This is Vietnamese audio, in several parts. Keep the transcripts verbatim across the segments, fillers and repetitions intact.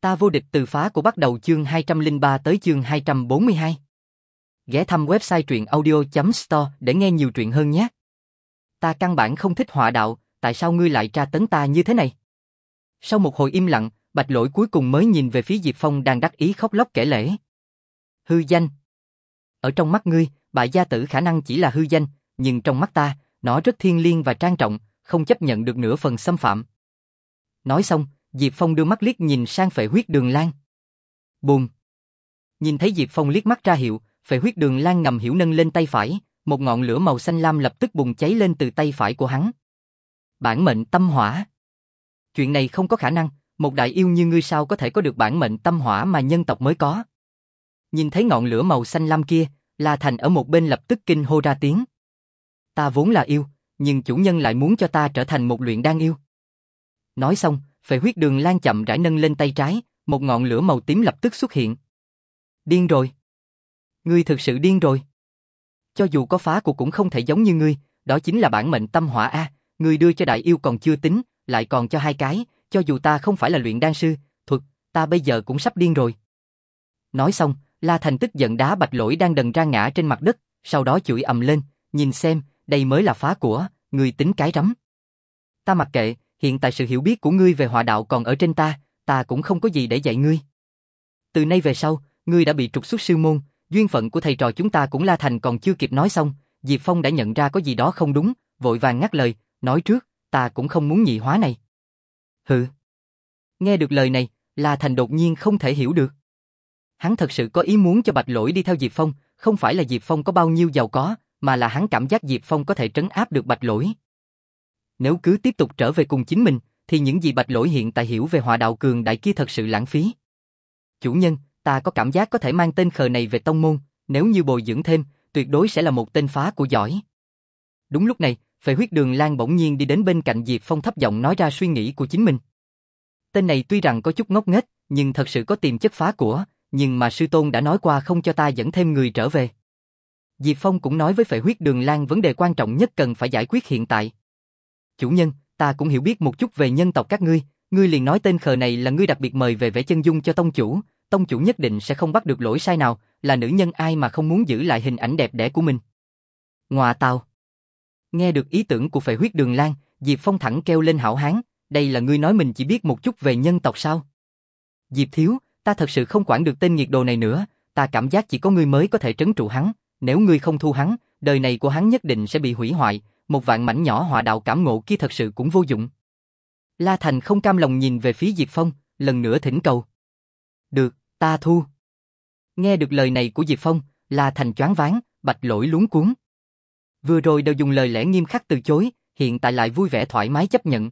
Ta vô địch từ phá của bắt đầu chương hai trăm lẻ ba tới chương hai trăm bốn mươi hai. Ghé thăm website truyện audio chấm store để nghe nhiều truyện hơn nhé. Ta căn bản không thích họa đạo, tại sao ngươi lại tra tấn ta như thế này? Sau một hồi im lặng, Bạch Lỗi cuối cùng mới nhìn về phía Diệp Phong đang đắc ý khóc lóc kể lể. Hư danh. Ở trong mắt ngươi, bại gia tử khả năng chỉ là hư danh, nhưng trong mắt ta, nó rất thiêng liêng và trang trọng, không chấp nhận được nửa phần xâm phạm. Nói xong, Diệp Phong đưa mắt liếc nhìn sang Phệ Huyết Đường Lan. Bùm. Nhìn thấy Diệp Phong liếc mắt ra hiệu, Phệ Huyết Đường Lan ngầm hiểu nâng lên tay phải, một ngọn lửa màu xanh lam lập tức bùng cháy lên từ tay phải của hắn. Bản mệnh tâm hỏa. Chuyện này không có khả năng, một đại yêu như ngươi sao có thể có được bản mệnh tâm hỏa mà nhân tộc mới có. Nhìn thấy ngọn lửa màu xanh lam kia, La Thành ở một bên lập tức kinh hô ra tiếng. Ta vốn là yêu, nhưng chủ nhân lại muốn cho ta trở thành một luyện đan yêu. Nói xong, Phệ Huyết Đường Lan chậm rãi nâng lên tay trái, một ngọn lửa màu tím lập tức xuất hiện. Điên rồi. Ngươi thực sự điên rồi. Cho dù có phá cuộc cũng không thể giống như ngươi, đó chính là bản mệnh tâm hỏa a, ngươi đưa cho đại yêu còn chưa tính, lại còn cho hai cái, cho dù ta không phải là luyện đan sư, thuật, ta bây giờ cũng sắp điên rồi. Nói xong, La Thành tức giận đá Bạch Lỗi đang đần ra ngã trên mặt đất, sau đó chửi ầm lên, nhìn xem, đây mới là phá của, ngươi tính cái rắm. Ta mặc kệ, hiện tại sự hiểu biết của ngươi về họa đạo còn ở trên ta, ta cũng không có gì để dạy ngươi. Từ nay về sau, ngươi đã bị trục xuất sư môn, duyên phận của thầy trò chúng ta cũng La Thành còn chưa kịp nói xong, Diệp Phong đã nhận ra có gì đó không đúng, vội vàng ngắt lời, nói trước, ta cũng không muốn nhị hóa này. Hừ. Nghe được lời này, La Thành đột nhiên không thể hiểu được. Hắn thật sự có ý muốn cho Bạch Lỗi đi theo Diệp Phong, không phải là Diệp Phong có bao nhiêu giàu có, mà là hắn cảm giác Diệp Phong có thể trấn áp được Bạch Lỗi. Nếu cứ tiếp tục trở về cùng chính mình, thì những gì Bạch Lỗi hiện tại hiểu về họa đạo cường đại kia thật sự lãng phí. Chủ nhân, ta có cảm giác có thể mang tên khờ này về tông môn, nếu như bồi dưỡng thêm, tuyệt đối sẽ là một tên phá của giỏi. Đúng lúc này, Phệ Huyết Đường Lan bỗng nhiên đi đến bên cạnh Diệp Phong thấp giọng nói ra suy nghĩ của chính mình. Tên này tuy rằng có chút ngốc nghếch, nhưng thật sự có tiềm chất phá của, nhưng mà sư tôn đã nói qua không cho ta dẫn thêm người trở về. Diệp Phong cũng nói với Phệ Huyết Đường Lan vấn đề quan trọng nhất cần phải giải quyết hiện tại. Chủ nhân, ta cũng hiểu biết một chút về nhân tộc các ngươi, ngươi liền nói tên khờ này là ngươi đặc biệt mời về vẽ chân dung cho tông chủ, tông chủ nhất định sẽ không bắt được lỗi sai nào, là nữ nhân ai mà không muốn giữ lại hình ảnh đẹp đẽ của mình. Ngoà tào. Nghe được ý tưởng của Phệ Huyết Đường Lan, Diệp Phong thẳng kêu lên hảo hán, đây là ngươi nói mình chỉ biết một chút về nhân tộc sao? Diệp thiếu, ta thật sự không quản được tên nghiệt đồ này nữa, ta cảm giác chỉ có ngươi mới có thể trấn trụ hắn, nếu ngươi không thu hắn, đời này của hắn nhất định sẽ bị hủy hoại, một vạn mảnh nhỏ họa đạo cảm ngộ kia thật sự cũng vô dụng. La Thành không cam lòng nhìn về phía Diệp Phong, lần nữa thỉnh cầu. Được, ta thu. Nghe được lời này của Diệp Phong, La Thành choáng váng, Bạch Lỗi luống cuống. Vừa rồi đều dùng lời lẽ nghiêm khắc từ chối, hiện tại lại vui vẻ thoải mái chấp nhận.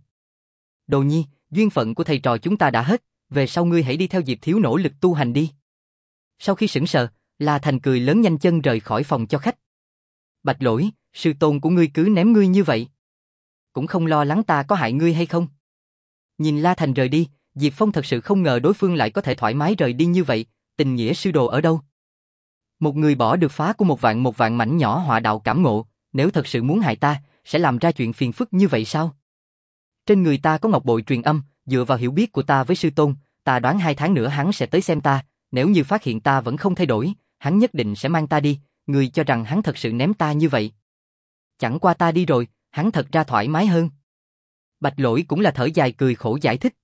Đồ nhi, duyên phận của thầy trò chúng ta đã hết, về sau ngươi hãy đi theo Diệp thiếu nỗ lực tu hành đi. Sau khi sững sờ, La Thành cười lớn nhanh chân rời khỏi phòng cho khách. Bạch Lỗi, sư tôn của ngươi cứ ném ngươi như vậy. Cũng không lo lắng ta có hại ngươi hay không? Nhìn La Thành rời đi, Diệp Phong thật sự không ngờ đối phương lại có thể thoải mái rời đi như vậy, tình nghĩa sư đồ ở đâu? Một người bỏ được phá của một vạn một vạn mảnh nhỏ họa đạo cảm ngộ, nếu thật sự muốn hại ta, sẽ làm ra chuyện phiền phức như vậy sao? Trên người ta có ngọc bội truyền âm, dựa vào hiểu biết của ta với sư tôn, ta đoán hai tháng nữa hắn sẽ tới xem ta, nếu như phát hiện ta vẫn không thay đổi, hắn nhất định sẽ mang ta đi, ngươi cho rằng hắn thật sự ném ta như vậy? Chẳng qua ta đi rồi, hắn thật ra thoải mái hơn. Bạch Lỗi cũng là thở dài cười khổ giải thích.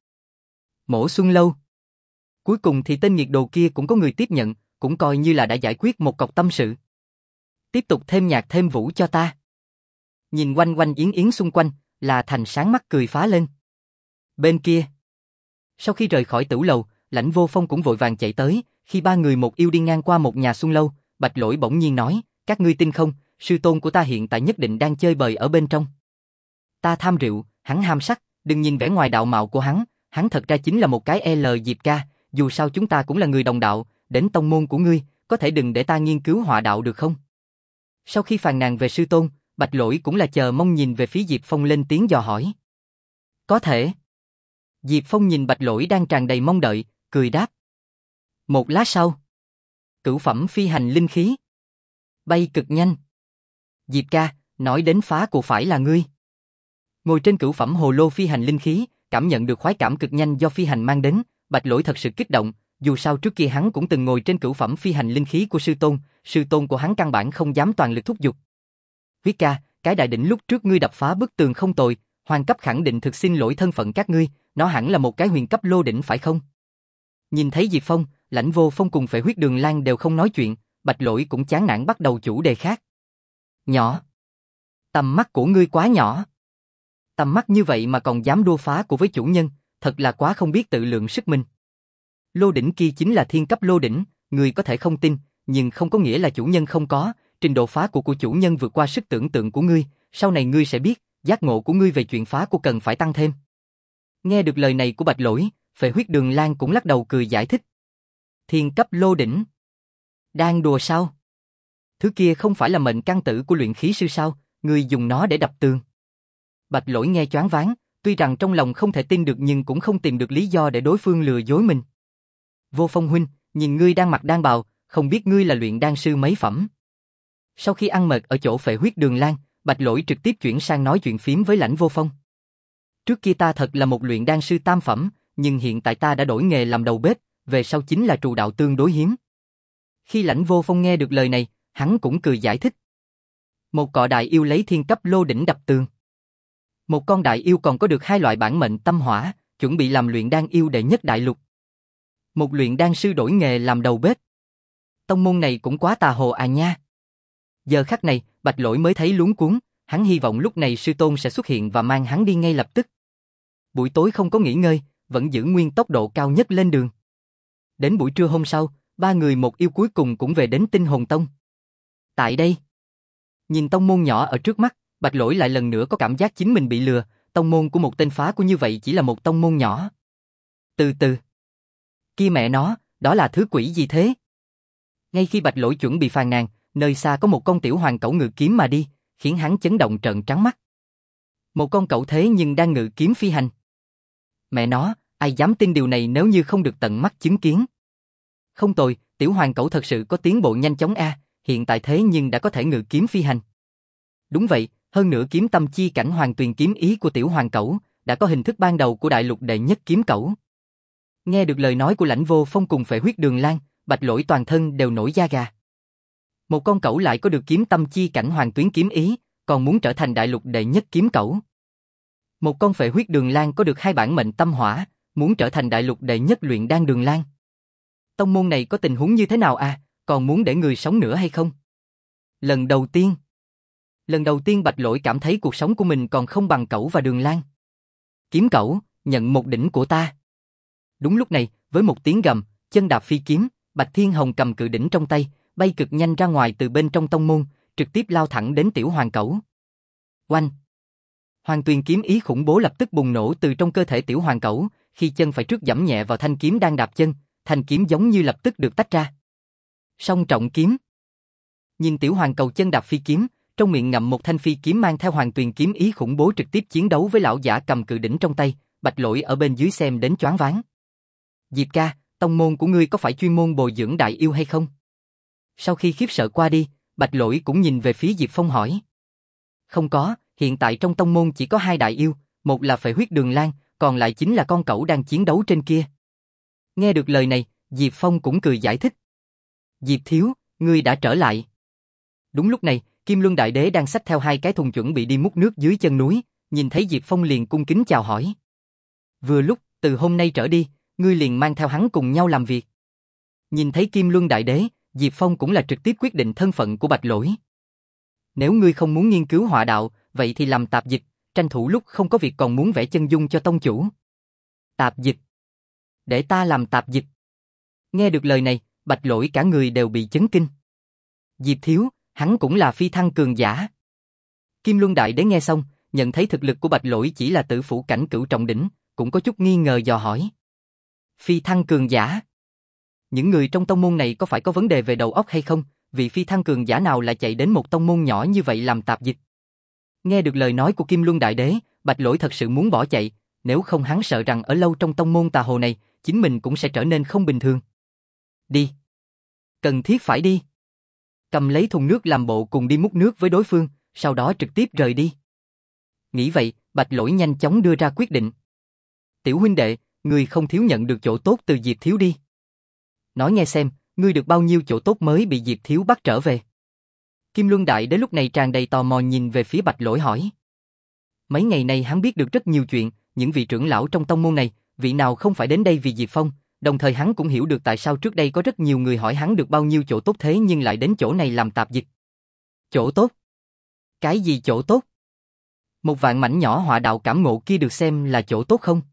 Mổ Xuân Lâu. Cuối cùng thì tên nghiệt đồ kia cũng có người tiếp nhận, cũng coi như là đã giải quyết một cọc tâm sự. Tiếp tục thêm nhạc thêm vũ cho ta. Nhìn quanh quanh yến yến xung quanh, La Thành sáng mắt cười phá lên. Bên kia. Sau khi rời khỏi tửu lầu, Lãnh Vô Phong cũng vội vàng chạy tới, khi ba người một yêu đi ngang qua một nhà Xuân Lâu, Bạch Lỗi bỗng nhiên nói, các ngươi tin không, sư tôn của ta hiện tại nhất định đang chơi bời ở bên trong. Ta tham rượu, hắn ham sắc, đừng nhìn vẻ ngoài đạo mạo của hắn, hắn thật ra chính là một cái L Diệp ca, dù sao chúng ta cũng là người đồng đạo, đến tông môn của ngươi, có thể đừng để ta nghiên cứu họa đạo được không? Sau khi phàn nàn về sư tôn, Bạch Lỗi cũng là chờ mong nhìn về phía Diệp Phong lên tiếng dò hỏi. Có thể. Diệp Phong nhìn Bạch Lỗi đang tràn đầy mong đợi, cười đáp. Một lát sau. Cửu phẩm phi hành linh khí. Bay cực nhanh. Diệp ca, nói đến phá của phải là ngươi. Ngồi trên cửu phẩm hồ lô phi hành linh khí, cảm nhận được khoái cảm cực nhanh do phi hành mang đến, Bạch Lỗi thật sự kích động, dù sao trước kia hắn cũng từng ngồi trên cửu phẩm phi hành linh khí của sư tôn, sư tôn của hắn căn bản không dám toàn lực thúc giục. Huyết ca, cái đại đỉnh lúc trước ngươi đập phá bức tường không tồi, hoàng cấp khẳng định thực xin lỗi thân phận các ngươi, nó hẳn là một cái huyền cấp lô đỉnh phải không? Nhìn thấy Diệp Phong, Lãnh Vô Phong cùng Phệ Huyết Đường Lan đều không nói chuyện, Bạch Lỗi cũng chán nản bắt đầu chủ đề khác. Nhỏ. Tầm mắt của ngươi quá nhỏ. Tầm mắt như vậy mà còn dám đua phá của với chủ nhân, thật là quá không biết tự lượng sức mình. Lô đỉnh kia chính là thiên cấp lô đỉnh, ngươi có thể không tin, nhưng không có nghĩa là chủ nhân không có, trình độ phá của của chủ nhân vượt qua sức tưởng tượng của ngươi, sau này ngươi sẽ biết, giác ngộ của ngươi về chuyện phá của cần phải tăng thêm. Nghe được lời này của Bạch Lỗi, Phệ Huyết Đường Lan cũng lắc đầu cười giải thích. Thiên cấp lô đỉnh. Đang đùa sao? Thứ kia không phải là mệnh căn tử của luyện khí sư sao, ngươi dùng nó để đập tường. Bạch Lỗi nghe choáng váng, tuy rằng trong lòng không thể tin được nhưng cũng không tìm được lý do để đối phương lừa dối mình. Vô Phong huynh, nhìn ngươi đang mặc đan bào, không biết ngươi là luyện đan sư mấy phẩm. Sau khi ăn mệt ở chỗ Phệ Huyết Đường Lan, Bạch Lỗi trực tiếp chuyển sang nói chuyện phím với Lãnh Vô Phong. Trước kia ta thật là một luyện đan sư tam phẩm, nhưng hiện tại ta đã đổi nghề làm đầu bếp, về sau chính là trù đạo tương đối hiếm. Khi Lãnh Vô Phong nghe được lời này, hắn cũng cười giải thích. Một cọ đại yêu lấy thiên cấp lô đỉnh đập tường. Một con đại yêu còn có được hai loại bản mệnh tâm hỏa, chuẩn bị làm luyện đan yêu đệ nhất đại lục. Một luyện đan sư đổi nghề làm đầu bếp. Tông môn này cũng quá tà hồ à nha. Giờ khắc này, Bạch Lỗi mới thấy luống cuống, hắn hy vọng lúc này sư tôn sẽ xuất hiện và mang hắn đi ngay lập tức. Buổi tối không có nghỉ ngơi, vẫn giữ nguyên tốc độ cao nhất lên đường. Đến buổi trưa hôm sau, ba người một yêu cuối cùng cũng về đến Tinh Hồn Tông. Tại đây, nhìn tông môn nhỏ ở trước mắt, Bạch Lỗi lại lần nữa có cảm giác chính mình bị lừa, tông môn của một tên phá của như vậy chỉ là một tông môn nhỏ. Từ từ. Kia mẹ nó, đó là thứ quỷ gì thế? Ngay khi Bạch Lỗi chuẩn bị phàn nàn, nơi xa có một con tiểu hoàng cẩu ngự kiếm mà đi, khiến hắn chấn động trợn trắng mắt. Một con cẩu thế nhưng đang ngự kiếm phi hành. Mẹ nó, ai dám tin điều này nếu như không được tận mắt chứng kiến? Không tồi, tiểu hoàng cẩu thật sự có tiến bộ nhanh chóng a, hiện tại thế nhưng đã có thể ngự kiếm phi hành. Đúng vậy, hơn nữa kiếm tâm chi cảnh hoàng tuyền kiếm ý của tiểu hoàng cẩu đã có hình thức ban đầu của đại lục đệ nhất kiếm cẩu. Nghe được lời nói của Lãnh Vô Phong cùng Phệ Huyết Đường Lan, Bạch Lỗi toàn thân đều nổi da gà. Một con cẩu lại có được kiếm tâm chi cảnh hoàng tuyến kiếm ý, còn muốn trở thành đại lục đệ nhất kiếm cẩu. Một con Phệ Huyết Đường Lan có được hai bản mệnh tâm hỏa, muốn trở thành đại lục đệ nhất luyện đan đường lan. Tông môn này có tình huống như thế nào à, còn muốn để người sống nữa hay không? Lần đầu tiên. Lần đầu tiên Bạch Lỗi cảm thấy cuộc sống của mình còn không bằng cẩu và Đường Lan. Kiếm cẩu, nhận một đỉnh của ta. Đúng lúc này, với một tiếng gầm, chân đạp phi kiếm, Bạch Thiên Hồng cầm cự đỉnh trong tay, bay cực nhanh ra ngoài từ bên trong tông môn, trực tiếp lao thẳng đến tiểu hoàng cẩu. Oanh! Hoàng tuyền kiếm ý khủng bố lập tức bùng nổ từ trong cơ thể tiểu hoàng cẩu, khi chân phải trước giẫm nhẹ vào thanh kiếm đang đạp chân, thanh kiếm giống như lập tức được tách ra. Song trọng kiếm. Nhìn tiểu hoàng cầu chân đạp phi kiếm, trong miệng ngậm một thanh phi kiếm mang theo hoàng tuyền kiếm ý khủng bố trực tiếp chiến đấu với lão giả cầm cự đỉnh trong tay, Bạch Lỗi ở bên dưới xem đến choáng váng. Diệp ca, tông môn của ngươi có phải chuyên môn bồi dưỡng đại yêu hay không? Sau khi khiếp sợ qua đi, Bạch Lỗi cũng nhìn về phía Diệp Phong hỏi. Không có, hiện tại trong tông môn chỉ có hai đại yêu, một là Phệ Huyết Đường Lan, còn lại chính là con cẩu đang chiến đấu trên kia. Nghe được lời này, Diệp Phong cũng cười giải thích. Diệp thiếu, ngươi đã trở lại. Đúng lúc này, Kim Luân Đại Đế đang xách theo hai cái thùng chuẩn bị đi múc nước dưới chân núi, nhìn thấy Diệp Phong liền cung kính chào hỏi. Vừa lúc, từ hôm nay trở đi, ngươi liền mang theo hắn cùng nhau làm việc. Nhìn thấy Kim Luân Đại Đế, Diệp Phong cũng là trực tiếp quyết định thân phận của Bạch Lỗi. Nếu ngươi không muốn nghiên cứu họa đạo, vậy thì làm tạp dịch, tranh thủ lúc không có việc còn muốn vẽ chân dung cho tông chủ. Tạp dịch. Để ta làm tạp dịch. Nghe được lời này, Bạch Lỗi cả người đều bị chấn kinh. Diệp thiếu, hắn cũng là phi thăng cường giả. Kim Luân Đại Đế nghe xong, nhận thấy thực lực của Bạch Lỗi chỉ là tử phủ cảnh cửu trọng đỉnh, cũng có chút nghi ngờ dò hỏi. Phi thăng cường giả? Những người trong tông môn này có phải có vấn đề về đầu óc hay không? Vì phi thăng cường giả nào lại chạy đến một tông môn nhỏ như vậy làm tạp dịch? Nghe được lời nói của Kim Luân Đại Đế, Bạch Lỗi thật sự muốn bỏ chạy, nếu không hắn sợ rằng ở lâu trong tông môn tà hồ này, chính mình cũng sẽ trở nên không bình thường. Đi. Cần thiết phải đi. Cầm lấy thùng nước làm bộ cùng đi múc nước với đối phương, sau đó trực tiếp rời đi. Nghĩ vậy, Bạch Lỗi nhanh chóng đưa ra quyết định. Tiểu huynh đệ, ngươi không thiếu nhận được chỗ tốt từ Diệp Thiếu đi. Nói nghe xem, ngươi được bao nhiêu chỗ tốt mới bị Diệp Thiếu bắt trở về? Kim Luân Đại Đế lúc này tràn đầy tò mò nhìn về phía Bạch Lỗi hỏi. Mấy ngày này hắn biết được rất nhiều chuyện, những vị trưởng lão trong tông môn này, vị nào không phải đến đây vì Diệp Phong, đồng thời hắn cũng hiểu được tại sao trước đây có rất nhiều người hỏi hắn được bao nhiêu chỗ tốt thế nhưng lại đến chỗ này làm tạp dịch. Chỗ tốt? Cái gì chỗ tốt? Một vạn mảnh nhỏ họa đạo cảm ngộ kia được xem là chỗ tốt không?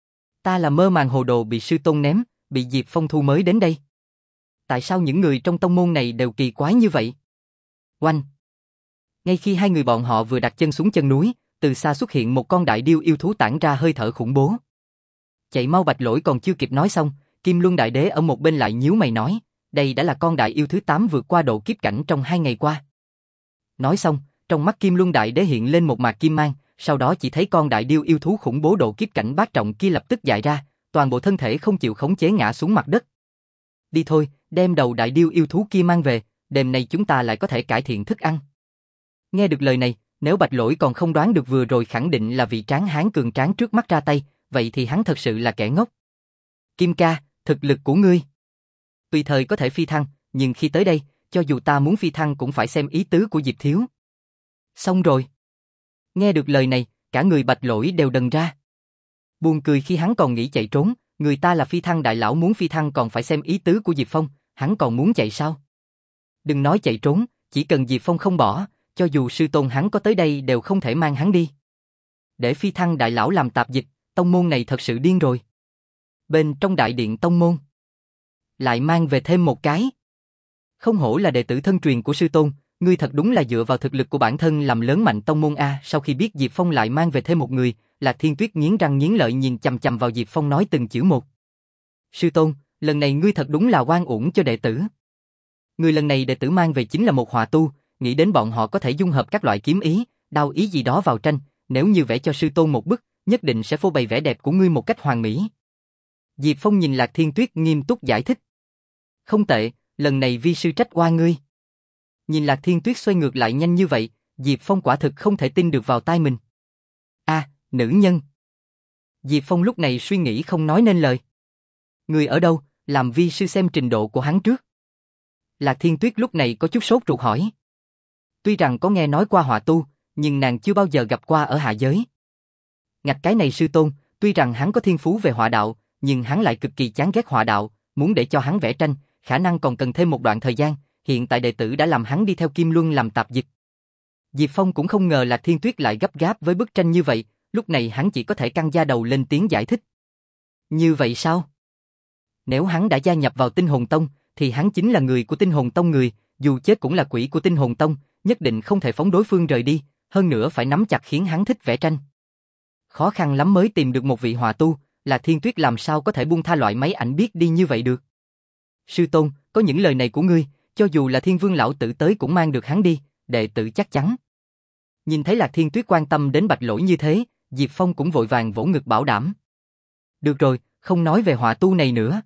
Ta là mơ màng hồ đồ bị sư tôn ném, bị Diệp Phong thu mới đến đây. Tại sao những người trong tông môn này đều kỳ quái như vậy? Oanh! Ngay khi hai người bọn họ vừa đặt chân xuống chân núi, từ xa xuất hiện một con đại điêu yêu thú tản ra hơi thở khủng bố. Chạy mau Bạch Lỗi còn chưa kịp nói xong, Kim Luân Đại Đế ở một bên lại nhíu mày nói, đây đã là con đại yêu thứ tám vượt qua độ kiếp cảnh trong hai ngày qua. Nói xong, trong mắt Kim Luân Đại Đế hiện lên một mạt kim mang, sau đó chỉ thấy con đại điêu yêu thú khủng bố độ kiếp cảnh bát trọng kia lập tức dại ra, toàn bộ thân thể không chịu khống chế ngã xuống mặt đất. Đi thôi, đem đầu đại điêu yêu thú kia mang về, đêm nay chúng ta lại có thể cải thiện thức ăn. Nghe được lời này, nếu Bạch Lỗi còn không đoán được vừa rồi khẳng định là vị tráng hán cường tráng trước mắt ra tay, vậy thì hắn thật sự là kẻ ngốc. Kim ca, thực lực của ngươi. Tùy thời có thể phi thăng, nhưng khi tới đây, cho dù ta muốn phi thăng cũng phải xem ý tứ của Diệp Thiếu. Xong rồi. Nghe được lời này, cả người Bạch Lỗi đều đần ra. Buồn cười khi hắn còn nghĩ chạy trốn, người ta là phi thăng đại lão muốn phi thăng còn phải xem ý tứ của Diệp Phong, hắn còn muốn chạy sao? Đừng nói chạy trốn, chỉ cần Diệp Phong không bỏ, cho dù sư tôn hắn có tới đây đều không thể mang hắn đi. Để phi thăng đại lão làm tạp dịch, tông môn này thật sự điên rồi. Bên trong đại điện tông môn, lại mang về thêm một cái. Không hổ là đệ tử thân truyền của sư tôn, ngươi thật đúng là dựa vào thực lực của bản thân làm lớn mạnh tông môn a. Sau khi biết Diệp Phong lại mang về thêm một người, Lạc Thiên Tuyết nghiến răng nghiến lợi nhìn chằm chằm vào Diệp Phong nói từng chữ một. Sư tôn, lần này ngươi thật đúng là oan uổng cho đệ tử. Người lần này đệ tử mang về chính là một họa tu, nghĩ đến bọn họ có thể dung hợp các loại kiếm ý, đao ý gì đó vào tranh, nếu như vẽ cho sư tôn một bức, nhất định sẽ phô bày vẻ đẹp của ngươi một cách hoàn mỹ. Diệp Phong nhìn Lạc Thiên Tuyết nghiêm túc giải thích. Không tệ, lần này vi sư trách oan ngươi. Nhìn Lạc Thiên Tuyết xoay ngược lại nhanh như vậy, Diệp Phong quả thực không thể tin được vào tai mình. A, à, nữ nhân. Diệp Phong lúc này suy nghĩ không nói nên lời. Người ở đâu, làm vi sư xem trình độ của hắn trước. Lạc Thiên Tuyết lúc này có chút sốt ruột hỏi. Tuy rằng có nghe nói qua họa tu, nhưng nàng chưa bao giờ gặp qua ở hạ giới. Ngạch cái này sư tôn, tuy rằng hắn có thiên phú về họa đạo, nhưng hắn lại cực kỳ chán ghét họa đạo, muốn để cho hắn vẽ tranh, khả năng còn cần thêm một đoạn thời gian, hiện tại đệ tử đã làm hắn đi theo Kim Luân làm tạp dịch. Diệp Phong cũng không ngờ Lạc Thiên Tuyết lại gấp gáp với bức tranh như vậy, lúc này hắn chỉ có thể căng da đầu lên tiếng giải thích. Như vậy sao? Nếu hắn đã gia nhập vào Tinh Hồn Tông, thì hắn chính là người của Tinh Hồn Tông người, dù chết cũng là quỷ của Tinh Hồn Tông, nhất định không thể phóng đối phương rời đi, hơn nữa phải nắm chặt khiến hắn thích vẽ tranh. Khó khăn lắm mới tìm được một vị họa tu, Lạc Thiên Tuyết làm sao có thể buông tha loại máy ảnh biết đi như vậy được. Sư tôn, có những lời này của ngươi, cho dù là Thiên Vương lão tử tới cũng mang được hắn đi, đệ tử chắc chắn. Nhìn thấy Lạc Thiên Tuyết quan tâm đến Bạch Lỗi như thế, Diệp Phong cũng vội vàng vỗ ngực bảo đảm. Được rồi, không nói về họa tu này nữa.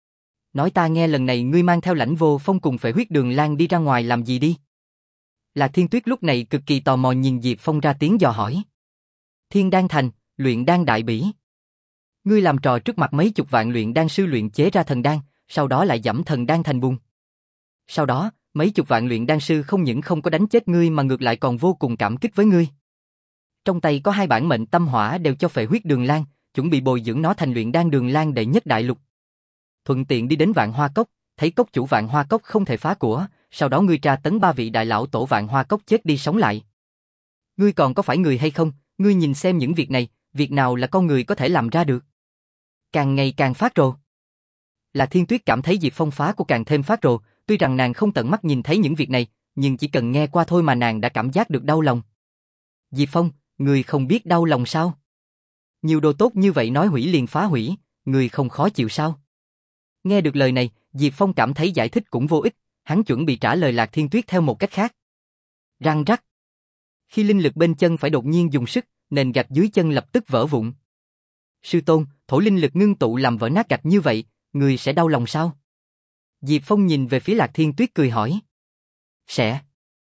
Nói ta nghe lần này ngươi mang theo Lãnh Vô Phong cùng Phệ Huyết Đường Lan đi ra ngoài làm gì đi? Lạc Thiên Tuyết lúc này cực kỳ tò mò nhìn Diệp Phong ra tiếng dò hỏi. Thiên Đan Thành, luyện đan đại bỉ. Ngươi làm trò trước mặt mấy chục vạn luyện đan sư luyện chế ra thần đan, sau đó lại dẫm thần đan thành bùn. Sau đó, mấy chục vạn luyện đan sư không những không có đánh chết ngươi mà ngược lại còn vô cùng cảm kích với ngươi. Trong tay có hai bản mệnh tâm hỏa đều cho Phệ Huyết Đường Lan, chuẩn bị bồi dưỡng nó thành luyện đan Đường Lan đệ nhất đại lục. Thuận tiện đi đến Vạn Hoa Cốc, thấy cốc chủ Vạn Hoa Cốc không thể phá của, sau đó ngươi tra tấn ba vị đại lão tổ Vạn Hoa Cốc chết đi sống lại. Ngươi còn có phải người hay không? Ngươi nhìn xem những việc này, việc nào là con người có thể làm ra được? Càng ngày càng phát rồ. Lạc Thiên Tuyết cảm thấy Diệp Phong phá của càng thêm phát rồ, tuy rằng nàng không tận mắt nhìn thấy những việc này, nhưng chỉ cần nghe qua thôi mà nàng đã cảm giác được đau lòng. Diệp Phong, ngươi không biết đau lòng sao? Nhiều đồ tốt như vậy nói hủy liền phá hủy, ngươi không khó chịu sao? Nghe được lời này, Diệp Phong cảm thấy giải thích cũng vô ích, hắn chuẩn bị trả lời Lạc Thiên Tuyết theo một cách khác. Răng rắc. Khi linh lực bên chân phải đột nhiên dùng sức, nền gạch dưới chân lập tức vỡ vụn. Sư tôn, thổ linh lực ngưng tụ làm vỡ nát gạch như vậy, người sẽ đau lòng sao? Diệp Phong nhìn về phía Lạc Thiên Tuyết cười hỏi. Sẽ.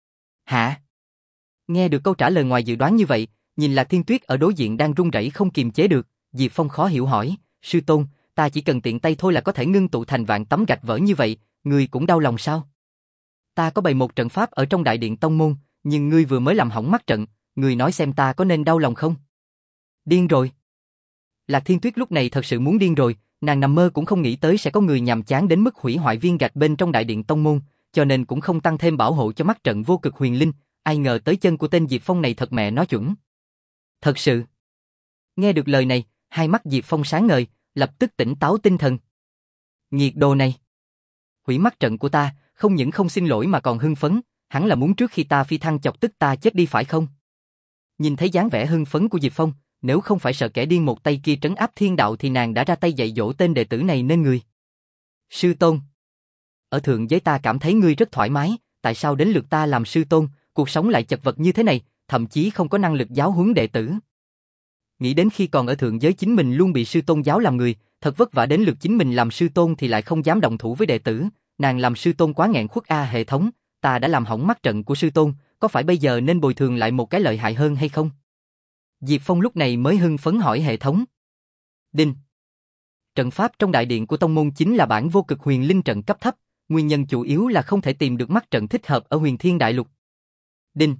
Hả? Nghe được câu trả lời ngoài dự đoán như vậy, nhìn Lạc Thiên Tuyết ở đối diện đang run rẩy không kiềm chế được, Diệp Phong khó hiểu hỏi, sư tôn, ta chỉ cần tiện tay thôi là có thể ngưng tụ thành vạn tấm gạch vỡ như vậy, ngươi cũng đau lòng sao? Ta có bày một trận pháp ở trong đại điện tông môn, nhưng ngươi vừa mới làm hỏng mắt trận, ngươi nói xem ta có nên đau lòng không? Điên rồi. Lạc Thiên Tuyết lúc này thật sự muốn điên rồi, nàng nằm mơ cũng không nghĩ tới sẽ có người nhàm chán đến mức hủy hoại viên gạch bên trong đại điện tông môn, cho nên cũng không tăng thêm bảo hộ cho mắt trận vô cực huyền linh, ai ngờ tới chân của tên Diệp Phong này thật mẹ nó chuẩn. Thật sự. Nghe được lời này, hai mắt Diệp Phong sáng ngời, lập tức tỉnh táo tinh thần. Nghiệt đồ này. Hủy mắt trận của ta, không những không xin lỗi mà còn hưng phấn, hắn là muốn trước khi ta phi thăng chọc tức ta chết đi phải không? Nhìn thấy dáng vẻ hưng phấn của Diệp Phong, nếu không phải sợ kẻ điên một tay kia trấn áp thiên đạo thì nàng đã ra tay dạy dỗ tên đệ tử này nên người. Sư tôn. Ở thượng giới ta cảm thấy ngươi rất thoải mái, tại sao đến lượt ta làm sư tôn, cuộc sống lại chật vật như thế này, thậm chí không có năng lực giáo huấn đệ tử. Nghĩ đến khi còn ở thượng giới chính mình luôn bị sư tôn giáo làm người, thật vất vả đến lượt chính mình làm sư tôn thì lại không dám động thủ với đệ tử, nàng làm sư tôn quá nghẹn khuất a. Hệ thống, ta đã làm hỏng mắt trận của sư tôn, có phải bây giờ nên bồi thường lại một cái lợi hại hơn hay không? Diệp Phong lúc này mới hưng phấn hỏi hệ thống. Đinh. Trận pháp trong đại điện của tông môn chính là bản vô cực huyền linh trận cấp thấp, nguyên nhân chủ yếu là không thể tìm được mắt trận thích hợp ở Huyền Thiên Đại Lục. Đinh.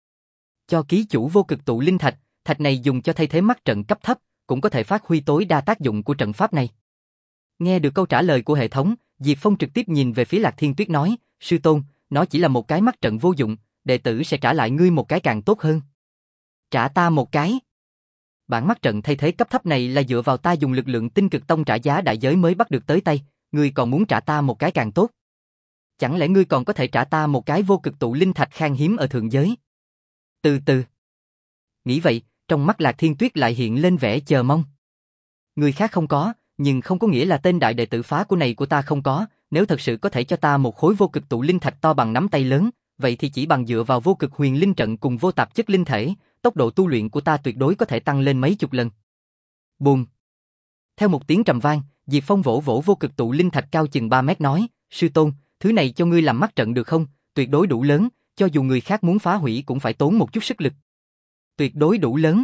Cho ký chủ vô cực tụ linh thạch, thạch này dùng cho thay thế mắt trận cấp thấp, cũng có thể phát huy tối đa tác dụng của trận pháp này. Nghe được câu trả lời của hệ thống, Diệp Phong trực tiếp nhìn về phía Lạc Thiên Tuyết nói, sư tôn, nó chỉ là một cái mắt trận vô dụng, đệ tử sẽ trả lại ngươi một cái càng tốt hơn. Trả ta một cái. Bản mắt trận thay thế cấp thấp này là dựa vào ta dùng lực lượng tinh cực tông trả giá đại giới mới bắt được tới tay, ngươi còn muốn trả ta một cái càng tốt. Chẳng lẽ ngươi còn có thể trả ta một cái vô cực tụ linh thạch khan hiếm ở thượng giới? Từ từ. Nghĩ vậy, trong mắt Lạc Thiên Tuyết lại hiện lên vẻ chờ mong. Người khác không có, nhưng không có nghĩa là tên đại đệ tử phá của này của ta không có, nếu thật sự có thể cho ta một khối vô cực tụ linh thạch to bằng nắm tay lớn, vậy thì chỉ bằng dựa vào vô cực huyền linh trận cùng vô tạp chất linh thể, tốc độ tu luyện của ta tuyệt đối có thể tăng lên mấy chục lần. Bùm. Theo một tiếng trầm vang, Diệp Phong vỗ vỗ vô cực tụ linh thạch cao chừng ba mét nói, sư tôn, thứ này cho ngươi làm mắt trận được không? Tuyệt đối đủ lớn, cho dù người khác muốn phá hủy cũng phải tốn một chút sức lực. Tuyệt đối đủ lớn.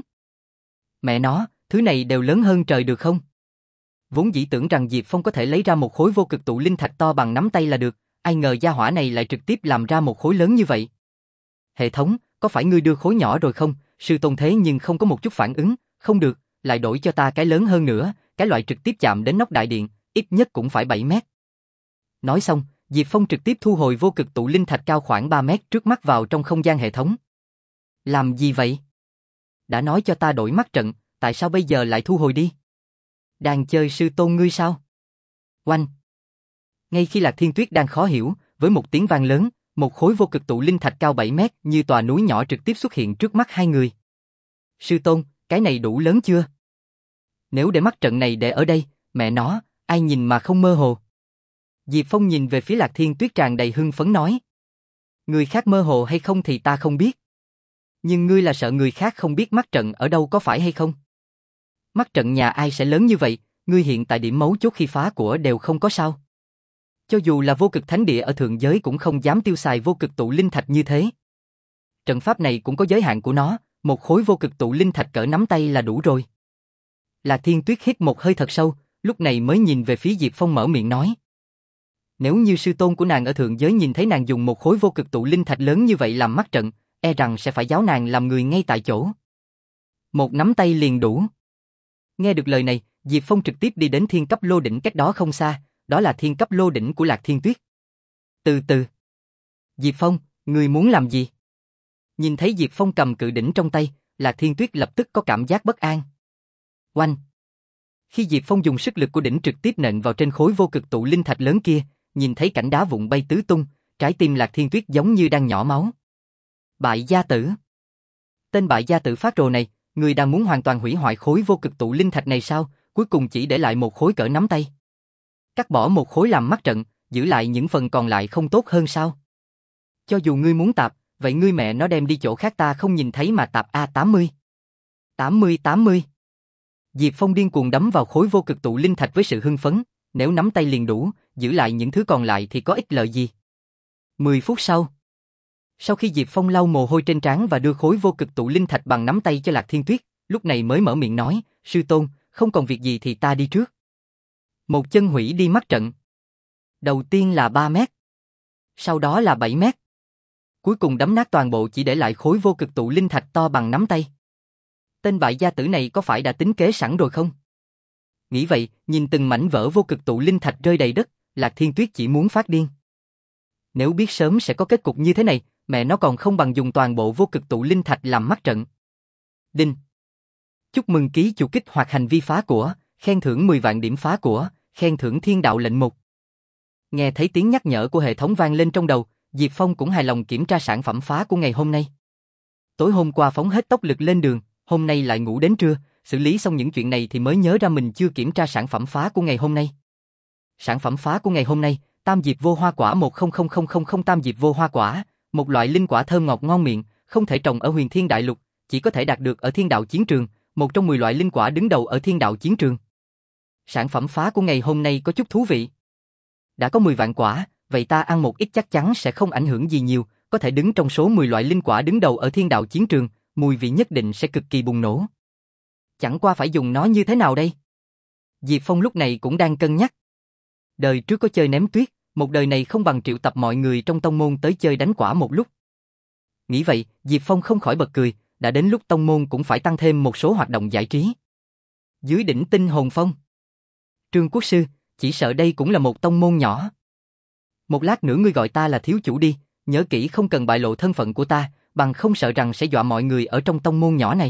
Mẹ nó, thứ này đều lớn hơn trời được không? Vốn dĩ tưởng rằng Diệp Phong có thể lấy ra một khối vô cực tụ linh thạch to bằng nắm tay là được, ai ngờ gia hỏa này lại trực tiếp làm ra một khối lớn như vậy. Hệ thống, có phải ngươi đưa khối nhỏ rồi không? Sư tôn thế nhưng không có một chút phản ứng, không được, lại đổi cho ta cái lớn hơn nữa, cái loại trực tiếp chạm đến nóc đại điện, ít nhất cũng phải bảy mét. Nói xong, Diệp Phong trực tiếp thu hồi vô cực tụ linh thạch cao khoảng ba mét trước mắt vào trong không gian hệ thống. Làm gì vậy? Đã nói cho ta đổi mắt trận, tại sao bây giờ lại thu hồi đi? Đang chơi sư tôn ngươi sao? Oanh! Ngay khi Lạc Thiên Tuyết đang khó hiểu, với một tiếng vang lớn, một khối vô cực tụ linh thạch cao bảy mét như tòa núi nhỏ trực tiếp xuất hiện trước mắt hai người. Sư tôn, cái này đủ lớn chưa? Nếu để mắt trận này để ở đây, mẹ nó, ai nhìn mà không mơ hồ. Diệp Phong nhìn về phía Lạc Thiên Tuyết tràn đầy hưng phấn nói. Người khác mơ hồ hay không thì ta không biết. Nhưng ngươi là sợ người khác không biết mắt trận ở đâu có phải hay không? Mắt trận nhà ai sẽ lớn như vậy, ngươi hiện tại điểm mấu chốt khi phá của đều không có sao. Cho dù là vô cực thánh địa ở thượng giới cũng không dám tiêu xài vô cực tụ linh thạch như thế. Trận pháp này cũng có giới hạn của nó, một khối vô cực tụ linh thạch cỡ nắm tay là đủ rồi. Lạc Thiên Tuyết hít một hơi thật sâu, lúc này mới nhìn về phía Diệp Phong mở miệng nói. Nếu như sư tôn của nàng ở thượng giới nhìn thấy nàng dùng một khối vô cực tụ linh thạch lớn như vậy làm mắt trận, e rằng sẽ phải giáo nàng làm người ngay tại chỗ. Một nắm tay liền đủ. Nghe được lời này, Diệp Phong trực tiếp đi đến thiên cấp lô đỉnh cách đó không xa, đó là thiên cấp lô đỉnh của Lạc Thiên Tuyết. Từ từ. Diệp Phong, ngươi muốn làm gì? Nhìn thấy Diệp Phong cầm cự đỉnh trong tay, Lạc Thiên Tuyết lập tức có cảm giác bất an. Oanh! Khi Diệp Phong dùng sức lực của đỉnh trực tiếp nện vào trên khối vô cực tụ linh thạch lớn kia, nhìn thấy cảnh đá vụn bay tứ tung, trái tim Lạc Thiên Tuyết giống như đang nhỏ máu. Bại gia tử. Tên bại gia tử phát rồ này, người đang muốn hoàn toàn hủy hoại khối vô cực tụ linh thạch này sao, cuối cùng chỉ để lại một khối cỡ nắm tay. Cắt bỏ một khối làm mắt trận, giữ lại những phần còn lại không tốt hơn sao? Cho dù ngươi muốn tạp, vậy ngươi mẹ nó đem đi chỗ khác ta không nhìn thấy mà tạp a tám mươi. tám mươi tám mươi. Diệp Phong điên cuồng đấm vào khối vô cực tụ linh thạch với sự hưng phấn, nếu nắm tay liền đủ, giữ lại những thứ còn lại thì có ích lợi gì? mười phút sau. Sau khi Diệp Phong lau mồ hôi trên trán và đưa khối vô cực tụ linh thạch bằng nắm tay cho Lạc Thiên Tuyết, lúc này mới mở miệng nói, sư tôn, không còn việc gì thì ta đi trước. Một chân hủy đi mắt trận. Đầu tiên là ba mét. Sau đó là bảy mét. Cuối cùng đấm nát toàn bộ chỉ để lại khối vô cực tụ linh thạch to bằng nắm tay. Tên bại gia tử này có phải đã tính kế sẵn rồi không? Nghĩ vậy, nhìn từng mảnh vỡ vô cực tụ linh thạch rơi đầy đất, Lạc Thiên Tuyết chỉ muốn phát điên. Nếu biết sớm sẽ có kết cục như thế này, mẹ nó còn không bằng dùng toàn bộ vô cực tụ linh thạch làm mắt trận. Đinh. Chúc mừng ký chủ kích hoạt hành vi phá của, khen thưởng mười vạn điểm phá của, khen thưởng thiên đạo lệnh một. Nghe thấy tiếng nhắc nhở của hệ thống vang lên trong đầu, Diệp Phong cũng hài lòng kiểm tra sản phẩm phá của ngày hôm nay. Tối hôm qua phóng hết tốc lực lên đường, hôm nay lại ngủ đến trưa, xử lý xong những chuyện này thì mới nhớ ra mình chưa kiểm tra sản phẩm phá của ngày hôm nay. Sản phẩm phá của ngày hôm nay, tam diệp vô hoa quả một không không không không không tam diệp vô hoa quả, một loại linh quả thơm ngọt ngon miệng, không thể trồng ở huyền thiên đại lục, chỉ có thể đạt được ở thiên đạo chiến trường, một trong mười loại linh quả đứng đầu ở thiên đạo chiến trường. Sản phẩm phá của ngày hôm nay có chút thú vị. Đã có mười vạn quả, vậy ta ăn một ít chắc chắn sẽ không ảnh hưởng gì nhiều, có thể đứng trong số mười loại linh quả đứng đầu ở thiên đạo chiến trường, mùi vị nhất định sẽ cực kỳ bùng nổ. Chẳng qua phải dùng nó như thế nào đây? Diệp Phong lúc này cũng đang cân nhắc. Đời trước có chơi ném tuyết, một đời này không bằng triệu tập mọi người trong tông môn tới chơi đánh quả một lúc. Nghĩ vậy, Diệp Phong không khỏi bật cười, đã đến lúc tông môn cũng phải tăng thêm một số hoạt động giải trí. Dưới đỉnh tinh hồn phong. Trương Quốc Sư, chỉ sợ đây cũng là một tông môn nhỏ. Một lát nữa ngươi gọi ta là thiếu chủ đi, nhớ kỹ không cần bại lộ thân phận của ta, bằng không sợ rằng sẽ dọa mọi người ở trong tông môn nhỏ này.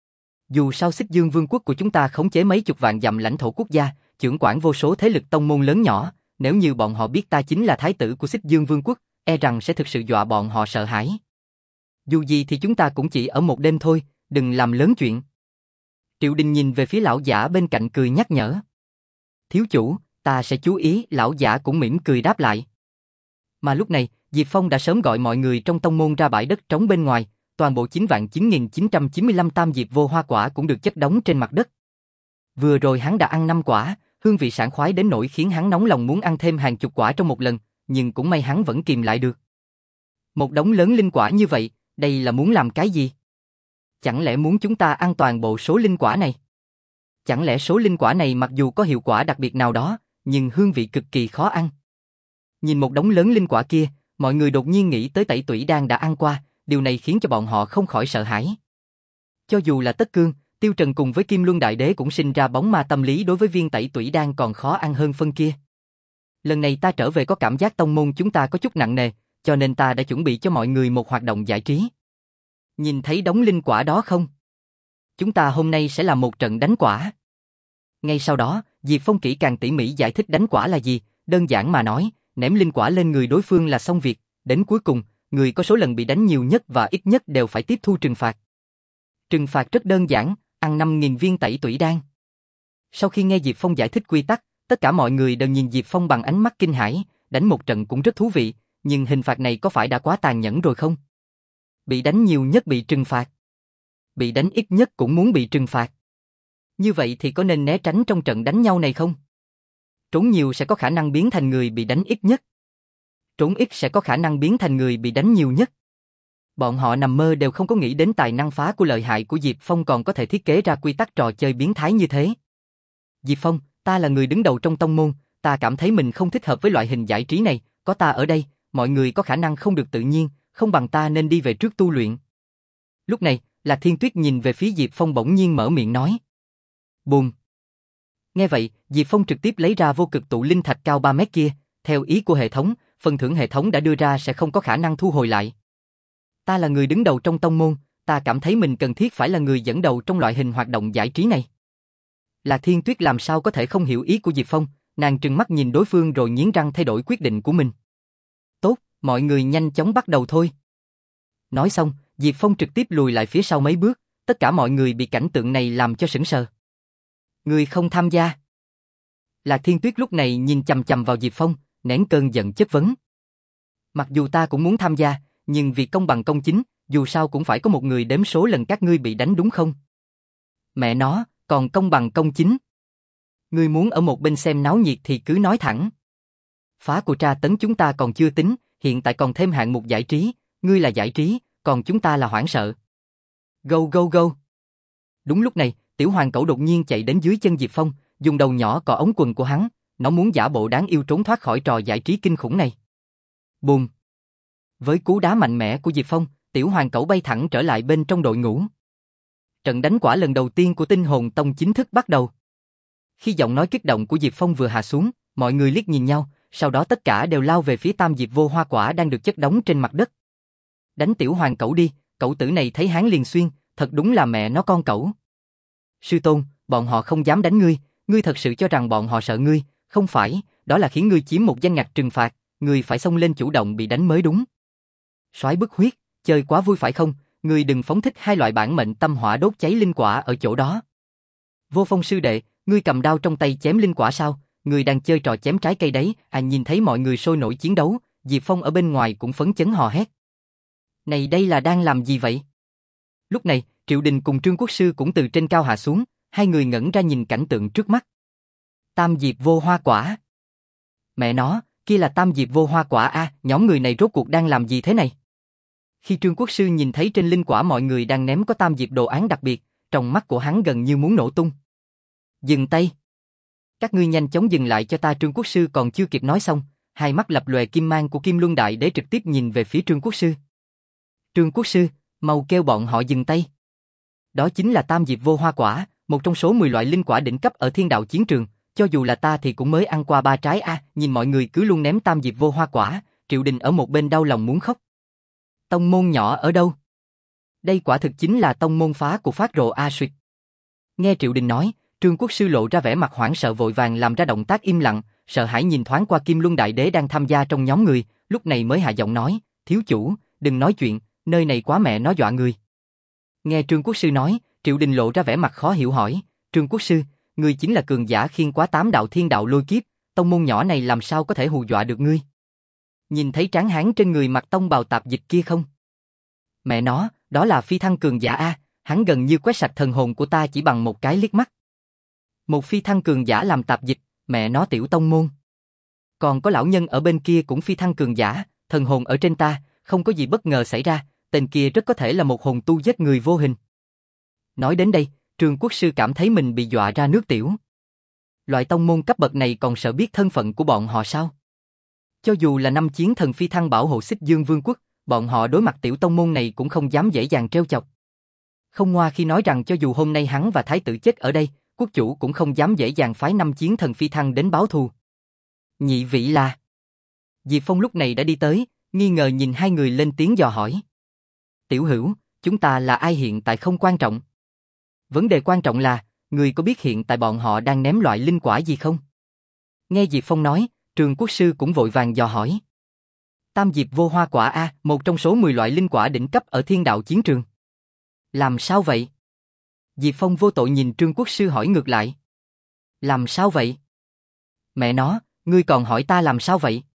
Dù sao Xích Dương Vương quốc của chúng ta khống chế mấy chục vạn dặm lãnh thổ quốc gia, trưởng quản vô số thế lực tông môn lớn nhỏ, nếu như bọn họ biết ta chính là thái tử của Xích Dương Vương quốc, e rằng sẽ thực sự dọa bọn họ sợ hãi. Dù gì thì chúng ta cũng chỉ ở một đêm thôi, đừng làm lớn chuyện. Triệu Đình nhìn về phía lão giả bên cạnh cười nhắc nhở. Thiếu chủ, ta sẽ chú ý, lão giả cũng mỉm cười đáp lại. Mà lúc này, Diệp Phong đã sớm gọi mọi người trong tông môn ra bãi đất trống bên ngoài, toàn bộ chín vạn chín nghìn chín trăm chín mươi lăm tam diệp vô hoa quả cũng được chất đống trên mặt đất. Vừa rồi hắn đã ăn năm quả, hương vị sảng khoái đến nỗi khiến hắn nóng lòng muốn ăn thêm hàng chục quả trong một lần, nhưng cũng may hắn vẫn kìm lại được. Một đống lớn linh quả như vậy, đây là muốn làm cái gì? Chẳng lẽ muốn chúng ta ăn toàn bộ số linh quả này? Chẳng lẽ số linh quả này mặc dù có hiệu quả đặc biệt nào đó, nhưng hương vị cực kỳ khó ăn? Nhìn một đống lớn linh quả kia, mọi người đột nhiên nghĩ tới Tẩy Tủy Đan đã ăn qua, điều này khiến cho bọn họ không khỏi sợ hãi. Cho dù là Tất Cương, Tiêu Trần cùng với Kim Luân Đại Đế cũng sinh ra bóng ma tâm lý đối với viên Tẩy Tủy Đan còn khó ăn hơn phân kia. Lần này ta trở về có cảm giác tông môn chúng ta có chút nặng nề, cho nên ta đã chuẩn bị cho mọi người một hoạt động giải trí. Nhìn thấy đống linh quả đó không? Chúng ta hôm nay sẽ làm một trận đánh quả. Ngay sau đó, Diệp Phong kỹ càng tỉ mỉ giải thích đánh quả là gì, đơn giản mà nói, ném linh quả lên người đối phương là xong việc, đến cuối cùng, người có số lần bị đánh nhiều nhất và ít nhất đều phải tiếp thu trừng phạt. Trừng phạt rất đơn giản, ăn năm nghìn viên Tẩy Tủy Đan. Sau khi nghe Diệp Phong giải thích quy tắc, tất cả mọi người đều nhìn Diệp Phong bằng ánh mắt kinh hãi, đánh một trận cũng rất thú vị, nhưng hình phạt này có phải đã quá tàn nhẫn rồi không? Bị đánh nhiều nhất bị trừng phạt. Bị đánh ít nhất cũng muốn bị trừng phạt. Như vậy thì có nên né tránh trong trận đánh nhau này không? Trốn nhiều sẽ có khả năng biến thành người bị đánh ít nhất. Trốn ít sẽ có khả năng biến thành người bị đánh nhiều nhất. Bọn họ nằm mơ đều không có nghĩ đến tài năng phá của lợi hại của Diệp Phong còn có thể thiết kế ra quy tắc trò chơi biến thái như thế. Diệp Phong, ta là người đứng đầu trong tông môn, ta cảm thấy mình không thích hợp với loại hình giải trí này, có ta ở đây, mọi người có khả năng không được tự nhiên, không bằng ta nên đi về trước tu luyện. Lúc này, Lạc Thiên Tuyết nhìn về phía Diệp Phong bỗng nhiên mở miệng nói. Bùm. Nghe vậy, Diệp Phong trực tiếp lấy ra vô cực tụ linh thạch cao ba mét kia, theo ý của hệ thống, phần thưởng hệ thống đã đưa ra sẽ không có khả năng thu hồi lại. Ta là người đứng đầu trong tông môn, ta cảm thấy mình cần thiết phải là người dẫn đầu trong loại hình hoạt động giải trí này. Lạc Thiên Tuyết làm sao có thể không hiểu ý của Diệp Phong, nàng trừng mắt nhìn đối phương rồi nghiến răng thay đổi quyết định của mình. Tốt, mọi người nhanh chóng bắt đầu thôi. Nói xong, Diệp Phong trực tiếp lùi lại phía sau mấy bước, tất cả mọi người bị cảnh tượng này làm cho sững sờ. Người không tham gia. Lạc Thiên Tuyết lúc này nhìn chằm chằm vào Diệp Phong, nén cơn giận chất vấn. Mặc dù ta cũng muốn tham gia, nhưng vì công bằng công chính, dù sao cũng phải có một người đếm số lần các ngươi bị đánh đúng không? Mẹ nó, còn công bằng công chính. Ngươi muốn ở một bên xem náo nhiệt thì cứ nói thẳng. Phá của tra tấn chúng ta còn chưa tính, hiện tại còn thêm hạng mục giải trí, ngươi là giải trí, còn chúng ta là hoảng sợ. Go go go. Đúng lúc này, Tiểu Hoàng Cẩu đột nhiên chạy đến dưới chân Diệp Phong, dùng đầu nhỏ cọ ống quần của hắn, nó muốn giả bộ đáng yêu trốn thoát khỏi trò giải trí kinh khủng này. Bùm! Với cú đá mạnh mẽ của Diệp Phong, tiểu hoàng cẩu bay thẳng trở lại bên trong đội ngũ. Trận đánh quả lần đầu tiên của Tinh Hồn Tông chính thức bắt đầu. Khi giọng nói kích động của Diệp Phong vừa hạ xuống, mọi người liếc nhìn nhau, sau đó tất cả đều lao về phía tam diệp vô hoa quả đang được chất đống trên mặt đất. Đánh tiểu hoàng cẩu đi, cẩu tử này thấy hắn liền xuyên, thật đúng là mẹ nó con cẩu. Sư tôn, bọn họ không dám đánh ngươi, ngươi thật sự cho rằng bọn họ sợ ngươi, không phải, đó là khiến ngươi chiếm một danh ngạch trừng phạt, ngươi phải xông lên chủ động bị đánh mới đúng. Soái bức huyết, chơi quá vui phải không, ngươi đừng phóng thích hai loại bản mệnh tâm hỏa đốt cháy linh quả ở chỗ đó. Vô Phong sư đệ, ngươi cầm đao trong tay chém linh quả sao, ngươi đang chơi trò chém trái cây đấy, à nhìn thấy mọi người sôi nổi chiến đấu, Diệp Phong ở bên ngoài cũng phấn chấn hò hét. Này đây là đang làm gì vậy? Lúc này, Triệu Đình cùng Trương Quốc Sư cũng từ trên cao hạ xuống, hai người ngẩn ra nhìn cảnh tượng trước mắt. Tam diệp vô hoa quả. Mẹ nó, kia là tam diệp vô hoa quả a, nhóm người này rốt cuộc đang làm gì thế này? Khi Trương Quốc Sư nhìn thấy trên linh quả mọi người đang ném có tam diệp đồ án đặc biệt, trong mắt của hắn gần như muốn nổ tung. Dừng tay. Các ngươi nhanh chóng dừng lại cho ta. Trương Quốc Sư còn chưa kịp nói xong, hai mắt lập lòe kim mang của Kim Luân Đại Đế trực tiếp nhìn về phía Trương Quốc Sư. Trương Quốc Sư, mau kêu bọn họ dừng tay. Đó chính là tam diệp vô hoa quả, một trong số mười loại linh quả đỉnh cấp ở thiên đạo chiến trường, cho dù là ta thì cũng mới ăn qua ba trái a, nhìn mọi người cứ luôn ném tam diệp vô hoa quả, Triệu Đình ở một bên đau lòng muốn khóc. Tông môn nhỏ ở đâu? Đây quả thực chính là tông môn phá của phát rồ a suyệt. Nghe Triệu Đình nói, Trương Quốc Sư lộ ra vẻ mặt hoảng sợ vội vàng làm ra động tác im lặng, sợ hãi nhìn thoáng qua Kim Luân Đại Đế đang tham gia trong nhóm người, lúc này mới hạ giọng nói, thiếu chủ, đừng nói chuyện, nơi này quá mẹ nó dọa người. Nghe Trương Quốc Sư nói, Triệu Đình lộ ra vẻ mặt khó hiểu hỏi, Trương Quốc Sư, ngươi chính là cường giả khiên quá tám đạo thiên đạo lôi kiếp, tông môn nhỏ này làm sao có thể hù dọa được ngươi? Nhìn thấy tráng hán trên người mặc tông bào tạp dịch kia không? Mẹ nó, đó là phi thăng cường giả a, hắn gần như quét sạch thần hồn của ta chỉ bằng một cái liếc mắt. Một phi thăng cường giả làm tạp dịch, mẹ nó tiểu tông môn. Còn có lão nhân ở bên kia cũng phi thăng cường giả, thần hồn ở trên ta, không có gì bất ngờ xảy ra, tên kia rất có thể là một hồn tu giết người vô hình. Nói đến đây, Trương Quốc Sư cảm thấy mình bị dọa ra nước tiểu. Loại tông môn cấp bậc này còn sợ biết thân phận của bọn họ sao? Cho dù là năm chiến thần phi thăng bảo hộ Xích Dương Vương quốc, bọn họ đối mặt tiểu tông môn này cũng không dám dễ dàng trêu chọc. Không ngoa khi nói rằng cho dù hôm nay hắn và thái tử chết ở đây, quốc chủ cũng không dám dễ dàng phái năm chiến thần phi thăng đến báo thù. Nhị vị là... Diệp Phong lúc này đã đi tới, nghi ngờ nhìn hai người lên tiếng dò hỏi. Tiểu Hữu, chúng ta là ai hiện tại không quan trọng. Vấn đề quan trọng là, người có biết hiện tại bọn họ đang ném loại linh quả gì không? Nghe Diệp Phong nói, Trương Quốc Sư cũng vội vàng dò hỏi. Tam diệp vô hoa quả a, một trong số mười loại linh quả đỉnh cấp ở thiên đạo chiến trường. Làm sao vậy? Diệp Phong vô tội nhìn Trương Quốc Sư hỏi ngược lại. Làm sao vậy? Mẹ nó, ngươi còn hỏi ta làm sao vậy?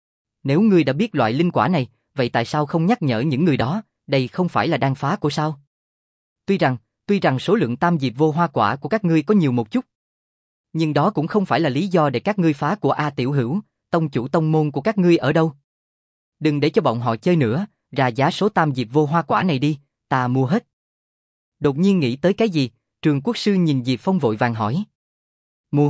Nếu ngươi đã biết loại linh quả này, vậy tại sao không nhắc nhở những người đó, đây không phải là đan phá của sao? Tuy rằng, tuy rằng số lượng tam diệp vô hoa quả của các ngươi có nhiều một chút, nhưng đó cũng không phải là lý do để các ngươi phá của A Tiểu Hữu, tông chủ tông môn của các ngươi ở đâu? Đừng để cho bọn họ chơi nữa, ra giá số tam diệp vô hoa quả này đi, ta mua hết. Đột nhiên nghĩ tới cái gì, Trương Quốc Sư nhìn Diệp Phong vội vàng hỏi. Mua?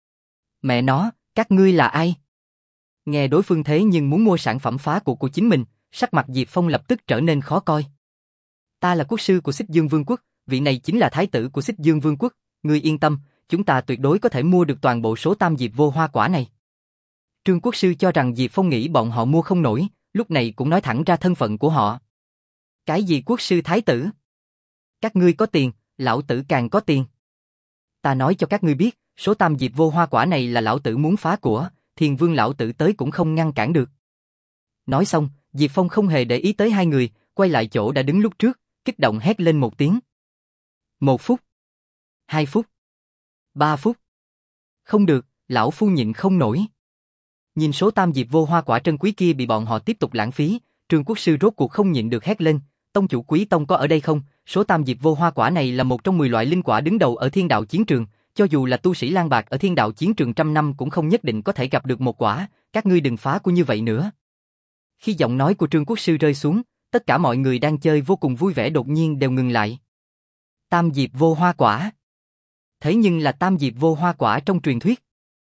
Mẹ nó, các ngươi là ai? Nghe đối phương thế nhưng muốn mua sản phẩm phá của của chính mình, sắc mặt Diệp Phong lập tức trở nên khó coi. Ta là quốc sư của Xích Dương Vương quốc, vị này chính là thái tử của Xích Dương Vương quốc, ngươi yên tâm, chúng ta tuyệt đối có thể mua được toàn bộ số tam diệp vô hoa quả này. Trương Quốc Sư cho rằng Diệp Phong nghĩ bọn họ mua không nổi, lúc này cũng nói thẳng ra thân phận của họ. Cái gì quốc sư thái tử? Các ngươi có tiền, lão tử càng có tiền. Ta nói cho các ngươi biết, số tam diệp vô hoa quả này là lão tử muốn phá của, Thiên Vương lão tử tới cũng không ngăn cản được. Nói xong, Diệp Phong không hề để ý tới hai người, quay lại chỗ đã đứng lúc trước, kích động hét lên một tiếng. Một phút. Hai phút. Ba phút. Không được, lão phu nhịn không nổi. Nhìn số tam diệp vô hoa quả trân quý kia bị bọn họ tiếp tục lãng phí, Trương Quốc Sư rốt cuộc không nhịn được hét lên, tông chủ Quý Tông có ở đây không? Số tam diệp vô hoa quả này là một trong mười loại linh quả đứng đầu ở thiên đạo chiến trường, cho dù là tu sĩ lang bạc ở thiên đạo chiến trường trăm năm cũng không nhất định có thể gặp được một quả, các ngươi đừng phá của như vậy nữa. Khi giọng nói của Trương Quốc Sư rơi xuống, tất cả mọi người đang chơi vô cùng vui vẻ đột nhiên đều ngừng lại. Tam diệp vô hoa quả. Thế nhưng là tam diệp vô hoa quả trong truyền thuyết.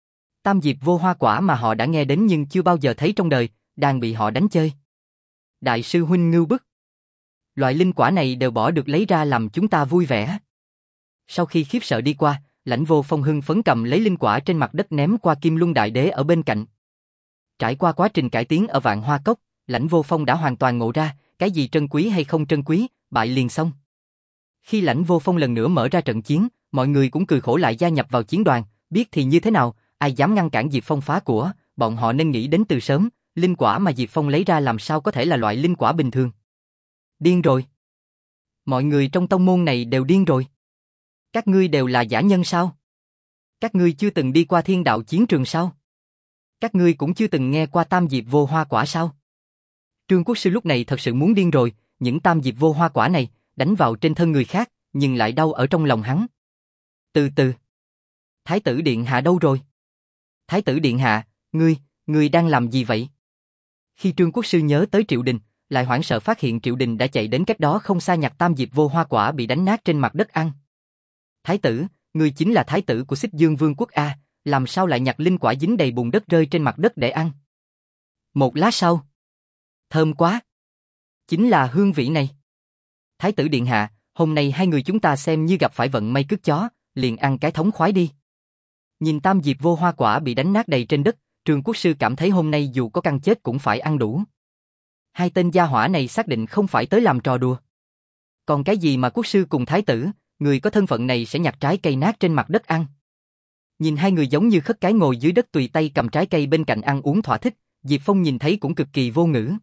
Tam diệp vô hoa quả mà họ đã nghe đến nhưng chưa bao giờ thấy trong đời, đang bị họ đánh chơi. Đại sư huynh ngưu bức. Loại linh quả này đều bỏ được lấy ra làm chúng ta vui vẻ. Sau khi khiếp sợ đi qua, Lãnh Vô Phong hưng phấn cầm lấy linh quả trên mặt đất ném qua Kim Luân Đại Đế ở bên cạnh. Trải qua quá trình cải tiến ở Vạn Hoa Cốc, Lãnh Vô Phong đã hoàn toàn ngộ ra, cái gì trân quý hay không trân quý, bại liền xong. Khi Lãnh Vô Phong lần nữa mở ra trận chiến, mọi người cũng cười khổ lại gia nhập vào chiến đoàn, biết thì như thế nào, ai dám ngăn cản Diệp Phong phá của, bọn họ nên nghĩ đến từ sớm, linh quả mà Diệp Phong lấy ra làm sao có thể là loại linh quả bình thường. Điên rồi. Mọi người trong tông môn này đều điên rồi. Các ngươi đều là giả nhân sao? Các ngươi chưa từng đi qua thiên đạo chiến trường sao? Các ngươi cũng chưa từng nghe qua tam diệp vô hoa quả sao? Trương Quốc Sư lúc này thật sự muốn điên rồi, những tam diệp vô hoa quả này, đánh vào trên thân người khác, nhưng lại đau ở trong lòng hắn. Từ từ. Thái tử Điện Hạ đâu rồi? Thái tử Điện Hạ, ngươi, ngươi đang làm gì vậy? Khi Trương Quốc Sư nhớ tới Triệu Đình, lại hoảng sợ phát hiện Triệu Đình đã chạy đến cách đó không xa nhặt tam diệp vô hoa quả bị đánh nát trên mặt đất ăn. Thái tử, ngươi chính là thái tử của Xích Dương Vương quốc A, làm sao lại nhặt linh quả dính đầy bùn đất rơi trên mặt đất để ăn? Một lát sau. Thơm quá. Chính là hương vị này. Thái tử Điện Hạ, hôm nay hai người chúng ta xem như gặp phải vận may cứt chó, liền ăn cái thống khoái đi. Nhìn tam diệp vô hoa quả bị đánh nát đầy trên đất, Trương Quốc Sư cảm thấy hôm nay dù có căng chết cũng phải ăn đủ. Hai tên gia hỏa này xác định không phải tới làm trò đùa. Còn cái gì mà Quốc Sư cùng thái tử, người có thân phận này sẽ nhặt trái cây nát trên mặt đất ăn. Nhìn hai người giống như khất cái ngồi dưới đất tùy tay cầm trái cây bên cạnh ăn uống thỏa thích, Diệp Phong nhìn thấy cũng cực kỳ vô ngữ.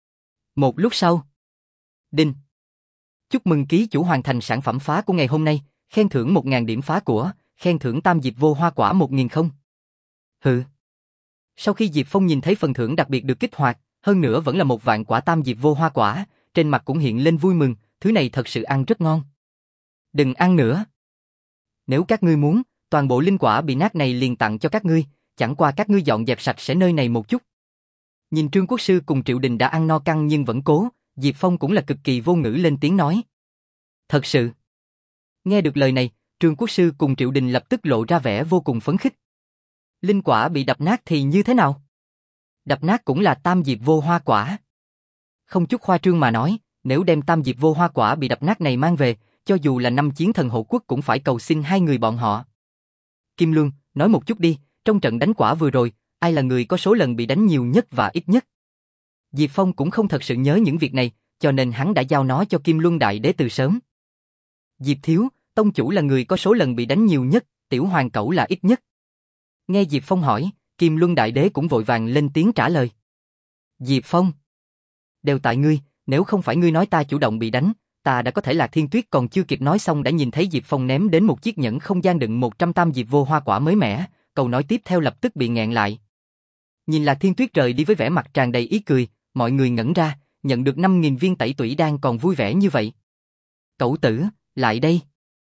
Một lúc sau. Đinh. Chúc mừng ký chủ hoàn thành sản phẩm phá của ngày hôm nay, khen thưởng một nghìn điểm phá của, khen thưởng tam diệp vô hoa quả một nghìn không. Hừ. Sau khi Diệp Phong nhìn thấy phần thưởng đặc biệt được kích hoạt, hơn nữa vẫn là một vạn quả tam diệp vô hoa quả, trên mặt cũng hiện lên vui mừng, thứ này thật sự ăn rất ngon. Đừng ăn nữa. Nếu các ngươi muốn, toàn bộ linh quả bị nát này liền tặng cho các ngươi, chẳng qua các ngươi dọn dẹp sạch sẽ nơi này một chút. Nhìn Trương Quốc Sư cùng Triệu Đình đã ăn no căng nhưng vẫn cố, Diệp Phong cũng là cực kỳ vô ngữ lên tiếng nói. Thật sự. Nghe được lời này, Trương Quốc Sư cùng Triệu Đình lập tức lộ ra vẻ vô cùng phấn khích. Linh quả bị đập nát thì như thế nào? Đập nát cũng là tam diệp vô hoa quả. Không chút khoa trương mà nói, nếu đem tam diệp vô hoa quả bị đập nát này mang về, cho dù là năm chiến thần hộ quốc cũng phải cầu xin hai người bọn họ. Kim Luân, nói một chút đi, trong trận đánh quả vừa rồi, ai là người có số lần bị đánh nhiều nhất và ít nhất? Diệp Phong cũng không thật sự nhớ những việc này, cho nên hắn đã giao nó cho Kim Luân Đại Đế từ sớm. Diệp Thiếu, tông chủ là người có số lần bị đánh nhiều nhất, Tiểu Hoàng Cẩu là ít nhất. Nghe Diệp Phong hỏi, Kim Luân Đại Đế cũng vội vàng lên tiếng trả lời. Diệp Phong, đều tại ngươi, nếu không phải ngươi nói ta chủ động bị đánh, ta đã có thể Lạc Thiên Tuyết còn chưa kịp nói xong đã nhìn thấy Diệp Phong ném đến một chiếc nhẫn không gian đựng một trăm tam diệp vô hoa quả mới mẻ, câu nói tiếp theo lập tức bị nghẹn lại. Nhìn Lạc Thiên Tuyết rời đi với vẻ mặt tràn đầy ý cười, mọi người ngẩn ra, nhận được năm nghìn viên tẩy tủy đan còn vui vẻ như vậy. Cẩu tử, lại đây.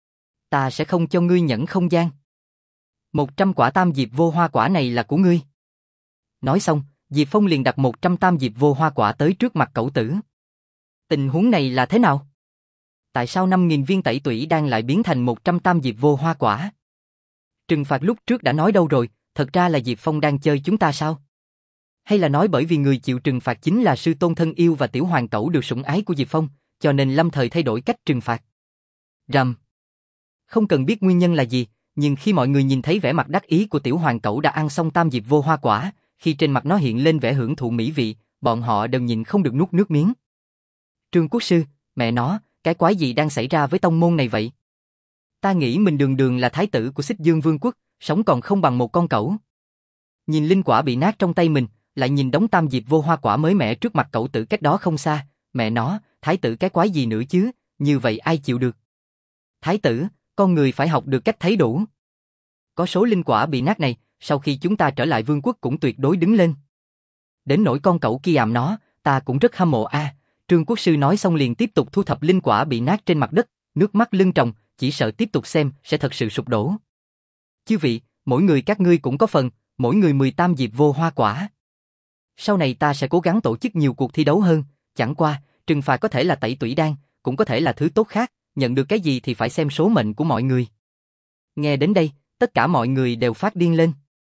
Ta sẽ không cho ngươi nhẫn không gian. một trăm quả tam diệp vô hoa quả này là của ngươi. Nói xong, Diệp Phong liền đặt một trăm tam diệp vô hoa quả tới trước mặt Cẩu tử. Tình huống này là thế nào? Tại sao năm nghìn viên tẩy tủy đan lại biến thành một trăm tam diệp vô hoa quả? Trừng phạt lúc trước đã nói đâu rồi, thật ra là Diệp Phong đang chơi chúng ta sao? Hay là nói bởi vì người chịu trừng phạt chính là sư tôn thân yêu và Tiểu Hoàng Cẩu được sủng ái của Diệp Phong, cho nên lâm thời thay đổi cách trừng phạt? Rầm. Không cần biết nguyên nhân là gì, nhưng khi mọi người nhìn thấy vẻ mặt đắc ý của Tiểu Hoàng Cẩu đã ăn xong tam diệp vô hoa quả, khi trên mặt nó hiện lên vẻ hưởng thụ mỹ vị, bọn họ đều nhìn không được nuốt nước miếng. Trương Quốc Sư, mẹ nó, cái quái gì đang xảy ra với tông môn này vậy? Ta nghĩ mình đường đường là thái tử của Xích Dương Vương quốc, sống còn không bằng một con cẩu. Nhìn linh quả bị nát trong tay mình, lại nhìn đống tam diệp vô hoa quả mới mẻ trước mặt Cẩu tử cách đó không xa, mẹ nó, thái tử cái quái gì nữa chứ, như vậy ai chịu được? Thái tử, con người phải học được cách thấy đủ. Có số linh quả bị nát này, sau khi chúng ta trở lại vương quốc cũng tuyệt đối đứng lên. Đến nỗi con cẩu kia àm nó, ta cũng rất hâm mộ a. À. Trương Quốc Sư nói xong liền tiếp tục thu thập linh quả bị nát trên mặt đất, nước mắt lưng tròng, chỉ sợ tiếp tục xem sẽ thật sự sụp đổ. Chư vị, mỗi người các ngươi cũng có phần, mỗi người mười tam diệp vô hoa quả. Sau này ta sẽ cố gắng tổ chức nhiều cuộc thi đấu hơn, chẳng qua, trừng phạt có thể là tẩy tủy đan, cũng có thể là thứ tốt khác, nhận được cái gì thì phải xem số mệnh của mọi người. Nghe đến đây, tất cả mọi người đều phát điên lên.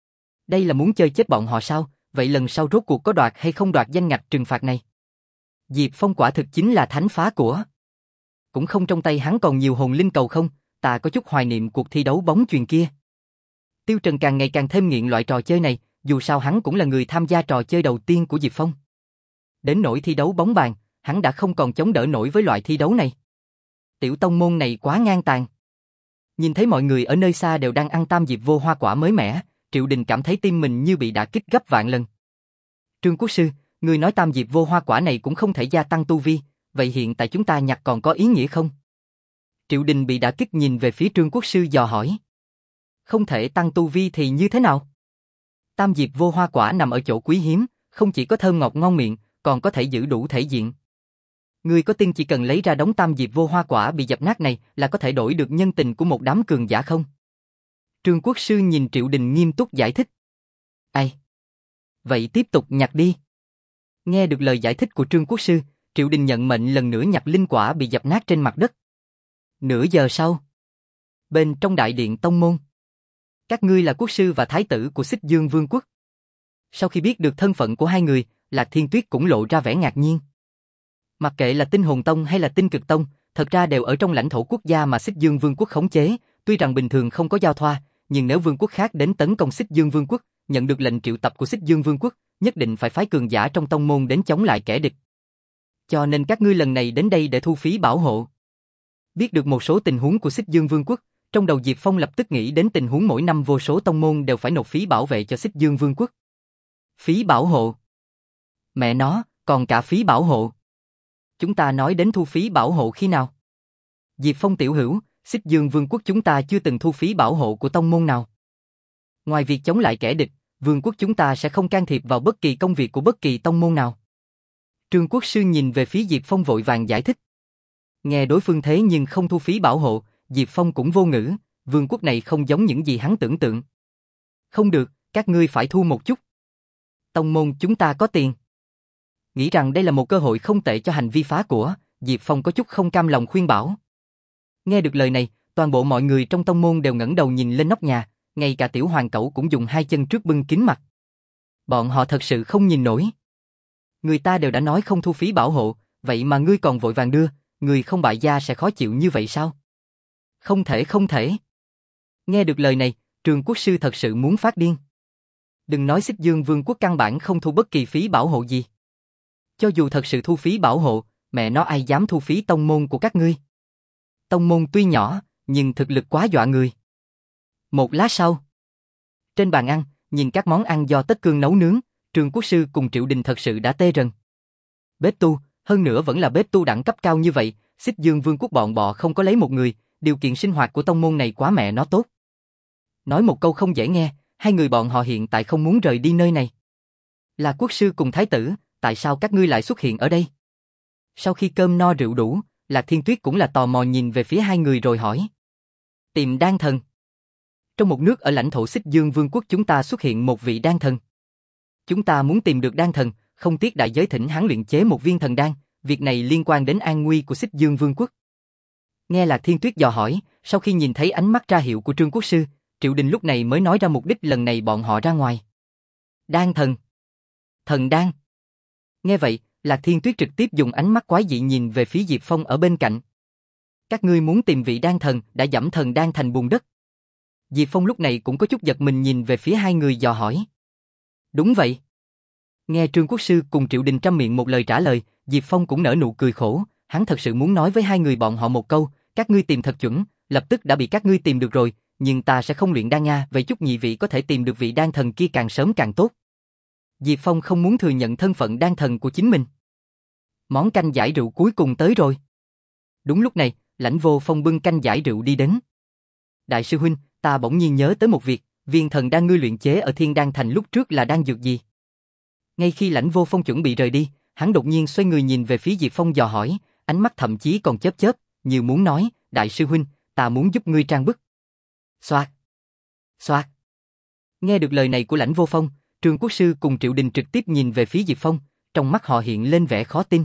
Đây là muốn chơi chết bọn họ sao? Vậy lần sau rốt cuộc có đoạt hay không đoạt danh ngạch trừng phạt này? Diệp Phong quả thực chính là thánh phá của. Cũng không trong tay hắn còn nhiều hồn linh cầu không, ta có chút hoài niệm cuộc thi đấu bóng chuyền kia. Tiêu Trần càng ngày càng thêm nghiện loại trò chơi này, dù sao hắn cũng là người tham gia trò chơi đầu tiên của Diệp Phong. Đến nỗi thi đấu bóng bàn, hắn đã không còn chống đỡ nổi với loại thi đấu này. Tiểu tông môn này quá ngang tàn. Nhìn thấy mọi người ở nơi xa đều đang ăn tam diệp vô hoa quả mới mẻ, Triệu Đình cảm thấy tim mình như bị đả kích gấp vạn lần. Trương Quốc Sư, người nói tam diệp vô hoa quả này cũng không thể gia tăng tu vi, vậy hiện tại chúng ta nhặt còn có ý nghĩa không? Triệu Đình bị đả kích nhìn về phía Trương Quốc Sư dò hỏi. Không thể tăng tu vi thì như thế nào? Tam diệp vô hoa quả nằm ở chỗ quý hiếm, không chỉ có thơm ngọt ngon miệng, còn có thể giữ đủ thể diện. Ngươi có tin chỉ cần lấy ra đống tam diệp vô hoa quả bị dập nát này là có thể đổi được nhân tình của một đám cường giả không? Trương Quốc Sư nhìn Triệu Đình nghiêm túc giải thích. Ai? Vậy tiếp tục nhặt đi. Nghe được lời giải thích của Trương Quốc Sư, Triệu Đình nhận mệnh lần nữa nhặt linh quả bị dập nát trên mặt đất. Nửa giờ sau, bên trong đại điện tông môn, các ngươi là quốc sư và thái tử của Xích Dương Vương quốc. Sau khi biết được thân phận của hai người, Lạc Thiên Tuyết cũng lộ ra vẻ ngạc nhiên. Mặc kệ là Tinh Hồn Tông hay là Tinh Cực Tông, thật ra đều ở trong lãnh thổ quốc gia mà Xích Dương Vương quốc khống chế, tuy rằng bình thường không có giao thoa, nhưng nếu vương quốc khác đến tấn công Xích Dương Vương quốc, nhận được lệnh triệu tập của Xích Dương Vương quốc, nhất định phải phái cường giả trong tông môn đến chống lại kẻ địch. Cho nên các ngươi lần này đến đây để thu phí bảo hộ. Biết được một số tình huống của Xích Dương Vương quốc, trong đầu Diệp Phong lập tức nghĩ đến tình huống mỗi năm vô số tông môn đều phải nộp phí bảo vệ cho Xích Dương Vương quốc. Phí bảo hộ? Mẹ nó, còn cả phí bảo hộ. Chúng ta nói đến thu phí bảo hộ khi nào? Diệp Phong tiểu hữu, Xích Dương Vương quốc chúng ta chưa từng thu phí bảo hộ của tông môn nào. Ngoài việc chống lại kẻ địch, vương quốc chúng ta sẽ không can thiệp vào bất kỳ công việc của bất kỳ tông môn nào. Trương Quốc Sư nhìn về phía Diệp Phong vội vàng giải thích. Nghe đối phương thế nhưng không thu phí bảo hộ, Diệp Phong cũng vô ngữ, vương quốc này không giống những gì hắn tưởng tượng. Không được, các ngươi phải thu một chút. Tông môn chúng ta có tiền. Nghĩ rằng đây là một cơ hội không tệ cho hành vi phá của, Diệp Phong có chút không cam lòng khuyên bảo. Nghe được lời này, toàn bộ mọi người trong tông môn đều ngẩng đầu nhìn lên nóc nhà, ngay cả tiểu hoàng cẩu cũng dùng hai chân trước bưng kín mặt. Bọn họ thật sự không nhìn nổi. Người ta đều đã nói không thu phí bảo hộ, vậy mà ngươi còn vội vàng đưa, người không bại gia sẽ khó chịu như vậy sao? Không thể không thể. Nghe được lời này, Trương Quốc Sư thật sự muốn phát điên. Đừng nói Xích Dương Vương quốc căn bản không thu bất kỳ phí bảo hộ gì. Cho dù thật sự thu phí bảo hộ, mẹ nó ai dám thu phí tông môn của các ngươi. Tông môn tuy nhỏ, nhưng thực lực quá dọa người. Một lát sau, trên bàn ăn, nhìn các món ăn do Tất Cương nấu nướng, Trương Quốc Sư cùng Triệu Đình thật sự đã tê rần. Bếp tu, hơn nữa vẫn là bếp tu đẳng cấp cao như vậy, Xích Dương Vương quốc bọn bọ không có lấy một người, điều kiện sinh hoạt của tông môn này quá mẹ nó tốt. Nói một câu không dễ nghe, hai người bọn họ hiện tại không muốn rời đi nơi này. Là quốc sư cùng thái tử, tại sao các ngươi lại xuất hiện ở đây? Sau khi cơm no rượu đủ, Lạc Thiên Tuyết cũng là tò mò nhìn về phía hai người rồi hỏi. Tìm đan thần. Trong một nước ở lãnh thổ Xích Dương Vương quốc chúng ta xuất hiện một vị đan thần. Chúng ta muốn tìm được đan thần, không tiếc đại giới thỉnh hắn luyện chế một viên thần đan, việc này liên quan đến an nguy của Xích Dương Vương quốc. Nghe Lạc Thiên Tuyết dò hỏi, sau khi nhìn thấy ánh mắt ra hiệu của Trương Quốc Sư, Triệu Đình lúc này mới nói ra mục đích lần này bọn họ ra ngoài. Đan thần. Thần đan. Nghe vậy, Lạc Thiên Tuyết trực tiếp dùng ánh mắt quái dị nhìn về phía Diệp Phong ở bên cạnh. Các ngươi muốn tìm vị đan thần đã dẫm thần đan thành bùn đất. Diệp Phong lúc này cũng có chút giật mình nhìn về phía hai người dò hỏi. Đúng vậy. Nghe Trương Quốc Sư cùng Triệu Đình trăm miệng một lời trả lời, Diệp Phong cũng nở nụ cười khổ, hắn thật sự muốn nói với hai người bọn họ một câu, các ngươi tìm thật chuẩn, lập tức đã bị các ngươi tìm được rồi, nhưng ta sẽ không luyện đan nha, vậy chúc nhị vị có thể tìm được vị đan thần kia càng sớm càng tốt. Diệp Phong không muốn thừa nhận thân phận đan thần của chính mình. Món canh giải rượu cuối cùng tới rồi. Đúng lúc này, Lãnh Vô Phong bưng canh giải rượu đi đến. Đại sư huynh, ta bỗng nhiên nhớ tới một việc, viên thần đan ngươi luyện chế ở Thiên Đan Thành lúc trước là đan dược gì? Ngay khi Lãnh Vô Phong chuẩn bị rời đi, hắn đột nhiên xoay người nhìn về phía Diệp Phong dò hỏi, ánh mắt thậm chí còn chớp chớp, như muốn nói, đại sư huynh, ta muốn giúp ngươi trang bức. Xoạt, xoạt. Nghe được lời này của Lãnh Vô Phong, Trương Quốc Sư cùng Triệu Đình trực tiếp nhìn về phía Diệp Phong, trong mắt họ hiện lên vẻ khó tin.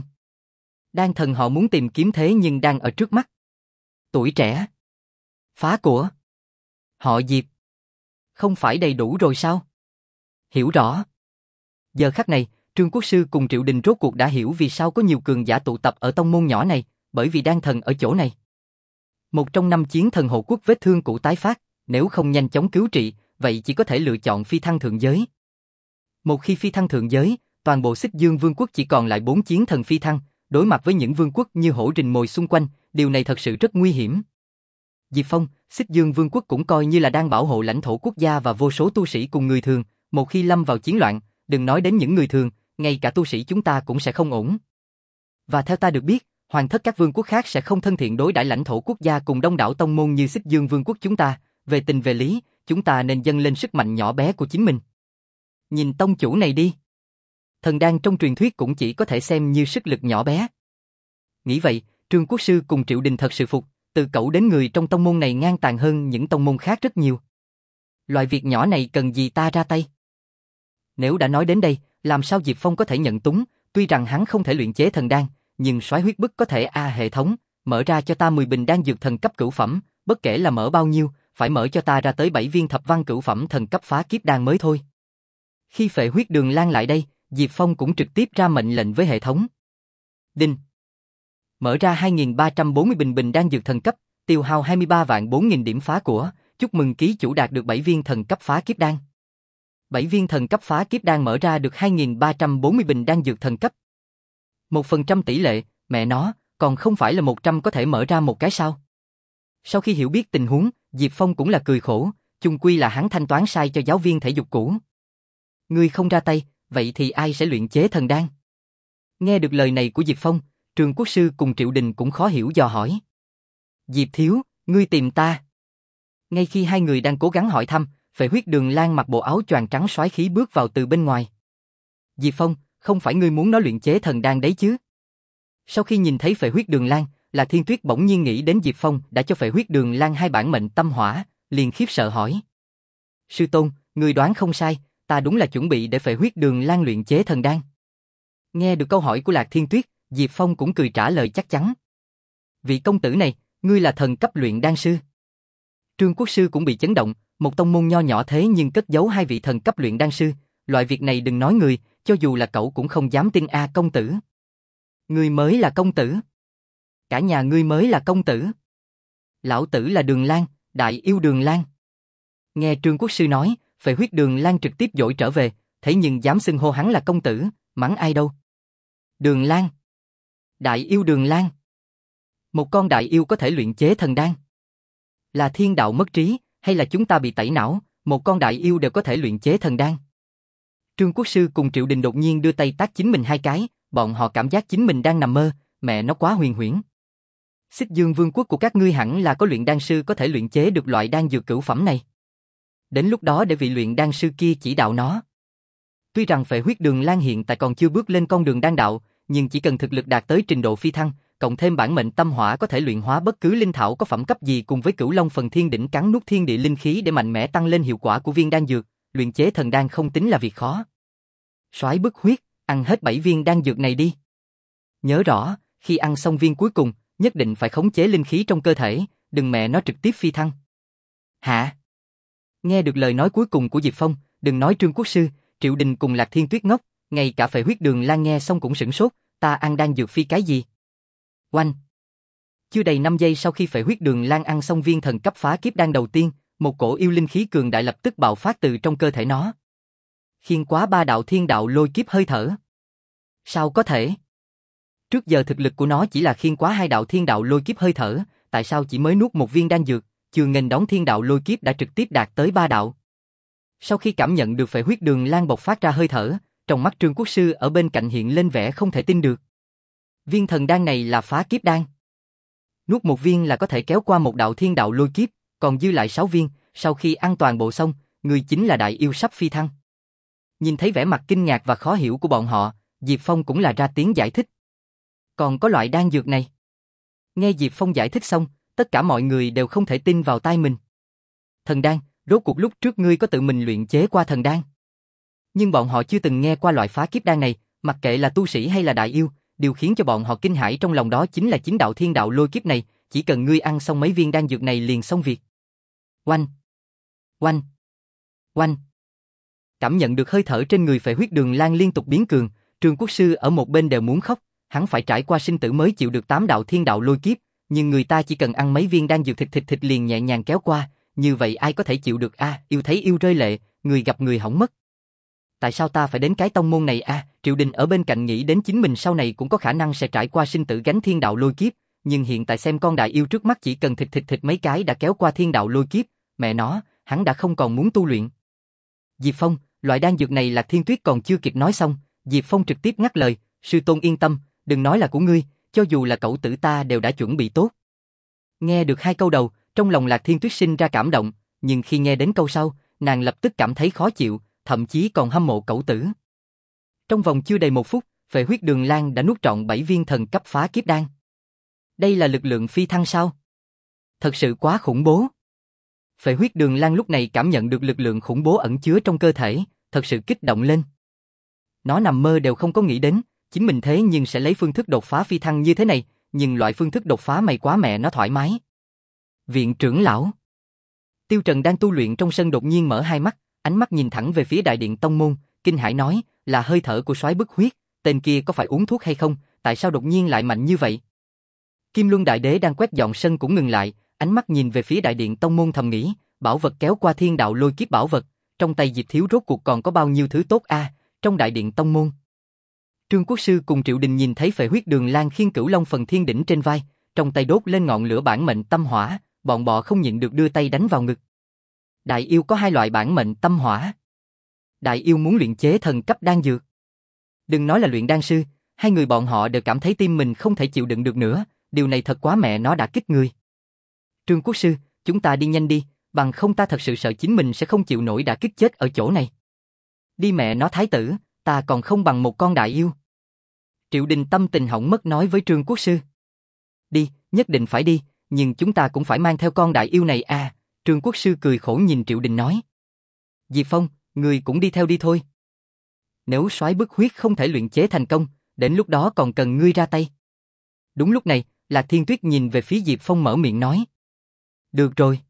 Đan thần họ muốn tìm kiếm thế nhưng đang ở trước mắt. Tuổi trẻ. Phá của. Họ Diệp. Không phải đầy đủ rồi sao? Hiểu rõ. Giờ khắc này, Trương Quốc Sư cùng Triệu Đình rốt cuộc đã hiểu vì sao có nhiều cường giả tụ tập ở tông môn nhỏ này, bởi vì đan thần ở chỗ này. Một trong năm chiến thần hộ quốc vết thương cũ tái phát, nếu không nhanh chóng cứu trị, vậy chỉ có thể lựa chọn phi thăng thượng giới. Một khi phi thăng thượng giới, toàn bộ Xích Dương Vương quốc chỉ còn lại bốn chiến thần phi thăng, đối mặt với những vương quốc như hổ rình mồi xung quanh, điều này thật sự rất nguy hiểm. Diệp Phong, Xích Dương Vương quốc cũng coi như là đang bảo hộ lãnh thổ quốc gia và vô số tu sĩ cùng người thường, một khi lâm vào chiến loạn, đừng nói đến những người thường, ngay cả tu sĩ chúng ta cũng sẽ không ổn. Và theo ta được biết, hoàng thất các vương quốc khác sẽ không thân thiện đối đãi lãnh thổ quốc gia cùng đông đảo tông môn như Xích Dương Vương quốc chúng ta, về tình về lý, chúng ta nên dâng lên sức mạnh nhỏ bé của chính mình. Nhìn tông chủ này đi. Thần đan trong truyền thuyết cũng chỉ có thể xem như sức lực nhỏ bé. Nghĩ vậy, Trương Quốc Sư cùng Triệu Đình thật sự phục, từ cậu đến người trong tông môn này ngang tàn hơn những tông môn khác rất nhiều. Loại việc nhỏ này cần gì ta ra tay? Nếu đã nói đến đây, làm sao Diệp Phong có thể nhận túng, tuy rằng hắn không thể luyện chế thần đan, nhưng soái huyết bức có thể a hệ thống, mở ra cho ta mười bình đan dược thần cấp cửu phẩm, bất kể là mở bao nhiêu, phải mở cho ta ra tới bảy viên thập văn cửu phẩm thần cấp phá kiếp đan mới thôi. Khi phệ huyết đường lan lại đây, Diệp Phong cũng trực tiếp ra mệnh lệnh với hệ thống. Đinh. Mở ra hai nghìn ba trăm bốn mươi bình bình đan dược thần cấp, tiêu hao hai mươi ba vạn bốn nghìn điểm phá của, chúc mừng ký chủ đạt được bảy viên thần cấp phá kiếp đan. bảy viên thần cấp phá kiếp đan mở ra được hai nghìn ba trăm bốn mươi bình đan dược thần cấp. một phần trăm tỷ lệ, mẹ nó, còn không phải là một trăm có thể mở ra một cái sao? Sau khi hiểu biết tình huống, Diệp Phong cũng là cười khổ, chung quy là hắn thanh toán sai cho giáo viên thể dục cũ. Ngươi không ra tay, vậy thì ai sẽ luyện chế thần đan? Nghe được lời này của Diệp Phong, Trương Quốc Sư cùng Triệu Đình cũng khó hiểu dò hỏi. Diệp thiếu, ngươi tìm ta. Ngay khi hai người đang cố gắng hỏi thăm, phệ huyết đường lan mặc bộ áo choàng trắng soái khí bước vào từ bên ngoài. Diệp Phong, không phải ngươi muốn nó luyện chế thần đan đấy chứ? Sau khi nhìn thấy phệ huyết đường lan, Lạc Thiên Tuyết bỗng nhiên nghĩ đến Diệp Phong đã cho phệ huyết đường lan hai bản mệnh tâm hỏa, liền khiếp sợ hỏi. Sư tôn, ngươi đoán không sai, ta đúng là chuẩn bị để phệ huyết đường lan luyện chế thần đan. Nghe được câu hỏi của Lạc Thiên Tuyết, Diệp Phong cũng cười trả lời chắc chắn. Vị công tử này, ngươi là thần cấp luyện đan sư. Trương Quốc Sư cũng bị chấn động, một tông môn nho nhỏ thế nhưng cất giấu hai vị thần cấp luyện đan sư, loại việc này đừng nói người, cho dù là cậu cũng không dám tin a công tử. Ngươi mới là công tử. Cả nhà ngươi mới là công tử. Lão tử là Đường Lan, đại yêu Đường Lan. Nghe Trương Quốc Sư nói, phệ huyết Đường Lan trực tiếp dội trở về, thế nhưng dám xưng hô hắn là công tử, mắng ai đâu. Đường Lan. Đại yêu Đường Lan. Một con đại yêu có thể luyện chế thần đan. Là thiên đạo mất trí, hay là chúng ta bị tẩy não, một con đại yêu đều có thể luyện chế thần đan. Trương Quốc Sư cùng Triệu Đình đột nhiên đưa tay tát chính mình hai cái, bọn họ cảm giác chính mình đang nằm mơ, mẹ nó quá huyền huyễn. Xích Dương Vương quốc của các ngươi hẳn là có luyện đan sư có thể luyện chế được loại đan dược cửu phẩm này. Đến lúc đó để vị luyện đan sư kia chỉ đạo nó. Tuy rằng phệ huyết đường lan hiện tại còn chưa bước lên con đường đan đạo, nhưng chỉ cần thực lực đạt tới trình độ phi thăng, cộng thêm bản mệnh tâm hỏa có thể luyện hóa bất cứ linh thảo có phẩm cấp gì cùng với cửu long phần thiên đỉnh cắn nuốt thiên địa linh khí để mạnh mẽ tăng lên hiệu quả của viên đan dược, luyện chế thần đan không tính là việc khó. Soái bức huyết, ăn hết bảy viên đan dược này đi. Nhớ rõ, khi ăn xong viên cuối cùng, nhất định phải khống chế linh khí trong cơ thể, đừng mẹ nó trực tiếp phi thăng. Hả? Nghe được lời nói cuối cùng của Diệp Phong, đừng nói Trương Quốc Sư, Triệu Đình cùng Lạc Thiên Tuyết ngốc, ngay cả phệ huyết đường lan nghe xong cũng sửng sốt, ta ăn đan dược phi cái gì? Oanh! Chưa đầy năm giây sau khi phệ huyết đường lan ăn xong viên thần cấp phá kiếp đan đầu tiên, một cổ yêu linh khí cường đại lập tức bạo phát từ trong cơ thể nó. Khiên quá ba đạo thiên đạo lôi kiếp hơi thở. Sao có thể? Trước giờ thực lực của nó chỉ là khiên quá hai đạo thiên đạo lôi kiếp hơi thở, tại sao chỉ mới nuốt một viên đan dược, chưa nghênh đón thiên đạo lôi kiếp đã trực tiếp đạt tới ba đạo. Sau khi cảm nhận được phệ huyết đường lan bộc phát ra hơi thở, trong mắt Trương Quốc Sư ở bên cạnh hiện lên vẻ không thể tin được. Viên thần đan này là phá kiếp đan. Nuốt một viên là có thể kéo qua một đạo thiên đạo lôi kiếp, còn dư lại sáu viên, sau khi ăn toàn bộ xong, người chính là đại yêu sắp phi thăng. Nhìn thấy vẻ mặt kinh ngạc và khó hiểu của bọn họ, Diệp Phong cũng là ra tiếng giải thích. Còn có loại đan dược này. Nghe Diệp Phong giải thích xong, tất cả mọi người đều không thể tin vào tai mình. Thần đan, rốt cuộc lúc trước ngươi có tự mình luyện chế qua thần đan. Nhưng bọn họ chưa từng nghe qua loại phá kiếp đan này, mặc kệ là tu sĩ hay là đại yêu, điều khiến cho bọn họ kinh hãi trong lòng đó chính là chính đạo thiên đạo lôi kiếp này, chỉ cần ngươi ăn xong mấy viên đan dược này liền xong việc. Oanh! Oanh! Oanh! Cảm nhận được hơi thở trên người Phệ Huyết Đường Lang liên tục biến cường, Trương Quốc Sư ở một bên đều muốn khóc, hắn phải trải qua sinh tử mới chịu được tám đạo thiên đạo lôi kiếp, nhưng người ta chỉ cần ăn mấy viên đan dược thịt thịt thịt liền nhẹ nhàng kéo qua, như vậy ai có thể chịu được a? À, yêu thấy yêu rơi lệ, người gặp người hỏng mất. Tại sao ta phải đến cái tông môn này a? À, Triệu Đình ở bên cạnh nghĩ đến chính mình sau này cũng có khả năng sẽ trải qua sinh tử gánh thiên đạo lôi kiếp, nhưng hiện tại xem con đại yêu trước mắt chỉ cần thịt thịt thịt mấy cái đã kéo qua thiên đạo lôi kiếp, mẹ nó, hắn đã không còn muốn tu luyện. Diệp Phong, loại đan dược này Lạc Thiên Tuyết còn chưa kịp nói xong, Diệp Phong trực tiếp ngắt lời, sư tôn yên tâm, đừng nói là của ngươi, cho dù là cậu tử ta đều đã chuẩn bị tốt. Nghe được hai câu đầu, trong lòng Lạc Thiên Tuyết sinh ra cảm động, nhưng khi nghe đến câu sau, nàng lập tức cảm thấy khó chịu, thậm chí còn hâm mộ cậu tử. Trong vòng chưa đầy một phút, Phệ Huyết Đường Lang đã nuốt trọn bảy viên thần cấp phá kiếp đan. Đây là lực lượng phi thăng sao? Thật sự quá khủng bố. Phệ Huyết Đường Lang lúc này cảm nhận được lực lượng khủng bố ẩn chứa trong cơ thể, thật sự kích động lên. Nó nằm mơ đều không có nghĩ đến, chính mình thế nhưng sẽ lấy phương thức đột phá phi thăng như thế này, nhưng loại phương thức đột phá mày quá mẹ nó thoải mái. Viện trưởng lão. Tiêu Trần đang tu luyện trong sân đột nhiên mở hai mắt, ánh mắt nhìn thẳng về phía đại điện tông môn, kinh hãi nói, là hơi thở của soái bức huyết, tên kia có phải uống thuốc hay không, tại sao đột nhiên lại mạnh như vậy? Kim Luân Đại Đế đang quét dọn sân cũng ngừng lại, ánh mắt nhìn về phía đại điện tông môn thầm nghĩ, bảo vật kéo qua thiên đạo lôi kiếp bảo vật, trong tay Diệp Thiếu rốt cuộc còn có bao nhiêu thứ tốt a? À, trong đại điện tông môn. Trương Quốc Sư cùng Triệu Đình nhìn thấy Phệ Huyết Đường Lang khiêng Cửu Long Phần Thiên đỉnh trên vai, trong tay đốt lên ngọn lửa bản mệnh tâm hỏa, bọn bọ không nhịn được đưa tay đánh vào ngực. Đại yêu có hai loại bản mệnh tâm hỏa. Đại yêu muốn luyện chế thần cấp đan dược. Đừng nói là luyện đan sư, hai người bọn họ đều cảm thấy tim mình không thể chịu đựng được nữa, điều này thật quá mẹ nó đã kích người. Trương Quốc Sư, chúng ta đi nhanh đi, bằng không ta thật sự sợ chính mình sẽ không chịu nổi đả kích chết ở chỗ này. Đi mẹ nó thái tử, ta còn không bằng một con đại yêu. Triệu Đình tâm tình hỏng mất nói với Trương Quốc Sư. Đi, nhất định phải đi, nhưng chúng ta cũng phải mang theo con đại yêu này à, Trương Quốc Sư cười khổ nhìn Triệu Đình nói. Diệp Phong, người cũng đi theo đi thôi. Nếu soái bức huyết không thể luyện chế thành công, đến lúc đó còn cần ngươi ra tay. Đúng lúc này, Lạc Thiên Tuyết nhìn về phía Diệp Phong mở miệng nói. Được rồi.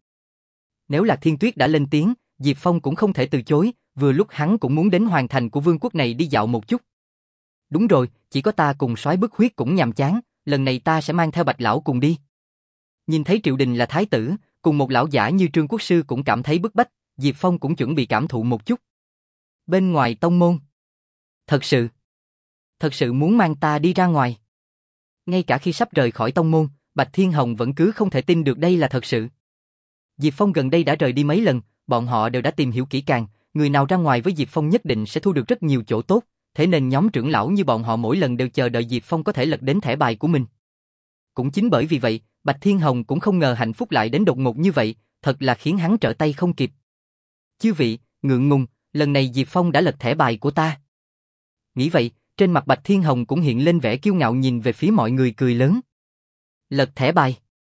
Nếu Lạc Thiên Tuyết đã lên tiếng, Diệp Phong cũng không thể từ chối, vừa lúc hắn cũng muốn đến hoàng thành của vương quốc này đi dạo một chút. Đúng rồi, chỉ có ta cùng soái bức huyết cũng nhàm chán, lần này ta sẽ mang theo Bạch lão cùng đi. Nhìn thấy Triệu Đình là thái tử, cùng một lão giả như Trương Quốc Sư cũng cảm thấy bức bách, Diệp Phong cũng chuẩn bị cảm thụ một chút. Bên ngoài tông môn. Thật sự, thật sự muốn mang ta đi ra ngoài. Ngay cả khi sắp rời khỏi tông môn, Bạch Thiên Hồng vẫn cứ không thể tin được đây là thật sự. Diệp Phong gần đây đã rời đi mấy lần, bọn họ đều đã tìm hiểu kỹ càng, người nào ra ngoài với Diệp Phong nhất định sẽ thu được rất nhiều chỗ tốt, thế nên nhóm trưởng lão như bọn họ mỗi lần đều chờ đợi Diệp Phong có thể lật đến thẻ bài của mình. Cũng chính bởi vì vậy, Bạch Thiên Hồng cũng không ngờ hạnh phúc lại đến đột ngột như vậy, thật là khiến hắn trở tay không kịp. Chư vị, ngượng ngùng, lần này Diệp Phong đã lật thẻ bài của ta. Nghĩ vậy, trên mặt Bạch Thiên Hồng cũng hiện lên vẻ kiêu ngạo nhìn về phía mọi người cười lớn. Lật thẻ bài.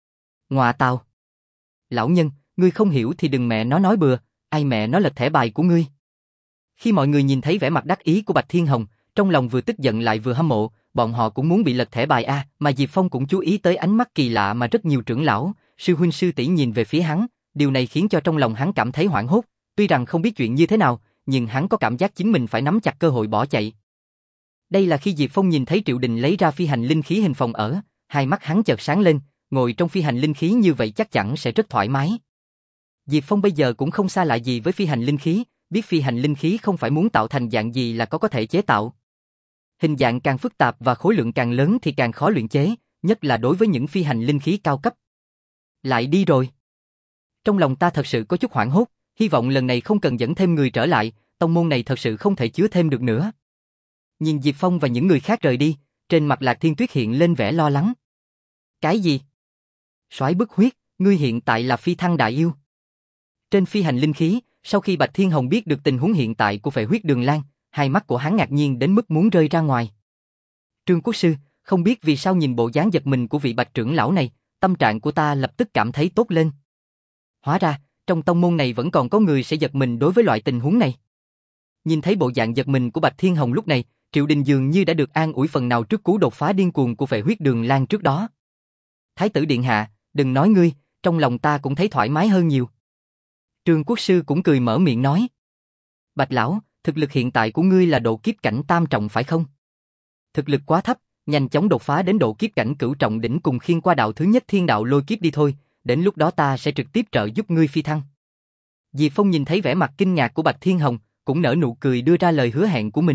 Ngọa tào. Lão nhân, ngươi không hiểu thì đừng mẹ nó nói bừa, ai mẹ nó lật thẻ bài của ngươi. Khi mọi người nhìn thấy vẻ mặt đắc ý của Bạch Thiên Hồng, trong lòng vừa tức giận lại vừa hâm mộ, bọn họ cũng muốn bị lật thẻ bài a, mà Diệp Phong cũng chú ý tới ánh mắt kỳ lạ mà rất nhiều trưởng lão, sư huynh sư tỷ nhìn về phía hắn, điều này khiến cho trong lòng hắn cảm thấy hoảng hốt, tuy rằng không biết chuyện như thế nào, nhưng hắn có cảm giác chính mình phải nắm chặt cơ hội bỏ chạy. Đây là khi Diệp Phong nhìn thấy Triệu Đình lấy ra phi hành linh khí hình phòng ở, hai mắt hắn chợt sáng lên, ngồi trong phi hành linh khí như vậy chắc chắn sẽ rất thoải mái. Diệp Phong bây giờ cũng không xa lạ gì với phi hành linh khí, biết phi hành linh khí không phải muốn tạo thành dạng gì là có có thể chế tạo. Hình dạng càng phức tạp và khối lượng càng lớn thì càng khó luyện chế, nhất là đối với những phi hành linh khí cao cấp. Lại đi rồi. Trong lòng ta thật sự có chút hoảng hốt, hy vọng lần này không cần dẫn thêm người trở lại, tông môn này thật sự không thể chứa thêm được nữa. Nhìn Diệp Phong và những người khác rời đi, trên mặt Lạc Thiên Tuyết hiện lên vẻ lo lắng. Cái gì? Soái bức huyết, ngươi hiện tại là phi thăng đại yêu. Trên phi hành linh khí, sau khi Bạch Thiên Hồng biết được tình huống hiện tại của Phệ Huyết Đường Lang, hai mắt của hắn ngạc nhiên đến mức muốn rơi ra ngoài. Trương Quốc Sư, không biết vì sao nhìn bộ dáng giật mình của vị Bạch trưởng lão này, tâm trạng của ta lập tức cảm thấy tốt lên. Hóa ra, trong tông môn này vẫn còn có người sẽ giật mình đối với loại tình huống này. Nhìn thấy bộ dạng giật mình của Bạch Thiên Hồng lúc này, Triệu Đình dường như đã được an ủi phần nào trước cú đột phá điên cuồng của Phệ Huyết Đường Lang trước đó. Thái tử điện hạ, đừng nói ngươi, trong lòng ta cũng thấy thoải mái hơn nhiều. Trương Quốc Sư cũng cười mở miệng nói. Bạch lão, thực lực hiện tại của ngươi là độ kiếp cảnh tam trọng phải không? Thực lực quá thấp, nhanh chóng đột phá đến độ kiếp cảnh cửu trọng đỉnh cùng khiên qua đạo thứ nhất thiên đạo lôi kiếp đi thôi, đến lúc đó ta sẽ trực tiếp trợ giúp ngươi phi thăng. Diệp Phong nhìn thấy vẻ mặt kinh ngạc của Bạch Thiên Hồng, cũng nở nụ cười đưa ra lời hứa hẹn của mình.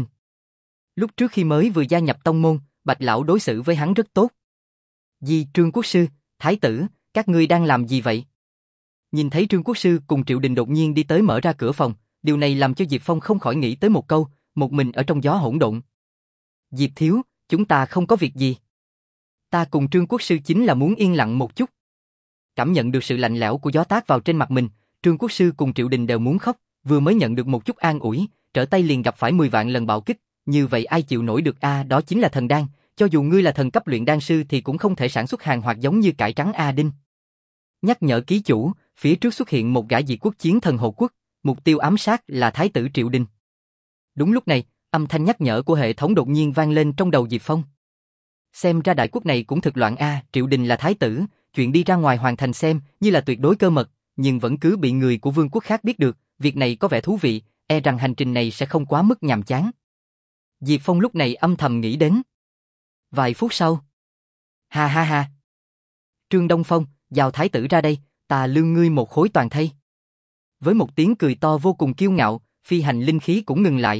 Lúc trước khi mới vừa gia nhập tông môn, Bạch lão đối xử với hắn rất tốt. Di Trương Quốc Sư, Thái tử, các ngươi đang làm gì vậy? Nhìn thấy Trương Quốc Sư cùng Triệu Đình đột nhiên đi tới mở ra cửa phòng, điều này làm cho Diệp Phong không khỏi nghĩ tới một câu, một mình ở trong gió hỗn độn. Diệp thiếu, chúng ta không có việc gì. Ta cùng Trương Quốc Sư chính là muốn yên lặng một chút. Cảm nhận được sự lạnh lẽo của gió tát vào trên mặt mình, Trương Quốc Sư cùng Triệu Đình đều muốn khóc, vừa mới nhận được một chút an ủi, trở tay liền gặp phải mười vạn lần bạo kích, như vậy ai chịu nổi được a, đó chính là thần đan, cho dù ngươi là thần cấp luyện đan sư thì cũng không thể sản xuất hàng hoạt giống như cải trắng a đinh. Nhắc nhở ký chủ, phía trước xuất hiện một gã diệt quốc chiến thần hộ quốc, mục tiêu ám sát là Thái tử Triệu Đình. Đúng lúc này, âm thanh nhắc nhở của hệ thống đột nhiên vang lên trong đầu Diệp Phong. Xem ra đại quốc này cũng thực loạn a, Triệu Đình là thái tử, chuyện đi ra ngoài hoàn thành xem như là tuyệt đối cơ mật, nhưng vẫn cứ bị người của vương quốc khác biết được, việc này có vẻ thú vị, e rằng hành trình này sẽ không quá mức nhàm chán. Diệp Phong lúc này âm thầm nghĩ đến. Vài phút sau. Ha ha ha. Trương Đông Phong, giao thái tử ra đây, ta lương ngươi một khối toàn thây. Với một tiếng cười to vô cùng kiêu ngạo, phi hành linh khí cũng ngừng lại.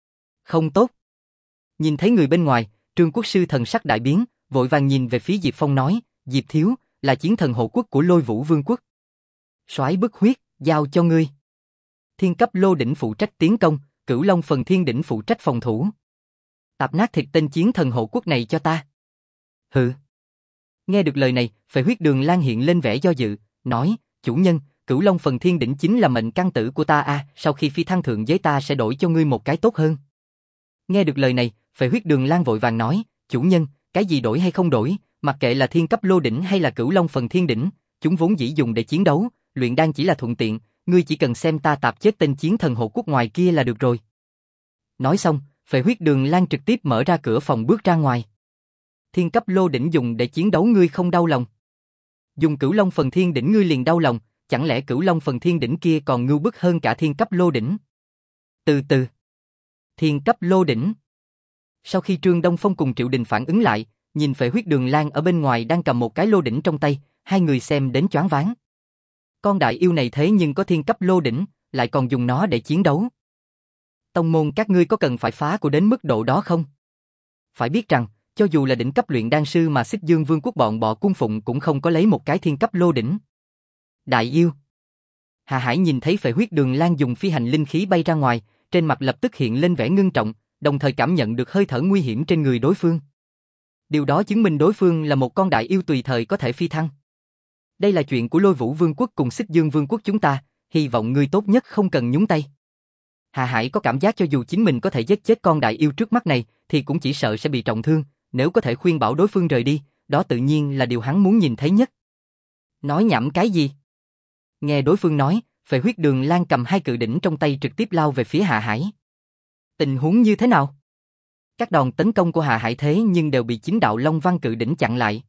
Không tốt. Nhìn thấy người bên ngoài, Trương Quốc Sư thần sắc đại biến, vội vàng nhìn về phía Diệp Phong nói, Diệp thiếu, là chiến thần hộ quốc của Lôi Vũ Vương quốc. Soái bức huyết, giao cho ngươi. Thiên cấp lô đỉnh phụ trách tiến công, Cửu Long phần thiên đỉnh phụ trách phòng thủ. Tạp nát thịt tên chiến thần hộ quốc này cho ta. Hừ. Nghe được lời này, Phệ Huyết Đường Lan hiện lên vẻ do dự, nói, chủ nhân, Cửu Long phần thiên đỉnh chính là mệnh căn tử của ta a, à, sau khi phi thăng thượng giới ta sẽ đổi cho ngươi một cái tốt hơn. Nghe được lời này, Phệ Huyết Đường Lan vội vàng nói, chủ nhân, cái gì đổi hay không đổi, mặc kệ là thiên cấp lô đỉnh hay là Cửu Long phần thiên đỉnh, chúng vốn dĩ dùng để chiến đấu, luyện đan chỉ là thuận tiện, ngươi chỉ cần xem ta tạp chết tên chiến thần hộ quốc ngoài kia là được rồi. Nói xong, Phệ Huyết Đường Lan trực tiếp mở ra cửa phòng bước ra ngoài. Thiên cấp lô đỉnh dùng để chiến đấu ngươi không đau lòng. Dùng Cửu Long phần thiên đỉnh ngươi liền đau lòng, chẳng lẽ Cửu Long phần thiên đỉnh kia còn ngưu bức hơn cả thiên cấp lô đỉnh? Từ từ. Thiên cấp lô đỉnh. Sau khi Trương Đông Phong cùng Triệu Đình phản ứng lại, nhìn Phệ Huyết Đường Lan ở bên ngoài đang cầm một cái lô đỉnh trong tay, hai người xem đến choáng váng. Con đại yêu này thế nhưng có thiên cấp lô đỉnh, lại còn dùng nó để chiến đấu. Tông môn các ngươi có cần phải phá của đến mức độ đó không? Phải biết rằng, cho dù là đỉnh cấp luyện đan sư mà Xích Dương Vương quốc bọn bọ cung phụng cũng không có lấy một cái thiên cấp lô đỉnh. Đại yêu. Hà Hải nhìn thấy Phệ Huyết Đường Lan dùng phi hành linh khí bay ra ngoài, trên mặt lập tức hiện lên vẻ ngưng trọng, đồng thời cảm nhận được hơi thở nguy hiểm trên người đối phương. Điều đó chứng minh đối phương là một con đại yêu tùy thời có thể phi thăng. Đây là chuyện của Lôi Vũ Vương quốc cùng Xích Dương Vương quốc chúng ta, hy vọng ngươi tốt nhất không cần nhúng tay. Hà Hải có cảm giác cho dù chính mình có thể giết chết con đại yêu trước mắt này, thì cũng chỉ sợ sẽ bị trọng thương, nếu có thể khuyên bảo đối phương rời đi, đó tự nhiên là điều hắn muốn nhìn thấy nhất. Nói nhảm cái gì? Nghe đối phương nói, Phệ Huyết Đường Lan cầm hai cự đỉnh trong tay trực tiếp lao về phía Hà Hải. Tình huống như thế nào? Các đòn tấn công của Hà Hải thế nhưng đều bị chính đạo Long Văn cự đỉnh chặn lại.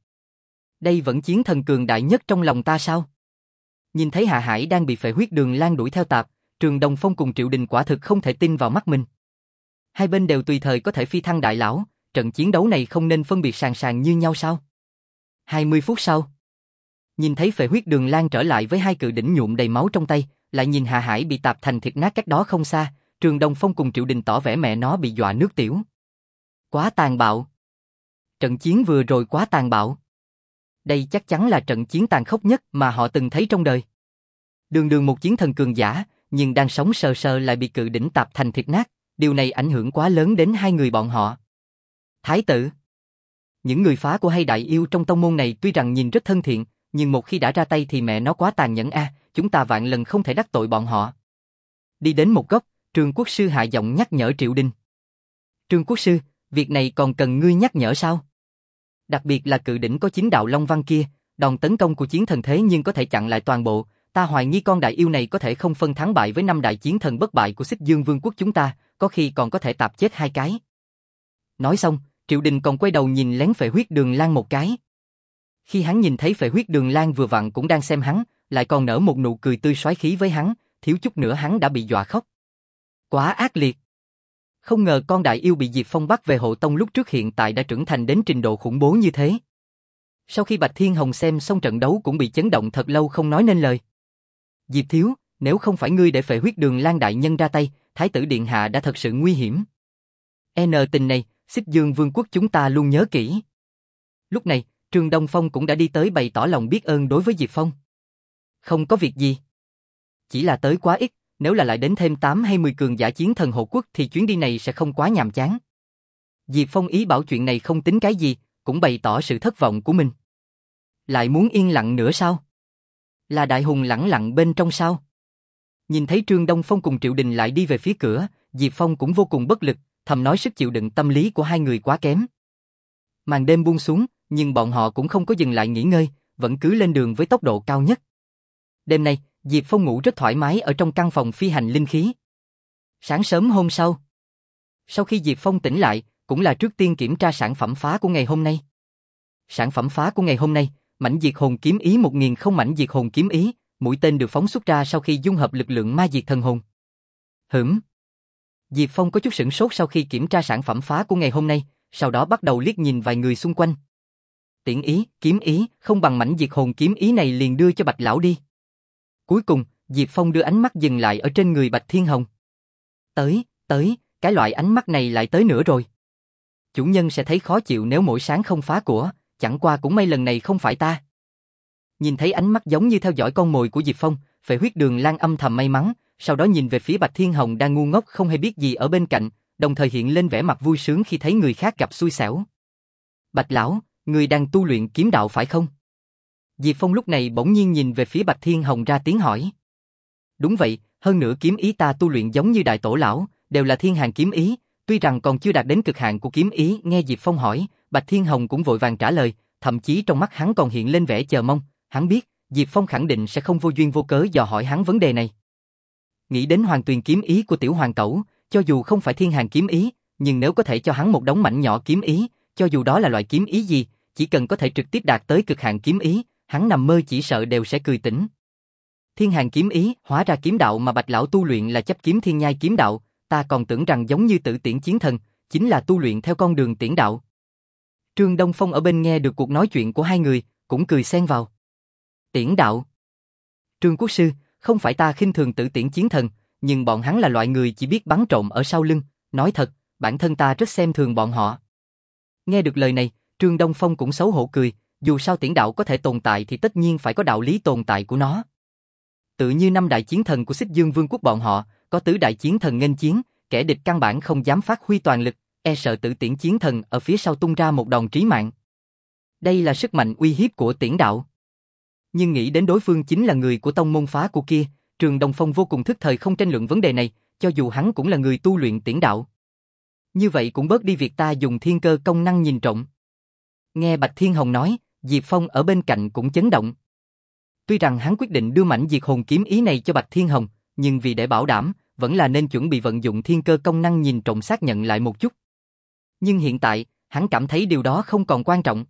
Đây vẫn chiến thần cường đại nhất trong lòng ta sao? Nhìn thấy Hà Hải đang bị Phệ Huyết Đường Lan đuổi theo tạp, Trương Đông Phong cùng Triệu Đình quả thực không thể tin vào mắt mình. Hai bên đều tùy thời có thể phi thăng đại lão, trận chiến đấu này không nên phân biệt sàn sàn như nhau sao? hai mươi phút sau, nhìn thấy Phệ Huyết Đường Lan trở lại với hai cự đỉnh nhuộm đầy máu trong tay, lại nhìn Hà Hải bị tạp thành thịt nát cách đó không xa, Trương Đông Phong cùng Triệu Đình tỏ vẻ mẹ nó bị dọa nước tiểu. Quá tàn bạo. Trận chiến vừa rồi quá tàn bạo. Đây chắc chắn là trận chiến tàn khốc nhất mà họ từng thấy trong đời. Đường đường một chiến thần cường giả, nhưng đang sống sờ sờ lại bị cự đỉnh tạp thành thịt nát, điều này ảnh hưởng quá lớn đến hai người bọn họ. Thái tử. Những người phá của hai đại yêu trong tông môn này tuy rằng nhìn rất thân thiện, nhưng một khi đã ra tay thì mẹ nó quá tàn nhẫn a, à, chúng ta vạn lần không thể đắc tội bọn họ. Đi đến một góc, Trương Quốc Sư hạ giọng nhắc nhở Triệu Đình. Trương Quốc Sư, việc này còn cần ngươi nhắc nhở sao? Đặc biệt là cự đỉnh có chính đạo Long Văn kia, đòn tấn công của chiến thần thế nhưng có thể chặn lại toàn bộ, ta hoài nghi con đại yêu này có thể không phân thắng bại với năm đại chiến thần bất bại của Xích Dương Vương quốc chúng ta, có khi còn có thể tạp chết hai cái. Nói xong, Triệu Đình còn quay đầu nhìn lén Phệ Huyết Đường Lan một cái. Khi hắn nhìn thấy Phệ Huyết Đường Lan vừa vặn cũng đang xem hắn, lại còn nở một nụ cười tươi xoái khí với hắn, thiếu chút nữa hắn đã bị dọa khóc. Quá ác liệt. Không ngờ con đại yêu bị Diệp Phong bắt về hộ tông lúc trước hiện tại đã trưởng thành đến trình độ khủng bố như thế. Sau khi Bạch Thiên Hồng xem xong trận đấu cũng bị chấn động thật lâu không nói nên lời. Diệp thiếu, nếu không phải ngươi để Phệ Huyết Đường Lan đại nhân ra tay, Thái tử điện hạ đã thật sự nguy hiểm. N tình này, Xích Dương Vương quốc chúng ta luôn nhớ kỹ. Lúc này, Trương Đông Phong cũng đã đi tới bày tỏ lòng biết ơn đối với Diệp Phong. Không có việc gì. Chỉ là tới quá ít, nếu là lại đến thêm tám hay mười cường giả chiến thần hộ quốc thì chuyến đi này sẽ không quá nhàm chán. Diệp Phong ý bảo chuyện này không tính cái gì, cũng bày tỏ sự thất vọng của mình. Lại muốn yên lặng nữa sao? Là đại hùng lẳng lặng bên trong sao? Nhìn thấy Trương Đông Phong cùng Triệu Đình lại đi về phía cửa, Diệp Phong cũng vô cùng bất lực, thầm nói sức chịu đựng tâm lý của hai người quá kém. Màn đêm buông xuống, nhưng bọn họ cũng không có dừng lại nghỉ ngơi, vẫn cứ lên đường với tốc độ cao nhất. Đêm nay, Diệp Phong ngủ rất thoải mái ở trong căn phòng phi hành linh khí. Sáng sớm hôm sau, sau khi Diệp Phong tỉnh lại, cũng là trước tiên kiểm tra sản phẩm phá của ngày hôm nay. Sản phẩm phá của ngày hôm nay, mãnh diệt hồn kiếm ý một nghìn không mãnh diệt hồn kiếm ý, mũi tên được phóng xuất ra sau khi dung hợp lực lượng ma diệt thần hồn. Hửm. Diệp Phong có chút sửng sốt sau khi kiểm tra sản phẩm phá của ngày hôm nay, sau đó bắt đầu liếc nhìn vài người xung quanh. Tiễn ý, kiếm ý, không bằng mãnh diệt hồn kiếm ý này liền đưa cho Bạch lão đi. Cuối cùng, Diệp Phong đưa ánh mắt dừng lại ở trên người Bạch Thiên Hồng. Tới, tới, cái loại ánh mắt này lại tới nữa rồi. Chủ nhân sẽ thấy khó chịu nếu mỗi sáng không phá của, chẳng qua cũng may lần này không phải ta. Nhìn thấy ánh mắt giống như theo dõi con mồi của Diệp Phong, Phệ Huyết Đường Lan âm thầm may mắn, sau đó nhìn về phía Bạch Thiên Hồng đang ngu ngốc không hề biết gì ở bên cạnh, đồng thời hiện lên vẻ mặt vui sướng khi thấy người khác gặp xui xẻo. Bạch lão, người đang tu luyện kiếm đạo phải không? Diệp Phong lúc này bỗng nhiên nhìn về phía Bạch Thiên Hồng ra tiếng hỏi. Đúng vậy, hơn nữa kiếm ý ta tu luyện giống như đại tổ lão, đều là thiên hàng kiếm ý, tuy rằng còn chưa đạt đến cực hạn của kiếm ý. Nghe Diệp Phong hỏi, Bạch Thiên Hồng cũng vội vàng trả lời, thậm chí trong mắt hắn còn hiện lên vẻ chờ mong, hắn biết, Diệp Phong khẳng định sẽ không vô duyên vô cớ dò hỏi hắn vấn đề này. Nghĩ đến Hoàng Tuyền kiếm ý của tiểu hoàng cẩu, cho dù không phải thiên hàng kiếm ý, nhưng nếu có thể cho hắn một đống mảnh nhỏ kiếm ý, cho dù đó là loại kiếm ý gì, chỉ cần có thể trực tiếp đạt tới cực hạn kiếm ý, hắn nằm mơ chỉ sợ đều sẽ cười tỉnh. Thiên hàng kiếm ý, hóa ra kiếm đạo mà Bạch lão tu luyện là chấp kiếm thiên nhai kiếm đạo, ta còn tưởng rằng giống như Tử Tiễn chiến thần, chính là tu luyện theo con đường tiễn đạo. Trương Đông Phong ở bên nghe được cuộc nói chuyện của hai người, cũng cười xen vào. Tiễn đạo. Trương Quốc sư, không phải ta khinh thường Tử Tiễn chiến thần, nhưng bọn hắn là loại người chỉ biết bắn trộm ở sau lưng, nói thật, bản thân ta rất xem thường bọn họ. Nghe được lời này, Trương Đông Phong cũng xấu hổ cười, dù sao tiễn đạo có thể tồn tại thì tất nhiên phải có đạo lý tồn tại của nó. Tự như năm đại chiến thần của Xích Dương Vương quốc bọn họ, có tứ đại chiến thần nghênh chiến, kẻ địch căn bản không dám phát huy toàn lực, e sợ Tử Tiễn chiến thần ở phía sau tung ra một đòn trí mạng. Đây là sức mạnh uy hiếp của tiễn đạo. Nhưng nghĩ đến đối phương chính là người của tông môn phá của kia, Trương Đông Phong vô cùng thức thời không tranh luận vấn đề này, cho dù hắn cũng là người tu luyện tiễn đạo. Như vậy cũng bớt đi việc ta dùng thiên cơ công năng nhìn trộm. Nghe Bạch Thiên Hồng nói, Diệp Phong ở bên cạnh cũng chấn động. Tuy rằng hắn quyết định đưa mãnh diệt hồn kiếm ý này cho Bạch Thiên Hồng, nhưng vì để bảo đảm, vẫn là nên chuẩn bị vận dụng thiên cơ công năng nhìn trộm xác nhận lại một chút. Nhưng hiện tại, hắn cảm thấy điều đó không còn quan trọng.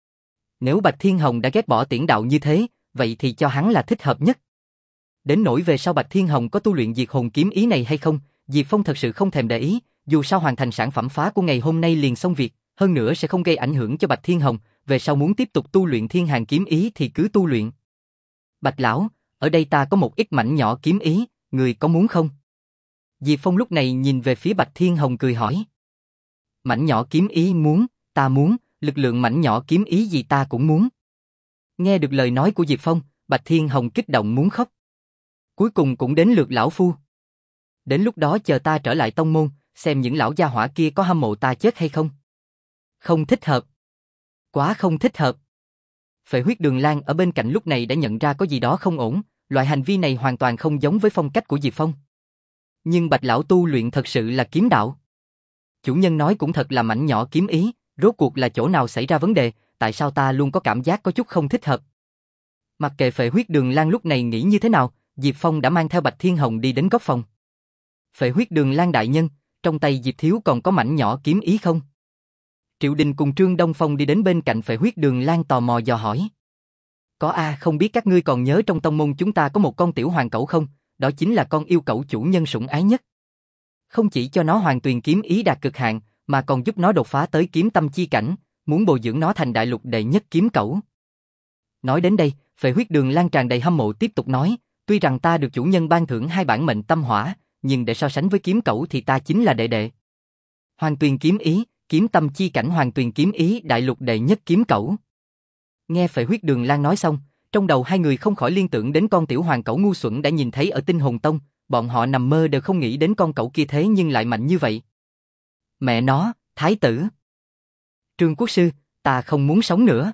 Nếu Bạch Thiên Hồng đã ghét bỏ tiễn đạo như thế, vậy thì cho hắn là thích hợp nhất. Đến nỗi về sau Bạch Thiên Hồng có tu luyện diệt hồn kiếm ý này hay không, Diệp Phong thật sự không thèm để ý, dù sao hoàn thành sản phẩm phá của ngày hôm nay liền xong việc, hơn nữa sẽ không gây ảnh hưởng cho Bạch Thiên Hồng, về sau muốn tiếp tục tu luyện thiên hàng kiếm ý thì cứ tu luyện. Bạch lão, ở đây ta có một ít mảnh nhỏ kiếm ý, người có muốn không? Diệp Phong lúc này nhìn về phía Bạch Thiên Hồng cười hỏi. Mảnh nhỏ kiếm ý muốn, ta muốn, lực lượng mảnh nhỏ kiếm ý gì ta cũng muốn. Nghe được lời nói của Diệp Phong, Bạch Thiên Hồng kích động muốn khóc. Cuối cùng cũng đến lượt lão phu. Đến lúc đó chờ ta trở lại tông môn, xem những lão gia hỏa kia có hâm mộ ta chết hay không. Không thích hợp. Quá không thích hợp. Phệ Huyết Đường Lan ở bên cạnh lúc này đã nhận ra có gì đó không ổn, loại hành vi này hoàn toàn không giống với phong cách của Diệp Phong. Nhưng Bạch lão tu luyện thật sự là kiếm đạo. Chủ nhân nói cũng thật là mảnh nhỏ kiếm ý, rốt cuộc là chỗ nào xảy ra vấn đề, tại sao ta luôn có cảm giác có chút không thích hợp. Mặc kệ Phệ Huyết Đường Lan lúc này nghĩ như thế nào, Diệp Phong đã mang theo Bạch Thiên Hồng đi đến góc phòng. Phệ Huyết Đường Lan đại nhân, trong tay Diệp thiếu còn có mảnh nhỏ kiếm ý không? Triệu Đình cùng Trương Đông Phong đi đến bên cạnh Phệ Huyết Đường Lan tò mò dò hỏi. Có a, không biết các ngươi còn nhớ trong tông môn chúng ta có một con tiểu hoàng cẩu không? Đó chính là con yêu cẩu chủ nhân sủng ái nhất. Không chỉ cho nó hoàn tuyền kiếm ý đạt cực hạn, mà còn giúp nó đột phá tới kiếm tâm chi cảnh, muốn bồi dưỡng nó thành đại lục đệ nhất kiếm cẩu. Nói đến đây, Phệ Huyết Đường Lan tràn đầy hâm mộ tiếp tục nói, tuy rằng ta được chủ nhân ban thưởng hai bản mệnh tâm hỏa, nhưng để so sánh với kiếm cẩu thì ta chính là đệ đệ. Hoàng tuyền kiếm ý, kiếm tâm chi cảnh hoàng tuyền kiếm ý đại lục đệ nhất kiếm cẩu. Nghe Phệ Huyết Đường Lan nói xong, trong đầu hai người không khỏi liên tưởng đến con tiểu hoàng cẩu ngu xuẩn đã nhìn thấy ở Tinh Hồn Tông, bọn họ nằm mơ đều không nghĩ đến con cẩu kia thế nhưng lại mạnh như vậy. Mẹ nó, thái tử. Trương Quốc Sư, ta không muốn sống nữa.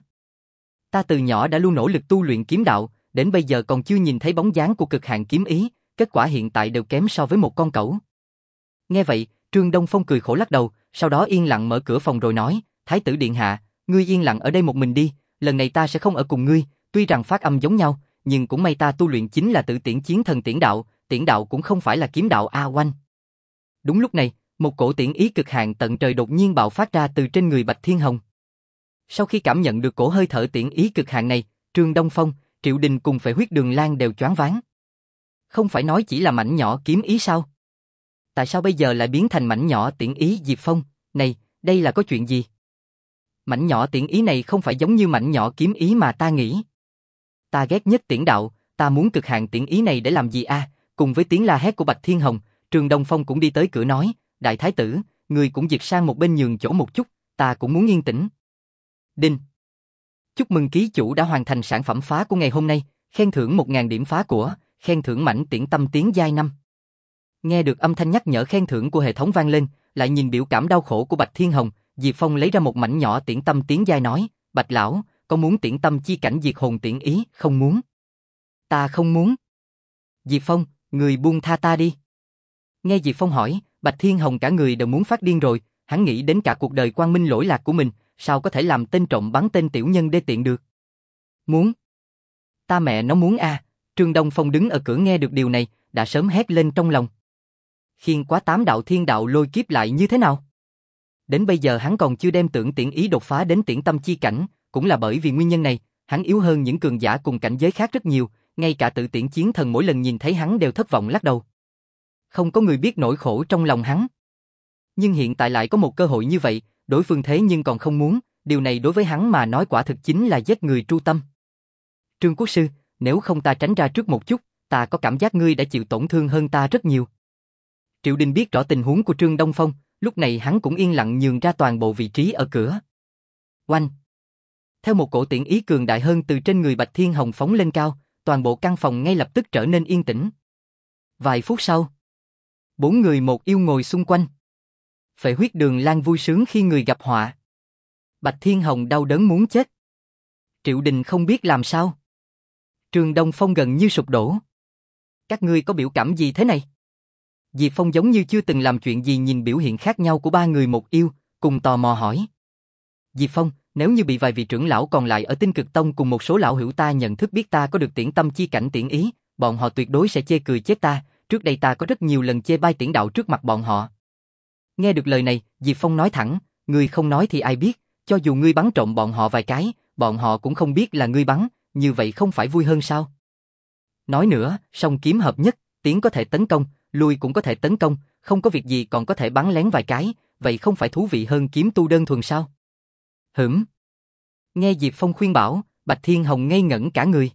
Ta từ nhỏ đã luôn nỗ lực tu luyện kiếm đạo, đến bây giờ còn chưa nhìn thấy bóng dáng của cực hạn kiếm ý, kết quả hiện tại đều kém so với một con cẩu. Nghe vậy, Trương Đông Phong cười khổ lắc đầu, sau đó yên lặng mở cửa phòng rồi nói, Thái tử điện hạ, ngươi yên lặng ở đây một mình đi, lần này ta sẽ không ở cùng ngươi, tuy rằng phát âm giống nhau, nhưng cũng may ta tu luyện chính là Tử Tiễn Chiến Thần Tiễn Đạo, tiễn đạo cũng không phải là kiếm đạo A Oanh. Đúng lúc này, một cổ tiễn ý cực hạn tận trời đột nhiên bạo phát ra từ trên người Bạch Thiên Hồng. Sau khi cảm nhận được cổ hơi thở tiễn ý cực hạn này, Trương Đông Phong, Triệu Đình cùng Phệ Huyết Đường Lan đều choáng váng. Không phải nói chỉ là mảnh nhỏ kiếm ý sao? Tại sao bây giờ lại biến thành mảnh nhỏ tiễn ý Diệp Phong? Này, đây là có chuyện gì? Mảnh nhỏ tiễn ý này không phải giống như mảnh nhỏ kiếm ý mà ta nghĩ. Ta ghét nhất tiễn đạo, ta muốn cực hạn tiễn ý này để làm gì a? À? Cùng với tiếng la hét của Bạch Thiên Hồng, Trương Đông Phong cũng đi tới cửa nói, Đại Thái tử, người cũng dịch sang một bên nhường chỗ một chút, ta cũng muốn yên tĩnh. Đinh. Chúc mừng ký chủ đã hoàn thành sản phẩm phá của ngày hôm nay, khen thưởng một nghìn điểm phá của, khen thưởng mảnh tiễn tâm tiến giai năm. Nghe được âm thanh nhắc nhở khen thưởng của hệ thống vang lên, lại nhìn biểu cảm đau khổ của Bạch Thiên Hồng, Diệp Phong lấy ra một mảnh nhỏ tiễn tâm tiến giai nói, Bạch lão, có muốn tiễn tâm chi cảnh diệt hồn tiễn ý, không muốn. Ta không muốn. Diệp Phong, người buông tha ta đi. Nghe Diệp Phong hỏi, Bạch Thiên Hồng cả người đều muốn phát điên rồi, hắn nghĩ đến cả cuộc đời quang minh lỗi lạc của mình, sao có thể làm tên trộm bắn tên tiểu nhân đê tiện được. Muốn. Ta mẹ nó muốn a. À. Trương Đông Phong đứng ở cửa nghe được điều này, đã sớm hét lên trong lòng. Khiên quá tám đạo thiên đạo lôi kiếp lại như thế nào? Đến bây giờ hắn còn chưa đem tưởng tiễn ý đột phá đến tiễn tâm chi cảnh, cũng là bởi vì nguyên nhân này, hắn yếu hơn những cường giả cùng cảnh giới khác rất nhiều, ngay cả Tử Tiễn Chiến Thần mỗi lần nhìn thấy hắn đều thất vọng lắc đầu. Không có người biết nỗi khổ trong lòng hắn. Nhưng hiện tại lại có một cơ hội như vậy, đối phương thế nhưng còn không muốn, điều này đối với hắn mà nói quả thực chính là giết người tru tâm. Trương Quốc Sư, nếu không ta tránh ra trước một chút, ta có cảm giác ngươi đã chịu tổn thương hơn ta rất nhiều. Triệu Đình biết rõ tình huống của Trương Đông Phong, lúc này hắn cũng yên lặng nhường ra toàn bộ vị trí ở cửa. Oanh! Theo một cổ tiễn ý cường đại hơn từ trên người Bạch Thiên Hồng phóng lên cao, toàn bộ căn phòng ngay lập tức trở nên yên tĩnh. Vài phút sau, bốn người một yêu ngồi xung quanh. Phệ Huyết Đường Lan vui sướng khi người gặp họa. Bạch Thiên Hồng đau đớn muốn chết. Triệu Đình không biết làm sao. Trương Đông Phong gần như sụp đổ. Các ngươi có biểu cảm gì thế này? Diệp Phong giống như chưa từng làm chuyện gì nhìn biểu hiện khác nhau của ba người một yêu, cùng tò mò hỏi. Diệp Phong, nếu như bị vài vị trưởng lão còn lại ở Tinh Cực Tông cùng một số lão hữu ta nhận thức biết ta có được tiễn tâm chi cảnh tiễn ý, bọn họ tuyệt đối sẽ chê cười chết ta, trước đây ta có rất nhiều lần chê bai tiễn đạo trước mặt bọn họ. Nghe được lời này, Diệp Phong nói thẳng, ngươi không nói thì ai biết, cho dù ngươi bắn trộm bọn họ vài cái, bọn họ cũng không biết là ngươi bắn, như vậy không phải vui hơn sao? Nói nữa, song kiếm hợp nhất, tiến có thể tấn công, lui cũng có thể tấn công, không có việc gì còn có thể bắn lén vài cái, vậy không phải thú vị hơn kiếm tu đơn thuần sao? Hửm. Nghe Diệp Phong khuyên bảo, Bạch Thiên Hồng ngây ngẩn cả người.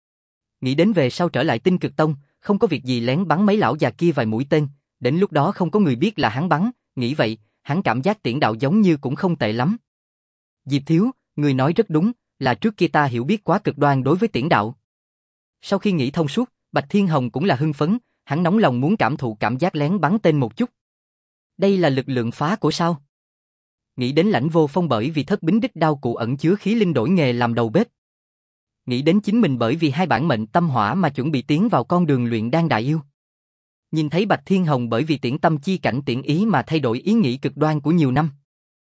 Nghĩ đến về sau trở lại Tinh Cực Tông, không có việc gì lén bắn mấy lão già kia vài mũi tên, đến lúc đó không có người biết là hắn bắn, nghĩ vậy, hắn cảm giác tiễn đạo giống như cũng không tệ lắm. Diệp Thiếu, người nói rất đúng, là trước kia ta hiểu biết quá cực đoan đối với tiễn đạo. Sau khi nghĩ thông suốt, Bạch Thiên Hồng cũng là hưng phấn, hắn nóng lòng muốn cảm thụ cảm giác lén bắn tên một chút. Đây là lực lượng phá của sao? Nghĩ đến Lãnh Vô Phong bởi vì thất bính đích đao cụ ẩn chứa khí linh đổi nghề làm đầu bếp. Nghĩ đến chính mình bởi vì hai bản mệnh tâm hỏa mà chuẩn bị tiến vào con đường luyện đan đại yêu. Nhìn thấy Bạch Thiên Hồng bởi vì tiễn tâm chi cảnh tiễn ý mà thay đổi ý nghĩ cực đoan của nhiều năm.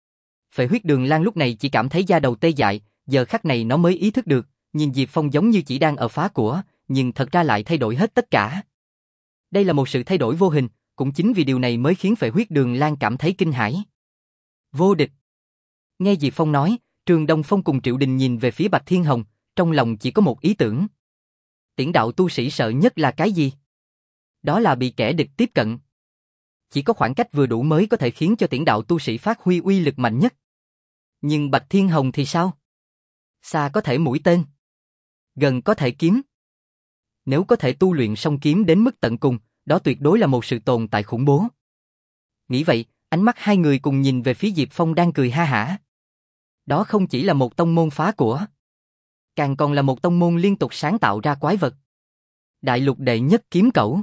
Phệ Huyết Đường Lan lúc này chỉ cảm thấy da đầu tê dại, giờ khắc này nó mới ý thức được, nhìn Diệp Phong giống như chỉ đang ở phá của, nhưng thật ra lại thay đổi hết tất cả. Đây là một sự thay đổi vô hình, cũng chính vì điều này mới khiến Phệ Huyết Đường Lan cảm thấy kinh hãi. Vô địch. Nghe Diệp Phong nói, Trương Đông Phong cùng Triệu Đình nhìn về phía Bạch Thiên Hồng, trong lòng chỉ có một ý tưởng. Tiễn đạo tu sĩ sợ nhất là cái gì? Đó là bị kẻ địch tiếp cận. chỉ có khoảng cách vừa đủ mới có thể khiến cho tiễn đạo tu sĩ phát huy uy lực mạnh nhất. Nhưng Bạch Thiên Hồng thì sao? Xa có thể mũi tên, gần có thể kiếm. Nếu có thể tu luyện song kiếm đến mức tận cùng, đó tuyệt đối là một sự tồn tại khủng bố. Nghĩ vậy, ánh mắt hai người cùng nhìn về phía Diệp Phong đang cười ha hả. Đó không chỉ là một tông môn phá của, càng còn là một tông môn liên tục sáng tạo ra quái vật. Đại lục đệ nhất kiếm cẩu,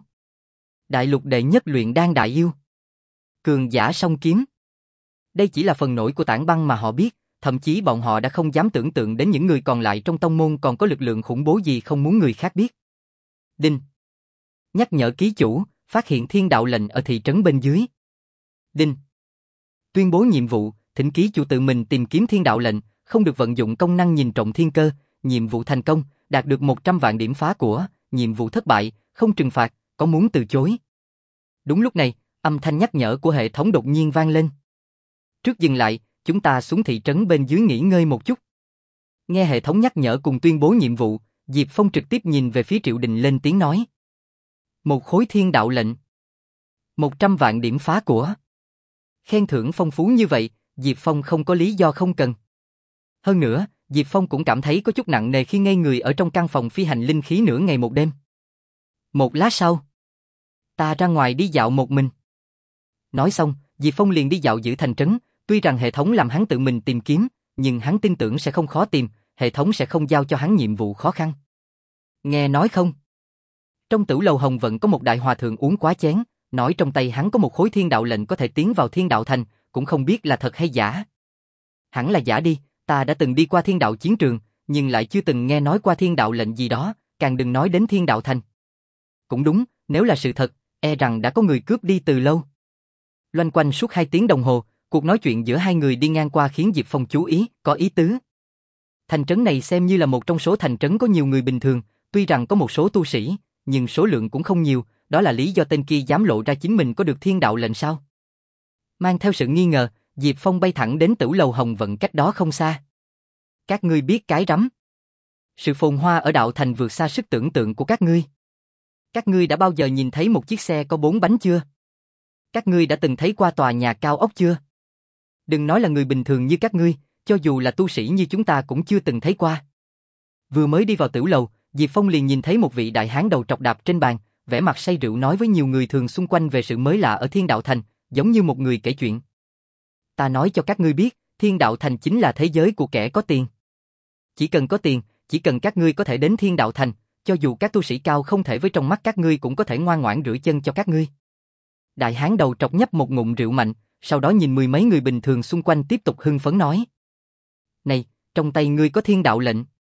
đại lục đệ nhất luyện đan đại yêu, cường giả song kiếm. Đây chỉ là phần nổi của tảng băng mà họ biết, thậm chí bọn họ đã không dám tưởng tượng đến những người còn lại trong tông môn còn có lực lượng khủng bố gì không muốn người khác biết. Đinh. Nhắc nhở ký chủ, phát hiện thiên đạo lệnh ở thị trấn bên dưới. Đinh. Tuyên bố nhiệm vụ, thỉnh ký chủ tự mình tìm kiếm thiên đạo lệnh, không được vận dụng công năng nhìn trộm thiên cơ, nhiệm vụ thành công, đạt được một trăm vạn điểm phá của, nhiệm vụ thất bại, không trừng phạt, có muốn từ chối. Đúng lúc này, âm thanh nhắc nhở của hệ thống đột nhiên vang lên. Trước dừng lại, chúng ta xuống thị trấn bên dưới nghỉ ngơi một chút. Nghe hệ thống nhắc nhở cùng tuyên bố nhiệm vụ, Diệp Phong trực tiếp nhìn về phía Triệu Đình lên tiếng nói. Một khối thiên đạo lệnh. Một trăm vạn điểm phá của. Khen thưởng phong phú như vậy, Diệp Phong không có lý do không cần. Hơn nữa, Diệp Phong cũng cảm thấy có chút nặng nề khi ngây người ở trong căn phòng phi hành linh khí nửa ngày một đêm. Một lát sau, ta ra ngoài đi dạo một mình. Nói xong, Diệp Phong liền đi dạo giữa thành trấn, tuy rằng hệ thống làm hắn tự mình tìm kiếm, nhưng hắn tin tưởng sẽ không khó tìm, hệ thống sẽ không giao cho hắn nhiệm vụ khó khăn. Nghe nói không? Trong tửu lầu Hồng Vận có một đại hòa thượng uống quá chén, nói trong tay hắn có một khối thiên đạo lệnh có thể tiến vào thiên đạo thành, cũng không biết là thật hay giả. Hẳn là giả đi, ta đã từng đi qua thiên đạo chiến trường, nhưng lại chưa từng nghe nói qua thiên đạo lệnh gì đó, càng đừng nói đến thiên đạo thành. Cũng đúng, nếu là sự thật, e rằng đã có người cướp đi từ lâu. Loanh quanh suốt hai tiếng đồng hồ, cuộc nói chuyện giữa hai người đi ngang qua khiến Diệp Phong chú ý, có ý tứ. Thành trấn này xem như là một trong số thành trấn có nhiều người bình thường, tuy rằng có một số tu sĩ, nhưng số lượng cũng không nhiều, đó là lý do tên kia dám lộ ra chính mình có được thiên đạo lệnh sao? Mang theo sự nghi ngờ, Diệp Phong bay thẳng đến tửu lầu Hồng Vận cách đó không xa. Các ngươi biết cái rắm. Sự phồn hoa ở đạo thành vượt xa sức tưởng tượng của các ngươi. Các ngươi đã bao giờ nhìn thấy một chiếc xe có bốn bánh chưa? Các ngươi đã từng thấy qua tòa nhà cao ốc chưa? Đừng nói là người bình thường như các ngươi, cho dù là tu sĩ như chúng ta cũng chưa từng thấy qua. Vừa mới đi vào tửu lầu, Diệp Phong liền nhìn thấy một vị đại hán đầu trọc đạp trên bàn, vẻ mặt say rượu nói với nhiều người thường xung quanh về sự mới lạ ở Thiên Đạo Thành, giống như một người kể chuyện. Ta nói cho các ngươi biết, Thiên Đạo Thành chính là thế giới của kẻ có tiền. Chỉ cần có tiền, chỉ cần các ngươi có thể đến Thiên Đạo Thành, cho dù các tu sĩ cao không thể với trong mắt các ngươi cũng có thể ngoan ngoãn rửa chân cho các ngươi. Đại hán đầu trọc nhấp một ngụm rượu mạnh, sau đó nhìn mười mấy người bình thường xung quanh tiếp tục hưng phấn nói. Này, trong tay ngươi có thiên đạo lệnh.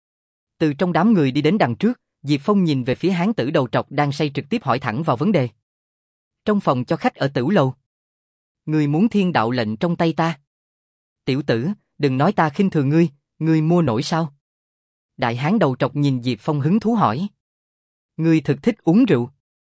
Từ trong đám người đi đến đằng trước, Diệp Phong nhìn về phía hán tử đầu trọc đang say trực tiếp hỏi thẳng vào vấn đề. Trong phòng cho khách ở tửu lầu. Ngươi muốn thiên đạo lệnh trong tay ta? Tiểu tử, đừng nói ta khinh thường ngươi, ngươi mua nổi sao? Đại hán đầu trọc nhìn Diệp Phong hứng thú hỏi. Ngươi thực thích uống rượu?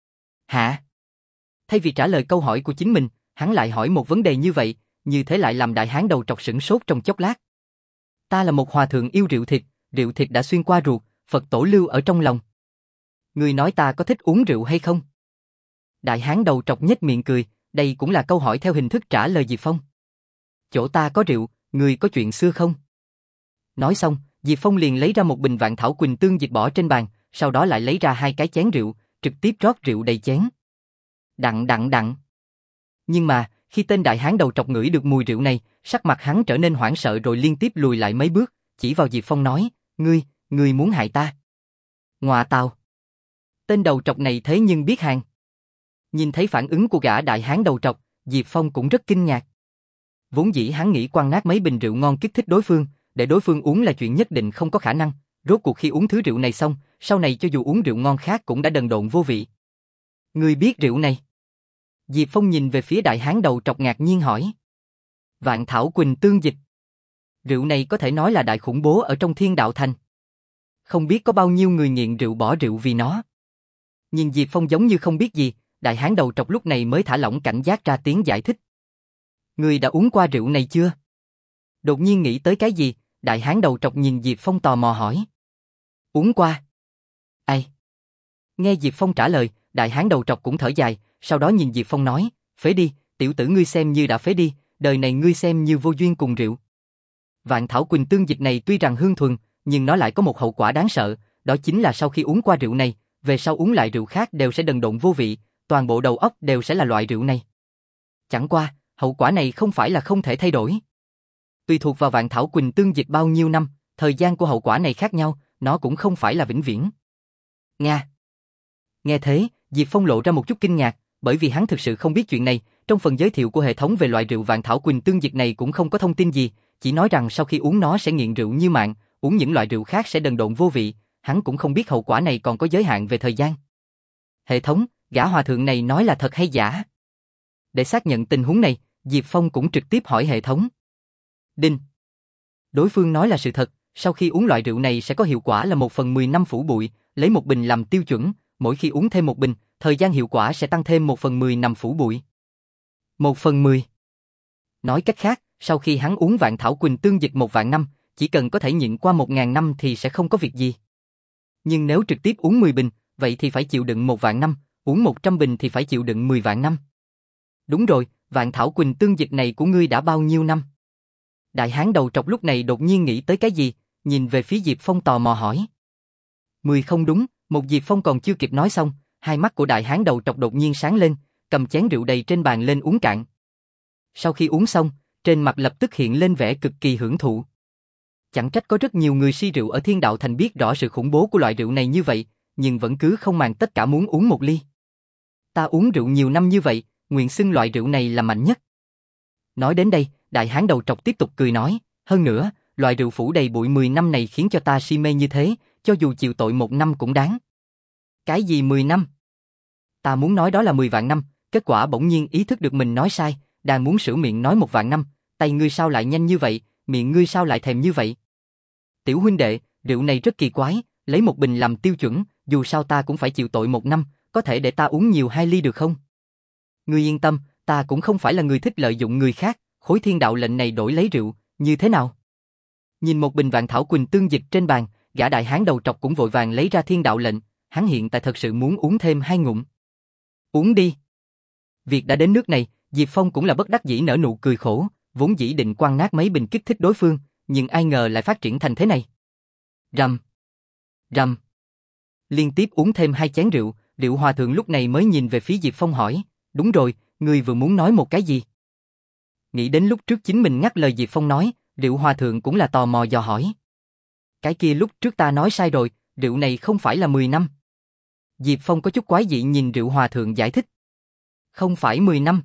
Hả? Thay vì trả lời câu hỏi của chính mình, hắn lại hỏi một vấn đề như vậy, như thế lại làm đại hán đầu trọc sửng sốt trong chốc lát. Ta là một hòa thượng yêu rượu thịt, rượu thịt đã xuyên qua ruột, Phật tổ lưu ở trong lòng. Ngươi nói ta có thích uống rượu hay không? Đại hán đầu trọc nhếch miệng cười, đây cũng là câu hỏi theo hình thức trả lời Diệp Phong. Chỗ ta có rượu, ngươi có chuyện xưa không? Nói xong, Diệp Phong liền lấy ra một bình vạn thảo quỳnh tương dịch bỏ trên bàn, sau đó lại lấy ra hai cái chén rượu, trực tiếp rót rượu đầy chén. Đặng đặng đặng. Nhưng mà, khi tên đại hán đầu trọc ngửi được mùi rượu này, sắc mặt hắn trở nên hoảng sợ rồi liên tiếp lùi lại mấy bước, chỉ vào Diệp Phong nói, ngươi, ngươi muốn hại ta. Ngọa tào. Tên đầu trọc này thế nhưng biết hàng. Nhìn thấy phản ứng của gã đại hán đầu trọc, Diệp Phong cũng rất kinh ngạc. Vốn dĩ hắn nghĩ quăng nát mấy bình rượu ngon kích thích đối phương, để đối phương uống là chuyện nhất định không có khả năng, rốt cuộc khi uống thứ rượu này xong, sau này cho dù uống rượu ngon khác cũng đã đần độn vô vị. Ngươi biết rượu này? Diệp Phong nhìn về phía đại hán đầu trọc ngạc nhiên hỏi. Vạn thảo quỳnh tương dịch. Rượu này có thể nói là đại khủng bố ở trong Thiên Đạo Thành. Không biết có bao nhiêu người nghiện rượu bỏ rượu vì nó. Nhìn Diệp Phong giống như không biết gì, đại hán đầu trọc lúc này mới thả lỏng cảnh giác ra tiếng giải thích. Ngươi đã uống qua rượu này chưa? Đột nhiên nghĩ tới cái gì, đại hán đầu trọc nhìn Diệp Phong tò mò hỏi. Uống qua. Ai? Nghe Diệp Phong trả lời, đại hán đầu trọc cũng thở dài, sau đó nhìn Diệp Phong nói, phế đi, tiểu tử ngươi xem như đã phế đi, đời này ngươi xem như vô duyên cùng rượu. Vạn Thảo Quỳnh Tương Dịch này tuy rằng hương thuần, nhưng nó lại có một hậu quả đáng sợ, đó chính là sau khi uống qua rượu này, về sau uống lại rượu khác đều sẽ đần độn vô vị, toàn bộ đầu óc đều sẽ là loại rượu này. Chẳng qua, hậu quả này không phải là không thể thay đổi. Tùy thuộc vào Vạn Thảo Quỳnh Tương Dịch bao nhiêu năm, thời gian của hậu quả này khác nhau, nó cũng không phải là vĩnh viễn. Nga. Nghe thế, Diệp Phong lộ ra một chút kinh ngạc, bởi vì hắn thực sự không biết chuyện này, trong phần giới thiệu của hệ thống về loại rượu Vạn Thảo Quỳnh Tương Dịch này cũng không có thông tin gì, chỉ nói rằng sau khi uống nó sẽ nghiện rượu như mạng, uống những loại rượu khác sẽ đần độn vô vị, hắn cũng không biết hậu quả này còn có giới hạn về thời gian. Hệ thống, gã hòa thượng này nói là thật hay giả? Để xác nhận tình huống này, Diệp Phong cũng trực tiếp hỏi hệ thống. Đinh. Đối phương nói là sự thật, sau khi uống loại rượu này sẽ có hiệu quả là một phần mười năm phủ bụi, lấy một bình làm tiêu chuẩn, mỗi khi uống thêm một bình, thời gian hiệu quả sẽ tăng thêm một phần mười năm phủ bụi. Một phần mười. Nói cách khác, sau khi hắn uống Vạn Thảo Quỳnh Tương Dịch một vạn năm, chỉ cần có thể nhịn qua một ngàn năm thì sẽ không có việc gì. Nhưng nếu trực tiếp uống mười bình, vậy thì phải chịu đựng một vạn năm, uống một trăm bình thì phải chịu đựng mười vạn năm. Đúng rồi, Vạn Thảo Quỳnh Tương Dịch này của ngươi đã bao nhiêu năm? Đại hán đầu trọc lúc này đột nhiên nghĩ tới cái gì, nhìn về phía Diệp Phong tò mò hỏi. Mười không đúng, một Diệp Phong còn chưa kịp nói xong, hai mắt của đại hán đầu trọc đột nhiên sáng lên, cầm chén rượu đầy trên bàn lên uống cạn. Sau khi uống xong, trên mặt lập tức hiện lên vẻ cực kỳ hưởng thụ. Chẳng trách có rất nhiều người si rượu ở Thiên Đạo Thành biết rõ sự khủng bố của loại rượu này như vậy, nhưng vẫn cứ không màng tất cả muốn uống một ly. Ta uống rượu nhiều năm như vậy, nguyện xưng loại rượu này là mạnh nhất. Nói đến đây, đại hán đầu trọc tiếp tục cười nói, hơn nữa, loại rượu phủ đầy bụi mười năm này khiến cho ta si mê như thế, cho dù chịu tội một năm cũng đáng. Cái gì mười năm? Ta muốn nói đó là mười vạn năm, kết quả bỗng nhiên ý thức được mình nói sai, đang muốn sửa miệng nói một vạn năm, tay ngươi sao lại nhanh như vậy, miệng ngươi sao lại thèm như vậy? Tiểu huynh đệ, rượu này rất kỳ quái, lấy một bình làm tiêu chuẩn, dù sao ta cũng phải chịu tội một năm, có thể để ta uống nhiều hai ly được không? Ngươi yên tâm, ta cũng không phải là người thích lợi dụng người khác, khối thiên đạo lệnh này đổi lấy rượu, như thế nào? Nhìn một bình Vạn Thảo Quỳnh Tương Dịch trên bàn, gã đại hán đầu trọc cũng vội vàng lấy ra thiên đạo lệnh, hắn hiện tại thật sự muốn uống thêm hai ngụm. Uống đi. Việc đã đến nước này, Diệp Phong cũng là bất đắc dĩ nở nụ cười khổ, vốn dĩ định quăng nát mấy bình kích thích đối phương, nhưng ai ngờ lại phát triển thành thế này. Rầm. Rầm. Liên tiếp uống thêm hai chén rượu, Rượu Hòa Thượng lúc này mới nhìn về phía Diệp Phong hỏi, đúng rồi, ngươi vừa muốn nói một cái gì? Nghĩ đến lúc trước chính mình ngắt lời Diệp Phong nói, Rượu Hòa Thượng cũng là tò mò dò hỏi. Cái kia lúc trước ta nói sai rồi, rượu này không phải là mười năm. Diệp Phong có chút quái dị nhìn Rượu Hòa Thượng giải thích. Không phải mười năm.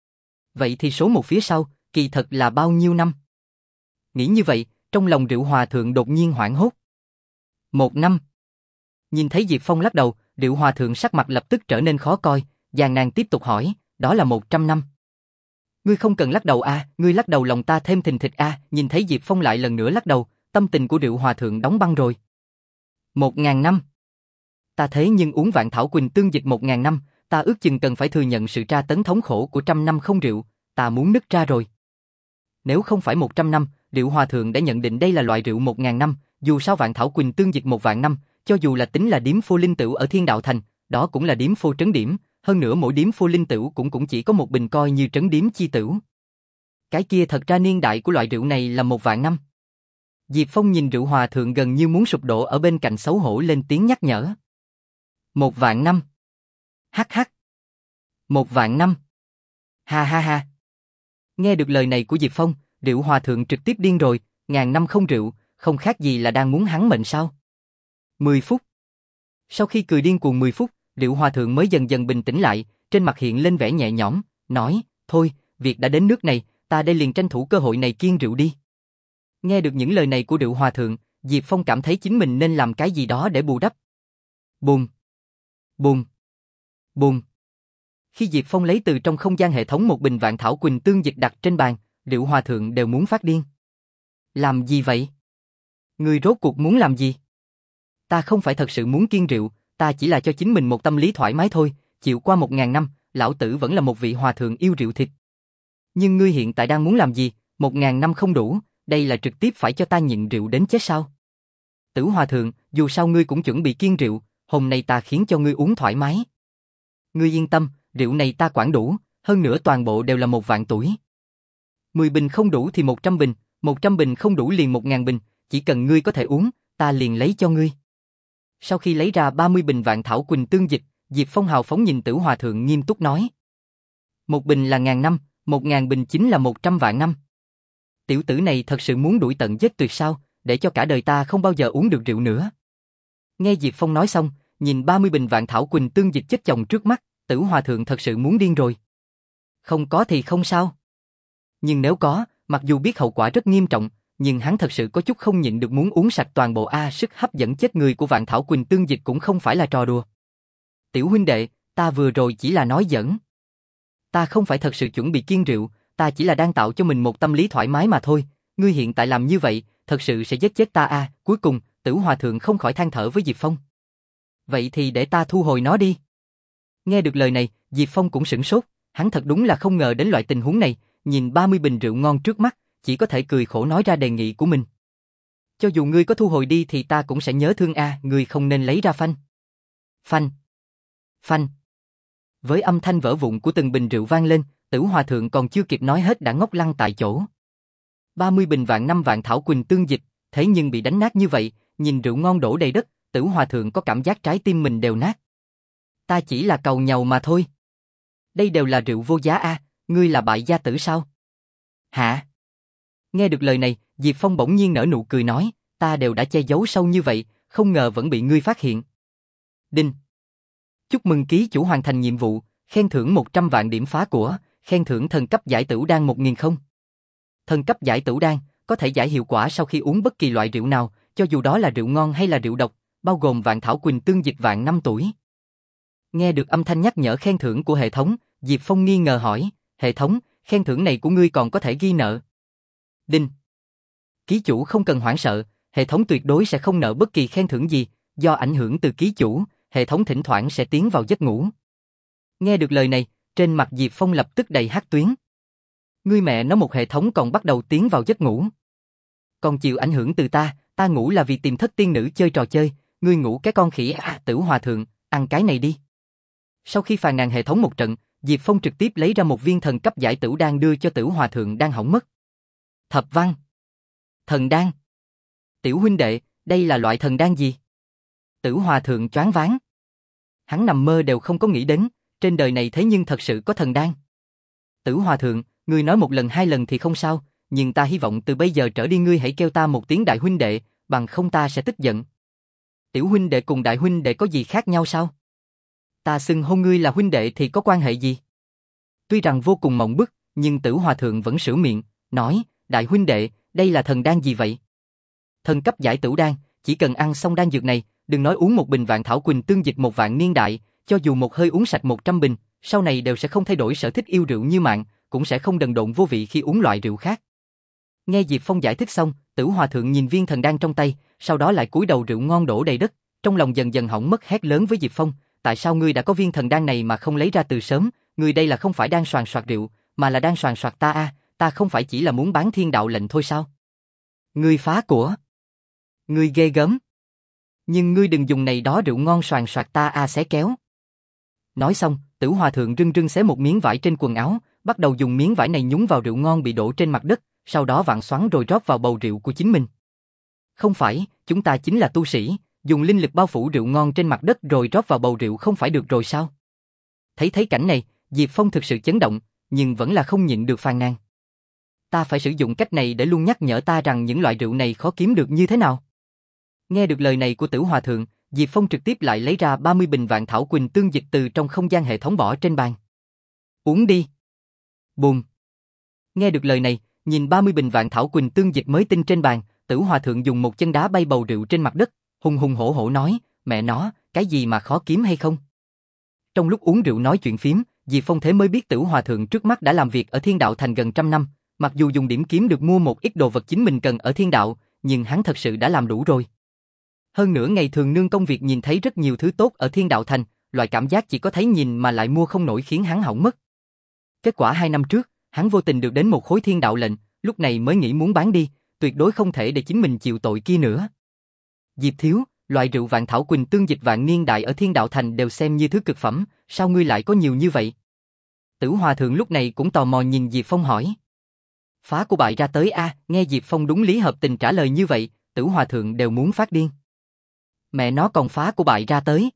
Vậy thì số một phía sau, kỳ thật là bao nhiêu năm? Nghĩ như vậy, trong lòng Rượu Hòa Thượng đột nhiên hoảng hốt. Một năm. Nhìn thấy Diệp Phong lắc đầu, Rượu Hòa Thượng sắc mặt lập tức trở nên khó coi, giàn nàng tiếp tục hỏi, đó là một trăm năm. Ngươi không cần lắc đầu a, à, ngươi lắc đầu lòng ta thêm thình thịch a, à. Nhìn thấy Diệp Phong lại lần nữa lắc đầu, tâm tình của Rượu Hòa Thượng đóng băng rồi. Một ngàn năm. Ta thế nhưng uống Vạn Thảo Quỳnh Tương Dịch một ngàn năm, ta ước chừng cần phải thừa nhận sự tra tấn thống khổ của trăm năm không rượu, ta muốn nứt ra rồi. Nếu không phải một trăm năm, Rượu Hòa Thượng đã nhận định đây là loại rượu một ngàn năm, dù sao Vạn Thảo Quỳnh Tương Dịch một vạn năm, cho dù là tính là điếm phô linh tửu ở Thiên Đạo Thành, đó cũng là điếm phô trấn điểm, hơn nữa mỗi điếm phô linh tửu cũng cũng chỉ có một bình coi như trấn điếm chi tửu. Cái kia thật ra niên đại của loại rượu này là một vạn năm. Diệp Phong nhìn Rượu Hòa Thượng gần như muốn sụp đổ ở bên cạnh xấu hổ lên tiếng nhắc nhở. Một vạn năm. Hắc hắc. Một vạn năm. Ha ha ha. Nghe được lời này của Diệp Phong, Rượu Hòa Thượng trực tiếp điên rồi, ngàn năm không rượu, không khác gì là đang muốn hắn mệnh sao. Mười phút. Sau khi cười điên cuồng mười phút, Rượu Hòa Thượng mới dần dần bình tĩnh lại, trên mặt hiện lên vẻ nhẹ nhõm, nói, thôi, việc đã đến nước này, ta đây liền tranh thủ cơ hội này kiêng rượu đi. Nghe được những lời này của Rượu Hòa Thượng, Diệp Phong cảm thấy chính mình nên làm cái gì đó để bù đắp. Bùm. Bùm. Bùm. Khi Diệp Phong lấy từ trong không gian hệ thống một bình Vạn Thảo Quỳnh Tương Dịch đặt trên bàn, Rượu Hòa Thượng đều muốn phát điên. Làm gì vậy? Ngươi rốt cuộc muốn làm gì? Ta không phải thật sự muốn kiêng rượu, ta chỉ là cho chính mình một tâm lý thoải mái thôi, chịu qua một ngàn năm, lão tử vẫn là một vị hòa thượng yêu rượu thịt. Nhưng ngươi hiện tại đang muốn làm gì? Một ngàn năm không đủ, đây là trực tiếp phải cho ta nhịn rượu đến chết sao? Tử Hòa Thượng, dù sao ngươi cũng chuẩn bị kiêng rượu, hôm nay ta khiến cho ngươi uống thoải mái. Ngươi yên tâm, rượu này ta quản đủ, Hơn nữa toàn bộ đều là một vạn tuổi. Mười bình không đủ thì một trăm bình, một trăm bình không đủ liền một ngàn bình, chỉ cần ngươi có thể uống, ta liền lấy cho ngươi. Sau khi lấy ra ba mươi bình vạn thảo quỳnh tương dịch, Diệp Phong hào phóng nhìn Tử Hòa Thượng nghiêm túc nói. Một bình là ngàn năm, một ngàn bình chính là một trăm vạn năm. Tiểu tử này thật sự muốn đuổi tận giết tuyệt sao, để cho cả đời ta không bao giờ uống được rượu nữa. Nghe Diệp Phong nói xong, nhìn ba mươi bình vạn thảo quỳnh tương dịch chất chồng trước mắt, Tử Hòa Thượng thật sự muốn điên rồi. Không có thì không sao. Nhưng nếu có, mặc dù biết hậu quả rất nghiêm trọng, nhưng hắn thật sự có chút không nhịn được muốn uống sạch toàn bộ a sức hấp dẫn chết người của vạn thảo quỳnh tương dịch cũng không phải là trò đùa. Tiểu huynh đệ, ta vừa rồi chỉ là nói giỡn. Ta không phải thật sự chuẩn bị kiêng rượu, ta chỉ là đang tạo cho mình một tâm lý thoải mái mà thôi. Ngươi hiện tại làm như vậy, thật sự sẽ giết chết ta a. Cuối cùng, Tử Hòa Thượng không khỏi than thở với Diệp Phong. Vậy thì để ta thu hồi nó đi. Nghe được lời này, Diệp Phong cũng sửng sốt, hắn thật đúng là không ngờ đến loại tình huống này, nhìn ba mươi bình rượu ngon trước mắt, chỉ có thể cười khổ nói ra đề nghị của mình. Cho dù ngươi có thu hồi đi thì ta cũng sẽ nhớ thương a, ngươi không nên lấy ra phanh. Phanh. Phanh. Với âm thanh vỡ vụn của từng bình rượu vang lên, Tử Hòa Thượng còn chưa kịp nói hết đã ngốc lăn tại chỗ. ba mươi bình vạn năm vạn thảo quỳnh tương dịch, thế nhưng bị đánh nát như vậy, nhìn rượu ngon đổ đầy đất, Tử Hòa Thượng có cảm giác trái tim mình đều nát. Ta chỉ là cầu nhàu mà thôi. Đây đều là rượu vô giá a, ngươi là bại gia tử sao? Hả? Nghe được lời này, Diệp Phong bỗng nhiên nở nụ cười nói, ta đều đã che giấu sâu như vậy, không ngờ vẫn bị ngươi phát hiện. Đinh. Chúc mừng ký chủ hoàn thành nhiệm vụ, khen thưởng một trăm vạn điểm phá của, khen thưởng thần cấp giải tửu đan một nghìn không. Thần cấp giải tửu đan, có thể giải hiệu quả sau khi uống bất kỳ loại rượu nào, cho dù đó là rượu ngon hay là rượu độc, bao gồm vạn thảo quỳnh tương dịch vạn năm tuổi. Nghe được âm thanh nhắc nhở khen thưởng của hệ thống, Diệp Phong nghi ngờ hỏi, hệ thống, khen thưởng này của ngươi còn có thể ghi nợ. Đinh. Ký chủ không cần hoảng sợ, hệ thống tuyệt đối sẽ không nợ bất kỳ khen thưởng gì, do ảnh hưởng từ ký chủ, hệ thống thỉnh thoảng sẽ tiến vào giấc ngủ. Nghe được lời này, trên mặt Diệp Phong lập tức đầy hắc tuyến. Ngươi mẹ nó một hệ thống còn bắt đầu tiến vào giấc ngủ. Còn chịu ảnh hưởng từ ta, ta ngủ là vì tìm thất tiên nữ chơi trò chơi, ngươi ngủ cái con khỉ à, Tử Hòa Thượng, ăn cái này đi. Sau khi phàn nàn hệ thống một trận, Diệp Phong trực tiếp lấy ra một viên thần cấp giải tửu đan đưa cho Tử Hòa Thượng đang hỏng mất. Thập văn. Thần đan. Tiểu huynh đệ, đây là loại thần đan gì? Tử Hòa Thượng choáng váng. Hắn nằm mơ đều không có nghĩ đến, trên đời này thế nhưng thật sự có thần đan. Tử Hòa Thượng, ngươi nói một lần hai lần thì không sao, nhưng ta hy vọng từ bây giờ trở đi ngươi hãy kêu ta một tiếng đại huynh đệ, bằng không ta sẽ tức giận. Tiểu huynh đệ cùng đại huynh đệ có gì khác nhau sao? Ta xưng hô ngươi là huynh đệ thì có quan hệ gì? Tuy rằng vô cùng mộng bức, nhưng Tử Hòa Thượng vẫn sửa miệng, nói, đại huynh đệ, đây là thần đan gì vậy? Thần cấp giải tửu đan, chỉ cần ăn xong đan dược này, đừng nói uống một bình vạn thảo quỳnh tương dịch một vạn niên đại, cho dù một hơi uống sạch một trăm bình, sau này đều sẽ không thay đổi sở thích yêu rượu như mạng, cũng sẽ không đần độn vô vị khi uống loại rượu khác. Nghe Diệp Phong giải thích xong, Tử Hòa Thượng nhìn viên thần đan trong tay, sau đó lại cúi đầu rượu ngon đổ đầy đất, trong lòng dần dần hỏng mất hét lớn với Diệp Phong, tại sao ngươi đã có viên thần đan này mà không lấy ra từ sớm, ngươi đây là không phải đang soàn soạt rượu, mà là đang soàn soạt ta a, ta không phải chỉ là muốn bán thiên đạo lệnh thôi sao? Ngươi phá của. Ngươi ghê gớm. Nhưng ngươi đừng dùng này đó rượu ngon soàn soạt ta a xé kéo. Nói xong, Tử Hòa Thượng rưng rưng xé một miếng vải trên quần áo, bắt đầu dùng miếng vải này nhúng vào rượu ngon bị đổ trên mặt đất, sau đó vặn xoắn rồi rót vào bầu rượu của chính mình. Không phải, chúng ta chính là tu sĩ, dùng linh lực bao phủ rượu ngon trên mặt đất rồi rót vào bầu rượu không phải được rồi sao? Thấy thấy cảnh này, Diệp Phong thực sự chấn động, nhưng vẫn là không nhịn được phàn nàn. Ta phải sử dụng cách này để luôn nhắc nhở ta rằng những loại rượu này khó kiếm được như thế nào. Nghe được lời này của Tử Hòa Thượng, Diệp Phong trực tiếp lại lấy ra ba mươi bình vạn thảo quỳnh tương dịch từ trong không gian hệ thống bỏ trên bàn. Uống đi. Bùm. Nghe được lời này, nhìn ba mươi bình vạn thảo quỳnh tương dịch mới tinh trên bàn, Tử Hòa Thượng dùng một chân đá bay bầu rượu trên mặt đất, hùng hùng hổ hổ nói, mẹ nó, cái gì mà khó kiếm hay không? Trong lúc uống rượu nói chuyện phím, Diệp Phong thế mới biết Tử Hòa Thượng trước mắt đã làm việc ở Thiên Đạo Thành gần trăm năm, mặc dù dùng điểm kiếm được mua một ít đồ vật chính mình cần ở Thiên Đạo, nhưng hắn thật sự đã làm đủ rồi. Hơn nữa ngày thường nương công việc nhìn thấy rất nhiều thứ tốt ở Thiên Đạo Thành, loại cảm giác chỉ có thấy nhìn mà lại mua không nổi khiến hắn hỏng mất. Kết quả hai năm trước, hắn vô tình được đến một khối thiên đạo lệnh, lúc này mới nghĩ muốn bán đi, tuyệt đối không thể để chính mình chịu tội kia nữa. Diệp thiếu, loại rượu vạn thảo quỳnh tương dịch vạn niên đại ở Thiên Đạo Thành đều xem như thứ cực phẩm, sao ngươi lại có nhiều như vậy? Tử Hòa Thượng lúc này cũng tò mò nhìn Diệp Phong hỏi. Phá của bại ra tới a, nghe Diệp Phong đúng lý hợp tình trả lời như vậy, Tử Hòa Thượng đều muốn phát điên. Mẹ nó còn phá của bại ra tới.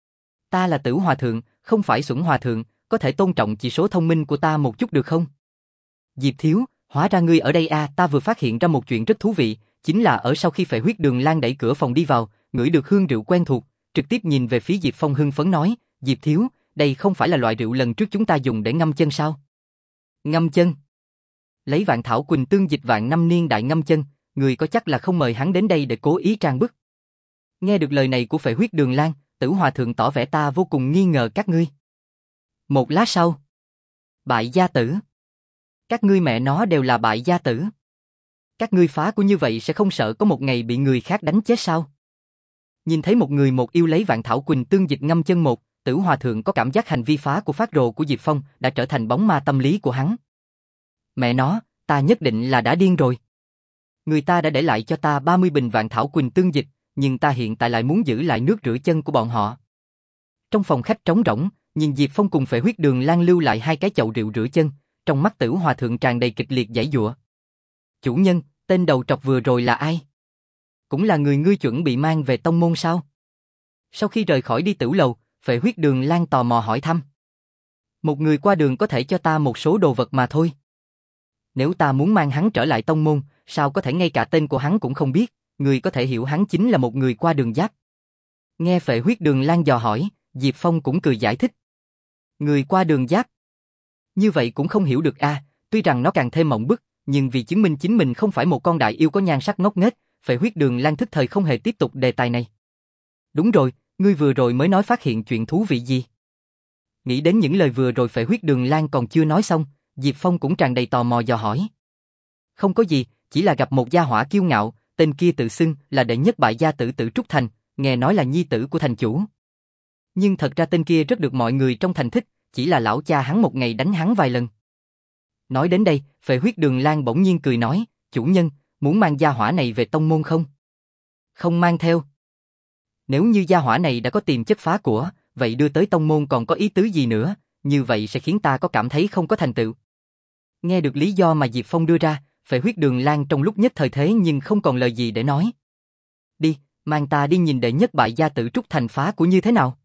Ta là Tử Hòa Thượng, không phải Xuẩn Hòa Thượng, có thể tôn trọng chỉ số thông minh của ta một chút được không? Diệp Thiếu, hóa ra ngươi ở đây a, ta vừa phát hiện ra một chuyện rất thú vị, chính là ở sau khi Phệ Huyết Đường Lan đẩy cửa phòng đi vào, ngửi được hương rượu quen thuộc, trực tiếp nhìn về phía Diệp Phong hưng phấn nói, Diệp Thiếu, đây không phải là loại rượu lần trước chúng ta dùng để ngâm chân sao? Ngâm chân? Lấy Vạn Thảo Quỳnh tương dịch vạn năm niên đại ngâm chân, người có chắc là không mời hắn đến đây để cố ý trang bức. Nghe được lời này của Phệ Huyết Đường Lan, Tử Hòa Thượng tỏ vẻ ta vô cùng nghi ngờ các ngươi. Một lát sau, bại gia tử. Các ngươi mẹ nó đều là bại gia tử. Các ngươi phá của như vậy sẽ không sợ có một ngày bị người khác đánh chết sao? Nhìn thấy một người một yêu lấy Vạn Thảo Quỳnh tương dịch ngâm chân một, Tử Hòa Thượng có cảm giác hành vi phá của phát rồ của Diệp Phong đã trở thành bóng ma tâm lý của hắn. Mẹ nó, ta nhất định là đã điên rồi. Người ta đã để lại cho ta ba mươi bình Vạn Thảo Quỳnh tương dịch, nhưng ta hiện tại lại muốn giữ lại nước rửa chân của bọn họ. Trong phòng khách trống rỗng, nhìn Diệp Phong cùng Phệ Huyết Đường Lan lưu lại hai cái chậu rượu rửa chân, trong mắt Tử Hòa Thượng tràn đầy kịch liệt giãy giụa. Chủ nhân, tên đầu trọc vừa rồi là ai? Cũng là người ngươi chuẩn bị mang về tông môn sao? Sau khi rời khỏi đi tửu lầu, Phệ Huyết Đường Lan tò mò hỏi thăm. Một người qua đường có thể cho ta một số đồ vật mà thôi. Nếu ta muốn mang hắn trở lại tông môn, sao có thể ngay cả tên của hắn cũng không biết, người có thể hiểu hắn chính là một người qua đường giáp. Nghe Phệ Huyết Đường Lan dò hỏi, Diệp Phong cũng cười giải thích. Người qua đường giáp. Như vậy cũng không hiểu được a, tuy rằng nó càng thêm mộng bức, nhưng vì chứng minh chính mình không phải một con đại yêu có nhan sắc ngốc nghếch, Phệ Huyết Đường Lan thức thời không hề tiếp tục đề tài này. Đúng rồi, ngươi vừa rồi mới nói phát hiện chuyện thú vị gì? Nghĩ đến những lời vừa rồi Phệ Huyết Đường Lan còn chưa nói xong, Diệp Phong cũng tràn đầy tò mò dò hỏi. Không có gì, chỉ là gặp một gia hỏa kiêu ngạo, tên kia tự xưng là đệ nhất bại gia tử Tử Trúc Thành, nghe nói là nhi tử của thành chủ. Nhưng thật ra tên kia rất được mọi người trong thành thích, chỉ là lão cha hắn một ngày đánh hắn vài lần. Nói đến đây, Phệ Huyết Đường Lan bỗng nhiên cười nói, chủ nhân, muốn mang gia hỏa này về tông môn không? Không mang theo. Nếu như gia hỏa này đã có tiềm chất phá của, vậy đưa tới tông môn còn có ý tứ gì nữa, như vậy sẽ khiến ta có cảm thấy không có thành tựu. Nghe được lý do mà Diệp Phong đưa ra, Phệ Huyết Đường Lan trong lúc nhất thời thế nhưng không còn lời gì để nói. Đi, mang ta đi nhìn đệ nhất bại gia Tử Trúc Thành phá của như thế nào.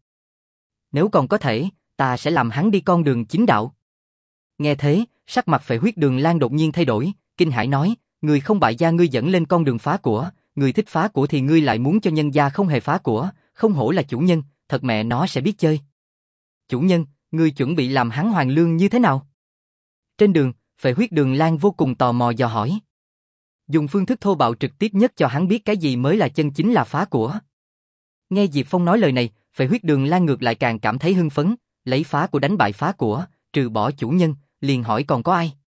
Nếu còn có thể, ta sẽ làm hắn đi con đường chính đạo. Nghe thế, sắc mặt Phệ Huyết Đường Lan đột nhiên thay đổi, kinh hãi nói, người không bại gia ngươi dẫn lên con đường phá của, người thích phá của thì ngươi lại muốn cho nhân gia không hề phá của, không hổ là chủ nhân, thật mẹ nó sẽ biết chơi. Chủ nhân, ngươi chuẩn bị làm hắn hoàn lương như thế nào? Trên đường, Phệ Huyết Đường Lan vô cùng tò mò dò hỏi. Dùng phương thức thô bạo trực tiếp nhất cho hắn biết cái gì mới là chân chính là phá của. Nghe Diệp Phong nói lời này, Phệ Huyết Đường Lan ngược lại càng cảm thấy hưng phấn, lấy phá của đánh bại phá của, trừ bỏ chủ nhân, liền hỏi còn có ai.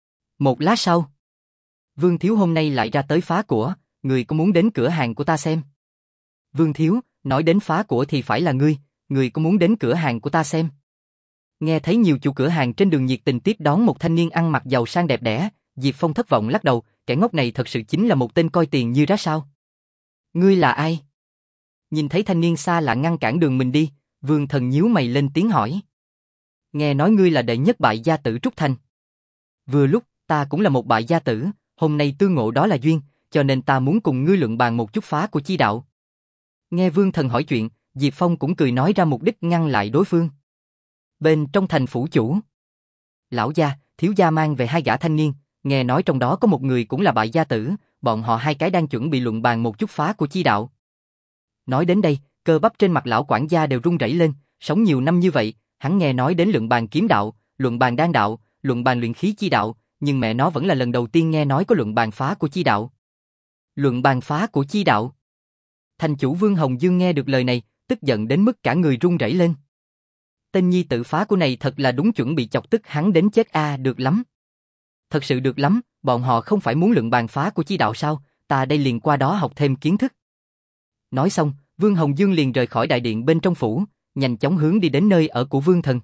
Một lát sau, Vương Thiếu hôm nay lại ra tới phá của, người có muốn đến cửa hàng của ta xem? Vương Thiếu, nói đến phá của thì phải là ngươi, người có muốn đến cửa hàng của ta xem? Nghe thấy nhiều chủ cửa hàng trên đường nhiệt tình tiếp đón một thanh niên ăn mặc giàu sang đẹp đẽ, Diệp Phong thất vọng lắc đầu, kẻ ngốc này thật sự chính là một tên coi tiền như rác sao? Ngươi là ai? Nhìn thấy thanh niên xa lạ ngăn cản đường mình đi, Vương Thần nhíu mày lên tiếng hỏi. Nghe nói ngươi là đệ nhất bại gia tử Trúc Thành. Vừa lúc, ta cũng là một bại gia tử, hôm nay tương ngộ đó là duyên, cho nên ta muốn cùng ngươi luận bàn một chút phá của chi đạo. Nghe Vương Thần hỏi chuyện, Diệp Phong cũng cười nói ra mục đích ngăn lại đối phương. Bên trong thành phủ chủ, lão gia, thiếu gia mang về hai gã thanh niên, nghe nói trong đó có một người cũng là bại gia tử, bọn họ hai cái đang chuẩn bị luận bàn một chút phá của chi đạo. Nói đến đây, cơ bắp trên mặt lão quản gia đều run rẩy lên, sống nhiều năm như vậy, hắn nghe nói đến luận bàn kiếm đạo, luận bàn đan đạo, luận bàn luyện khí chi đạo, nhưng mẹ nó vẫn là lần đầu tiên nghe nói có luận bàn phá của chi đạo. Luận bàn phá của chi đạo. Thành chủ Vương Hồng Dương nghe được lời này, tức giận đến mức cả người run rẩy lên. Tên nhi tự phá của này thật là đúng chuẩn bị chọc tức hắn đến chết a, à, được lắm. Thật sự được lắm, bọn họ không phải muốn luận bàn phá của chi đạo sao, ta đây liền qua đó học thêm kiến thức. Nói xong, Vương Hồng Dương liền rời khỏi đại điện bên trong phủ, nhanh chóng hướng đi đến nơi ở của Vương Thần.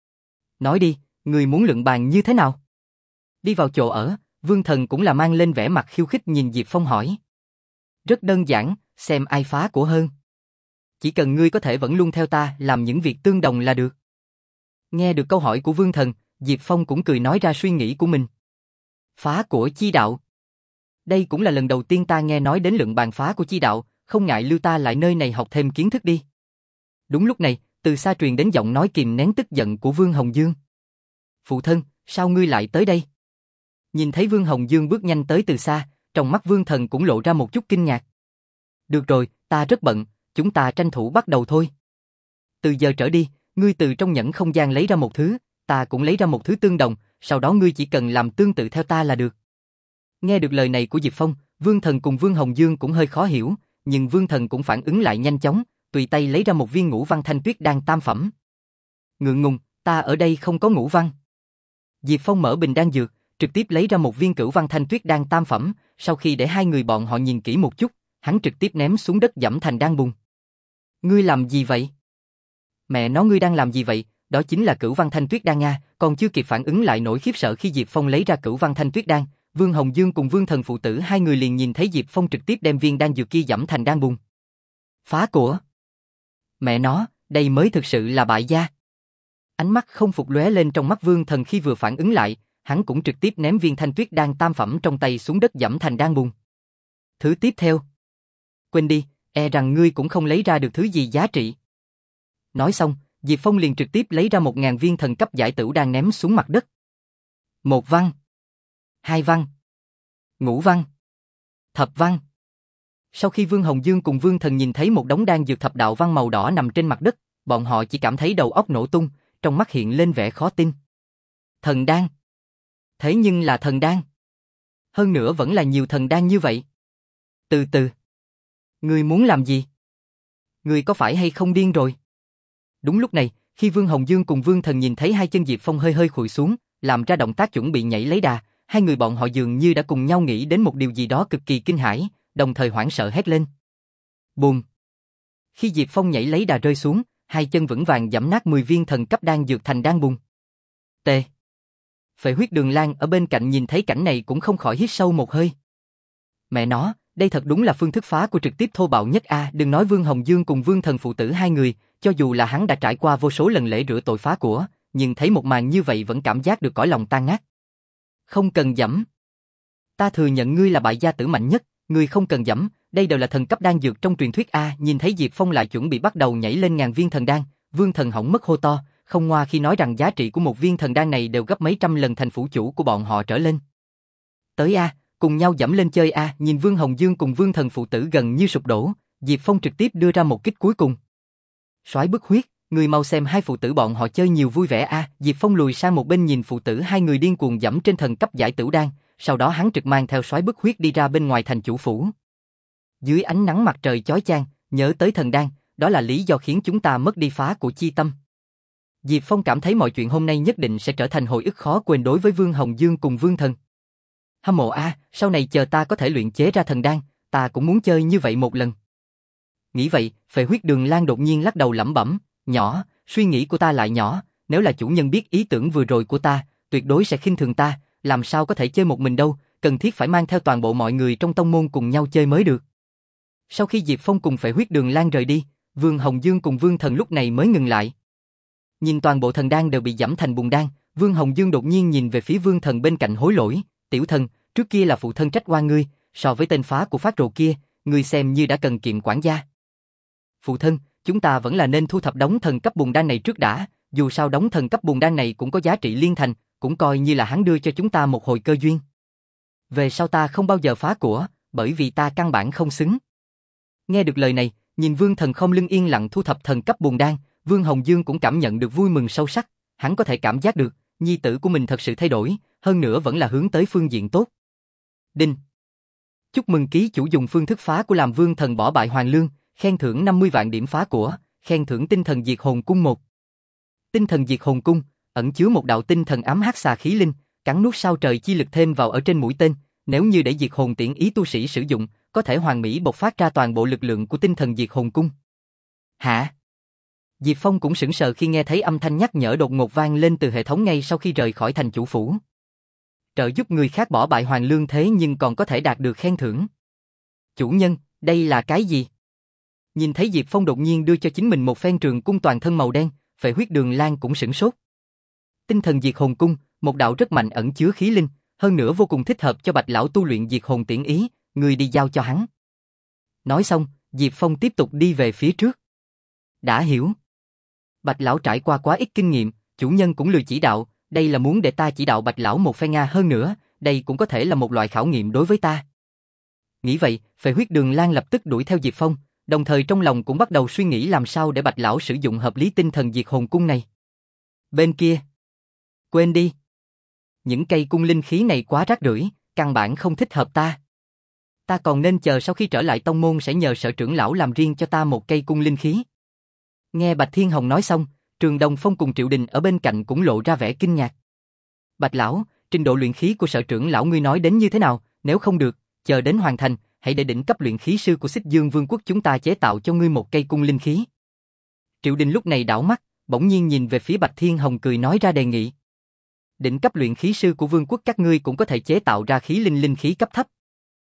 Nói đi, người muốn luận bàn như thế nào? Đi vào chỗ ở, Vương Thần cũng là mang lên vẻ mặt khiêu khích nhìn Diệp Phong hỏi. Rất đơn giản, xem ai phá của hơn. Chỉ cần ngươi có thể vẫn luôn theo ta làm những việc tương đồng là được. Nghe được câu hỏi của Vương Thần, Diệp Phong cũng cười nói ra suy nghĩ của mình. Phá của chi đạo. Đây cũng là lần đầu tiên ta nghe nói đến lượng bàn phá của chi đạo, không ngại lưu ta lại nơi này học thêm kiến thức đi. Đúng lúc này, từ xa truyền đến giọng nói kìm nén tức giận của Vương Hồng Dương. Phụ thân, sao ngươi lại tới đây? Nhìn thấy Vương Hồng Dương bước nhanh tới từ xa, trong mắt Vương Thần cũng lộ ra một chút kinh ngạc. Được rồi, ta rất bận, chúng ta tranh thủ bắt đầu thôi. Từ giờ trở đi, ngươi từ trong nhẫn không gian lấy ra một thứ, ta cũng lấy ra một thứ tương đồng, sau đó ngươi chỉ cần làm tương tự theo ta là được. Nghe được lời này của Diệp Phong, Vương Thần cùng Vương Hồng Dương cũng hơi khó hiểu, nhưng Vương Thần cũng phản ứng lại nhanh chóng, tùy tay lấy ra một viên ngũ văn thanh tuyết đan tam phẩm. Ngượng ngùng, ta ở đây không có ngũ văn. Diệp Phong mở bình đan dược, trực tiếp lấy ra một viên cửu văn thanh tuyết đan tam phẩm, sau khi để hai người bọn họ nhìn kỹ một chút, hắn trực tiếp ném xuống đất dẫm thành đan bùn. Ngươi làm gì vậy? Mẹ nó ngươi đang làm gì vậy? Đó chính là cửu văn thanh tuyết đan nha, còn chưa kịp phản ứng lại nỗi khiếp sợ khi Diệp Phong lấy ra cửu văn thanh tuyết đan, Vương Hồng Dương cùng Vương Thần phụ tử hai người liền nhìn thấy Diệp Phong trực tiếp đem viên đan dược kia dẫm thành đan bùn. Phá của. Mẹ nó, đây mới thực sự là bại gia. Ánh mắt không phục lóe lên trong mắt Vương Thần khi vừa phản ứng lại, hắn cũng trực tiếp ném viên thanh tuyết đan tam phẩm trong tay xuống đất dẫm thành đan bùn. Thứ tiếp theo. Quên đi, e rằng ngươi cũng không lấy ra được thứ gì giá trị. Nói xong, Diệp Phong liền trực tiếp lấy ra một ngàn viên thần cấp giải tửu đan ném xuống mặt đất. Một văn. Hai văn. Ngũ văn. Thập văn. Sau khi Vương Hồng Dương cùng Vương Thần nhìn thấy một đống đan dược thập đạo văn màu đỏ nằm trên mặt đất, bọn họ chỉ cảm thấy đầu óc nổ tung, trong mắt hiện lên vẻ khó tin. Thần đan. Thế nhưng là thần đan. Hơn nữa vẫn là nhiều thần đan như vậy. Từ từ. Ngươi muốn làm gì? Ngươi có phải hay không điên rồi? Đúng lúc này, khi Vương Hồng Dương cùng Vương Thần nhìn thấy hai chân Diệp Phong hơi hơi khuỵu xuống, làm ra động tác chuẩn bị nhảy lấy đà, hai người bọn họ dường như đã cùng nhau nghĩ đến một điều gì đó cực kỳ kinh hãi, đồng thời hoảng sợ hét lên. Bùm! Khi Diệp Phong nhảy lấy đà rơi xuống, hai chân vững vàng giẫm nát mười viên thần cấp đan dược thành đan bùn. T. Phệ Huyết Đường Lan ở bên cạnh nhìn thấy cảnh này cũng không khỏi hít sâu một hơi. Mẹ nó, đây thật đúng là phương thức phá của trực tiếp thô bạo nhất a, à, đừng nói Vương Hồng Dương cùng Vương Thần phụ tử hai người, cho dù là hắn đã trải qua vô số lần lễ rửa tội phá của, nhưng thấy một màn như vậy vẫn cảm giác được cõi lòng tan nát. Không cần giẫm. Ta thừa nhận ngươi là bại gia tử mạnh nhất, ngươi không cần giẫm, đây đều là thần cấp đan dược trong truyền thuyết a, à, nhìn thấy Diệp Phong lại chuẩn bị bắt đầu nhảy lên ngàn viên thần đan, Vương Thần hỏng mất hô to, không ngoa khi nói rằng giá trị của một viên thần đan này đều gấp mấy trăm lần thành phủ chủ của bọn họ trở lên. Tới a, à, cùng nhau dẫm lên chơi a, à, nhìn Vương Hồng Dương cùng Vương Thần phụ tử gần như sụp đổ, Diệp Phong trực tiếp đưa ra một kích cuối cùng. Soái bức huyết, người mau xem hai phụ tử bọn họ chơi nhiều vui vẻ a, à, Diệp Phong lùi sang một bên nhìn phụ tử hai người điên cuồng dẫm trên thần cấp giải tửu đan, sau đó hắn trực mang theo soái bức huyết đi ra bên ngoài thành chủ phủ. Dưới ánh nắng mặt trời chói chang, nhớ tới thần đan, đó là lý do khiến chúng ta mất đi phá của chi tâm. Diệp Phong cảm thấy mọi chuyện hôm nay nhất định sẽ trở thành hồi ức khó quên đối với Vương Hồng Dương cùng Vương Thần. Hâm mộ a, à, sau này chờ ta có thể luyện chế ra thần đan, ta cũng muốn chơi như vậy một lần. Nghĩ vậy, Phệ Huyết Đường Lan đột nhiên lắc đầu lẩm bẩm, nhỏ, suy nghĩ của ta lại nhỏ, nếu là chủ nhân biết ý tưởng vừa rồi của ta, tuyệt đối sẽ khinh thường ta, làm sao có thể chơi một mình đâu, cần thiết phải mang theo toàn bộ mọi người trong tông môn cùng nhau chơi mới được. Sau khi Diệp Phong cùng Phệ Huyết Đường Lan rời đi, Vương Hồng Dương cùng Vương Thần lúc này mới ngừng lại. Nhìn toàn bộ thần đan đều bị giẫm thành bùn đan, Vương Hồng Dương đột nhiên nhìn về phía Vương Thần bên cạnh hối lỗi, tiểu thần, trước kia là phụ thân trách oan ngươi, so với tên phá của phát rồ kia, ngươi xem như đã cần kiệm quản gia. Phụ thân, chúng ta vẫn là nên thu thập đống thần cấp bùn đan này trước đã, dù sao đống thần cấp bùn đan này cũng có giá trị liên thành, cũng coi như là hắn đưa cho chúng ta một hồi cơ duyên. Về sau ta không bao giờ phá của, bởi vì ta căn bản không xứng. Nghe được lời này, nhìn Vương Thần không lưng yên lặng thu thập thần cấp bùn đan, Vương Hồng Dương cũng cảm nhận được vui mừng sâu sắc, hắn có thể cảm giác được, nhi tử của mình thật sự thay đổi, hơn nữa vẫn là hướng tới phương diện tốt. Đinh. Chúc mừng ký chủ dùng phương thức phá của làm Vương Thần bỏ bại Hoàng Lương, khen thưởng năm mươi vạn điểm phá của, khen thưởng tinh thần diệt hồn cung một. Tinh thần diệt hồn cung, ẩn chứa một đạo tinh thần ám hắc xà khí linh, cắn nuốt sao trời chi lực thêm vào ở trên mũi tên, nếu như để diệt hồn tiễn ý tu sĩ sử dụng, có thể hoàn mỹ bộc phát ra toàn bộ lực lượng của tinh thần diệt hồn cung. Hả? Diệp Phong cũng sững sờ khi nghe thấy âm thanh nhắc nhở đột ngột vang lên từ hệ thống ngay sau khi rời khỏi thành chủ phủ. Trợ giúp người khác bỏ bại Hoàng Lương thế nhưng còn có thể đạt được khen thưởng. Chủ nhân, đây là cái gì? Nhìn thấy Diệp Phong đột nhiên đưa cho chính mình một phen trường cung toàn thân màu đen, Phệ Huyết Đường Lan cũng sửng sốt. Tinh thần diệt hồn cung, một đạo rất mạnh ẩn chứa khí linh, hơn nữa vô cùng thích hợp cho Bạch lão tu luyện diệt hồn tiễn ý, người đi giao cho hắn. Nói xong, Diệp Phong tiếp tục đi về phía trước. Đã hiểu. Bạch lão trải qua quá ít kinh nghiệm, chủ nhân cũng lười chỉ đạo, đây là muốn để ta chỉ đạo Bạch lão một phen nga, hơn nữa, đây cũng có thể là một loại khảo nghiệm đối với ta. Nghĩ vậy, Phệ Huyết Đường Lan lập tức đuổi theo Diệp Phong, đồng thời trong lòng cũng bắt đầu suy nghĩ làm sao để Bạch lão sử dụng hợp lý tinh thần diệt hồn cung này. Bên kia, quên đi. Những cây cung linh khí này quá rác rưởi, căn bản không thích hợp ta. Ta còn nên chờ sau khi trở lại tông môn sẽ nhờ sở trưởng lão làm riêng cho ta một cây cung linh khí. Nghe Bạch Thiên Hồng nói xong, Trường Đồng Phong cùng Triệu Đình ở bên cạnh cũng lộ ra vẻ kinh ngạc. Bạch lão, trình độ luyện khí của sở trưởng lão ngươi nói đến như thế nào, nếu không được, chờ đến hoàn thành, hãy để đỉnh cấp luyện khí sư của Xích Dương Vương quốc chúng ta chế tạo cho ngươi một cây cung linh khí. Triệu Đình lúc này đảo mắt, bỗng nhiên nhìn về phía Bạch Thiên Hồng cười nói ra đề nghị. Đỉnh cấp luyện khí sư của vương quốc các ngươi cũng có thể chế tạo ra khí linh linh khí cấp thấp.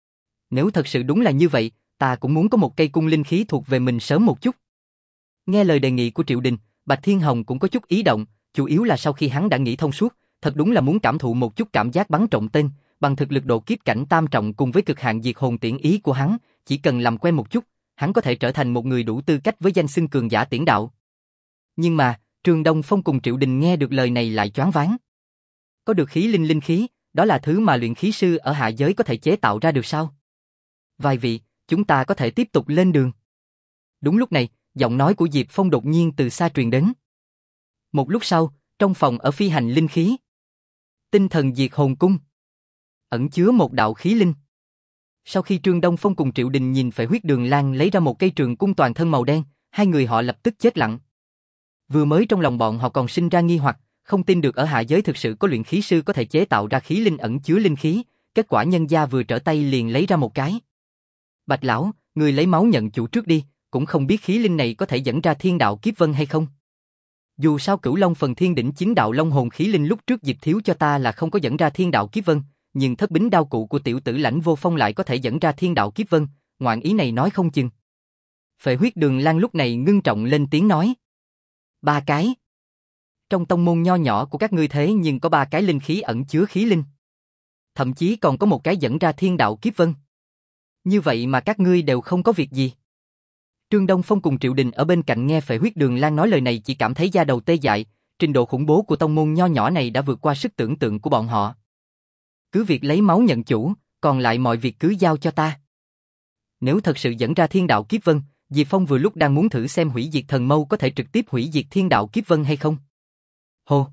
Nếu thật sự đúng là như vậy, ta cũng muốn có một cây cung linh khí thuộc về mình sớm một chút. Nghe lời đề nghị của Triệu Đình, Bạch Thiên Hồng cũng có chút ý động, chủ yếu là sau khi hắn đã nghĩ thông suốt, thật đúng là muốn cảm thụ một chút cảm giác bắn trộm tên, bằng thực lực độ kiếp cảnh tam trọng cùng với cực hạn diệt hồn tiễn ý của hắn, chỉ cần làm quen một chút, hắn có thể trở thành một người đủ tư cách với danh xưng cường giả tiễn đạo. Nhưng mà, Trường Đông Phong cùng Triệu Đình nghe được lời này lại choáng váng. Có được khí linh linh khí, đó là thứ mà luyện khí sư ở hạ giới có thể chế tạo ra được sao? Vài vị, chúng ta có thể tiếp tục lên đường. Đúng lúc này, giọng nói của Diệp Phong đột nhiên từ xa truyền đến. Một lúc sau, trong phòng ở phi hành linh khí, tinh thần diệt hồn cung ẩn chứa một đạo khí linh. Sau khi Trương Đông Phong cùng Triệu Đình nhìn Phệ Huyết Đường Lan lấy ra một cây trường cung toàn thân màu đen, hai người họ lập tức chết lặng. Vừa mới trong lòng bọn họ còn sinh ra nghi hoặc, không tin được ở hạ giới thực sự có luyện khí sư có thể chế tạo ra khí linh ẩn chứa linh khí, kết quả nhân gia vừa trở tay liền lấy ra một cái. Bạch lão, người lấy máu nhận chủ trước đi, cũng không biết khí linh này có thể dẫn ra thiên đạo kiếp vân hay không. Dù sao Cửu Long phần thiên đỉnh chính đạo long hồn khí linh lúc trước Diệp thiếu cho ta là không có dẫn ra thiên đạo kiếp vân, nhưng thất bính đao cụ của tiểu tử Lãnh Vô Phong lại có thể dẫn ra thiên đạo kiếp vân, ngoạn ý này nói không chừng. Phệ Huyết Đường Lan lúc này ngưng trọng lên tiếng nói. Ba cái. Trong tông môn nho nhỏ của các ngươi thế nhưng có ba cái linh khí ẩn chứa khí linh. Thậm chí còn có một cái dẫn ra thiên đạo kiếp vân. Như vậy mà các ngươi đều không có việc gì. Trương Đông Phong cùng Triệu Đình ở bên cạnh nghe Phệ Huyết Đường Lan nói lời này chỉ cảm thấy da đầu tê dại, trình độ khủng bố của tông môn nho nhỏ này đã vượt qua sức tưởng tượng của bọn họ. Cứ việc lấy máu nhận chủ, còn lại mọi việc cứ giao cho ta. Nếu thật sự dẫn ra thiên đạo kiếp vân, Diệp Phong vừa lúc đang muốn thử xem hủy diệt thần mâu có thể trực tiếp hủy diệt thiên đạo kiếp vân hay không. Hô!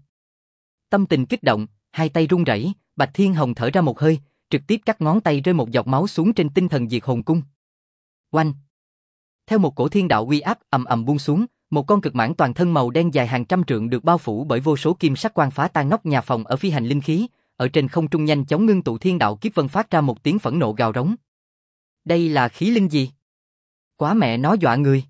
Tâm tình kích động, hai tay run rẩy, Bạch Thiên Hồng thở ra một hơi, trực tiếp cắt ngón tay rơi một giọt máu xuống trên tinh thần diệt hồn cung. Oanh! Theo một cổ thiên đạo uy áp ầm ầm buông xuống, một con cực mãng toàn thân màu đen dài hàng trăm trượng được bao phủ bởi vô số kim sắc quang phá tan nóc nhà phòng ở phi hành linh khí, ở trên không trung nhanh chóng ngưng tụ thiên đạo kiếp vân phát ra một tiếng phẫn nộ gào rống. Đây là khí linh gì? Quá mẹ nó dọa người.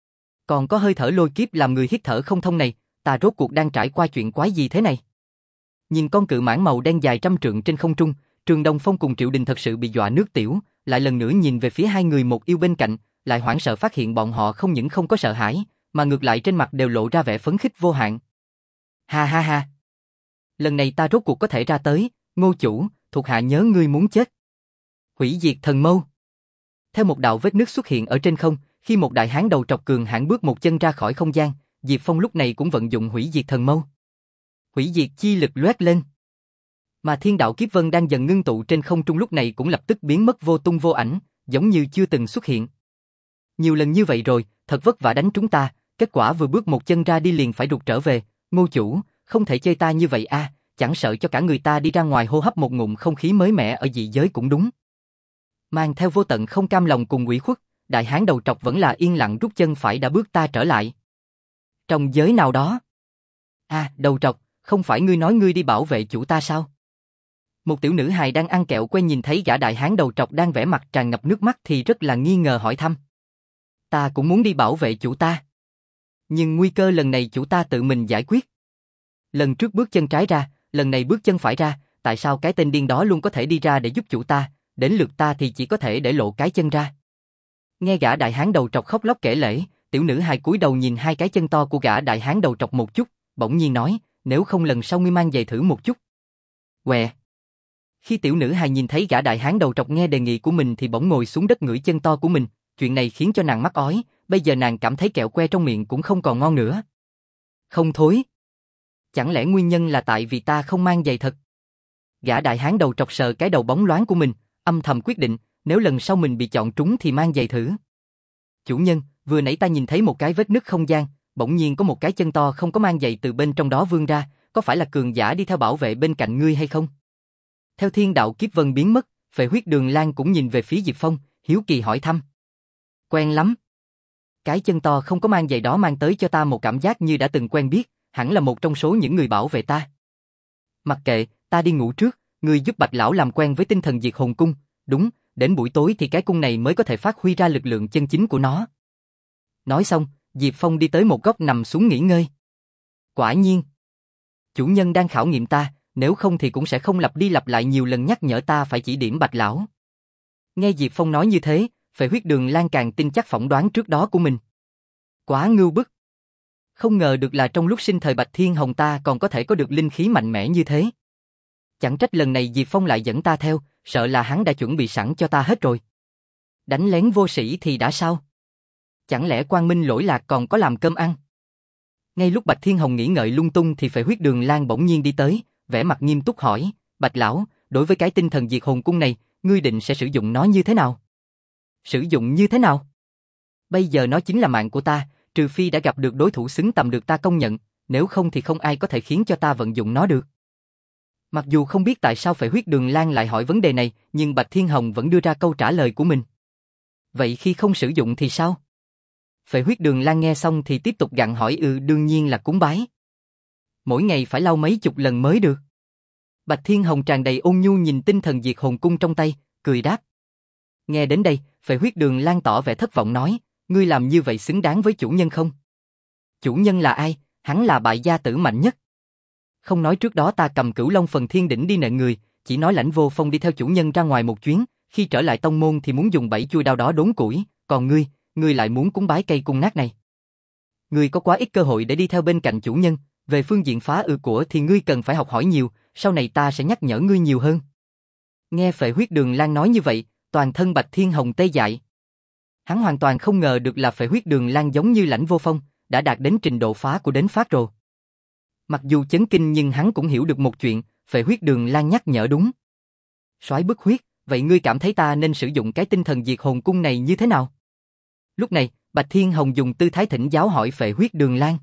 Còn có hơi thở lôi kiếp làm người hít thở không thông này, ta rốt cuộc đang trải qua chuyện quái gì thế này? Nhìn con cự mãng màu đen dài trăm trượng trên không trung, Trường Đông Phong cùng Triệu Đình thật sự bị dọa nước tiểu, lại lần nữa nhìn về phía hai người một yêu bên cạnh, lại hoảng sợ phát hiện bọn họ không những không có sợ hãi, mà ngược lại trên mặt đều lộ ra vẻ phấn khích vô hạn. Ha ha ha! Lần này ta rốt cuộc có thể ra tới, Ngô chủ, thuộc hạ nhớ ngươi muốn chết. Hủy diệt thần mâu. Theo một đạo vết nứt xuất hiện ở trên không, khi một đại hán đầu trọc cường hãn bước một chân ra khỏi không gian, Diệp Phong lúc này cũng vận dụng hủy diệt thần mâu. Hủy diệt chi lực loét lên. Mà thiên đạo kiếp vân đang dần ngưng tụ trên không trung lúc này cũng lập tức biến mất vô tung vô ảnh, giống như chưa từng xuất hiện. Nhiều lần như vậy rồi, thật vất vả đánh chúng ta, kết quả vừa bước một chân ra đi liền phải rụt trở về, Ngô chủ, không thể chơi ta như vậy a, à, chẳng sợ cho cả người ta đi ra ngoài hô hấp một ngụm không khí mới mẻ ở dị giới cũng đúng. Mang theo vô tận không cam lòng cùng ủy khuất, đại hán đầu trọc vẫn là yên lặng rút chân phải đã bước ta trở lại. Trong giới nào đó. À, đầu trọc, không phải ngươi nói ngươi đi bảo vệ chủ ta sao? Một tiểu nữ hài đang ăn kẹo quen nhìn thấy gã đại hán đầu trọc đang vẻ mặt tràn ngập nước mắt thì rất là nghi ngờ hỏi thăm. Ta cũng muốn đi bảo vệ chủ ta. Nhưng nguy cơ lần này chủ ta tự mình giải quyết. Lần trước bước chân trái ra, lần này bước chân phải ra, tại sao cái tên điên đó luôn có thể đi ra để giúp chủ ta, đến lượt ta thì chỉ có thể để lộ cái chân ra. Nghe gã đại hán đầu trọc khóc lóc kể lể, tiểu nữ hài cúi đầu nhìn hai cái chân to của gã đại hán đầu trọc một chút, bỗng nhiên nói, nếu không lần sau ngươi mang giày thử một chút. Quẹ. Khi tiểu nữ hài nhìn thấy gã đại hán đầu trọc nghe đề nghị của mình thì bỗng ngồi xuống đất ngửi chân to của mình, chuyện này khiến cho nàng mắc ói, bây giờ nàng cảm thấy kẹo que trong miệng cũng không còn ngon nữa. Không thối. Chẳng lẽ nguyên nhân là tại vì ta không mang giày thật? Gã đại hán đầu trọc sờ cái đầu bóng loáng của mình, âm thầm quyết định, nếu lần sau mình bị chọn trúng thì mang giày thử. Chủ nhân, vừa nãy ta nhìn thấy một cái vết nứt không gian, bỗng nhiên có một cái chân to không có mang giày từ bên trong đó vươn ra, có phải là cường giả đi theo bảo vệ bên cạnh ngươi hay không? Theo thiên đạo kiếp vân biến mất, Phệ Huyết Đường Lan cũng nhìn về phía Diệp Phong, hiếu kỳ hỏi thăm. Quen lắm. Cái chân to không có mang giày đó mang tới cho ta một cảm giác như đã từng quen biết, hẳn là một trong số những người bảo vệ ta. Mặc kệ, ta đi ngủ trước, ngươi giúp Bạch lão làm quen với tinh thần diệt hồn cung, đúng, đến buổi tối thì cái cung này mới có thể phát huy ra lực lượng chân chính của nó. Nói xong, Diệp Phong đi tới một góc nằm xuống nghỉ ngơi. Quả nhiên, chủ nhân đang khảo nghiệm ta, nếu không thì cũng sẽ không lặp đi lặp lại nhiều lần nhắc nhở ta phải chỉ điểm Bạch lão. Nghe Diệp Phong nói như thế, Phệ Huyết Đường Lan càng tin chắc phỏng đoán trước đó của mình. Quá ngưu bức. Không ngờ được là trong lúc sinh thời Bạch Thiên Hồng ta còn có thể có được linh khí mạnh mẽ như thế. Chẳng trách lần này Diệp Phong lại dẫn ta theo, sợ là hắn đã chuẩn bị sẵn cho ta hết rồi. Đánh lén vô sĩ thì đã sao? Chẳng lẽ Quang Minh lỗi lạc còn có làm cơm ăn? Ngay lúc Bạch Thiên Hồng nghĩ ngợi lung tung thì Phệ Huyết Đường Lan bỗng nhiên đi tới, vẻ mặt nghiêm túc hỏi, Bạch lão, đối với cái tinh thần diệt hồn cung này, ngươi định sẽ sử dụng nó như thế nào? Sử dụng như thế nào? Bây giờ nó chính là mạng của ta, trừ phi đã gặp được đối thủ xứng tầm được ta công nhận, nếu không thì không ai có thể khiến cho ta vận dụng nó được. Mặc dù không biết tại sao Phệ Huyết Đường Lan lại hỏi vấn đề này, nhưng Bạch Thiên Hồng vẫn đưa ra câu trả lời của mình. Vậy khi không sử dụng thì sao? Phệ Huyết Đường Lan nghe xong thì tiếp tục gặng hỏi ừ đương nhiên là cúng bái. Mỗi ngày phải lau mấy chục lần mới được. Bạch Thiên Hồng tràn đầy ôn nhu nhìn tinh thần diệt hồn cung trong tay, cười đáp. Nghe đến đây, Phệ Huyết Đường Lan tỏ vẻ thất vọng nói, ngươi làm như vậy xứng đáng với chủ nhân không? Chủ nhân là ai? Hắn là bại gia tử mạnh nhất. Không nói trước đó ta cầm Cửu Long Phần Thiên Đỉnh đi nện người, chỉ nói Lãnh Vô Phong đi theo chủ nhân ra ngoài một chuyến, khi trở lại tông môn thì muốn dùng bảy chuôi đao đó đốn củi, còn ngươi, ngươi lại muốn cúng bái cây cung nát này. Ngươi có quá ít cơ hội để đi theo bên cạnh chủ nhân, về phương diện phá ư của thì ngươi cần phải học hỏi nhiều, sau này ta sẽ nhắc nhở ngươi nhiều hơn. Nghe Phệ Huyết Đường Lan nói như vậy, toàn thân Bạch Thiên Hồng tê dại. Hắn hoàn toàn không ngờ được là Phệ Huyết Đường Lan giống như Lãnh Vô Phong, đã đạt đến trình độ phá của đến phát rồi. Mặc dù chấn kinh nhưng hắn cũng hiểu được một chuyện, Phệ Huyết Đường Lan nhắc nhở đúng. Soái bức huyết, vậy ngươi cảm thấy ta nên sử dụng cái tinh thần diệt hồn cung này như thế nào? Lúc này, Bạch Thiên Hồng dùng tư thái thỉnh giáo hỏi Phệ Huyết Đường Lan.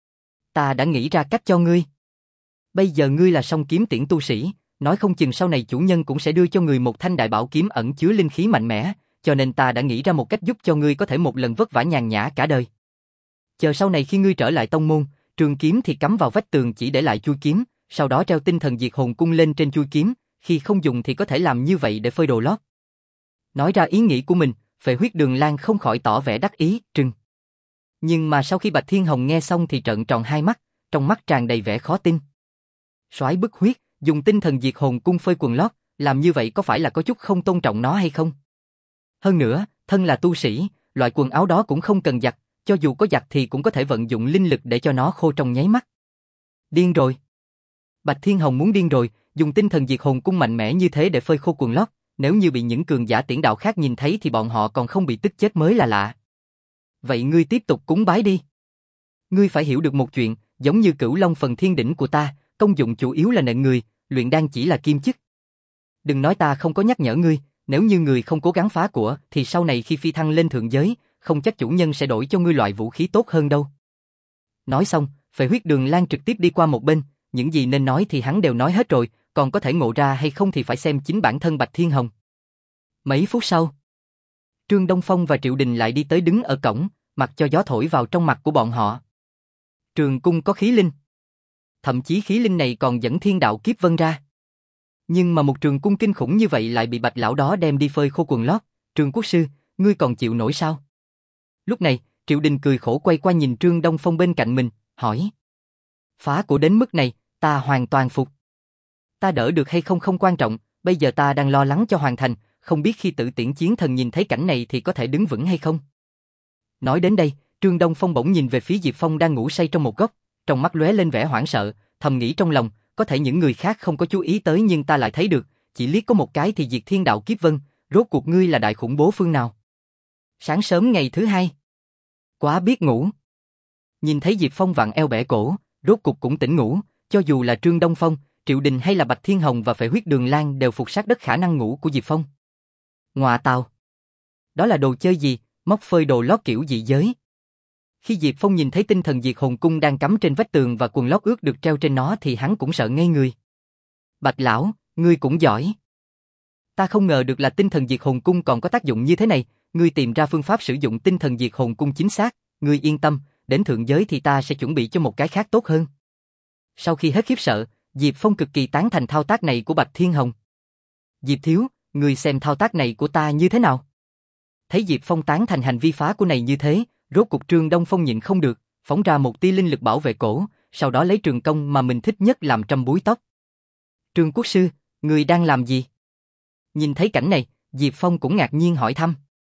Ta đã nghĩ ra cách cho ngươi. Bây giờ ngươi là song kiếm tiễn tu sĩ, nói không chừng sau này chủ nhân cũng sẽ đưa cho ngươi một thanh đại bảo kiếm ẩn chứa linh khí mạnh mẽ, cho nên ta đã nghĩ ra một cách giúp cho ngươi có thể một lần vất vả nhàn nhã cả đời. Chờ sau này khi ngươi trở lại tông môn, trường kiếm thì cắm vào vách tường chỉ để lại chuôi kiếm, sau đó treo tinh thần diệt hồn cung lên trên chuôi kiếm, khi không dùng thì có thể làm như vậy để phơi đồ lót. Nói ra ý nghĩ của mình, Phệ Huyết Đường Lan không khỏi tỏ vẻ đắc ý, trừng. Nhưng mà sau khi Bạch Thiên Hồng nghe xong thì trợn tròn hai mắt, trong mắt tràn đầy vẻ khó tin. Soái bức huyết, dùng tinh thần diệt hồn cung phơi quần lót, làm như vậy có phải là có chút không tôn trọng nó hay không? Hơn nữa, thân là tu sĩ, loại quần áo đó cũng không cần giặt, cho dù có giặt thì cũng có thể vận dụng linh lực để cho nó khô trong nháy mắt. Điên rồi. Bạch Thiên Hồng muốn điên rồi, dùng tinh thần diệt hồn cung mạnh mẽ như thế để phơi khô quần lót, nếu như bị những cường giả tiễn đạo khác nhìn thấy thì bọn họ còn không bị tức chết mới là lạ. Vậy ngươi tiếp tục cúng bái đi. Ngươi phải hiểu được một chuyện, giống như Cửu Long Phần Thiên Đỉnh của ta, công dụng chủ yếu là nện người, luyện đan chỉ là kim chức. Đừng nói ta không có nhắc nhở ngươi, nếu như ngươi không cố gắng phá của thì sau này khi phi thăng lên thượng giới, không chắc chủ nhân sẽ đổi cho ngươi loại vũ khí tốt hơn đâu. Nói xong, Phệ Huyết Đường Lan trực tiếp đi qua một bên, những gì nên nói thì hắn đều nói hết rồi, còn có thể ngộ ra hay không thì phải xem chính bản thân Bạch Thiên Hồng. Mấy phút sau, Trương Đông Phong và Triệu Đình lại đi tới đứng ở cổng, mặc cho gió thổi vào trong mặt của bọn họ. Trường cung có khí linh. Thậm chí khí linh này còn dẫn thiên đạo kiếp vân ra. Nhưng mà một trường cung kinh khủng như vậy lại bị Bạch lão đó đem đi phơi khô quần lót, Trương Quốc sư, ngươi còn chịu nổi sao? Lúc này, Triệu Đình cười khổ quay qua nhìn Trương Đông Phong bên cạnh mình, hỏi. Phá của đến mức này, ta hoàn toàn phục. Ta đỡ được hay không không quan trọng, bây giờ ta đang lo lắng cho Hoàng Thành, không biết khi Tử Tiễn Chiến Thần nhìn thấy cảnh này thì có thể đứng vững hay không. Nói đến đây, Trương Đông Phong bỗng nhìn về phía Diệp Phong đang ngủ say trong một góc, trong mắt lóe lên vẻ hoảng sợ, thầm nghĩ trong lòng, có thể những người khác không có chú ý tới nhưng ta lại thấy được, chỉ liếc có một cái thì diệt thiên đạo kiếp vân, rốt cuộc ngươi là đại khủng bố phương nào. Sáng sớm ngày thứ hai. Quá biết ngủ. Nhìn thấy Diệp Phong vặn eo bẻ cổ, rốt cuộc cũng tỉnh ngủ, cho dù là Trương Đông Phong, Triệu Đình hay là Bạch Thiên Hồng và Phệ Huyết Đường Lan đều phục sát đất khả năng ngủ của Diệp Phong. Ngoạ tào. Đó là đồ chơi gì, móc phơi đồ lót kiểu dị giới. Khi Diệp Phong nhìn thấy tinh thần diệt hồn cung đang cắm trên vách tường và quần lót ướt được treo trên nó thì hắn cũng sợ ngây người. Bạch lão, ngươi cũng giỏi. Ta không ngờ được là tinh thần diệt hồn cung còn có tác dụng như thế này, ngươi tìm ra phương pháp sử dụng tinh thần diệt hồn cung chính xác, ngươi yên tâm, đến thượng giới thì ta sẽ chuẩn bị cho một cái khác tốt hơn. Sau khi hết khiếp sợ, Diệp Phong cực kỳ tán thành thao tác này của Bạch Thiên Hồng. Diệp thiếu, ngươi xem thao tác này của ta như thế nào? Thấy Diệp Phong tán thành hành vi phá của này như thế, rốt cục Trương Đông Phong nhịn không được, phóng ra một tia linh lực bảo vệ cổ, sau đó lấy trường công mà mình thích nhất làm trâm búi tóc. Trương Quốc sư, ngươi đang làm gì? Nhìn thấy cảnh này, Diệp Phong cũng ngạc nhiên hỏi thăm.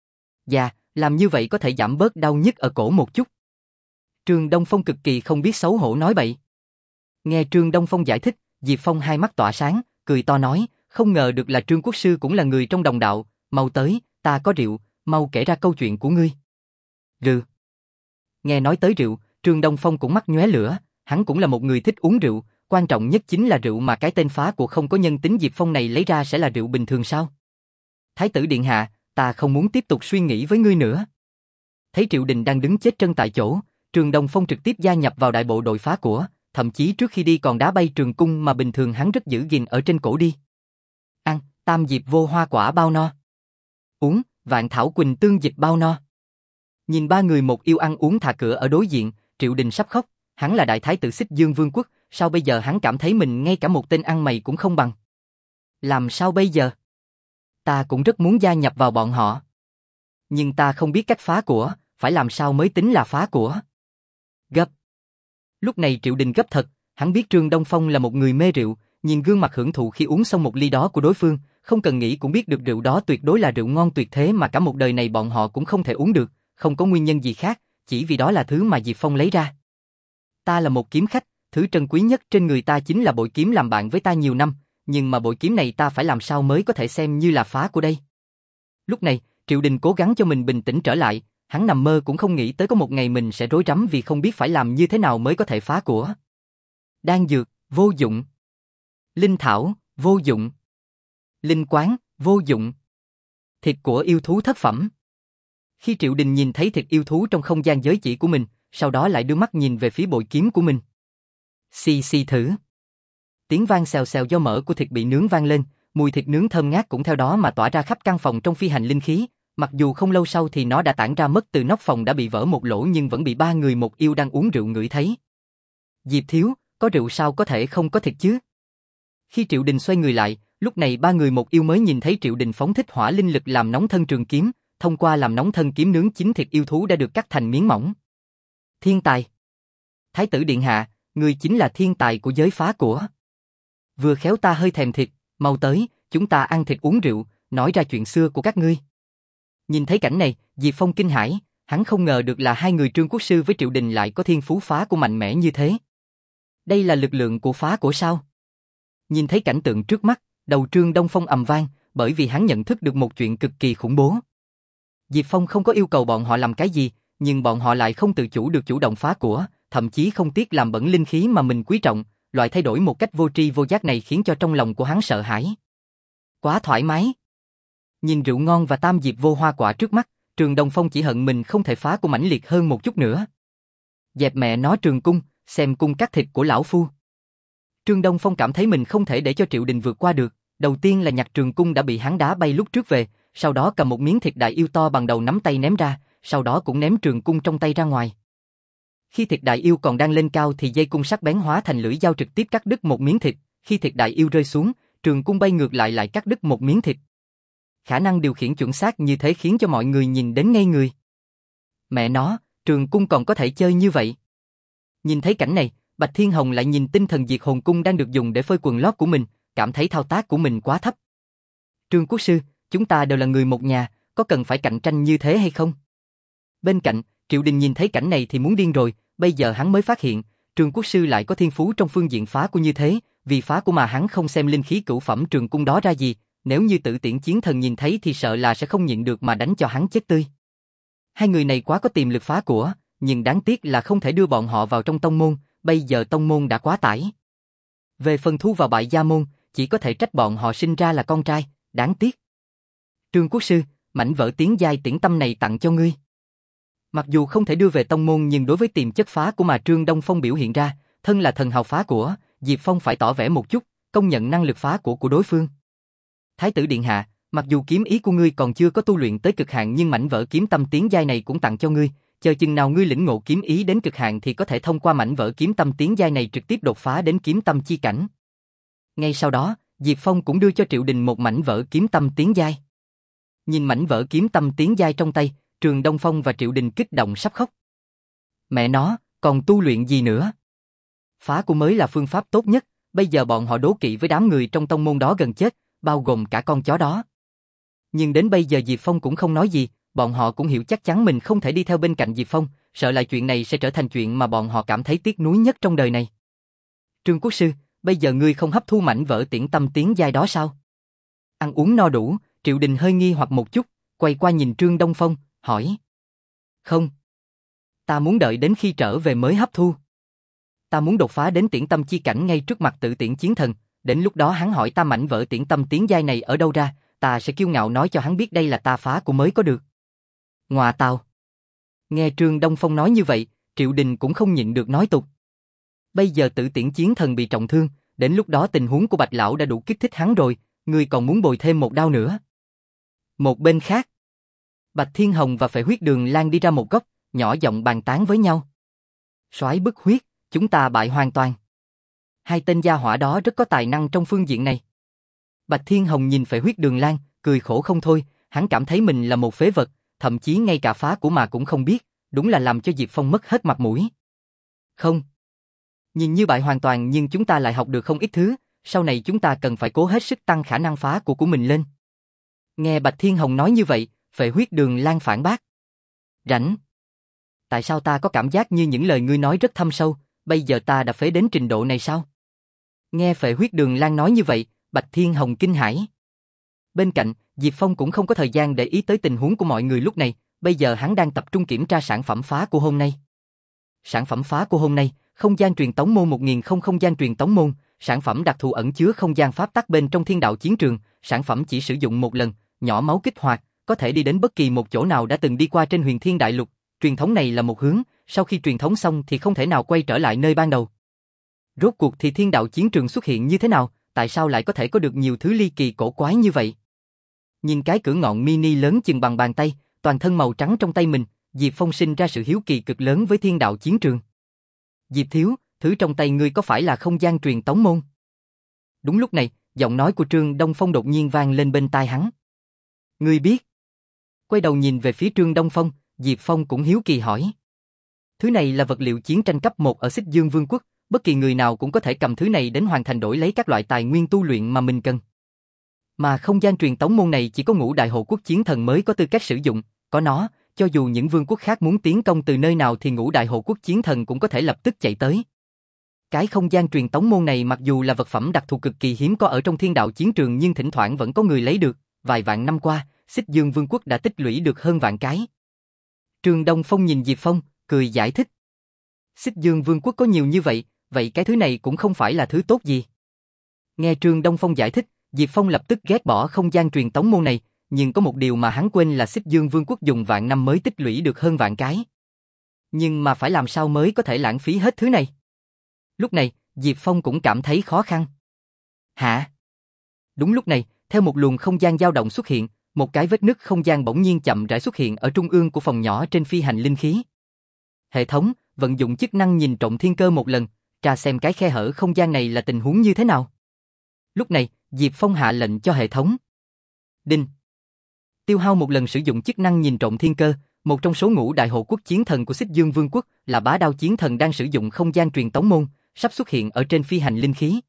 Dạ, làm như vậy có thể giảm bớt đau nhức ở cổ một chút. Trương Đông Phong cực kỳ không biết xấu hổ nói bậy. Nghe Trương Đông Phong giải thích, Diệp Phong hai mắt tỏa sáng, cười to nói, không ngờ được là Trương Quốc sư cũng là người trong đồng đạo, mau tới, ta có rượu, mau kể ra câu chuyện của ngươi. Rượu. Nghe nói tới rượu, Trương Đông Phong cũng mắt nhóe lửa, hắn cũng là một người thích uống rượu, quan trọng nhất chính là rượu mà cái tên phá của không có nhân tính Diệp Phong này lấy ra sẽ là rượu bình thường sao? Thái tử điện hạ, ta không muốn tiếp tục suy nghĩ với ngươi nữa. Thấy Triệu Đình đang đứng chết chân tại chỗ, Trương Đông Phong trực tiếp gia nhập vào đại bộ đội phá của, thậm chí trước khi đi còn đá bay trường cung mà bình thường hắn rất giữ gìn ở trên cổ đi. Ăn, tam diệp vô hoa quả bao no. Uống, vạn thảo quỳnh tương dịch bao no. Nhìn ba người một yêu ăn uống thà cửa ở đối diện, Triệu Đình sắp khóc, hắn là đại thái tử Xích Dương Vương quốc, sao bây giờ hắn cảm thấy mình ngay cả một tên ăn mày cũng không bằng. Làm sao bây giờ? Ta cũng rất muốn gia nhập vào bọn họ. Nhưng ta không biết cách phá của, phải làm sao mới tính là phá của. Gấp. Lúc này Triệu Đình gấp thật, hắn biết Trương Đông Phong là một người mê rượu, nhìn gương mặt hưởng thụ khi uống xong một ly đó của đối phương, không cần nghĩ cũng biết được rượu đó tuyệt đối là rượu ngon tuyệt thế mà cả một đời này bọn họ cũng không thể uống được, không có nguyên nhân gì khác, chỉ vì đó là thứ mà Diệp Phong lấy ra. Ta là một kiếm khách, thứ trân quý nhất trên người ta chính là bội kiếm làm bạn với ta nhiều năm, nhưng mà bội kiếm này ta phải làm sao mới có thể xem như là phá của đây. Lúc này, Triệu Đình cố gắng cho mình bình tĩnh trở lại, hắn nằm mơ cũng không nghĩ tới có một ngày mình sẽ rối rắm vì không biết phải làm như thế nào mới có thể phá của. Đan dược, vô dụng. Linh thảo, vô dụng. Linh quán, vô dụng. Thịt của yêu thú thất phẩm. Khi Triệu Đình nhìn thấy thịt yêu thú trong không gian giới chỉ của mình, sau đó lại đưa mắt nhìn về phía bội kiếm của mình. Xì xì thử. Tiếng vang xèo xèo do mỡ của thịt bị nướng vang lên, mùi thịt nướng thơm ngát cũng theo đó mà tỏa ra khắp căn phòng trong phi hành linh khí, mặc dù không lâu sau thì nó đã tản ra mất từ nóc phòng đã bị vỡ một lỗ nhưng vẫn bị ba người một yêu đang uống rượu ngửi thấy. Diệp thiếu, có rượu sao có thể không có thịt chứ? Khi Triệu Đình xoay người lại, lúc này ba người một yêu mới nhìn thấy Triệu Đình phóng thích hỏa linh lực làm nóng thân trường kiếm, thông qua làm nóng thân kiếm nướng chín thịt yêu thú đã được cắt thành miếng mỏng. Thiên tài. Thái tử điện hạ, ngươi chính là thiên tài của giới phá của. Vừa khéo ta hơi thèm thịt, mau tới, chúng ta ăn thịt uống rượu, nói ra chuyện xưa của các ngươi. Nhìn thấy cảnh này, Diệp Phong kinh hãi, hắn không ngờ được là hai người Trương Quốc sư với Triệu Đình lại có thiên phú phá của mạnh mẽ như thế. Đây là lực lượng của phá của sao? Nhìn thấy cảnh tượng trước mắt, đầu Trương Đông Phong ầm vang, bởi vì hắn nhận thức được một chuyện cực kỳ khủng bố. Diệp Phong không có yêu cầu bọn họ làm cái gì, nhưng bọn họ lại không tự chủ được chủ động phá của, thậm chí không tiếc làm bẩn linh khí mà mình quý trọng, loại thay đổi một cách vô tri vô giác này khiến cho trong lòng của hắn sợ hãi. Quá thoải mái. Nhìn rượu ngon và tam diệp vô hoa quả trước mắt, Trương Đông Phong chỉ hận mình không thể phá của mãnh liệt hơn một chút nữa. Dẹp mẹ nó trường cung, xem cung cắt thịt của lão phu. Trương Đông Phong cảm thấy mình không thể để cho Triệu Đình vượt qua được, đầu tiên là nhặt trường cung đã bị hắn đá bay lúc trước về, sau đó cầm một miếng thịt đại yêu to bằng đầu nắm tay ném ra, sau đó cũng ném trường cung trong tay ra ngoài. Khi thịt đại yêu còn đang lên cao thì dây cung sắc bén hóa thành lưỡi dao trực tiếp cắt đứt một miếng thịt, khi thịt đại yêu rơi xuống, trường cung bay ngược lại lại cắt đứt một miếng thịt. Khả năng điều khiển chuẩn xác như thế khiến cho mọi người nhìn đến ngây người. Mẹ nó, trường cung còn có thể chơi như vậy. Nhìn thấy cảnh này, Bạch Thiên Hồng lại nhìn tinh thần diệt hồn cung đang được dùng để phơi quần lót của mình, cảm thấy thao tác của mình quá thấp. Trương Quốc sư, chúng ta đều là người một nhà, có cần phải cạnh tranh như thế hay không? Bên cạnh, Triệu Đình nhìn thấy cảnh này thì muốn điên rồi, bây giờ hắn mới phát hiện, Trương Quốc Sư lại có thiên phú trong phương diện phá của như thế, vì phá của mà hắn không xem linh khí cửu phẩm trường cung đó ra gì, nếu như Tử Tiễn Chiến Thần nhìn thấy thì sợ là sẽ không nhịn được mà đánh cho hắn chết tươi. Hai người này quá có tiềm lực phá của, nhưng đáng tiếc là không thể đưa bọn họ vào trong tông môn, bây giờ tông môn đã quá tải. Về phần thu vào bại gia môn, chỉ có thể trách bọn họ sinh ra là con trai, đáng tiếc. Trương Quốc Sư, mảnh vỡ tiến giai tiễn tâm này tặng cho ngươi. Mặc dù không thể đưa về tông môn nhưng đối với tiềm chất phá của mà Trương Đông Phong biểu hiện ra, thân là thần hào phá của, Diệp Phong phải tỏ vẻ một chút, công nhận năng lực phá của của đối phương. Thái tử điện hạ, mặc dù kiếm ý của ngươi còn chưa có tu luyện tới cực hạn nhưng mảnh vỡ kiếm tâm tiến giai này cũng tặng cho ngươi, chờ chừng nào ngươi lĩnh ngộ kiếm ý đến cực hạn thì có thể thông qua mảnh vỡ kiếm tâm tiến giai này trực tiếp đột phá đến kiếm tâm chi cảnh. Ngay sau đó, Diệp Phong cũng đưa cho Triệu Đình một mảnh vỡ kiếm tâm tiến giai. Nhìn mảnh vỡ kiếm tâm tiến giai trong tay, Trường Đông Phong và Triệu Đình kích động sắp khóc. Mẹ nó, còn tu luyện gì nữa? Phá của mới là phương pháp tốt nhất, bây giờ bọn họ đố kỵ với đám người trong tông môn đó gần chết, bao gồm cả con chó đó. Nhưng đến bây giờ Diệp Phong cũng không nói gì, bọn họ cũng hiểu chắc chắn mình không thể đi theo bên cạnh Diệp Phong, sợ là chuyện này sẽ trở thành chuyện mà bọn họ cảm thấy tiếc nuối nhất trong đời này. Trương Quốc Sư, bây giờ ngươi không hấp thu mảnh vỡ tiễn tâm tiến giai đó sao? Ăn uống no đủ, Triệu Đình hơi nghi hoặc một chút, quay qua nhìn Trương Đông Phong, hỏi. Không. Ta muốn đợi đến khi trở về mới hấp thu. Ta muốn đột phá đến tiễn tâm chi cảnh ngay trước mặt Tử Tiễn Chiến Thần, đến lúc đó hắn hỏi ta mảnh vỡ tiễn tâm tiến giai này ở đâu ra, ta sẽ kiêu ngạo nói cho hắn biết đây là ta phá của mới có được. Ngoà tào. Nghe Trương Đông Phong nói như vậy, Triệu Đình cũng không nhịn được nói tục. Bây giờ Tử Tiễn Chiến Thần bị trọng thương, đến lúc đó tình huống của Bạch Lão đã đủ kích thích hắn rồi, ngươi còn muốn bồi thêm một đao nữa. Một bên khác, Bạch Thiên Hồng và Phệ Huyết Đường Lan đi ra một góc, nhỏ giọng bàn tán với nhau. Soái bức huyết, chúng ta bại hoàn toàn. Hai tên gia hỏa đó rất có tài năng trong phương diện này. Bạch Thiên Hồng nhìn Phệ Huyết Đường Lan, cười khổ không thôi, hắn cảm thấy mình là một phế vật, thậm chí ngay cả phá của mà cũng không biết, đúng là làm cho Diệp Phong mất hết mặt mũi. Không. Nhìn như bại hoàn toàn nhưng chúng ta lại học được không ít thứ, sau này chúng ta cần phải cố hết sức tăng khả năng phá của của mình lên. Nghe Bạch Thiên Hồng nói như vậy, Phệ Huyết Đường Lan phản bác. Rảnh. Tại sao ta có cảm giác như những lời ngươi nói rất thâm sâu, bây giờ ta đã phế đến trình độ này sao? Nghe Phệ Huyết Đường Lan nói như vậy, Bạch Thiên Hồng kinh hãi. Bên cạnh, Diệp Phong cũng không có thời gian để ý tới tình huống của mọi người lúc này, bây giờ hắn đang tập trung kiểm tra sản phẩm phá của hôm nay. Sản phẩm phá của hôm nay, không gian truyền tống môn một nghìn không không gian truyền tống môn, sản phẩm đặc thù ẩn chứa không gian pháp tắc bên trong thiên đạo chiến trường, sản phẩm chỉ sử dụng một lần, nhỏ máu kích hoạt, có thể đi đến bất kỳ một chỗ nào đã từng đi qua trên huyền thiên đại lục, truyền thống này là một hướng, sau khi truyền thống xong thì không thể nào quay trở lại nơi ban đầu. Rốt cuộc thì thiên đạo chiến trường xuất hiện như thế nào, tại sao lại có thể có được nhiều thứ ly kỳ cổ quái như vậy? Nhìn cái cửa ngọn mini lớn chừng bằng bàn tay, toàn thân màu trắng trong tay mình, Diệp Phong sinh ra sự hiếu kỳ cực lớn với thiên đạo chiến trường. Diệp thiếu, thứ trong tay ngươi có phải là không gian truyền tống môn? Đúng lúc này, giọng nói của Trương Đông Phong đột nhiên vang lên bên tai hắn. Ngươi biết? Quay đầu nhìn về phía Trương Đông Phong, Diệp Phong cũng hiếu kỳ hỏi. Thứ này là vật liệu chiến tranh cấp một ở Xích Dương Vương quốc, bất kỳ người nào cũng có thể cầm thứ này đến hoàn thành đổi lấy các loại tài nguyên tu luyện mà mình cần. Mà không gian truyền tống môn này chỉ có ngũ đại hộ quốc chiến thần mới có tư cách sử dụng, có nó, cho dù những vương quốc khác muốn tiến công từ nơi nào thì ngũ đại hộ quốc chiến thần cũng có thể lập tức chạy tới. Cái không gian truyền tống môn này mặc dù là vật phẩm đặc thù cực kỳ hiếm có ở trong thiên đạo chiến trường nhưng thỉnh thoảng vẫn có người lấy được, vài vạn năm qua, Xích Dương Vương quốc đã tích lũy được hơn vạn cái. Trương Đông Phong nhìn Diệp Phong, cười giải thích. Xích Dương Vương quốc có nhiều như vậy, vậy cái thứ này cũng không phải là thứ tốt gì. Nghe Trương Đông Phong giải thích, Diệp Phong lập tức ghét bỏ không gian truyền tống môn này, nhưng có một điều mà hắn quên là Xích Dương Vương quốc dùng vạn năm mới tích lũy được hơn vạn cái. Nhưng mà phải làm sao mới có thể lãng phí hết thứ này? Lúc này, Diệp Phong cũng cảm thấy khó khăn. Hả? Đúng lúc này, theo một luồng không gian dao động xuất hiện, một cái vết nứt không gian bỗng nhiên chậm rãi xuất hiện ở trung ương của phòng nhỏ trên phi hành linh khí. Hệ thống, vận dụng chức năng nhìn trộm thiên cơ một lần, tra xem cái khe hở không gian này là tình huống như thế nào. Lúc này, Diệp Phong hạ lệnh cho hệ thống. Đinh. Tiêu hao một lần sử dụng chức năng nhìn trộm thiên cơ, một trong số ngũ đại hộ quốc chiến thần của Xích Dương Vương quốc là Bá Đao chiến thần đang sử dụng không gian truyền tống môn, sắp xuất hiện ở trên phi hành linh khí.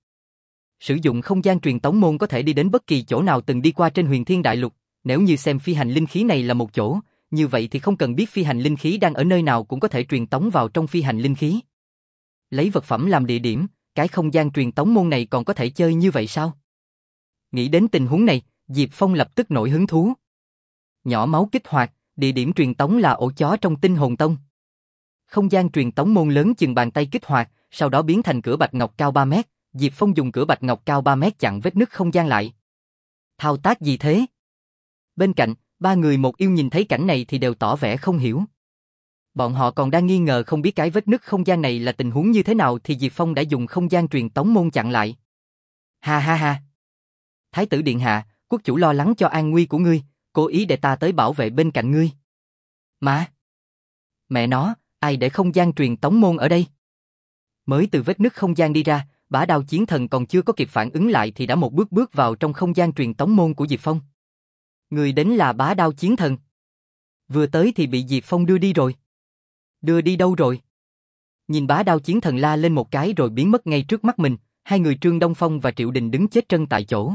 Sử dụng không gian truyền tống môn có thể đi đến bất kỳ chỗ nào từng đi qua trên huyền thiên đại lục, nếu như xem phi hành linh khí này là một chỗ, như vậy thì không cần biết phi hành linh khí đang ở nơi nào cũng có thể truyền tống vào trong phi hành linh khí. Lấy vật phẩm làm địa điểm, cái không gian truyền tống môn này còn có thể chơi như vậy sao? Nghĩ đến tình huống này, Diệp Phong lập tức nổi hứng thú. Nhỏ máu kích hoạt, địa điểm truyền tống là ổ chó trong Tinh Hồn Tông. Không gian truyền tống môn lớn chừng bàn tay kích hoạt, sau đó biến thành cửa bạch ngọc cao ba mét, Diệp Phong dùng cửa bạch ngọc cao ba mét chặn vết nứt không gian lại. Thao tác gì thế? Bên cạnh, ba người một yêu nhìn thấy cảnh này thì đều tỏ vẻ không hiểu. Bọn họ còn đang nghi ngờ không biết cái vết nứt không gian này là tình huống như thế nào thì Diệp Phong đã dùng không gian truyền tống môn chặn lại. Ha ha ha. Thái tử điện hạ, quốc chủ lo lắng cho an nguy của ngươi, cố ý để ta tới bảo vệ bên cạnh ngươi. Mà, mẹ nó, ai để không gian truyền tống môn ở đây? Mới từ vết nứt không gian đi ra, Bá Đao Chiến Thần còn chưa có kịp phản ứng lại thì đã một bước bước vào trong không gian truyền tống môn của Diệp Phong. Người đến là Bá Đao Chiến Thần. Vừa tới thì bị Diệp Phong đưa đi rồi. Đưa đi đâu rồi? Nhìn Bá Đao Chiến Thần la lên một cái rồi biến mất ngay trước mắt mình, hai người Trương Đông Phong và Triệu Đình đứng chết chân tại chỗ.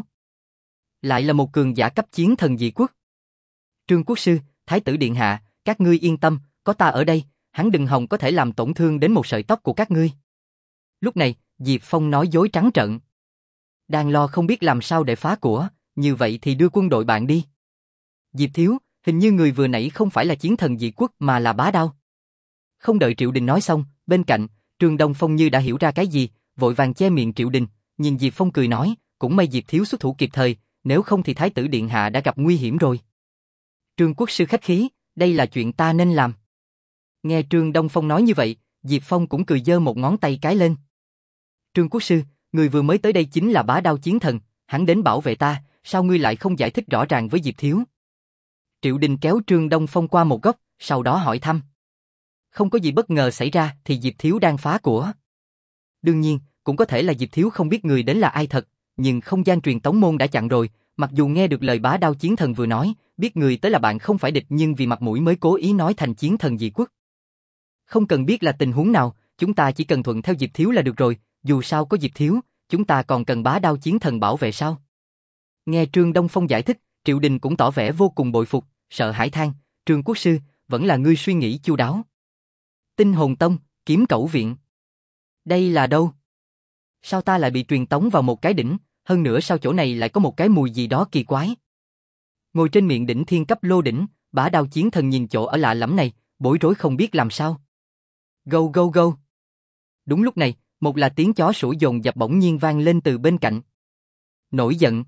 Lại là một cường giả cấp chiến thần dị quốc. Trương Quốc Sư, Thái tử điện hạ, các ngươi yên tâm, có ta ở đây, hắn đừng hòng có thể làm tổn thương đến một sợi tóc của các ngươi. Lúc này, Diệp Phong nói dối trắng trợn. Đang lo không biết làm sao để phá của, như vậy thì đưa quân đội bạn đi. Diệp thiếu, hình như người vừa nãy không phải là chiến thần dị quốc mà là Bá Đao. Không đợi Triệu Đình nói xong, bên cạnh, Trương Đông Phong như đã hiểu ra cái gì, vội vàng che miệng Triệu Đình, nhìn Diệp Phong cười nói, cũng may Diệp thiếu xuất thủ kịp thời, nếu không thì Thái tử điện hạ đã gặp nguy hiểm rồi. Trương Quốc Sư khách khí, đây là chuyện ta nên làm. Nghe Trương Đông Phong nói như vậy, Diệp Phong cũng cười giơ một ngón tay cái lên. Trương Quốc Sư, người vừa mới tới đây chính là Bá Đao Chiến Thần, hắn đến bảo vệ ta, sao ngươi lại không giải thích rõ ràng với Diệp thiếu? Triệu Đình kéo Trương Đông Phong qua một góc, sau đó hỏi thăm. Không có gì bất ngờ xảy ra thì Diệp thiếu đang phá của. Đương nhiên, cũng có thể là Diệp thiếu không biết người đến là ai thật, nhưng không gian truyền tống môn đã chặn rồi, mặc dù nghe được lời Bá Đao Chiến Thần vừa nói, biết người tới là bạn không phải địch nhưng vì mặt mũi mới cố ý nói thành chiến thần dị quốc. Không cần biết là tình huống nào, chúng ta chỉ cần thuận theo Diệp thiếu là được rồi, dù sao có Diệp thiếu, chúng ta còn cần Bá Đao Chiến Thần bảo vệ sao? Nghe Trương Đông Phong giải thích, Triệu Đình cũng tỏ vẻ vô cùng bội phục, sợ hãi than, Trương Quốc Sư, vẫn là ngươi suy nghĩ chu đáo. Tinh Hồn Tông, Kiếm Cẩu Viện. Đây là đâu? Sao ta lại bị truyền tống vào một cái đỉnh, hơn nữa sao chỗ này lại có một cái mùi gì đó kỳ quái? Ngồi trên miệng đỉnh thiên cấp lô đỉnh, Bá Đao Chiến Thần nhìn chỗ ở lạ lẫm này, bối rối không biết làm sao. Go go go. Đúng lúc này, một là tiếng chó sủa dồn dập bỗng nhiên vang lên từ bên cạnh. Nổi giận.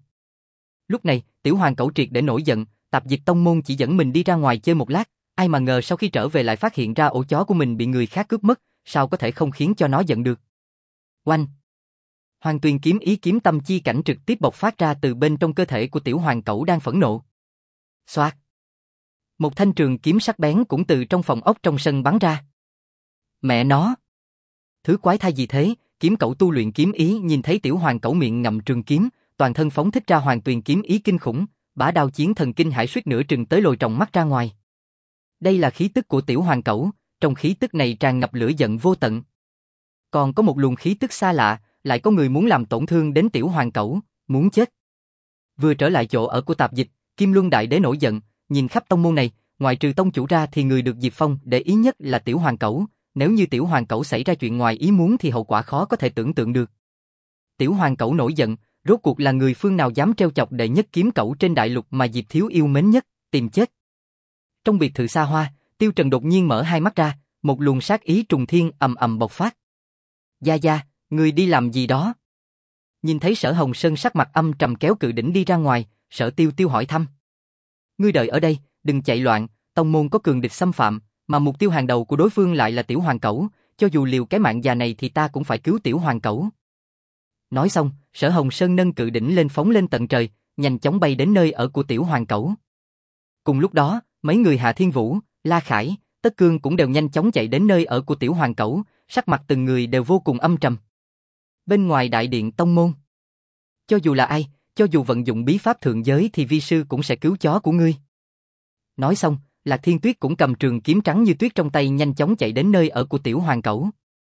Lúc này, Tiểu Hoàng Cẩu triệt để nổi giận, Tạp Dịch Tông môn chỉ dẫn mình đi ra ngoài chơi một lát, ai mà ngờ sau khi trở về lại phát hiện ra ổ chó của mình bị người khác cướp mất, sao có thể không khiến cho nó giận được. Oanh. Hoàng Tuyền kiếm ý kiếm tâm chi cảnh trực tiếp bộc phát ra từ bên trong cơ thể của Tiểu Hoàng Cẩu đang phẫn nộ. Xoạt. Một thanh trường kiếm sắc bén cũng từ trong phòng ốc trong sân bắn ra. Mẹ nó. Thứ quái thai gì thế? Kiếm Cẩu tu luyện kiếm ý nhìn thấy Tiểu Hoàng Cẩu miệng ngậm trường kiếm, toàn thân phóng thích ra Hoàng Tuyền kiếm ý kinh khủng, Bá Đao Chiến Thần kinh hãi suýt nửa trừng tới lồi tròng mắt ra ngoài. Đây là khí tức của Tiểu Hoàng Cẩu, trong khí tức này tràn ngập lửa giận vô tận. Còn có một luồng khí tức xa lạ, lại có người muốn làm tổn thương đến Tiểu Hoàng Cẩu, muốn chết. Vừa trở lại chỗ ở của Tạp Dịch, Kim Luân Đại Đế nổi giận, nhìn khắp tông môn này, ngoài trừ tông chủ ra thì người được Diệp Phong để ý nhất là Tiểu Hoàng Cẩu, nếu như Tiểu Hoàng Cẩu xảy ra chuyện ngoài ý muốn thì hậu quả khó có thể tưởng tượng được. Tiểu Hoàng Cẩu nổi giận, rốt cuộc là người phương nào dám trêu chọc đệ nhất kiếm cẩu trên đại lục mà Diệp thiếu yêu mến nhất, tìm chết. Trong biệt thự xa hoa, Tiêu Trần đột nhiên mở hai mắt ra, một luồng sát ý trùng thiên ầm ầm bộc phát. Gia Gia, người đi làm gì đó? Nhìn thấy Sở Hồng Sơn sắc mặt âm trầm kéo cự đỉnh đi ra ngoài, Sở Tiêu Tiêu hỏi thăm. Ngươi đợi ở đây, đừng chạy loạn, tông môn có cường địch xâm phạm, mà mục tiêu hàng đầu của đối phương lại là Tiểu Hoàng Cẩu, cho dù liều cái mạng già này thì ta cũng phải cứu Tiểu Hoàng Cẩu. Nói xong, Sở Hồng Sơn nâng cự đỉnh lên phóng lên tận trời, nhanh chóng bay đến nơi ở của Tiểu Hoàng Cẩu. Cùng lúc đó, mấy người Hạ Thiên Vũ, La Khải, Tất Cương cũng đều nhanh chóng chạy đến nơi ở của Tiểu Hoàng Cẩu, sắc mặt từng người đều vô cùng âm trầm. Bên ngoài đại điện tông môn, cho dù là ai, cho dù vận dụng bí pháp thượng giới thì vi sư cũng sẽ cứu chó của ngươi. Nói xong, Lạc Thiên Tuyết cũng cầm trường kiếm trắng như tuyết trong tay nhanh chóng chạy đến nơi ở của Tiểu Hoàng Cẩu.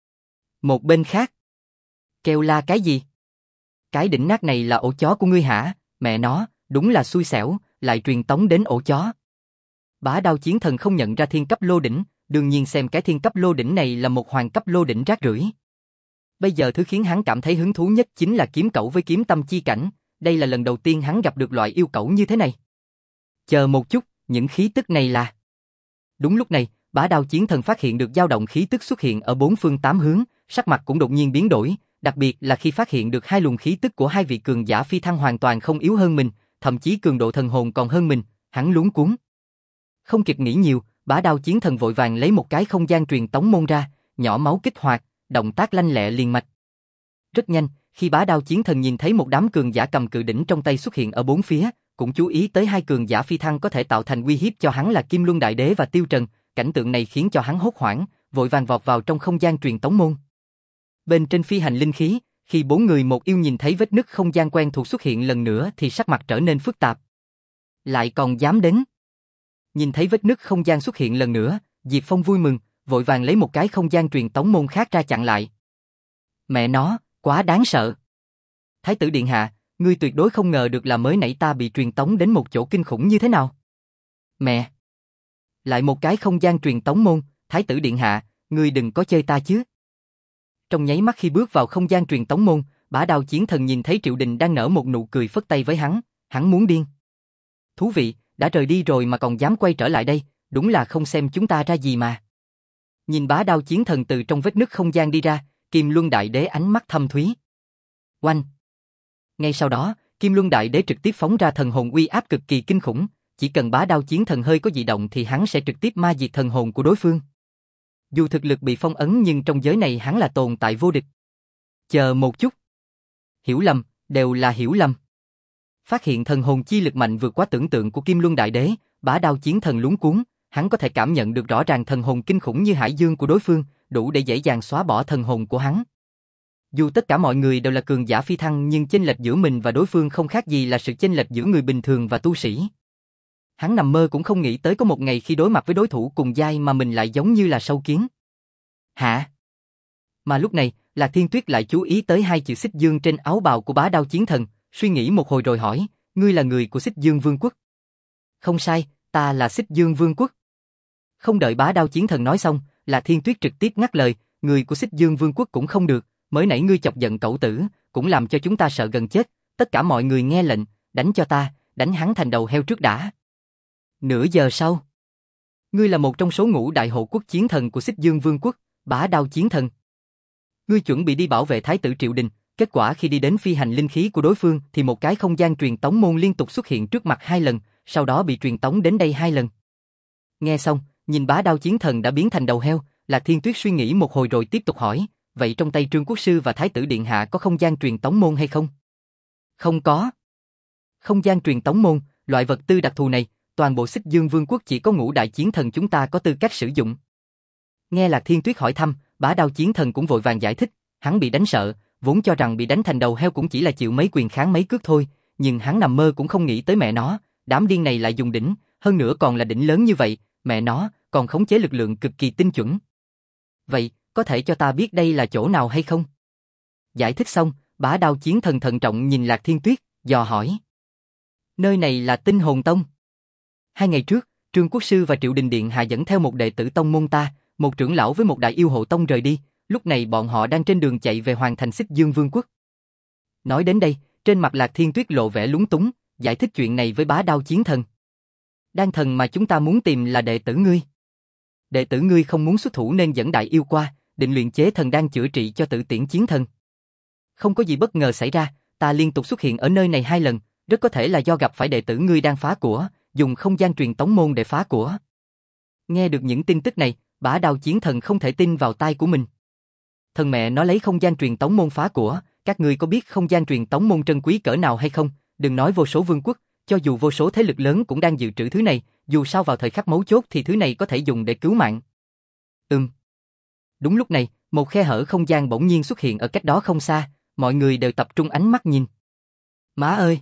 Một bên khác, kêu la cái gì? Cái đỉnh nát này là ổ chó của ngươi hả? Mẹ nó, đúng là xui xẻo, lại truyền tống đến ổ chó. Bá Đao Chiến Thần không nhận ra thiên cấp lô đỉnh, đương nhiên xem cái thiên cấp lô đỉnh này là một hoàng cấp lô đỉnh rác rưởi. Bây giờ thứ khiến hắn cảm thấy hứng thú nhất chính là kiếm cẩu với kiếm tâm chi cảnh, đây là lần đầu tiên hắn gặp được loại yêu cẩu như thế này. Chờ một chút, những khí tức này là... Đúng lúc này, Bá Đao Chiến Thần phát hiện được dao động khí tức xuất hiện ở bốn phương tám hướng, sắc mặt cũng đột nhiên biến đổi, đặc biệt là khi phát hiện được hai luồng khí tức của hai vị cường giả phi thăng hoàn toàn không yếu hơn mình, thậm chí cường độ thần hồn còn hơn mình, hắn luống cuống. Không kịp nghĩ nhiều, Bá Đao Chiến Thần vội vàng lấy một cái không gian truyền tống môn ra, nhỏ máu kích hoạt, động tác lanh lẹ liền mạch. Rất nhanh, khi Bá Đao Chiến Thần nhìn thấy một đám cường giả cầm cự đỉnh trong tay xuất hiện ở bốn phía, cũng chú ý tới hai cường giả phi thăng có thể tạo thành uy hiếp cho hắn là Kim Luân Đại Đế và Tiêu Trần, cảnh tượng này khiến cho hắn hốt hoảng, vội vàng vọt vào trong không gian truyền tống môn. Bên trên phi hành linh khí, khi bốn người một yêu nhìn thấy vết nứt không gian quen thuộc xuất hiện lần nữa thì sắc mặt trở nên phức tạp. Lại còn dám đến. Nhìn thấy vết nứt không gian xuất hiện lần nữa, Diệp Phong vui mừng, vội vàng lấy một cái không gian truyền tống môn khác ra chặn lại. Mẹ nó, quá đáng sợ. Thái tử điện hạ, ngươi tuyệt đối không ngờ được là mới nãy ta bị truyền tống đến một chỗ kinh khủng như thế nào. Mẹ! Lại một cái không gian truyền tống môn, Thái tử điện hạ, ngươi đừng có chơi ta chứ. Trong nháy mắt khi bước vào không gian truyền tống môn, Bá Đao Chiến Thần nhìn thấy Triệu Đình đang nở một nụ cười phất tay với hắn, hắn muốn điên. Thú vị, đã rời đi rồi mà còn dám quay trở lại đây, đúng là không xem chúng ta ra gì mà. Nhìn Bá Đao Chiến Thần từ trong vết nứt không gian đi ra, Kim Luân Đại Đế ánh mắt thâm thúy. Oanh! Ngay sau đó, Kim Luân Đại Đế trực tiếp phóng ra thần hồn uy áp cực kỳ kinh khủng, chỉ cần Bá Đao Chiến Thần hơi có dị động thì hắn sẽ trực tiếp ma diệt thần hồn của đối phương. Dù thực lực bị phong ấn nhưng trong giới này hắn là tồn tại vô địch. Chờ một chút. Hiểu lầm, đều là hiểu lầm. Phát hiện thần hồn chi lực mạnh vượt quá tưởng tượng của Kim Luân Đại Đế, Bá Đao Chiến Thần luống cuống, hắn có thể cảm nhận được rõ ràng thần hồn kinh khủng như hải dương của đối phương, đủ để dễ dàng xóa bỏ thần hồn của hắn. Dù tất cả mọi người đều là cường giả phi thăng nhưng chênh lệch giữa mình và đối phương không khác gì là sự chênh lệch giữa người bình thường và tu sĩ. Hắn nằm mơ cũng không nghĩ tới có một ngày khi đối mặt với đối thủ cùng giai mà mình lại giống như là sâu kiến. Hả? Mà lúc này, Lạc Thiên Tuyết lại chú ý tới hai chữ Xích Dương trên áo bào của Bá Đao Chiến Thần, suy nghĩ một hồi rồi hỏi, ngươi là người của Xích Dương Vương quốc? Không sai, ta là Xích Dương Vương quốc. Không đợi Bá Đao Chiến Thần nói xong, Lạc Thiên Tuyết trực tiếp ngắt lời, người của Xích Dương Vương quốc cũng không được, mới nãy ngươi chọc giận cẩu tử, cũng làm cho chúng ta sợ gần chết, tất cả mọi người nghe lệnh, đánh cho ta, đánh hắn thành đầu heo trước đã. Nửa giờ sau, ngươi là một trong số ngũ đại hộ quốc chiến thần của Xích Dương Vương quốc, Bá Đao Chiến Thần. Ngươi chuẩn bị đi bảo vệ Thái tử Triệu Đình, kết quả khi đi đến phi hành linh khí của đối phương thì một cái không gian truyền tống môn liên tục xuất hiện trước mặt hai lần, sau đó bị truyền tống đến đây hai lần. Nghe xong, nhìn Bá Đao Chiến Thần đã biến thành đầu heo, Lạc Thiên Tuyết suy nghĩ một hồi rồi tiếp tục hỏi, vậy trong tay Trương Quốc Sư và Thái tử Điện Hạ có không gian truyền tống môn hay không? Không có. Không gian truyền tống môn, loại vật tư đặc thù này, toàn bộ Xích Dương Vương quốc chỉ có ngũ đại chiến thần chúng ta có tư cách sử dụng. Nghe Lạc Thiên Tuyết hỏi thăm, Bá Đao Chiến Thần cũng vội vàng giải thích, hắn bị đánh sợ, vốn cho rằng bị đánh thành đầu heo cũng chỉ là chịu mấy quyền kháng mấy cước thôi, nhưng hắn nằm mơ cũng không nghĩ tới mẹ nó, đám điên này lại dùng đỉnh, hơn nữa còn là đỉnh lớn như vậy, mẹ nó, còn khống chế lực lượng cực kỳ tinh chuẩn. Vậy, có thể cho ta biết đây là chỗ nào hay không? Giải thích xong, Bá Đao Chiến Thần thận trọng nhìn Lạc Thiên Tuyết, dò hỏi. Nơi này là Tinh Hồn Tông. Hai ngày trước, Trương Quốc Sư và Triệu Đình Điện Hạ dẫn theo một đệ tử tông môn ta, một trưởng lão với một đại yêu hộ tông rời đi, lúc này bọn họ đang trên đường chạy về hoàn thành Xích Dương Vương quốc. Nói đến đây, trên mặt Lạc Thiên Tuyết lộ vẻ lúng túng, giải thích chuyện này với Bá Đao Chiến Thần. Đan thần mà chúng ta muốn tìm là đệ tử ngươi. Đệ tử ngươi không muốn xuất thủ nên dẫn đại yêu qua, định luyện chế thần đan chữa trị cho Tử Tiễn Chiến Thần. Không có gì bất ngờ xảy ra, ta liên tục xuất hiện ở nơi này hai lần, rất có thể là do gặp phải đệ tử ngươi đang phá của, dùng không gian truyền tống môn để phá của. Nghe được những tin tức này, Bá Đao Chiến Thần không thể tin vào tai của mình. Thần mẹ nó lấy không gian truyền tống môn phá của, các ngươi có biết không gian truyền tống môn trân quý cỡ nào hay không? Đừng nói vô số vương quốc, cho dù vô số thế lực lớn cũng đang dự trữ thứ này, dù sao vào thời khắc mấu chốt thì thứ này có thể dùng để cứu mạng. Ừm. Đúng lúc này, một khe hở không gian bỗng nhiên xuất hiện ở cách đó không xa, mọi người đều tập trung ánh mắt nhìn. Má ơi!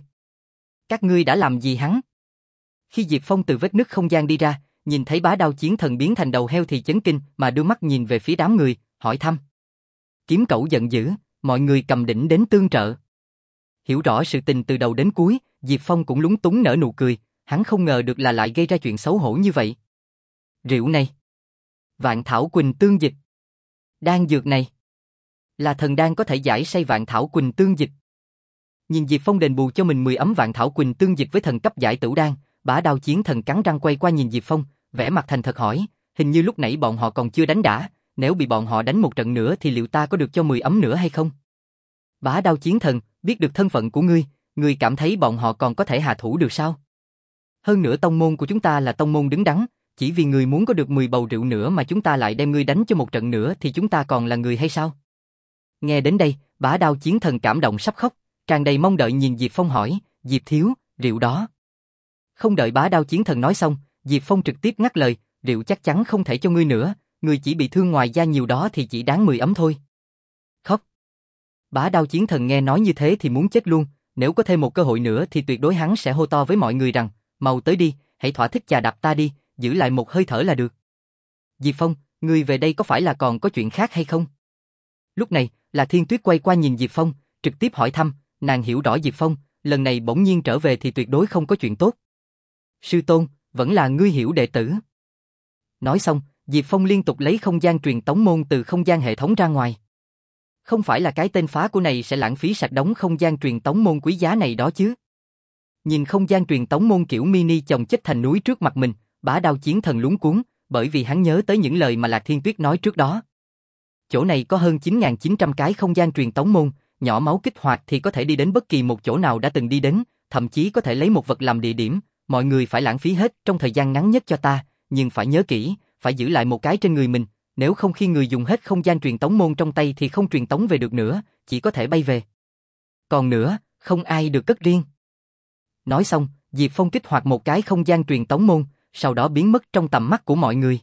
Các ngươi đã làm gì hắn? Khi Diệp Phong từ vết nứt không gian đi ra, nhìn thấy Bá Đao Chiến Thần biến thành đầu heo thì chấn kinh mà đưa mắt nhìn về phía đám người, hỏi thăm. Kiếm Cẩu giận dữ, mọi người cầm đỉnh đến tương trợ. Hiểu rõ sự tình từ đầu đến cuối, Diệp Phong cũng lúng túng nở nụ cười, hắn không ngờ được là lại gây ra chuyện xấu hổ như vậy. Rượu này, Vạn Thảo Quỳnh tương dịch, đan dược này, Là thần đan có thể giải say vạn thảo quỳnh tương dịch. Nhìn Diệp Phong đền bù cho mình mười ấm vạn thảo quỳnh tương dịch với thần cấp giải tửu đan, Bá Đao Chiến Thần cắn răng quay qua nhìn Diệp Phong, vẻ mặt thành thật hỏi, hình như lúc nãy bọn họ còn chưa đánh đã, nếu bị bọn họ đánh một trận nữa thì liệu ta có được cho mười ấm nữa hay không? Bá Đao Chiến Thần, biết được thân phận của ngươi, ngươi cảm thấy bọn họ còn có thể hạ thủ được sao? Hơn nữa tông môn của chúng ta là tông môn đứng đắn, chỉ vì ngươi muốn có được mười bầu rượu nữa mà chúng ta lại đem ngươi đánh cho một trận nữa thì chúng ta còn là người hay sao? Nghe đến đây, Bá Đao Chiến Thần cảm động sắp khóc, tràn đầy mong đợi nhìn Diệp Phong hỏi, Diệp thiếu, rượu đó. Không đợi Bá Đao Chiến Thần nói xong, Diệp Phong trực tiếp ngắt lời, rượu chắc chắn không thể cho ngươi nữa, ngươi chỉ bị thương ngoài da nhiều đó thì chỉ đáng mười ấm thôi. Khóc. Bá Đao Chiến Thần nghe nói như thế thì muốn chết luôn, nếu có thêm một cơ hội nữa thì tuyệt đối hắn sẽ hô to với mọi người rằng, mau tới đi, hãy thỏa thích chà đạp ta đi, giữ lại một hơi thở là được. Diệp Phong, ngươi về đây có phải là còn có chuyện khác hay không? Lúc này, Lạc Thiên Tuyết quay qua nhìn Diệp Phong, trực tiếp hỏi thăm, nàng hiểu rõ Diệp Phong, lần này bỗng nhiên trở về thì tuyệt đối không có chuyện tốt. Sư tôn, vẫn là ngươi hiểu đệ tử. Nói xong, Diệp Phong liên tục lấy không gian truyền tống môn từ không gian hệ thống ra ngoài. Không phải là cái tên phá của này sẽ lãng phí sạch đống không gian truyền tống môn quý giá này đó chứ. Nhìn không gian truyền tống môn kiểu mini chồng chất thành núi trước mặt mình, Bá Đao Chiến Thần luống cuống, bởi vì hắn nhớ tới những lời mà Lạc Thiên Tuyết nói trước đó. Chỗ này có hơn chín nghìn chín trăm cái không gian truyền tống môn, nhỏ máu kích hoạt thì có thể đi đến bất kỳ một chỗ nào đã từng đi đến, thậm chí có thể lấy một vật làm địa điểm, mọi người phải lãng phí hết trong thời gian ngắn nhất cho ta, nhưng phải nhớ kỹ, phải giữ lại một cái trên người mình, nếu không khi người dùng hết không gian truyền tống môn trong tay thì không truyền tống về được nữa, chỉ có thể bay về. Còn nữa, không ai được cất riêng. Nói xong, Diệp Phong kích hoạt một cái không gian truyền tống môn, sau đó biến mất trong tầm mắt của mọi người.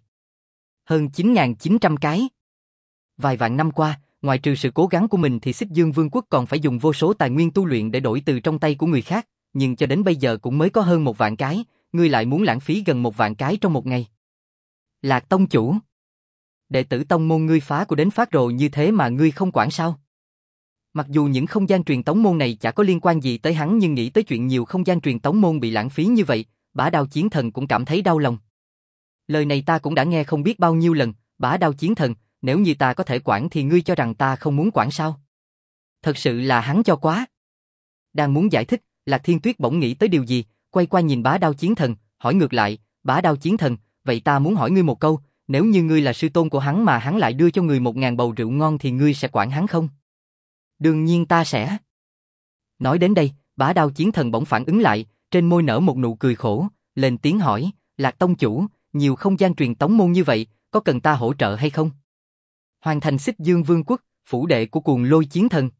Hơn chín nghìn chín trăm cái. Vài vạn năm qua, ngoài trừ sự cố gắng của mình thì Xích Dương Vương quốc còn phải dùng vô số tài nguyên tu luyện để đổi từ trong tay của người khác, nhưng cho đến bây giờ cũng mới có hơn một vạn cái, ngươi lại muốn lãng phí gần một vạn cái trong một ngày. Lạc tông chủ. Đệ tử tông môn ngươi phá của đến phát rồ như thế mà ngươi không quản sao? Mặc dù những không gian truyền tống môn này chả có liên quan gì tới hắn nhưng nghĩ tới chuyện nhiều không gian truyền tống môn bị lãng phí như vậy, Bá Đao Chiến Thần cũng cảm thấy đau lòng. Lời này ta cũng đã nghe không biết bao nhiêu lần, Bá Đao Chiến Thần, nếu như ta có thể quản thì ngươi cho rằng ta không muốn quản sao? Thật sự là hắn cho quá. Đang muốn giải thích, Lạc Thiên Tuyết bỗng nghĩ tới điều gì, quay qua nhìn Bá Đao Chiến Thần, hỏi ngược lại, Bá Đao Chiến Thần, vậy ta muốn hỏi ngươi một câu, nếu như ngươi là sư tôn của hắn mà hắn lại đưa cho ngươi một ngàn bầu rượu ngon thì ngươi sẽ quản hắn không? Đương nhiên ta sẽ. Nói đến đây, Bá Đao Chiến Thần bỗng phản ứng lại, trên môi nở một nụ cười khổ, lên tiếng hỏi, Lạc tông chủ, nhiều không gian truyền tống môn như vậy, có cần ta hỗ trợ hay không? Hoàn thành Xích Dương Vương quốc, phủ đệ của Cuồng Lôi Chiến Thần.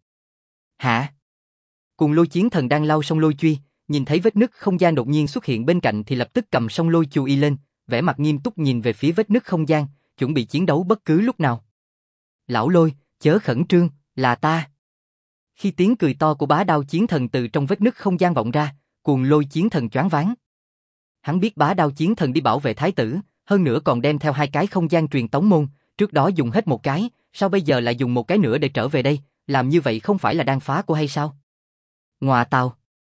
Hả? Cuồng Lôi Chiến Thần đang lau song lôi truy, nhìn thấy vết nứt không gian đột nhiên xuất hiện bên cạnh thì lập tức cầm song lôi chu y lên, vẻ mặt nghiêm túc nhìn về phía vết nứt không gian, chuẩn bị chiến đấu bất cứ lúc nào. Lão Lôi, chớ khẩn trương, là ta. Khi tiếng cười to của Bá Đao Chiến Thần từ trong vết nứt không gian vọng ra, Cuồng Lôi Chiến Thần choáng váng. Hắn biết Bá Đao Chiến Thần đi bảo vệ thái tử, hơn nữa còn đem theo hai cái không gian truyền tống môn, trước đó dùng hết một cái, sao bây giờ lại dùng một cái nữa để trở về đây, làm như vậy không phải là đang phá của hay sao? Ngọa tào.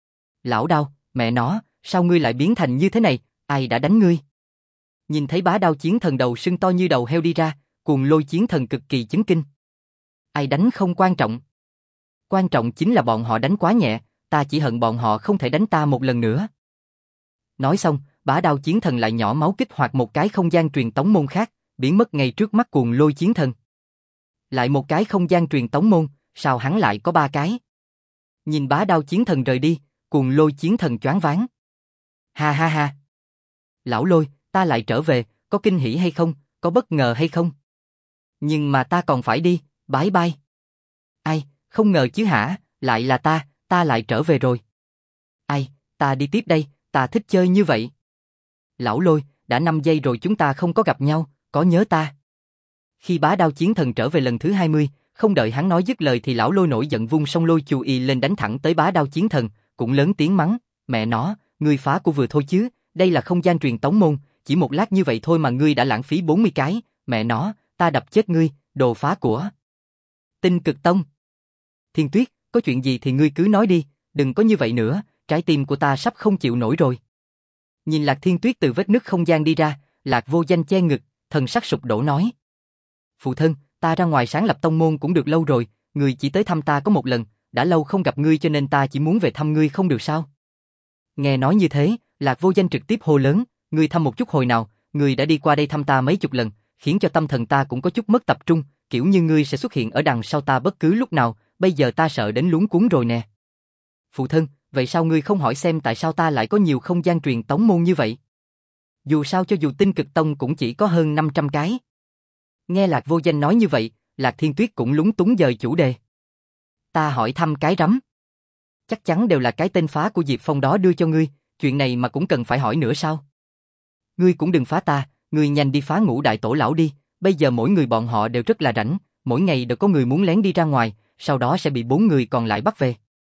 Lão Đao, mẹ nó, sao ngươi lại biến thành như thế này, ai đã đánh ngươi? Nhìn thấy Bá Đao Chiến Thần đầu sưng to như đầu heo đi ra, Cuồng Lôi Chiến Thần cực kỳ chấn kinh. Ai đánh không quan trọng. Quan trọng chính là bọn họ đánh quá nhẹ, ta chỉ hận bọn họ không thể đánh ta một lần nữa. Nói xong, Bá Đao Chiến Thần lại nhỏ máu kích hoạt một cái không gian truyền tống môn khác, biến mất ngay trước mắt Cuồng Lôi Chiến Thần. Lại một cái không gian truyền tống môn, sao hắn lại có ba cái? Nhìn Bá Đao Chiến Thần rời đi, Cuồng Lôi Chiến Thần choáng váng. Ha ha ha. Lão Lôi, ta lại trở về, có kinh hỉ hay không, có bất ngờ hay không? Nhưng mà ta còn phải đi, bye bye. Ai, không ngờ chứ hả, lại là ta, ta lại trở về rồi. Ai, ta đi tiếp đây, ta thích chơi như vậy. Lão Lôi, đã năm giây rồi chúng ta không có gặp nhau, có nhớ ta? Khi Bá Đao Chiến Thần trở về lần thứ hai mươi, không đợi hắn nói dứt lời thì lão Lôi nổi giận vung song lôi chù y lên đánh thẳng tới Bá Đao Chiến Thần, cũng lớn tiếng mắng, mẹ nó, ngươi phá của vừa thôi chứ, đây là không gian truyền tống môn, chỉ một lát như vậy thôi mà ngươi đã lãng phí bốn mươi cái, mẹ nó, ta đập chết ngươi, đồ phá của. Tinh Cực Tông. Thiên Tuyết, có chuyện gì thì ngươi cứ nói đi, đừng có như vậy nữa, trái tim của ta sắp không chịu nổi rồi. Nhìn Lạc Thiên Tuyết từ vết nứt không gian đi ra, Lạc Vô Danh che ngực, thần sắc sụp đổ nói. Phụ thân, Ta ra ngoài sáng lập tông môn cũng được lâu rồi, ngươi chỉ tới thăm ta có một lần, đã lâu không gặp ngươi cho nên ta chỉ muốn về thăm ngươi không được sao? Nghe nói như thế, Lạc Vô Danh trực tiếp hô lớn, ngươi thăm một chút hồi nào, ngươi đã đi qua đây thăm ta mấy chục lần, khiến cho tâm thần ta cũng có chút mất tập trung, kiểu như ngươi sẽ xuất hiện ở đằng sau ta bất cứ lúc nào, bây giờ ta sợ đến luống cuống rồi nè. Phụ thân, vậy sao ngươi không hỏi xem tại sao ta lại có nhiều không gian truyền tống môn như vậy? Dù sao cho dù Tinh Cực Tông cũng chỉ có hơn năm trăm cái. Nghe Lạc Vô Danh nói như vậy, Lạc Thiên Tuyết cũng lúng túng dời chủ đề. Ta hỏi thăm cái rắm. Chắc chắn đều là cái tên phá của Diệp Phong đó đưa cho ngươi, chuyện này mà cũng cần phải hỏi nữa sao? Ngươi cũng đừng phá ta, ngươi nhanh đi phá Ngũ Đại Tổ Lão đi, bây giờ mỗi người bọn họ đều rất là rảnh, mỗi ngày đều có người muốn lén đi ra ngoài, sau đó sẽ bị bốn người còn lại bắt về.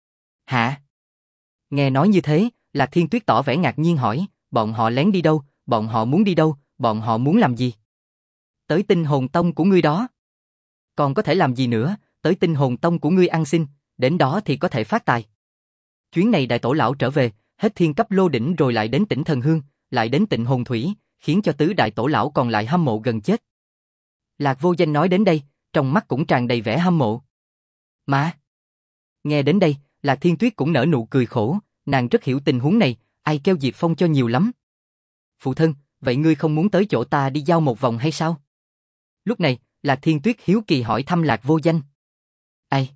Hả? Nghe nói như thế, Lạc Thiên Tuyết tỏ vẻ ngạc nhiên hỏi, bọn họ lén đi đâu, bọn họ muốn đi đâu, bọn họ muốn làm gì? Tới Tinh Hồn Tông của ngươi đó. Còn có thể làm gì nữa, tới Tinh Hồn Tông của ngươi ăn xin, đến đó thì có thể phát tài. Chuyến này Đại Tổ Lão trở về, hết thiên cấp lô đỉnh rồi lại đến tỉnh Thần Hương, lại đến Tịnh Hồn Thủy, khiến cho tứ Đại Tổ Lão còn lại hâm mộ gần chết. Lạc Vô Danh nói đến đây, trong mắt cũng tràn đầy vẻ hâm mộ. Mà, nghe đến đây, Lạc Thiên Tuyết cũng nở nụ cười khổ, nàng rất hiểu tình huống này, ai kêu Diệp Phong cho nhiều lắm. Phụ thân, vậy ngươi không muốn tới chỗ ta đi giao một vòng hay sao? Lúc này, Lạc Thiên Tuyết hiếu kỳ hỏi thăm Lạc Vô Danh. Ai?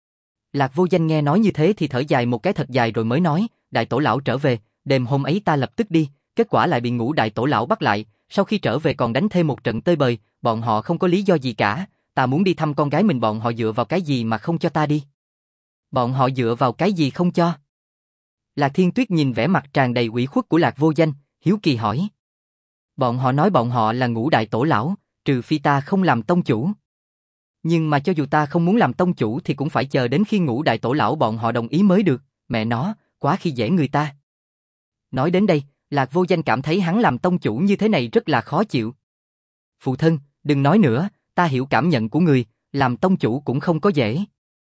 Lạc Vô Danh nghe nói như thế thì thở dài một cái thật dài rồi mới nói, Đại Tổ Lão trở về, đêm hôm ấy ta lập tức đi, kết quả lại bị Ngũ Đại Tổ Lão bắt lại, sau khi trở về còn đánh thêm một trận tơi bời, bọn họ không có lý do gì cả, ta muốn đi thăm con gái mình bọn họ dựa vào cái gì mà không cho ta đi? Bọn họ dựa vào cái gì không cho? Lạc Thiên Tuyết nhìn vẻ mặt tràn đầy ủy khuất của Lạc Vô Danh, hiếu kỳ hỏi. Bọn họ nói bọn họ là Ngũ Đại Tổ Lão, trừ phi ta không làm tông chủ. Nhưng mà cho dù ta không muốn làm tông chủ thì cũng phải chờ đến khi Ngũ Đại Tổ Lão bọn họ đồng ý mới được, mẹ nó, quá khi dễ người ta. Nói đến đây, Lạc Vô Danh cảm thấy hắn làm tông chủ như thế này rất là khó chịu. Phụ thân, đừng nói nữa, ta hiểu cảm nhận của người, làm tông chủ cũng không có dễ.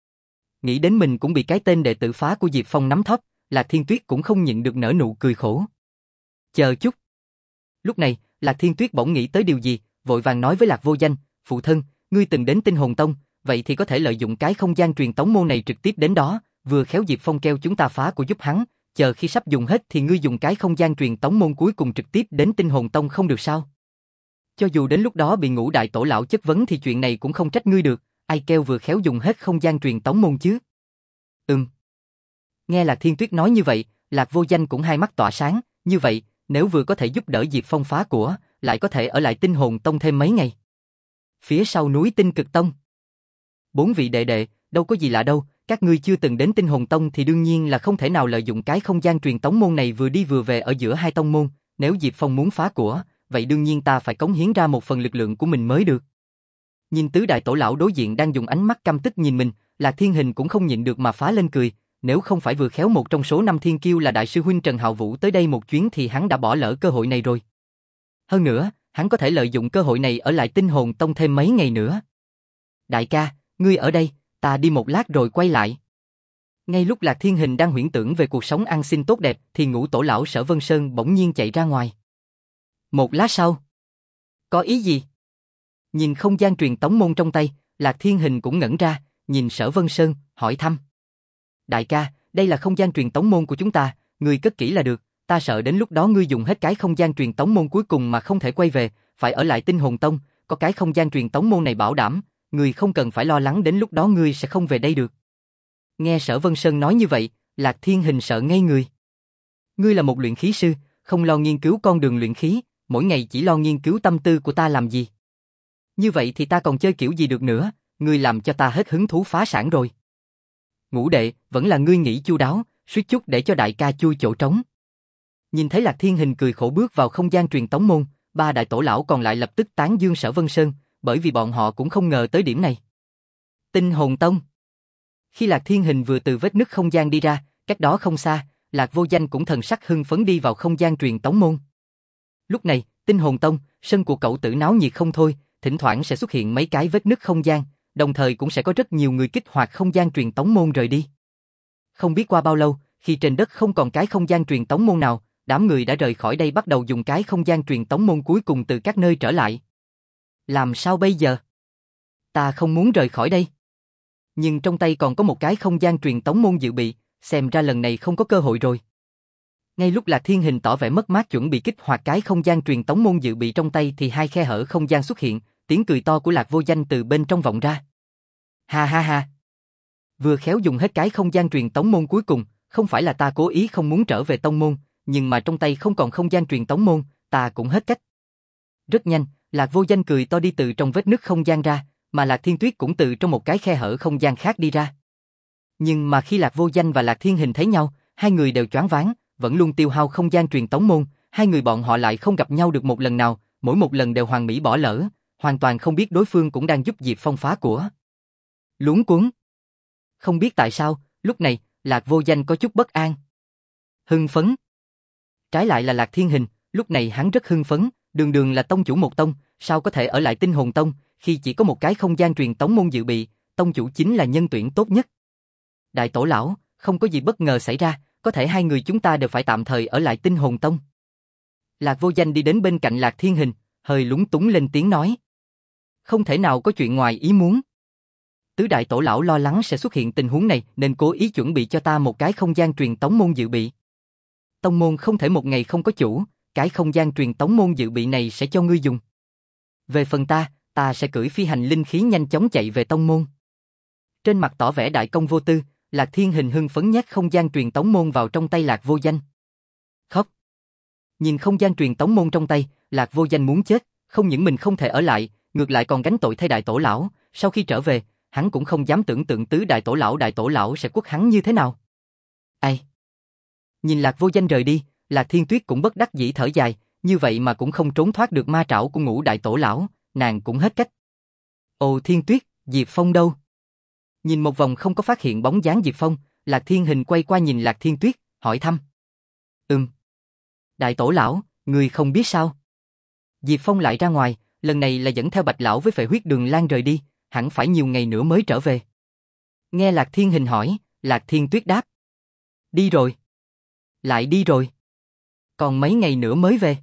Nghĩ đến mình cũng bị cái tên đệ tử phá của Diệp Phong nắm thóp, Lạc Thiên Tuyết cũng không nhịn được nở nụ cười khổ. Chờ chút. Lúc này, Lạc Thiên Tuyết bỗng nghĩ tới điều gì, vội vàng nói với Lạc Vô Danh, phụ thân, ngươi từng đến Tinh Hồn Tông, vậy thì có thể lợi dụng cái không gian truyền tống môn này trực tiếp đến đó, vừa khéo Diệp Phong kêu chúng ta phá của giúp hắn, chờ khi sắp dùng hết thì ngươi dùng cái không gian truyền tống môn cuối cùng trực tiếp đến Tinh Hồn Tông không được sao? Cho dù đến lúc đó bị Ngũ Đại Tổ Lão chất vấn thì chuyện này cũng không trách ngươi được, ai kêu vừa khéo dùng hết không gian truyền tống môn chứ? Ừm. Nghe Lạc Thiên Tuyết nói như vậy, Lạc Vô Danh cũng hai mắt tỏa sáng, như vậy, nếu vừa có thể giúp đỡ Diệp Phong phá của, lại có thể ở lại Tinh Hồn Tông thêm mấy ngày. Phía sau núi Tinh Cực Tông. Bốn vị đệ đệ, đâu có gì lạ đâu, các ngươi chưa từng đến Tinh Hồn Tông thì đương nhiên là không thể nào lợi dụng cái không gian truyền tống môn này vừa đi vừa về ở giữa hai tông môn, nếu Diệp Phong muốn phá của, vậy đương nhiên ta phải cống hiến ra một phần lực lượng của mình mới được. Nhìn tứ đại tổ lão đối diện đang dùng ánh mắt căm tức nhìn mình, Lạc Thiên Hình cũng không nhịn được mà phá lên cười, nếu không phải vừa khéo một trong số năm thiên kiêu là đại sư huynh Trần Hạo Vũ tới đây một chuyến thì hắn đã bỏ lỡ cơ hội này rồi. Hơn nữa, hắn có thể lợi dụng cơ hội này ở lại Tinh Hồn Tông thêm mấy ngày nữa. Đại ca, ngươi ở đây, ta đi một lát rồi quay lại. Ngay lúc Lạc Thiên Hình đang huyễn tưởng về cuộc sống ăn xin tốt đẹp thì ngũ tổ lão Sở Vân Sơn bỗng nhiên chạy ra ngoài. Một lát sau. Có ý gì? Nhìn không gian truyền tống môn trong tay, Lạc Thiên Hình cũng ngẩn ra, nhìn Sở Vân Sơn, hỏi thăm. Đại ca, đây là không gian truyền tống môn của chúng ta, ngươi cất kỹ là được, ta sợ đến lúc đó ngươi dùng hết cái không gian truyền tống môn cuối cùng mà không thể quay về, phải ở lại Tinh Hồn Tông, có cái không gian truyền tống môn này bảo đảm, ngươi không cần phải lo lắng đến lúc đó ngươi sẽ không về đây được. Nghe Sở Vân Sơn nói như vậy, Lạc Thiên Hình sợ ngây người. Ngươi là một luyện khí sư, không lo nghiên cứu con đường luyện khí, mỗi ngày chỉ lo nghiên cứu tâm tư của ta làm gì? Như vậy thì ta còn chơi kiểu gì được nữa, ngươi làm cho ta hết hứng thú phá sản rồi. Ngũ đệ, vẫn là ngươi nghĩ chu đáo, suýt chút để cho đại ca chui chỗ trống. Nhìn thấy Lạc Thiên Hình cười khổ bước vào không gian truyền tống môn, ba đại tổ lão còn lại lập tức tán dương Sở Vân Sơn, bởi vì bọn họ cũng không ngờ tới điểm này. Tinh Hồn Tông. Khi Lạc Thiên Hình vừa từ vết nứt không gian đi ra, cách đó không xa, Lạc Vô Danh cũng thần sắc hưng phấn đi vào không gian truyền tống môn. Lúc này, Tinh Hồn Tông, sân của cậu tử náo nhiệt không thôi, thỉnh thoảng sẽ xuất hiện mấy cái vết nứt không gian, đồng thời cũng sẽ có rất nhiều người kích hoạt không gian truyền tống môn rời đi. Không biết qua bao lâu, khi trên đất không còn cái không gian truyền tống môn nào, đám người đã rời khỏi đây bắt đầu dùng cái không gian truyền tống môn cuối cùng từ các nơi trở lại. Làm sao bây giờ? Ta không muốn rời khỏi đây. Nhưng trong tay còn có một cái không gian truyền tống môn dự bị, xem ra lần này không có cơ hội rồi. Ngay lúc Lạc Thiên Hình tỏ vẻ mất mát chuẩn bị kích hoạt cái không gian truyền tống môn dự bị trong tay thì hai khe hở không gian xuất hiện, tiếng cười to của Lạc Vô Danh từ bên trong vọng ra. Ha ha ha. Vừa khéo dùng hết cái không gian truyền tống môn cuối cùng, không phải là ta cố ý không muốn trở về tông môn, nhưng mà trong tay không còn không gian truyền tống môn, ta cũng hết cách. Rất nhanh, Lạc Vô Danh cười to đi từ trong vết nứt không gian ra, mà Lạc Thiên Tuyết cũng từ trong một cái khe hở không gian khác đi ra. Nhưng mà khi Lạc Vô Danh và Lạc Thiên Hình thấy nhau, hai người đều choáng váng, vẫn luôn tiêu hao không gian truyền tống môn, hai người bọn họ lại không gặp nhau được một lần nào, mỗi một lần đều hoàn mỹ bỏ lỡ, hoàn toàn không biết đối phương cũng đang giúp Diệp Phong phá của. Luống cuống. Không biết tại sao, lúc này, Lạc Vô Danh có chút bất an. Hưng phấn. Trái lại là Lạc Thiên Hình, lúc này hắn rất hưng phấn, đường đường là tông chủ một tông, sao có thể ở lại Tinh Hồn Tông, khi chỉ có một cái không gian truyền tống môn dự bị, tông chủ chính là nhân tuyển tốt nhất. Đại tổ lão, không có gì bất ngờ xảy ra, có thể hai người chúng ta đều phải tạm thời ở lại Tinh Hồn Tông. Lạc Vô Danh đi đến bên cạnh Lạc Thiên Hình, hơi lúng túng lên tiếng nói. Không thể nào có chuyện ngoài ý muốn. Tứ đại tổ lão lo lắng sẽ xuất hiện tình huống này nên cố ý chuẩn bị cho ta một cái không gian truyền tống môn dự bị. Tông môn không thể một ngày không có chủ, cái không gian truyền tống môn dự bị này sẽ cho ngươi dùng. Về phần ta, ta sẽ cưỡi phi hành linh khí nhanh chóng chạy về tông môn. Trên mặt tỏ vẻ đại công vô tư, Lạc Thiên Hình hưng phấn nhét không gian truyền tống môn vào trong tay Lạc Vô Danh. Khóc. Nhìn không gian truyền tống môn trong tay, Lạc Vô Danh muốn chết, không những mình không thể ở lại, ngược lại còn gánh tội thay đại tổ lão, sau khi trở về, hắn cũng không dám tưởng tượng tứ đại tổ lão đại tổ lão sẽ quất hắn như thế nào. Ai? Nhìn Lạc Vô Danh rời đi, Lạc Thiên Tuyết cũng bất đắc dĩ thở dài, như vậy mà cũng không trốn thoát được ma trảo của Ngũ đại tổ lão, nàng cũng hết cách. Ồ Thiên Tuyết, Diệp Phong đâu? Nhìn một vòng không có phát hiện bóng dáng Diệp Phong, Lạc Thiên Hình quay qua nhìn Lạc Thiên Tuyết, hỏi thăm. Ừm. Đại tổ lão, người không biết sao? Diệp Phong lại ra ngoài, lần này là dẫn theo Bạch lão với Phệ Huyết Đường Lan rời đi, hẳn phải nhiều ngày nữa mới trở về. Nghe Lạc Thiên Hình hỏi, Lạc Thiên Tuyết đáp. Đi rồi. Lại đi rồi. Còn mấy ngày nữa mới về.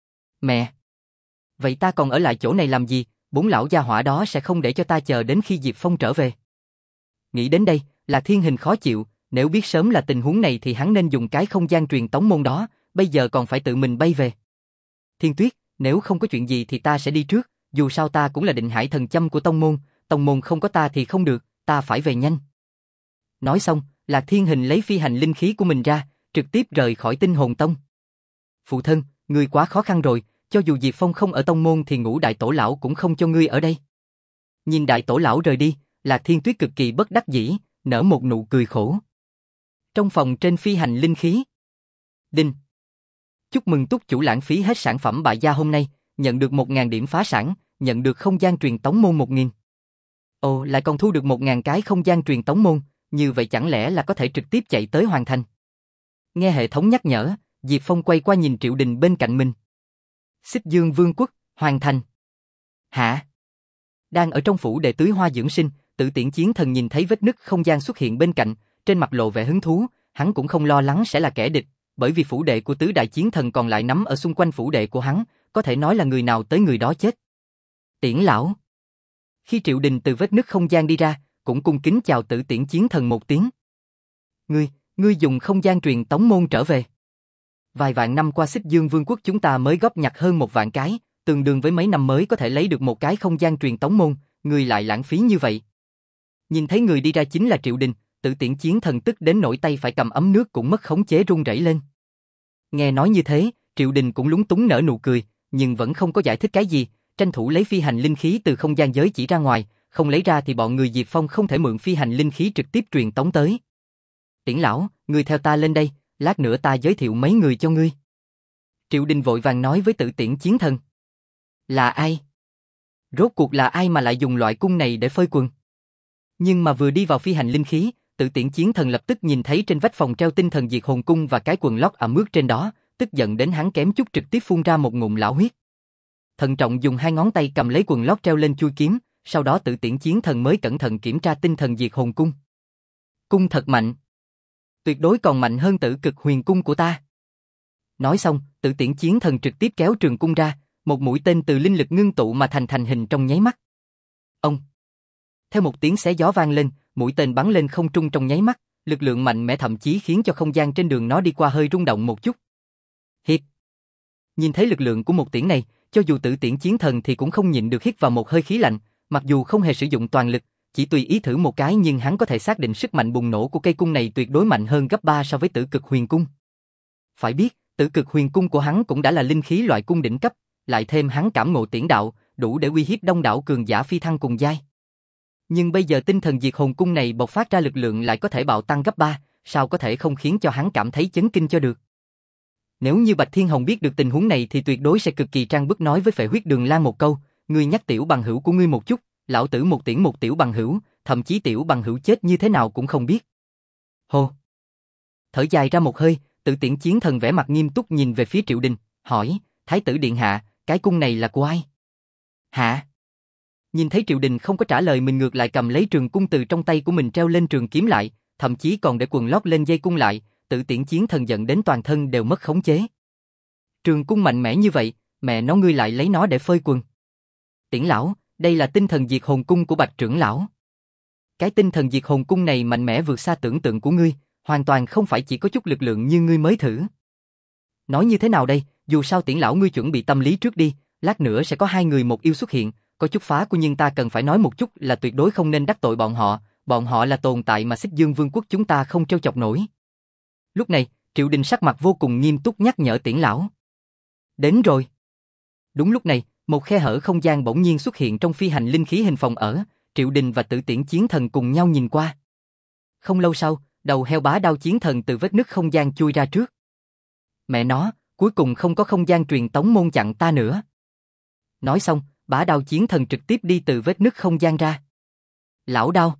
Mẹ. Vậy ta còn ở lại chỗ này làm gì, bốn lão gia hỏa đó sẽ không để cho ta chờ đến khi Diệp Phong trở về. Nghĩ đến đây, Lạc Thiên Hình khó chịu, nếu biết sớm là tình huống này thì hắn nên dùng cái không gian truyền tống môn đó, bây giờ còn phải tự mình bay về. Thiên Tuyết, nếu không có chuyện gì thì ta sẽ đi trước, dù sao ta cũng là định hải thần châm của tông môn, tông môn không có ta thì không được, ta phải về nhanh. Nói xong, Lạc Thiên Hình lấy phi hành linh khí của mình ra, trực tiếp rời khỏi Tinh Hồn Tông. Phụ thân, ngươi quá khó khăn rồi, cho dù Diệp Phong không ở tông môn thì Ngũ đại tổ lão cũng không cho ngươi ở đây. Nhìn đại tổ lão rời đi, Lạc Thiên Tuyết cực kỳ bất đắc dĩ, nở một nụ cười khổ. Trong phòng trên phi hành linh khí. Đinh. Chúc mừng túc chủ lãng phí hết sản phẩm bại gia hôm nay, nhận được một nghìn điểm phá sản, nhận được không gian truyền tống môn một nghìn. Ồ, lại còn thu được một nghìn cái không gian truyền tống môn, như vậy chẳng lẽ là có thể trực tiếp chạy tới hoàn thành. Nghe hệ thống nhắc nhở, Diệp Phong quay qua nhìn Triệu Đình bên cạnh mình. Xích Dương Vương quốc, hoàn thành. Hả? Đang ở trong phủ đệ tưới hoa dưỡng sinh, Tử Tiễn Chiến Thần nhìn thấy vết nứt không gian xuất hiện bên cạnh, trên mặt lộ vẻ hứng thú, hắn cũng không lo lắng sẽ là kẻ địch, bởi vì phủ đệ của tứ đại chiến thần còn lại nắm ở xung quanh phủ đệ của hắn, có thể nói là người nào tới người đó chết. Tiễn lão. Khi Triệu Đình từ vết nứt không gian đi ra, cũng cung kính chào Tử Tiễn Chiến Thần một tiếng. Ngươi, ngươi dùng không gian truyền tống môn trở về. Vài vạn năm qua Xích Dương Vương quốc chúng ta mới góp nhặt hơn một vạn cái, tương đương với mấy năm mới có thể lấy được một cái không gian truyền tống môn, ngươi lại lãng phí như vậy. Nhìn thấy người đi ra chính là Triệu Đình, Tử Tiễn Chiến Thần tức đến nỗi tay phải cầm ấm nước cũng mất khống chế run rẩy lên. Nghe nói như thế, Triệu Đình cũng lúng túng nở nụ cười, nhưng vẫn không có giải thích cái gì, tranh thủ lấy phi hành linh khí từ không gian giới chỉ ra ngoài, không lấy ra thì bọn người Diệp Phong không thể mượn phi hành linh khí trực tiếp truyền tống tới. Tiễn lão, ngươi theo ta lên đây, lát nữa ta giới thiệu mấy người cho ngươi. Triệu Đình vội vàng nói với Tử Tiễn Chiến Thần. Là ai? Rốt cuộc là ai mà lại dùng loại cung này để phơi quần? Nhưng mà vừa đi vào phi hành linh khí, Tử Tiễn Chiến Thần lập tức nhìn thấy trên vách phòng treo tinh thần diệt hồn cung và cái quần lót ẩm ướt trên đó, tức giận đến hắn kém chút trực tiếp phun ra một ngụm lão huyết. Thận trọng dùng hai ngón tay cầm lấy quần lót treo lên chui kiếm, sau đó Tử Tiễn Chiến Thần mới cẩn thận kiểm tra tinh thần diệt hồn cung. Cung thật mạnh. Tuyệt đối còn mạnh hơn Tử Cực Huyền cung của ta. Nói xong, Tử Tiễn Chiến Thần trực tiếp kéo trường cung ra, một mũi tên từ linh lực ngưng tụ mà thành thành hình trong nháy mắt. Ông. Theo một tiếng xé gió vang lên, mũi tên bắn lên không trung trong nháy mắt, lực lượng mạnh mẽ thậm chí khiến cho không gian trên đường nó đi qua hơi rung động một chút. Hít. Nhìn thấy lực lượng của một tiễn này, cho dù Tử Tiễn Chiến Thần thì cũng không nhịn được hít vào một hơi khí lạnh, mặc dù không hề sử dụng toàn lực, chỉ tùy ý thử một cái nhưng hắn có thể xác định sức mạnh bùng nổ của cây cung này tuyệt đối mạnh hơn gấp ba so với Tử Cực Huyền Cung. Phải biết, Tử Cực Huyền Cung của hắn cũng đã là linh khí loại cung đỉnh cấp, lại thêm hắn cảm ngộ tiễn đạo, đủ để uy hiếp đông đảo cường giả phi thăng cùng giai. Nhưng bây giờ tinh thần diệt hồn cung này bộc phát ra lực lượng lại có thể bạo tăng gấp ba, sao có thể không khiến cho hắn cảm thấy chấn kinh cho được. Nếu như Bạch Thiên Hồng biết được tình huống này thì tuyệt đối sẽ cực kỳ trang bức nói với Phệ Huyết Đường Lan một câu, ngươi nhắc tiểu bằng hữu của ngươi một chút, lão tử một tiễn một tiểu bằng hữu, thậm chí tiểu bằng hữu chết như thế nào cũng không biết. Hô. Thở dài ra một hơi, Tử Tiễn Chiến Thần vẻ mặt nghiêm túc nhìn về phía Triệu Đình, hỏi, Thái tử điện hạ, cái cung này là của ai? Hạ. Nhìn thấy Triệu Đình không có trả lời mình ngược lại cầm lấy trường cung từ trong tay của mình treo lên trường kiếm lại, thậm chí còn để quần lót lên dây cung lại, Tử Tiễn Chiến Thần giận đến toàn thân đều mất khống chế. Trường cung mạnh mẽ như vậy, mẹ nó ngươi lại lấy nó để phơi quần. Tiễn lão, đây là tinh thần diệt hồn cung của Bạch trưởng lão. Cái tinh thần diệt hồn cung này mạnh mẽ vượt xa tưởng tượng của ngươi, hoàn toàn không phải chỉ có chút lực lượng như ngươi mới thử. Nói như thế nào đây, dù sao Tiễn lão ngươi chuẩn bị tâm lý trước đi, lát nữa sẽ có hai người một yêu xuất hiện, có chút phá của nhưng ta cần phải nói một chút là tuyệt đối không nên đắc tội bọn họ, bọn họ là tồn tại mà Xích Dương Vương quốc chúng ta không trêu chọc nổi. Lúc này, Triệu Đình sắc mặt vô cùng nghiêm túc nhắc nhở Tiễn lão. Đến rồi. Đúng lúc này, một khe hở không gian bỗng nhiên xuất hiện trong phi hành linh khí hình phòng ở, Triệu Đình và Tử Tiễn Chiến Thần cùng nhau nhìn qua. Không lâu sau, đầu heo bá đao chiến thần từ vết nứt không gian chui ra trước. Mẹ nó, cuối cùng không có không gian truyền tống môn chặn ta nữa. Nói xong, bá đao chiến thần trực tiếp đi từ vết nứt không gian ra. Lão đao.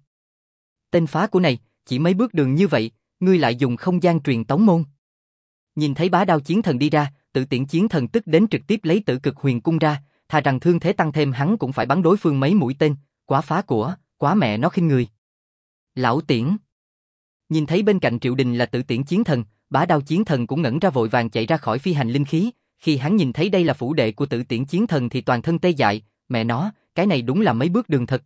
Tên phá của này, chỉ mấy bước đường như vậy, ngươi lại dùng không gian truyền tống môn. Nhìn thấy bá đao chiến thần đi ra, Tử Tiễn Chiến Thần tức đến trực tiếp lấy Tử Cực Huyền Cung ra, thà rằng thương thế tăng thêm hắn cũng phải bắn đối phương mấy mũi tên, quá phá của, quá mẹ nó khinh người. Lão Tiễn. Nhìn thấy bên cạnh Triệu Đình là Tử Tiễn Chiến Thần, bá đao chiến thần cũng ngẩn ra vội vàng chạy ra khỏi phi hành linh khí, khi hắn nhìn thấy đây là phủ đệ của Tử Tiễn Chiến Thần thì toàn thân tê dại, mẹ nó, cái này đúng là mấy bước đường thật.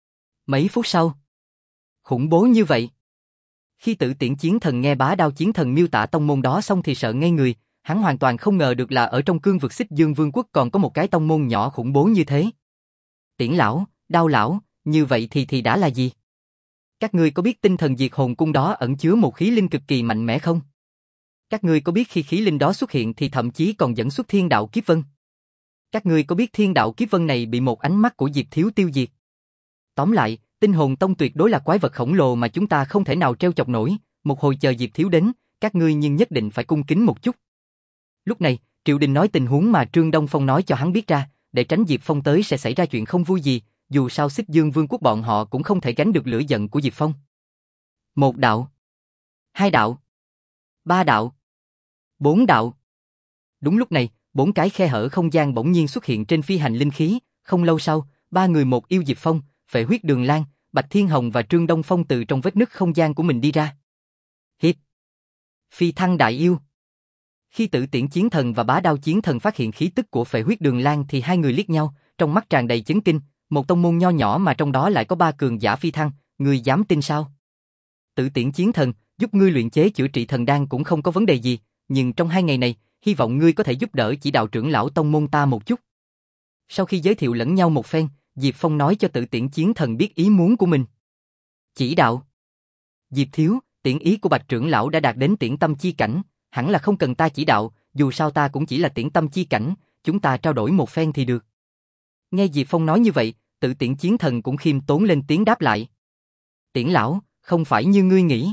Mấy phút sau, khủng bố như vậy. Khi Tử Tiễn Chiến Thần nghe bá đao chiến thần miêu tả tông môn đó xong thì sợ ngây người, hắn hoàn toàn không ngờ được là ở trong cương vực Xích Dương Vương quốc còn có một cái tông môn nhỏ khủng bố như thế. Tiễn lão, đao lão, như vậy thì thì đã là gì? Các ngươi có biết tinh thần diệt hồn cung đó ẩn chứa một khí linh cực kỳ mạnh mẽ không? Các ngươi có biết khi khí linh đó xuất hiện thì thậm chí còn dẫn xuất thiên đạo kiếp vân? Các ngươi có biết thiên đạo kiếp vân này bị một ánh mắt của Diệp Thiếu tiêu diệt? Tóm lại, tinh hồn tông tuyệt đối là quái vật khổng lồ mà chúng ta không thể nào trêu chọc nổi, một hồi chờ Diệp Thiếu đến, các ngươi nhưng nhất định phải cung kính một chút. Lúc này, Triệu Đình nói tình huống mà Trương Đông Phong nói cho hắn biết ra, để tránh Diệp Phong tới sẽ xảy ra chuyện không vui gì, dù sao Xích Dương Vương quốc bọn họ cũng không thể gánh được lửa giận của Diệp Phong. Một đạo, hai đạo, ba đạo, bốn đạo. Đúng lúc này, bốn cái khe hở không gian bỗng nhiên xuất hiện trên phi hành linh khí, không lâu sau, ba người một yêu Diệp Phong, Phệ Huyết Đường Lan, Bạch Thiên Hồng và Trương Đông Phong từ trong vết nứt không gian của mình đi ra. Hít. Phi thăng đại yêu. Khi Tử Tiễn Chiến Thần và bá đao chiến thần phát hiện khí tức của Phệ Huyết Đường Lan thì hai người liếc nhau, trong mắt tràn đầy chấn kinh, một tông môn nho nhỏ mà trong đó lại có ba cường giả phi thăng, ngươi dám tin sao? Tử Tiễn Chiến Thần, giúp ngươi luyện chế chữa trị thần đan cũng không có vấn đề gì, nhưng trong hai ngày này, hy vọng ngươi có thể giúp đỡ chỉ đạo trưởng lão tông môn ta một chút. Sau khi giới thiệu lẫn nhau một phen, Diệp Phong nói cho Tử Tiễn Chiến Thần biết ý muốn của mình. Chỉ đạo. Diệp Thiếu, tiễn ý của Bạch trưởng lão đã đạt đến tiễn tâm chi cảnh, hẳn là không cần ta chỉ đạo, dù sao ta cũng chỉ là tiễn tâm chi cảnh, chúng ta trao đổi một phen thì được. Nghe Diệp Phong nói như vậy, Tử Tiễn Chiến Thần cũng khiêm tốn lên tiếng đáp lại. Tiễn lão, không phải như ngươi nghĩ.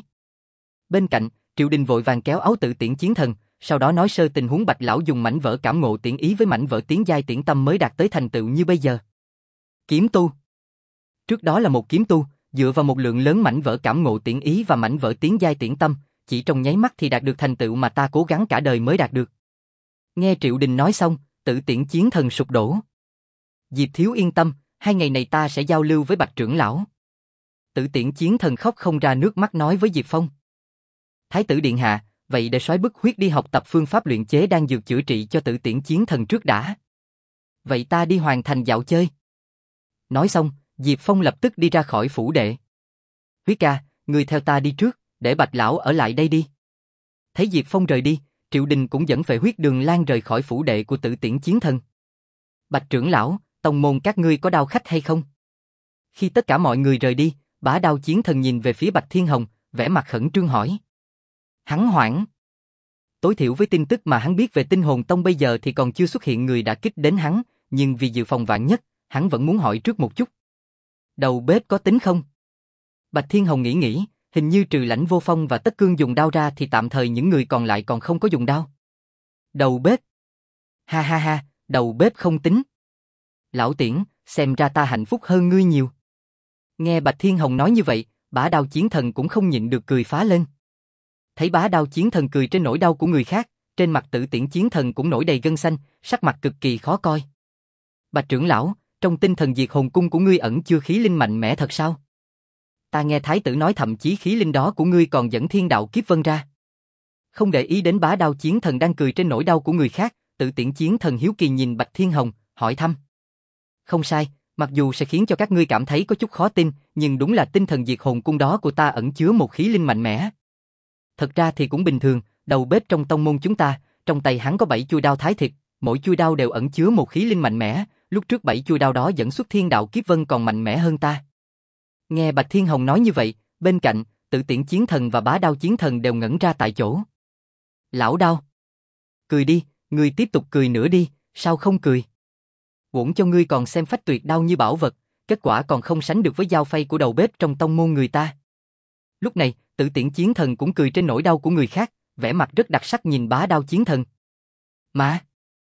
Bên cạnh, Triệu Đình vội vàng kéo áo Tử Tiễn Chiến Thần, sau đó nói sơ tình huống Bạch lão dùng mảnh vỡ cảm ngộ tiễn ý với mảnh vỡ tiến giai tiễn tâm mới đạt tới thành tựu như bây giờ. Kiếm tu. Trước đó là một kiếm tu, dựa vào một lượng lớn mảnh vỡ cảm ngộ tiễn ý và mảnh vỡ tiến giai tiễn tâm, chỉ trong nháy mắt thì đạt được thành tựu mà ta cố gắng cả đời mới đạt được. Nghe Triệu Đình nói xong, Tử Tiễn Chiến Thần sụp đổ. Diệp Thiếu yên tâm, hai ngày này ta sẽ giao lưu với Bạch trưởng lão. Tử Tiễn Chiến Thần khóc không ra nước mắt nói với Diệp Phong. Thái tử điện hạ, vậy để soái bức huyết đi học tập phương pháp luyện chế đan dược chữa trị cho Tử Tiễn Chiến Thần trước đã. Vậy ta đi hoàn thành dạo chơi. Nói xong, Diệp Phong lập tức đi ra khỏi phủ đệ. Huyết ca, ngươi theo ta đi trước, để Bạch lão ở lại đây đi. Thấy Diệp Phong rời đi, Triệu Đình cũng dẫn Phệ Huyết Đường Lan rời khỏi phủ đệ của Tử Tiễn Chiến Thần. Bạch trưởng lão, tông môn các ngươi có đao khách hay không? Khi tất cả mọi người rời đi, Bá Đao Chiến Thần nhìn về phía Bạch Thiên Hồng, vẻ mặt khẩn trương hỏi. Hắn hoảng. Tối thiểu với tin tức mà hắn biết về Tinh Hồn Tông bây giờ thì còn chưa xuất hiện người đã kích đến hắn, nhưng vì dự phòng vạn nhất, hắn vẫn muốn hỏi trước một chút. Đầu bếp có tính không? Bạch Thiên Hồng nghĩ nghĩ, hình như trừ Lãnh Vô Phong và Tất Cương dùng đao ra thì tạm thời những người còn lại còn không có dùng đao. Đầu bếp? Ha ha ha, đầu bếp không tính. Lão Tiễn, xem ra ta hạnh phúc hơn ngươi nhiều. Nghe Bạch Thiên Hồng nói như vậy, Bá Đao Chiến Thần cũng không nhịn được cười phá lên. Thấy Bá Đao Chiến Thần cười trên nỗi đau của người khác, trên mặt Tử Tiễn Chiến Thần cũng nổi đầy gân xanh, sắc mặt cực kỳ khó coi. Bạch trưởng lão, trong tinh thần diệt hồn cung của ngươi ẩn chưa khí linh mạnh mẽ thật sao? Ta nghe thái tử nói thậm chí khí linh đó của ngươi còn dẫn thiên đạo kiếp vân ra. Không để ý đến Bá Đao Chiến Thần đang cười trên nỗi đau của người khác, Tử Tiễn Chiến Thần hiếu kỳ nhìn Bạch Thiên Hồng, hỏi thăm. Không sai, mặc dù sẽ khiến cho các ngươi cảm thấy có chút khó tin, nhưng đúng là tinh thần diệt hồn cung đó của ta ẩn chứa một khí linh mạnh mẽ. Thật ra thì cũng bình thường, đầu bếp trong tông môn chúng ta, trong tay hắn có bảy chuôi đao thái thịt, mỗi chuôi đao đều ẩn chứa một khí linh mạnh mẽ, lúc trước bảy chuôi đao đó dẫn xuất thiên đạo kiếp vân còn mạnh mẽ hơn ta. Nghe Bạch Thiên Hồng nói như vậy, bên cạnh, Tử Tiễn Chiến Thần và Bá Đao Chiến Thần đều ngẩn ra tại chỗ. Lão Đao, cười đi, ngươi tiếp tục cười nữa đi, sao không cười? Uổng cho ngươi còn xem phách tuyệt đao như bảo vật, kết quả còn không sánh được với dao phay của đầu bếp trong tông môn người ta. Lúc này, Tử Tiễn Chiến Thần cũng cười trên nỗi đau của người khác, vẻ mặt rất đặc sắc nhìn Bá Đao Chiến Thần. Mà,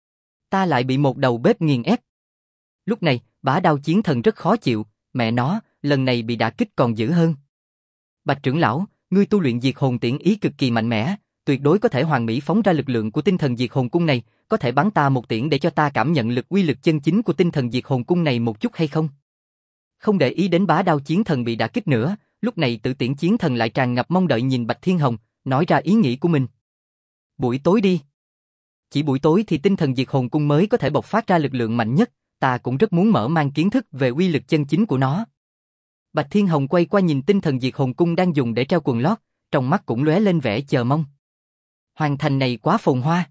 ta lại bị một đầu bếp nghiền ép. Lúc này, Bá Đao Chiến Thần rất khó chịu, mẹ nó, lần này bị đả kích còn dữ hơn. Bạch trưởng lão, ngươi tu luyện diệt hồn tiễn ý cực kỳ mạnh mẽ, tuyệt đối có thể hoàn mỹ phóng ra lực lượng của tinh thần diệt hồn cung này, có thể bắn ta một tiễn để cho ta cảm nhận lực uy lực chân chính của tinh thần diệt hồn cung này một chút hay không? Không để ý đến Bá Đao Chiến Thần bị đả kích nữa, lúc này Tử Tiễn Chiến Thần lại tràn ngập mong đợi nhìn Bạch Thiên Hồng, nói ra ý nghĩ của mình. Buổi tối đi. Chỉ buổi tối thì tinh thần diệt hồn cung mới có thể bộc phát ra lực lượng mạnh nhất, ta cũng rất muốn mở mang kiến thức về uy lực chân chính của nó. Bạch Thiên Hồng quay qua nhìn tinh thần diệt hồn cung đang dùng để treo quần lót, trong mắt cũng lóe lên vẻ chờ mong. Hoàng thành này quá phồn hoa.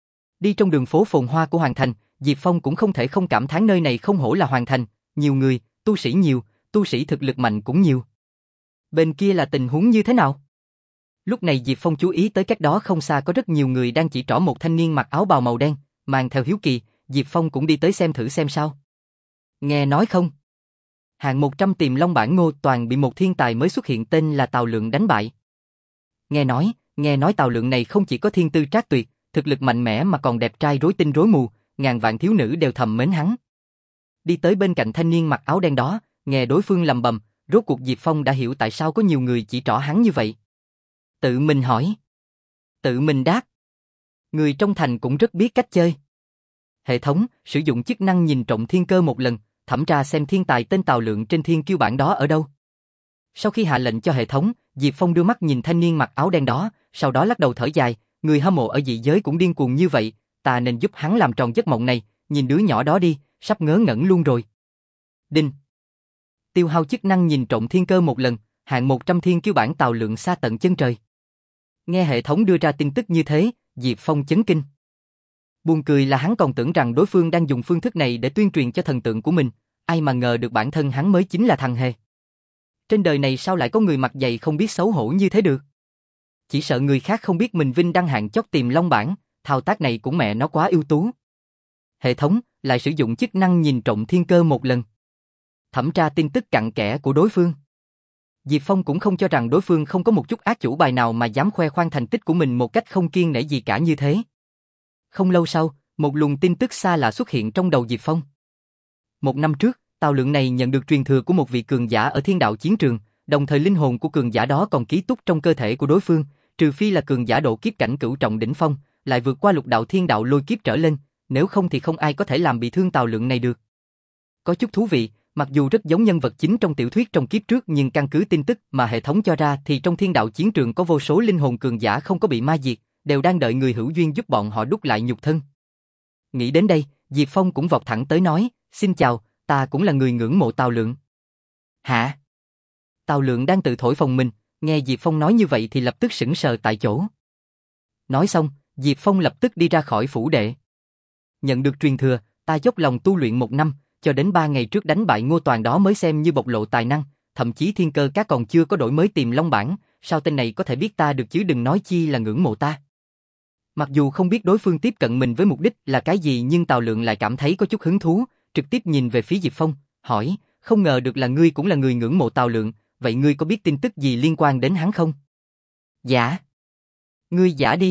Đi trong đường phố phồn hoa của Hoàng thành, Diệp Phong cũng không thể không cảm thán nơi này không hổ là Hoàng thành, nhiều người, tu sĩ nhiều, tu sĩ thực lực mạnh cũng nhiều. Bên kia là tình huống như thế nào? Lúc này Diệp Phong chú ý tới cách đó không xa có rất nhiều người đang chỉ trỏ một thanh niên mặc áo bào màu đen, mang theo hiếu kỳ, Diệp Phong cũng đi tới xem thử xem sao. Nghe nói không? Hạng một trăm Tiềm Long bản Ngô Toàn bị một thiên tài mới xuất hiện tên là Tào Lượng đánh bại. Nghe nói, nghe nói Tào Lượng này không chỉ có thiên tư trác tuyệt, thực lực mạnh mẽ mà còn đẹp trai rối tinh rối mù, ngàn vạn thiếu nữ đều thầm mến hắn. Đi tới bên cạnh thanh niên mặc áo đen đó, nghe đối phương lầm bầm, rốt cuộc Diệp Phong đã hiểu tại sao có nhiều người chỉ trỏ hắn như vậy. Tự mình hỏi. Tự mình đáp. Người trong thành cũng rất biết cách chơi. Hệ thống, sử dụng chức năng nhìn trộm thiên cơ một lần, thẩm tra xem thiên tài tên Tào Lượng trên thiên kiêu bản đó ở đâu. Sau khi hạ lệnh cho hệ thống, Diệp Phong đưa mắt nhìn thanh niên mặc áo đen đó, sau đó lắc đầu thở dài, người hâm mộ ở dị giới cũng điên cuồng như vậy, ta nên giúp hắn làm tròn giấc mộng này, nhìn đứa nhỏ đó đi, sắp ngớ ngẩn luôn rồi. Đinh. Tiêu hao chức năng nhìn trộm thiên cơ một lần, hạng một trăm thiên kiêu bản Tào Lượng xa tận chân trời. Nghe hệ thống đưa ra tin tức như thế, Diệp Phong chấn kinh. Buồn cười là hắn còn tưởng rằng đối phương đang dùng phương thức này để tuyên truyền cho thần tượng của mình, ai mà ngờ được bản thân hắn mới chính là thằng hề. Trên đời này sao lại có người mặt dày không biết xấu hổ như thế được? Chỉ sợ người khác không biết mình vinh đăng hạng chót Tiềm Long bản, thao tác này cũng mẹ nó quá ưu tú. Hệ thống lại sử dụng chức năng nhìn trộm thiên cơ một lần. Thẩm tra tin tức cặn kẽ của đối phương. Diệp Phong cũng không cho rằng đối phương không có một chút ác chủ bài nào mà dám khoe khoang thành tích của mình một cách không kiêng nể gì cả như thế. Không lâu sau, một luồng tin tức xa lạ xuất hiện trong đầu Diệp Phong. Một năm trước, Tào Lượng này nhận được truyền thừa của một vị cường giả ở thiên đạo chiến trường, đồng thời linh hồn của cường giả đó còn ký túc trong cơ thể của đối phương, trừ phi là cường giả độ kiếp cảnh cửu trọng đỉnh phong, lại vượt qua lục đạo thiên đạo lôi kiếp trở lên, nếu không thì không ai có thể làm bị thương Tào Lượng này được. Có chút thú vị, mặc dù rất giống nhân vật chính trong tiểu thuyết trong kiếp trước nhưng căn cứ tin tức mà hệ thống cho ra thì trong thiên đạo chiến trường có vô số linh hồn cường giả không có bị ma diệt, đều đang đợi người hữu duyên giúp bọn họ đúc lại nhục thân. Nghĩ đến đây, Diệp Phong cũng vọt thẳng tới nói, xin chào, ta cũng là người ngưỡng mộ Tào Lượng. Hả? Tào Lượng đang tự thổi phồng mình, nghe Diệp Phong nói như vậy thì lập tức sững sờ tại chỗ. Nói xong, Diệp Phong lập tức đi ra khỏi phủ đệ. Nhận được truyền thừa, ta dốc lòng tu luyện một năm, cho đến ba ngày trước đánh bại Ngô Toàn đó mới xem như bộc lộ tài năng, thậm chí thiên cơ các còn chưa có đổi mới Tiềm Long bản, sao tên này có thể biết ta được chứ đừng nói chi là ngưỡng mộ ta. Mặc dù không biết đối phương tiếp cận mình với mục đích là cái gì nhưng Tào Lượng lại cảm thấy có chút hứng thú, trực tiếp nhìn về phía Diệp Phong, hỏi, không ngờ được là ngươi cũng là người ngưỡng mộ Tào Lượng, vậy ngươi có biết tin tức gì liên quan đến hắn không? Giả. Ngươi giả đi.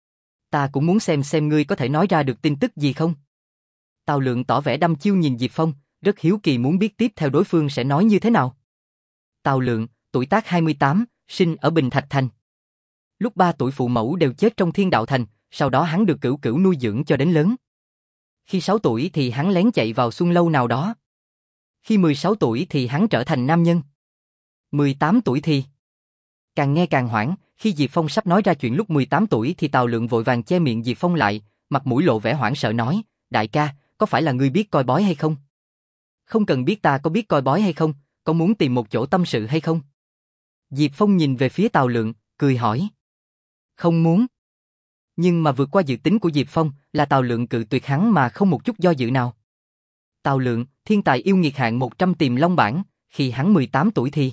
Ta cũng muốn xem xem ngươi có thể nói ra được tin tức gì không? Tào Lượng tỏ vẻ đăm chiêu nhìn Diệp Phong, rất hiếu kỳ muốn biết tiếp theo đối phương sẽ nói như thế nào. Tào Lượng, tuổi tác hai mươi tám, sinh ở Bình Thạch Thành. Lúc ba tuổi phụ mẫu đều chết trong Thiên Đạo Thành, sau đó hắn được Cửu Cửu nuôi dưỡng cho đến lớn. Khi sáu tuổi thì hắn lén chạy vào Xuân Lâu nào đó. Khi mười sáu tuổi thì hắn trở thành nam nhân. mười tám tuổi thì... Càng nghe càng hoảng, khi Diệp Phong sắp nói ra chuyện lúc mười tám tuổi thì Tào Lượng vội vàng che miệng Diệp Phong lại, mặt mũi lộ vẻ hoảng sợ nói, đại ca, có phải là ngươi biết coi bói hay không? Không cần biết ta có biết coi bói hay không, có muốn tìm một chỗ tâm sự hay không? Diệp Phong nhìn về phía Tào Lượng, cười hỏi. Không muốn. Nhưng mà vượt qua dự tính của Diệp Phong là Tào Lượng cự tuyệt hắn mà không một chút do dự nào. Tào Lượng, thiên tài yêu nghiệt hạng một trăm Tiềm Long bản, khi hắn mười tám tuổi thì...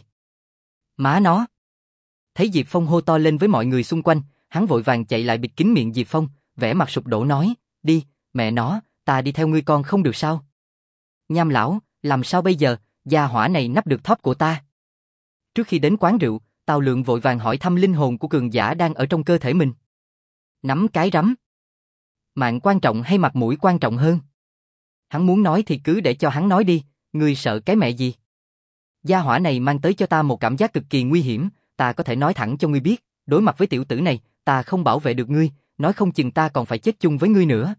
Má nó! Thấy Diệp Phong hô to lên với mọi người xung quanh, hắn vội vàng chạy lại bịt kín miệng Diệp Phong, vẻ mặt sụp đổ nói, đi, mẹ nó, ta đi theo ngươi con không được sao? Nham lão, làm sao bây giờ, gia hỏa này nắp được thóp của ta. Trước khi đến quán rượu, Tào Lượng vội vàng hỏi thăm linh hồn của cường giả đang ở trong cơ thể mình. Nắm cái rắm. Mạng quan trọng hay mặt mũi quan trọng hơn? Hắn muốn nói thì cứ để cho hắn nói đi, ngươi sợ cái mẹ gì? Gia hỏa này mang tới cho ta một cảm giác cực kỳ nguy hiểm, ta có thể nói thẳng cho ngươi biết, đối mặt với tiểu tử này, ta không bảo vệ được ngươi, nói không chừng ta còn phải chết chung với ngươi nữa.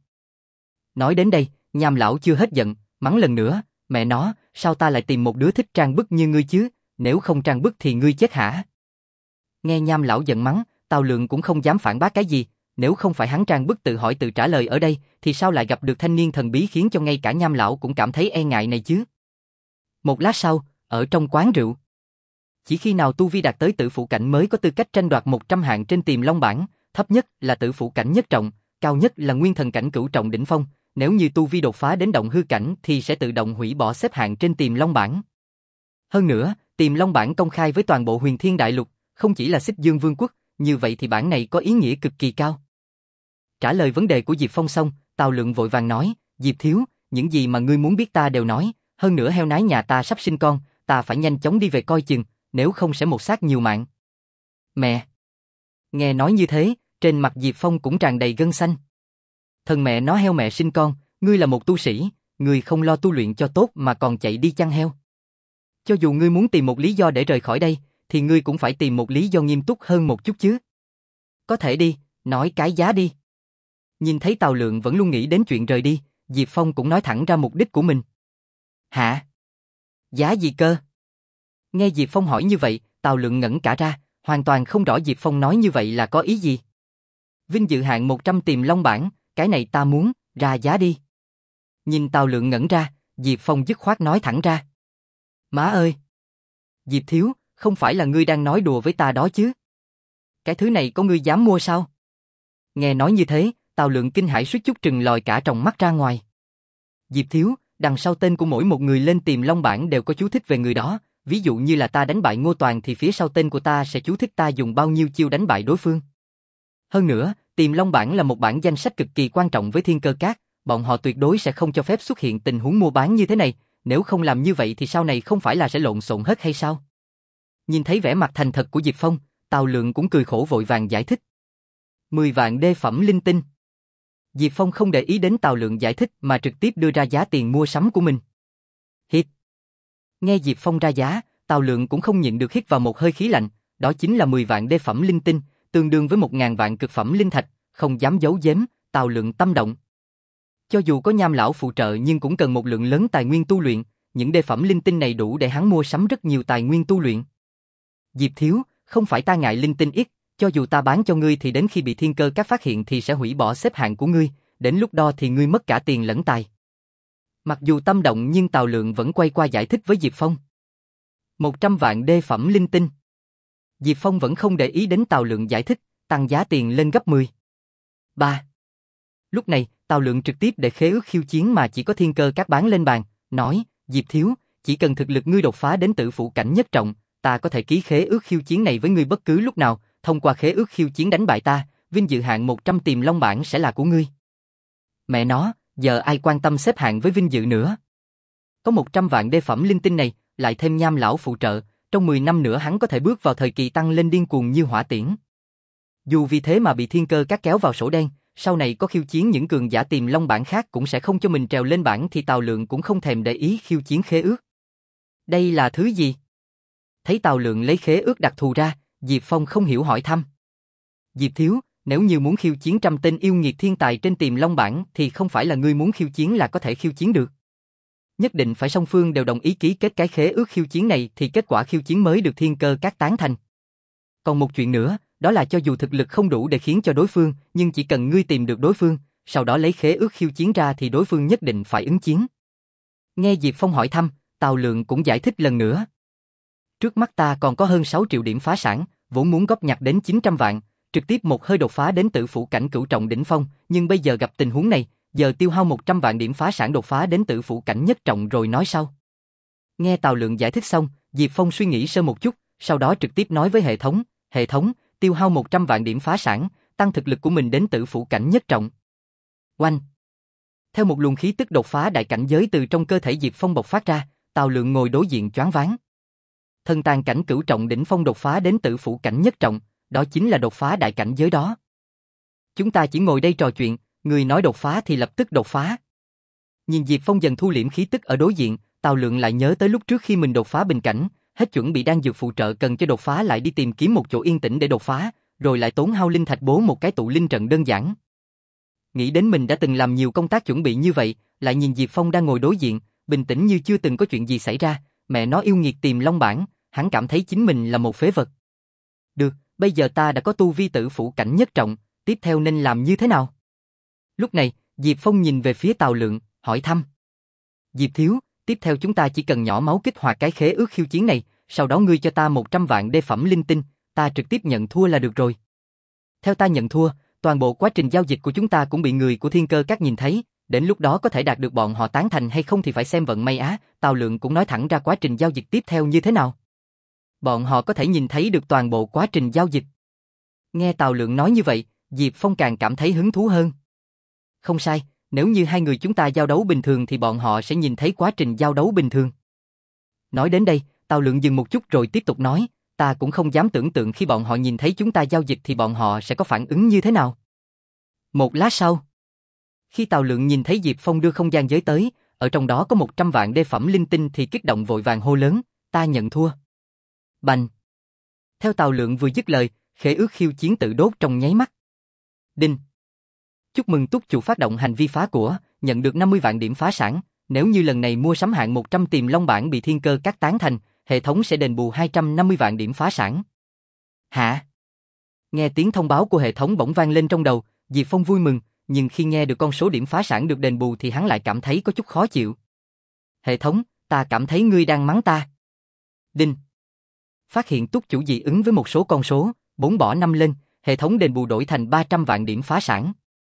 Nói đến đây, Nham lão chưa hết giận, mắng lần nữa, mẹ nó, sao ta lại tìm một đứa thích trang bức như ngươi chứ, nếu không trang bức thì ngươi chết hả? Nghe Nham lão giận mắng, Tào Lượng cũng không dám phản bác cái gì, nếu không phải hắn trang bức tự hỏi tự trả lời ở đây, thì sao lại gặp được thanh niên thần bí khiến cho ngay cả Nham lão cũng cảm thấy e ngại này chứ? Một lát sau, ở trong quán rượu, chỉ khi nào tu vi đạt tới tử phụ cảnh mới có tư cách tranh đoạt một trăm hạng trên Tiềm Long bản, thấp nhất là tử phụ cảnh nhất trọng, cao nhất là nguyên thần cảnh cửu trọng đỉnh phong, nếu như tu vi đột phá đến động hư cảnh thì sẽ tự động hủy bỏ xếp hạng trên Tiềm Long bản. Hơn nữa, Tiềm Long bản công khai với toàn bộ Huyền Thiên Đại Lục, không chỉ là Xích Dương Vương quốc, như vậy thì bản này có ý nghĩa cực kỳ cao. Trả lời vấn đề của Diệp Phong xong, Tào Lượng vội vàng nói, Diệp thiếu, những gì mà ngươi muốn biết ta đều nói, hơn nữa heo nái nhà ta sắp sinh con, ta phải nhanh chóng đi về coi chừng, nếu không sẽ một xác nhiều mạng. Mẹ! Nghe nói như thế, trên mặt Diệp Phong cũng tràn đầy gân xanh. Thần mẹ nó heo mẹ sinh con, ngươi là một tu sĩ, ngươi không lo tu luyện cho tốt mà còn chạy đi chăn heo. Cho dù ngươi muốn tìm một lý do để rời khỏi đây, thì ngươi cũng phải tìm một lý do nghiêm túc hơn một chút chứ. Có thể đi, nói cái giá đi. Nhìn thấy Tào Lượng vẫn luôn nghĩ đến chuyện rời đi, Diệp Phong cũng nói thẳng ra mục đích của mình. Hả? Giá gì cơ? Nghe Diệp Phong hỏi như vậy, Tào Lượng ngẩn cả ra, hoàn toàn không rõ Diệp Phong nói như vậy là có ý gì. Vinh dự hạng một trăm Tiềm Long bản, cái này ta muốn, ra giá đi. Nhìn Tào Lượng ngẩn ra, Diệp Phong dứt khoát nói thẳng ra. Má ơi! Diệp thiếu, không phải là ngươi đang nói đùa với ta đó chứ? Cái thứ này có ngươi dám mua sao? Nghe nói như thế, Tào Lượng kinh hãi suýt chút trừng lòi cả tròng mắt ra ngoài. Diệp thiếu, đằng sau tên của mỗi một người lên Tiềm Long bản đều có chú thích về người đó, ví dụ như là ta đánh bại Ngô Toàn thì phía sau tên của ta sẽ chú thích ta dùng bao nhiêu chiêu đánh bại đối phương. Hơn nữa, Tiềm Long bản là một bản danh sách cực kỳ quan trọng với Thiên Cơ Các, bọn họ tuyệt đối sẽ không cho phép xuất hiện tình huống mua bán như thế này, nếu không làm như vậy thì sau này không phải là sẽ lộn xộn hết hay sao? Nhìn thấy vẻ mặt thành thật của Diệp Phong, Tào Lượng cũng cười khổ vội vàng giải thích. mười vạn đê phẩm linh tinh. Diệp Phong không để ý đến Tào Lượng giải thích mà trực tiếp đưa ra giá tiền mua sắm của mình. Hít. Nghe Diệp Phong ra giá, Tào Lượng cũng không nhịn được hít vào một hơi khí lạnh, đó chính là mười vạn đê phẩm linh tinh, tương đương với một ngàn vạn cực phẩm linh thạch, không dám giấu giếm, Tào Lượng tâm động. Cho dù có Nham lão phụ trợ nhưng cũng cần một lượng lớn tài nguyên tu luyện, những đê phẩm linh tinh này đủ để hắn mua sắm rất nhiều tài nguyên tu luyện. Diệp thiếu, không phải ta ngại linh tinh ít, cho dù ta bán cho ngươi thì đến khi bị Thiên Cơ Các phát hiện thì sẽ hủy bỏ xếp hạng của ngươi, đến lúc đó thì ngươi mất cả tiền lẫn tài. Mặc dù tâm động nhưng Tào Lượng vẫn quay qua giải thích với Diệp Phong. một trăm vạn đê phẩm linh tinh. Diệp Phong vẫn không để ý đến Tào Lượng giải thích, tăng giá tiền lên gấp mười. ba. Lúc này, Tào Lượng trực tiếp để khế ước khiêu chiến mà chỉ có thiên cơ các bán lên bàn, nói, Diệp Thiếu, chỉ cần thực lực ngươi đột phá đến tử phụ cảnh nhất trọng, ta có thể ký khế ước khiêu chiến này với ngươi bất cứ lúc nào, thông qua khế ước khiêu chiến đánh bại ta, vinh dự hạng một trăm tiềm long bảng sẽ là của ngươi. Mẹ nó, giờ ai quan tâm xếp hạng với vinh dự nữa. Có một trăm vạn đê phẩm linh tinh này, lại thêm Nham lão phụ trợ, trong mười năm nữa hắn có thể bước vào thời kỳ tăng lên điên cuồng như hỏa tiễn. Dù vì thế mà bị thiên cơ các kéo vào sổ đen, sau này có khiêu chiến những cường giả tiềm long bảng khác cũng sẽ không cho mình trèo lên bảng thì Tào Lượng cũng không thèm để ý khiêu chiến khế ước. Đây là thứ gì? Thấy Tào Lượng lấy khế ước đặc thù ra, Diệp Phong không hiểu hỏi thăm. Diệp Thiếu, nếu như muốn khiêu chiến trăm tên yêu nghiệt thiên tài trên tiềm long bảng thì không phải là ngươi muốn khiêu chiến là có thể khiêu chiến được. Nhất định phải song phương đều đồng ý ký kết cái khế ước khiêu chiến này thì kết quả khiêu chiến mới được thiên cơ các tán thành. Còn một chuyện nữa, đó là cho dù thực lực không đủ để khiến cho đối phương, nhưng chỉ cần ngươi tìm được đối phương, sau đó lấy khế ước khiêu chiến ra thì đối phương nhất định phải ứng chiến. Nghe Diệp Phong hỏi thăm, Tào Lượng cũng giải thích lần nữa. Trước mắt ta còn có hơn sáu triệu điểm phá sản, vốn muốn góp nhặt đến chín trăm vạn, trực tiếp một hơi đột phá đến tử phụ cảnh cửu trọng đỉnh phong, nhưng bây giờ gặp tình huống này, giờ tiêu hao một trăm vạn điểm phá sản đột phá đến tử phụ cảnh nhất trọng rồi nói sau. Nghe Tào Lượng giải thích xong, Diệp Phong suy nghĩ sơ một chút, sau đó trực tiếp nói với hệ thống, hệ thống, tiêu hao một trăm vạn điểm phá sản, tăng thực lực của mình đến tử phụ cảnh nhất trọng. Oanh! Theo một luồng khí tức đột phá đại cảnh giới từ trong cơ thể Diệp Phong bộc phát ra, Tào Lượng ngồi đối diện choáng váng. Thần tàn cảnh cửu trọng đỉnh phong đột phá đến tử phụ cảnh nhất trọng, đó chính là đột phá đại cảnh giới đó. Chúng ta chỉ ngồi đây trò chuyện, người nói đột phá thì lập tức đột phá. Nhìn Diệp Phong dần thu liễm khí tức ở đối diện, Tào Lượng lại nhớ tới lúc trước khi mình đột phá bình cảnh, hết chuẩn bị đan dược phụ trợ cần cho đột phá lại đi tìm kiếm một chỗ yên tĩnh để đột phá, rồi lại tốn hao linh thạch bố một cái tụ linh trận đơn giản. Nghĩ đến mình đã từng làm nhiều công tác chuẩn bị như vậy, lại nhìn Diệp Phong đang ngồi đối diện, bình tĩnh như chưa từng có chuyện gì xảy ra, mẹ nó yêu nghiệt tiềm long bảng, hắn cảm thấy chính mình là một phế vật. Được, bây giờ ta đã có tu vi tử phụ cảnh nhất trọng, tiếp theo nên làm như thế nào? Lúc này, Diệp Phong nhìn về phía Tào Lượng, hỏi thăm. Diệp Thiếu, tiếp theo chúng ta chỉ cần nhỏ máu kích hoạt cái khế ước khiêu chiến này, sau đó ngươi cho ta một trăm vạn đê phẩm linh tinh, ta trực tiếp nhận thua là được rồi. Theo ta nhận thua, toàn bộ quá trình giao dịch của chúng ta cũng bị người của thiên cơ các nhìn thấy, đến lúc đó có thể đạt được bọn họ tán thành hay không thì phải xem vận may á. Tào Lượng cũng nói thẳng ra quá trình giao dịch tiếp theo như thế nào. Bọn họ có thể nhìn thấy được toàn bộ quá trình giao dịch. Nghe Tào Lượng nói như vậy, Diệp Phong càng cảm thấy hứng thú hơn. Không sai, nếu như hai người chúng ta giao đấu bình thường thì bọn họ sẽ nhìn thấy quá trình giao đấu bình thường. Nói đến đây, Tào Lượng dừng một chút rồi tiếp tục nói, ta cũng không dám tưởng tượng khi bọn họ nhìn thấy chúng ta giao dịch thì bọn họ sẽ có phản ứng như thế nào. Một lát sau, khi Tào Lượng nhìn thấy Diệp Phong đưa không gian giới tới, ở trong đó có một trăm vạn đê phẩm linh tinh thì kích động vội vàng hô lớn, ta nhận thua. Bành! Theo Tào Lượng vừa dứt lời, khế ước khiêu chiến tự đốt trong nháy mắt. Đinh! Chúc mừng túc chủ phát động hành vi phá của, nhận được năm mươi vạn điểm phá sản, nếu như lần này mua sắm hạng một trăm tiềm long bảng bị thiên cơ các tán thành, hệ thống sẽ đền bù hai trăm năm mươi vạn điểm phá sản. Hả? Nghe tiếng thông báo của hệ thống bỗng vang lên trong đầu, Diệp Phong vui mừng, nhưng khi nghe được con số điểm phá sản được đền bù thì hắn lại cảm thấy có chút khó chịu. Hệ thống, ta cảm thấy ngươi đang mắng ta. Đinh! Phát hiện túc chủ dị ứng với một số con số, bốn bỏ năm lên, hệ thống đền bù đổi thành ba trăm vạn điểm phá sản.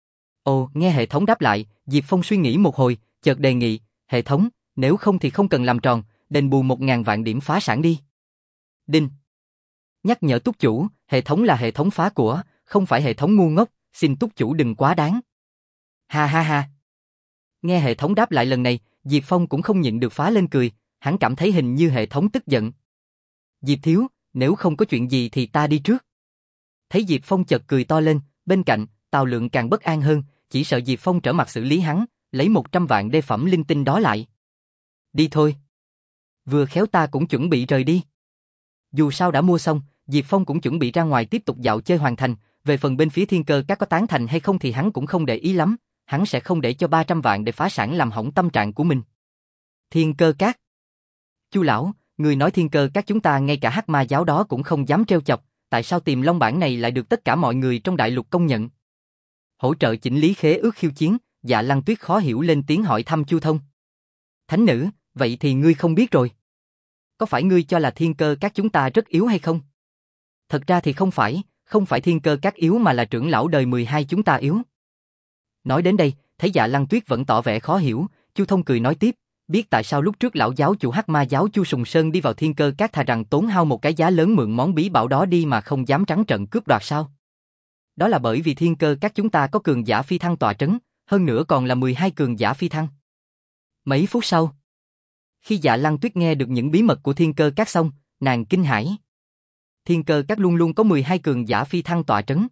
Ồ, nghe hệ thống đáp lại, Diệp Phong suy nghĩ một hồi, chợt đề nghị, hệ thống, nếu không thì không cần làm tròn, đền bù một ngàn vạn điểm phá sản đi. Đinh! Nhắc nhở túc chủ, hệ thống là hệ thống phá của, không phải hệ thống ngu ngốc, xin túc chủ đừng quá đáng. Ha ha ha! Nghe hệ thống đáp lại lần này, Diệp Phong cũng không nhịn được phá lên cười, hắn cảm thấy hình như hệ thống tức giận. Diệp Thiếu, nếu không có chuyện gì thì ta đi trước. Thấy Diệp Phong chợt cười to lên, bên cạnh, Tào Lượng càng bất an hơn, chỉ sợ Diệp Phong trở mặt xử lý hắn, lấy một trăm vạn đê phẩm linh tinh đó lại. Đi thôi. Vừa khéo ta cũng chuẩn bị rời đi. Dù sao đã mua xong, Diệp Phong cũng chuẩn bị ra ngoài tiếp tục dạo chơi hoàn thành, về phần bên phía thiên cơ các có tán thành hay không thì hắn cũng không để ý lắm, hắn sẽ không để cho ba trăm vạn để phá sản làm hỏng tâm trạng của mình. Thiên cơ các. Chu lão, người nói thiên cơ các chúng ta ngay cả hắc ma giáo đó cũng không dám trêu chọc, tại sao tiềm long bản này lại được tất cả mọi người trong đại lục công nhận? Hỗ trợ chỉnh lý khế ước khiêu chiến, Dạ Lăng Tuyết khó hiểu lên tiếng hỏi thăm Chu Thông. Thánh nữ, vậy thì ngươi không biết rồi. có phải ngươi cho là thiên cơ các chúng ta rất yếu hay không? Thật ra thì không phải, không phải thiên cơ các yếu mà là trưởng lão đời mười hai chúng ta yếu. Nói đến đây, thấy Dạ Lăng Tuyết vẫn tỏ vẻ khó hiểu, Chu Thông cười nói tiếp, biết tại sao lúc trước lão giáo chủ Hắc Ma giáo Chu Sùng Sơn đi vào thiên cơ các thà rằng tốn hao một cái giá lớn mượn món bí bảo đó đi mà không dám trắng trợn cướp đoạt sao? Đó là bởi vì thiên cơ các chúng ta có cường giả phi thăng tọa trấn, hơn nữa còn là mười hai cường giả phi thăng. Mấy phút sau, khi Dạ Lăng Tuyết nghe được những bí mật của thiên cơ các xong, nàng kinh hãi. Thiên cơ các luôn luôn có mười hai cường giả phi thăng tọa trấn.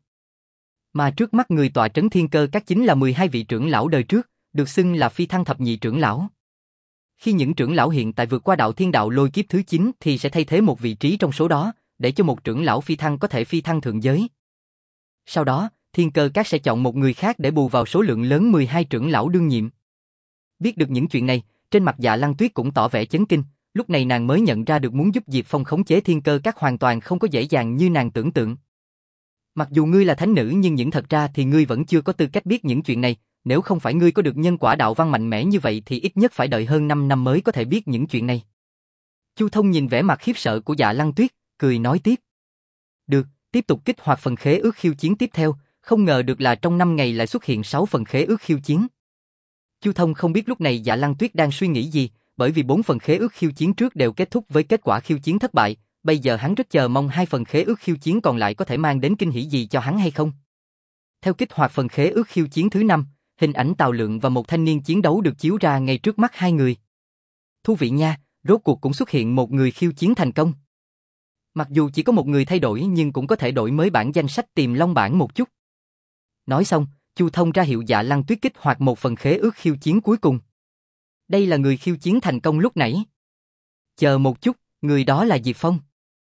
Mà trước mắt người tọa trấn thiên cơ các chính là mười hai vị trưởng lão đời trước, được xưng là phi thăng thập nhị trưởng lão. Khi những trưởng lão hiện tại vượt qua đạo thiên đạo lôi kiếp thứ chín thì sẽ thay thế một vị trí trong số đó, để cho một trưởng lão phi thăng có thể phi thăng thượng giới. Sau đó, thiên cơ các sẽ chọn một người khác để bù vào số lượng lớn mười hai trưởng lão đương nhiệm. Biết được những chuyện này, trên mặt Dạ Lăng Tuyết cũng tỏ vẻ chấn kinh, lúc này nàng mới nhận ra được muốn giúp Diệp Phong khống chế thiên cơ các hoàn toàn không có dễ dàng như nàng tưởng tượng. Mặc dù ngươi là thánh nữ nhưng những thật ra thì ngươi vẫn chưa có tư cách biết những chuyện này, nếu không phải ngươi có được nhân quả đạo văn mạnh mẽ như vậy thì ít nhất phải đợi hơn năm năm mới có thể biết những chuyện này. Chu Thông nhìn vẻ mặt khiếp sợ của Dạ Lăng Tuyết, cười nói tiếp. Được, tiếp tục kích hoạt phần khế ước khiêu chiến tiếp theo, không ngờ được là trong năm ngày lại xuất hiện sáu phần khế ước khiêu chiến. Chu Thông không biết lúc này Dạ Lăng Tuyết đang suy nghĩ gì, bởi vì bốn phần khế ước khiêu chiến trước đều kết thúc với kết quả khiêu chiến thất bại, bây giờ hắn rất chờ mong hai phần khế ước khiêu chiến còn lại có thể mang đến kinh hỉ gì cho hắn hay không. Theo kích hoạt phần khế ước khiêu chiến thứ năm, hình ảnh Tào Lượng và một thanh niên chiến đấu được chiếu ra ngay trước mắt hai người. Thú vị nha, rốt cuộc cũng xuất hiện một người khiêu chiến thành công. Mặc dù chỉ có một người thay đổi nhưng cũng có thể đổi mới bản danh sách Tiềm Long bản một chút. Nói xong, Chu Thông ra hiệu Dạ Lăng Tuyết kích hoạt một phần khế ước khiêu chiến cuối cùng. Đây là người khiêu chiến thành công lúc nãy. Chờ một chút, người đó là Diệp Phong.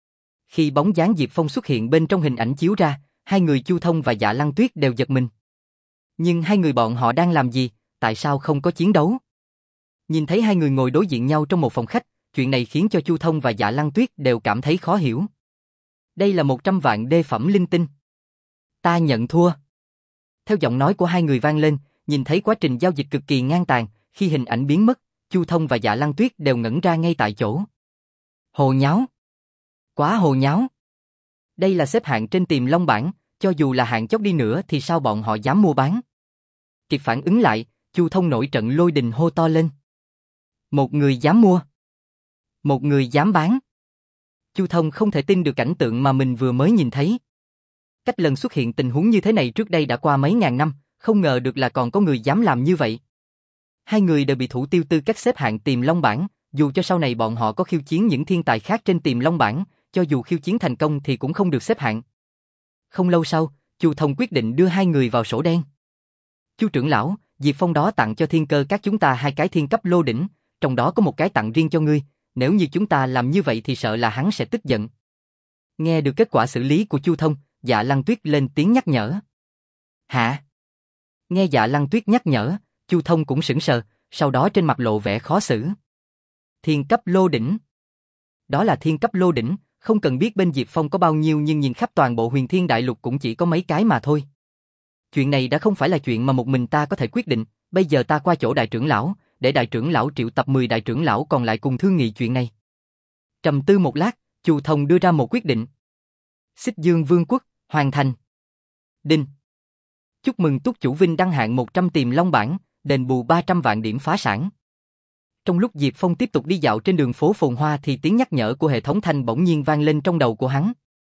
Khi bóng dáng Diệp Phong xuất hiện bên trong hình ảnh chiếu ra, hai người Chu Thông và Dạ Lăng Tuyết đều giật mình. Nhưng hai người bọn họ đang làm gì, tại sao không có chiến đấu? Nhìn thấy hai người ngồi đối diện nhau trong một phòng khách, chuyện này khiến cho Chu Thông và Dạ Lăng Tuyết đều cảm thấy khó hiểu. Đây là một trăm vạn đê phẩm linh tinh. Ta nhận thua. Theo giọng nói của hai người vang lên, nhìn thấy quá trình giao dịch cực kỳ ngang tàn, khi hình ảnh biến mất, Chu Thông và Dạ Lăng Tuyết đều ngẩn ra ngay tại chỗ. Hồ nháo. Quá hồ nháo. Đây là xếp hạng trên Tiềm Long bảng, cho dù là hạng chót đi nữa thì sao bọn họ dám mua bán? Kịp phản ứng lại, Chu Thông nổi trận lôi đình hô to lên. Một người dám mua. Một người dám bán. Chu Thông không thể tin được cảnh tượng mà mình vừa mới nhìn thấy. Cách lần xuất hiện tình huống như thế này trước đây đã qua mấy ngàn năm, không ngờ được là còn có người dám làm như vậy. Hai người đều bị thủ tiêu tư cách xếp hạng Tiềm Long bảng, dù cho sau này bọn họ có khiêu chiến những thiên tài khác trên Tiềm Long bảng, cho dù khiêu chiến thành công thì cũng không được xếp hạng. Không lâu sau, Chu Thông quyết định đưa hai người vào sổ đen. Chu trưởng lão, Diệp Phong đó tặng cho thiên cơ các chúng ta hai cái thiên cấp lô đỉnh, trong đó có một cái tặng riêng cho ngươi, nếu như chúng ta làm như vậy thì sợ là hắn sẽ tức giận. Nghe được kết quả xử lý của Chu Thông, Dạ Lăng Tuyết lên tiếng nhắc nhở. Hả? Nghe Dạ Lăng Tuyết nhắc nhở, Chu Thông cũng sững sờ, sau đó trên mặt lộ vẻ khó xử. Thiên cấp lô đỉnh. Đó là thiên cấp lô đỉnh, không cần biết bên Diệp Phong có bao nhiêu nhưng nhìn khắp toàn bộ Huyền Thiên Đại Lục cũng chỉ có mấy cái mà thôi. Chuyện này đã không phải là chuyện mà một mình ta có thể quyết định, bây giờ ta qua chỗ đại trưởng lão, để đại trưởng lão triệu tập mười đại trưởng lão còn lại cùng thương nghị chuyện này. Trầm tư một lát, Chu Thông đưa ra một quyết định. Xích Dương Vương quốc, hoàn thành. Đinh. Chúc mừng túc chủ Vinh đăng hạng một trăm Tiềm Long bảng, đền bù ba trăm vạn điểm phá sản. Trong lúc Diệp Phong tiếp tục đi dạo trên đường phố phồn hoa thì tiếng nhắc nhở của hệ thống thanh bỗng nhiên vang lên trong đầu của hắn.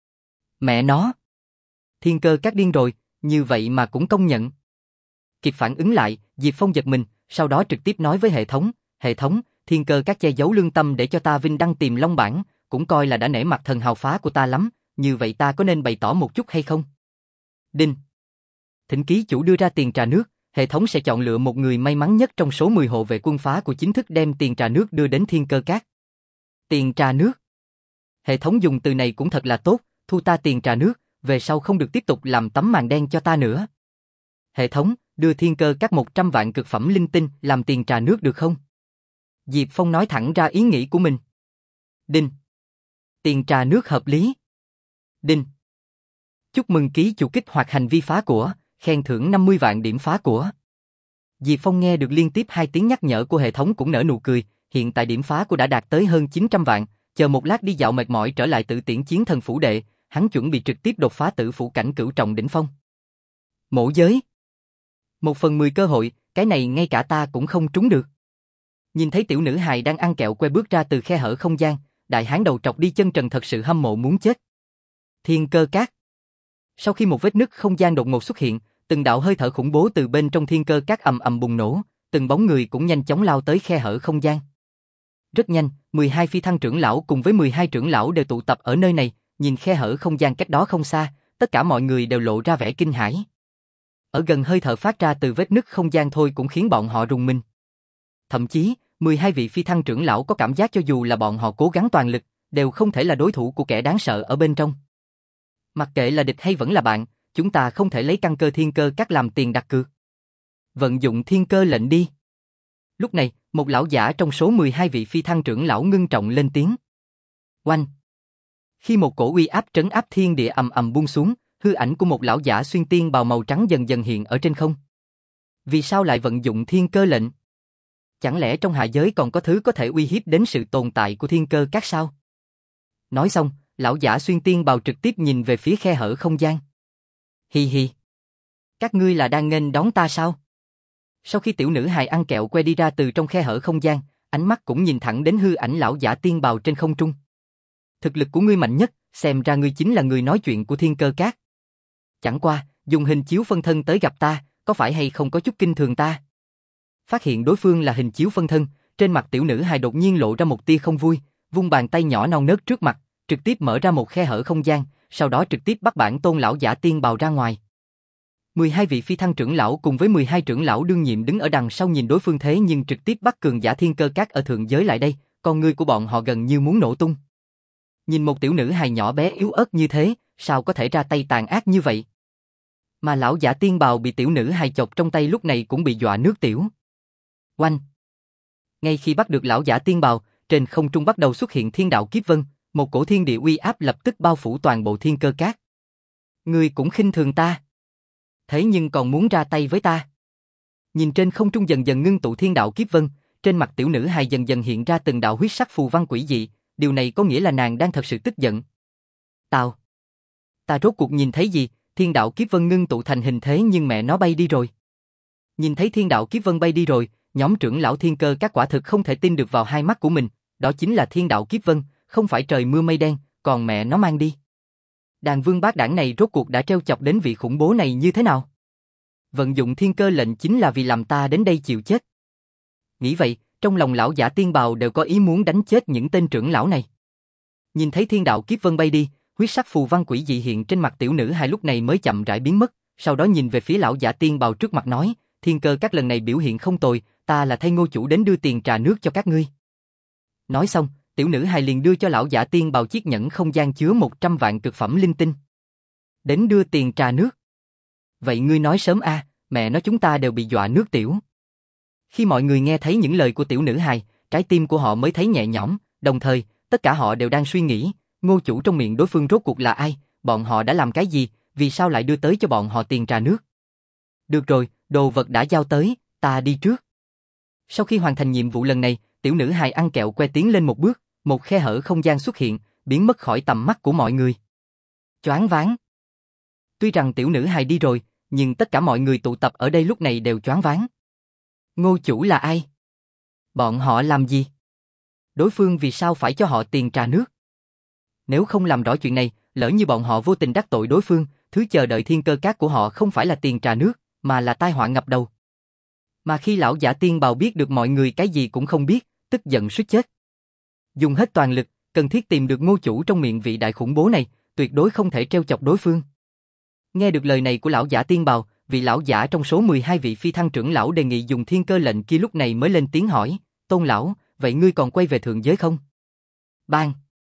Mẹ nó! Thiên cơ các điên rồi, như vậy mà cũng công nhận. Kịp phản ứng lại, Diệp Phong giật mình, sau đó trực tiếp nói với hệ thống, hệ thống, thiên cơ các che giấu lương tâm để cho ta Vinh đăng Tiềm Long bảng, cũng coi là đã nể mặt thần hào phá của ta lắm, như vậy ta có nên bày tỏ một chút hay không? Đinh. Thỉnh ký chủ đưa ra tiền trà nước, hệ thống sẽ chọn lựa một người may mắn nhất trong số mười hộ vệ quân phá của chính thức đem tiền trà nước đưa đến thiên cơ các. Tiền trà nước. Hệ thống dùng từ này cũng thật là tốt, thu ta tiền trà nước, về sau không được tiếp tục làm tấm màn đen cho ta nữa. Hệ thống, đưa thiên cơ các một trăm vạn cực phẩm linh tinh làm tiền trà nước được không? Diệp Phong nói thẳng ra ý nghĩ của mình. Đinh. Tiền trà nước hợp lý. Đinh. Chúc mừng ký chủ kích hoạt hành vi phá của, khen thưởng năm mươi vạn điểm phá của. Diệp Phong nghe được liên tiếp hai tiếng nhắc nhở của hệ thống cũng nở nụ cười, hiện tại điểm phá của đã đạt tới hơn chín trăm vạn, chờ một lát đi dạo mệt mỏi trở lại Tử Tiễn Chiến Thần phủ đệ, hắn chuẩn bị trực tiếp đột phá tử phủ cảnh cửu trọng đỉnh phong. Mộ giới. Một phần mười cơ hội, cái này ngay cả ta cũng không trúng được. Nhìn thấy tiểu nữ hài đang ăn kẹo que bước ra từ khe hở không gian, đại hán đầu trọc đi chân trần thật sự hâm mộ muốn chết. Thiên cơ cát. Sau khi một vết nứt không gian đột ngột xuất hiện, từng đạo hơi thở khủng bố từ bên trong thiên cơ cát ầm ầm bùng nổ, từng bóng người cũng nhanh chóng lao tới khe hở không gian. Rất nhanh, mười hai phi thăng trưởng lão cùng với mười hai trưởng lão đều tụ tập ở nơi này, nhìn khe hở không gian cách đó không xa, tất cả mọi người đều lộ ra vẻ kinh hãi. Ở gần hơi thở phát ra từ vết nứt không gian thôi cũng khiến bọn họ rùng mình. Thậm chí, mười hai vị phi thăng trưởng lão có cảm giác cho dù là bọn họ cố gắng toàn lực, đều không thể là đối thủ của kẻ đáng sợ ở bên trong. Mặc kệ là địch hay vẫn là bạn, chúng ta không thể lấy căn cơ thiên cơ các làm tiền đặt cược. Vận dụng thiên cơ lệnh đi. Lúc này, một lão giả trong số mười hai vị phi thăng trưởng lão ngưng trọng lên tiếng. Oanh! Khi một cổ uy áp trấn áp thiên địa ầm ầm buông xuống, hư ảnh của một lão giả xuyên tiên bào màu trắng dần dần hiện ở trên không. Vì sao lại vận dụng thiên cơ lệnh? Chẳng lẽ trong hạ giới còn có thứ có thể uy hiếp đến sự tồn tại của thiên cơ các sao? Nói xong, lão giả xuyên tiên bào trực tiếp nhìn về phía khe hở không gian. Hi hi. Các ngươi là đang nghênh đón ta sao? Sau khi tiểu nữ hài ăn kẹo que đi ra từ trong khe hở không gian, ánh mắt cũng nhìn thẳng đến hư ảnh lão giả tiên bào trên không trung. Thực lực của ngươi mạnh nhất, xem ra ngươi chính là người nói chuyện của thiên cơ các. Chẳng qua, dùng hình chiếu phân thân tới gặp ta, có phải hay không có chút kinh thường ta? Phát hiện đối phương là hình chiếu phân thân, trên mặt tiểu nữ hài đột nhiên lộ ra một tia không vui, vung bàn tay nhỏ non nớt trước mặt, trực tiếp mở ra một khe hở không gian, sau đó trực tiếp bắt bản tôn lão giả tiên bào ra ngoài. mười hai vị phi thăng trưởng lão cùng với mười hai trưởng lão đương nhiệm đứng ở đằng sau nhìn đối phương thế nhưng trực tiếp bắt cường giả thiên cơ các ở thượng giới lại đây, con ngươi của bọn họ gần như muốn nổ tung. Nhìn một tiểu nữ hài nhỏ bé yếu ớt như thế, sao có thể ra tay tàn ác như vậy? Mà lão giả tiên bào bị tiểu nữ hài chọc trong tay lúc này cũng bị dọa nước tiểu. Oanh! Ngay khi bắt được lão giả tiên bào, trên không trung bắt đầu xuất hiện thiên đạo kiếp vân, một cổ thiên địa uy áp lập tức bao phủ toàn bộ thiên cơ cát. Ngươi cũng khinh thường ta. Thế nhưng còn muốn ra tay với ta. Nhìn trên không trung dần dần ngưng tụ thiên đạo kiếp vân, trên mặt tiểu nữ hài dần dần hiện ra từng đạo huyết sắc phù văn quỷ dị, điều này có nghĩa là nàng đang thật sự tức giận. Tao! Ta rốt cuộc nhìn thấy gì, thiên đạo kiếp vân ngưng tụ thành hình thế nhưng mẹ nó bay đi rồi. Nhìn thấy thiên đạo kiếp vân bay đi rồi, nhóm trưởng lão thiên cơ các quả thực không thể tin được vào hai mắt của mình, đó chính là thiên đạo kiếp vân, không phải trời mưa mây đen, còn mẹ nó mang đi. Đàn vương bát đảng này rốt cuộc đã trêu chọc đến vị khủng bố này như thế nào? Vận dụng thiên cơ lệnh chính là vì làm ta đến đây chịu chết. Nghĩ vậy, trong lòng lão giả tiên bào đều có ý muốn đánh chết những tên trưởng lão này. Nhìn thấy thiên đạo kiếp vân bay đi, huyết sắc phù văn quỷ dị hiện trên mặt tiểu nữ hai lúc này mới chậm rãi biến mất, sau đó nhìn về phía lão giả tiên bào trước mặt nói, thiên cơ các lần này biểu hiện không tồi, ta là thay Ngô chủ đến đưa tiền trà nước cho các ngươi. Nói xong, tiểu nữ hài liền đưa cho lão giả tiên bào chiếc nhẫn không gian chứa một trăm vạn cực phẩm linh tinh. Đến đưa tiền trà nước. Vậy ngươi nói sớm a, à, mẹ nó chúng ta đều bị dọa nước tiểu. Khi mọi người nghe thấy những lời của tiểu nữ hài, trái tim của họ mới thấy nhẹ nhõm, đồng thời, tất cả họ đều đang suy nghĩ, Ngô chủ trong miệng đối phương rốt cuộc là ai, bọn họ đã làm cái gì, vì sao lại đưa tới cho bọn họ tiền trà nước. Được rồi, đồ vật đã giao tới, ta đi trước. Sau khi hoàn thành nhiệm vụ lần này, tiểu nữ hài ăn kẹo que tiến lên một bước, một khe hở không gian xuất hiện, biến mất khỏi tầm mắt của mọi người. Choáng váng. Tuy rằng tiểu nữ hài đi rồi, nhưng tất cả mọi người tụ tập ở đây lúc này đều choáng váng. Ngô chủ là ai? Bọn họ làm gì? Đối phương vì sao phải cho họ tiền trà nước? Nếu không làm rõ chuyện này, lỡ như bọn họ vô tình đắc tội đối phương, thứ chờ đợi thiên cơ cát của họ không phải là tiền trà nước, mà là tai họa ngập đầu. Mà khi lão giả tiên bào biết được mọi người cái gì cũng không biết, tức giận suýt chết. Dùng hết toàn lực, cần thiết tìm được Ngô chủ trong miệng vị đại khủng bố này, tuyệt đối không thể trêu chọc đối phương. Nghe được lời này của lão giả tiên bào, vị lão giả trong số mười hai vị phi thăng trưởng lão đề nghị dùng thiên cơ lệnh kia lúc này mới lên tiếng hỏi, Tôn lão, vậy ngươi còn quay về thượng giới không? Bang!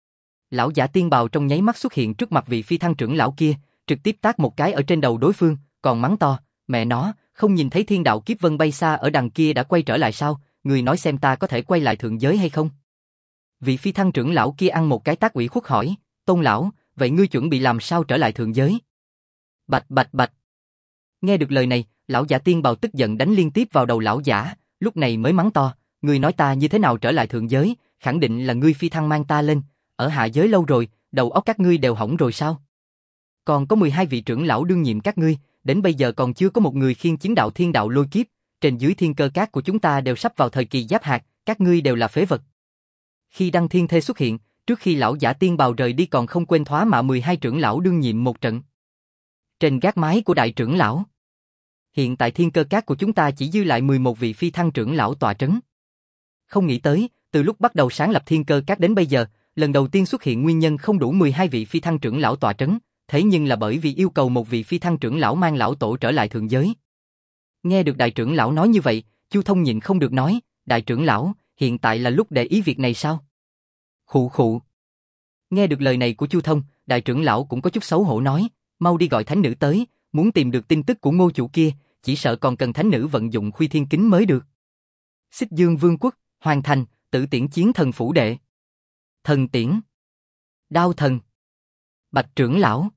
Lão giả tiên bào trong nháy mắt xuất hiện trước mặt vị phi thăng trưởng lão kia, trực tiếp tát một cái ở trên đầu đối phương, còn mắng to, mẹ nó, không nhìn thấy thiên đạo kiếp vân bay xa ở đằng kia đã quay trở lại sao, người nói xem ta có thể quay lại thượng giới hay không? Vị phi thăng trưởng lão kia ăn một cái tát ủy khuất hỏi, Tôn lão, vậy ngươi chuẩn bị làm sao trở lại thượng giới? Bạch bạch bạch. Nghe được lời này, lão giả tiên bào tức giận đánh liên tiếp vào đầu lão giả, lúc này mới mắng to, ngươi nói ta như thế nào trở lại thượng giới, khẳng định là ngươi phi thăng mang ta lên, ở hạ giới lâu rồi, đầu óc các ngươi đều hỏng rồi sao? Còn có mười hai vị trưởng lão đương nhiệm các ngươi, đến bây giờ còn chưa có một người khiêng chiến đạo thiên đạo lôi kiếp, trên dưới thiên cơ cát của chúng ta đều sắp vào thời kỳ giáp hạt, các ngươi đều là phế vật. Khi Đăng Thiên Thê xuất hiện, trước khi lão giả tiên bào rời đi còn không quên thoá mạ mười hai trưởng lão đương nhiệm một trận. Trên gác mái của đại trưởng lão. Hiện tại thiên cơ cát của chúng ta chỉ dư lại mười một vị phi thăng trưởng lão tọa trấn. Không nghĩ tới, từ lúc bắt đầu sáng lập thiên cơ cát đến bây giờ, lần đầu tiên xuất hiện nguyên nhân không đủ mười hai vị phi thăng trưởng lão tọa trấn, thế nhưng là bởi vì yêu cầu một vị phi thăng trưởng lão mang lão tổ trở lại thượng giới. Nghe được đại trưởng lão nói như vậy, Chu Thông nhịn không được nói, đại trưởng lão, hiện tại là lúc để ý việc này sao? Khụ khụ. Nghe được lời này của Chu Thông, đại trưởng lão cũng có chút xấu hổ nói, mau đi gọi thánh nữ tới, muốn tìm được tin tức của Ngô chủ kia, chỉ sợ còn cần thánh nữ vận dụng Khuy Thiên Kính mới được. Xích Dương Vương quốc, hoàn thành, Tử Tiễn chiến thần phủ đệ. Thần tiễn. Đao thần. Bạch trưởng lão.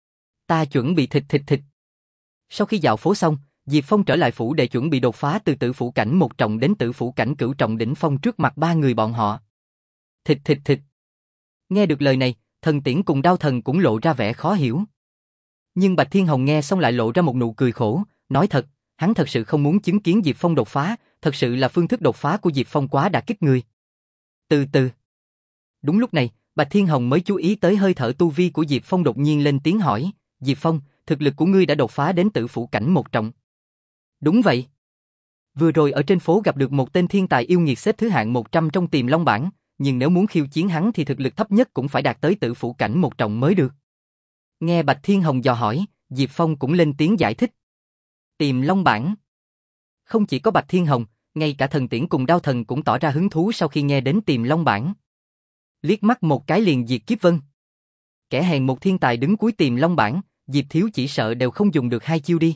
Ta chuẩn bị thịt thịt thịt. Sau khi dạo phố xong, Diệp Phong trở lại phủ để chuẩn bị đột phá từ tử phủ cảnh một trọng đến tử phủ cảnh cửu trọng đỉnh phong trước mặt ba người bọn họ. Thịt thịt thịt. Nghe được lời này, thần tiễn cùng đao thần cũng lộ ra vẻ khó hiểu. Nhưng Bạch Thiên Hồng nghe xong lại lộ ra một nụ cười khổ, nói thật, hắn thật sự không muốn chứng kiến Diệp Phong đột phá, thật sự là phương thức đột phá của Diệp Phong quá đả kích người. Từ từ. Đúng lúc này, Bạch Thiên Hồng mới chú ý tới hơi thở tu vi của Diệp Phong đột nhiên lên tiếng hỏi, Diệp Phong, thực lực của ngươi đã đột phá đến tử phủ cảnh một trọng. Đúng vậy. Vừa rồi ở trên phố gặp được một tên thiên tài yêu nghiệt xếp thứ hạng một trăm trong Tiềm Long bảng, nhưng nếu muốn khiêu chiến hắn thì thực lực thấp nhất cũng phải đạt tới tử phủ cảnh một trọng mới được. Nghe Bạch Thiên Hồng dò hỏi, Diệp Phong cũng lên tiếng giải thích. Tiềm Long bảng. Không chỉ có Bạch Thiên Hồng, ngay cả thần tiễn cùng đao thần cũng tỏ ra hứng thú sau khi nghe đến Tiềm Long bảng. Liếc mắt một cái liền diệt kiếp vân. Kẻ hèn một thiên tài đứng cuối Tiềm Long bảng, Diệp Thiếu chỉ sợ đều không dùng được hai chiêu đi.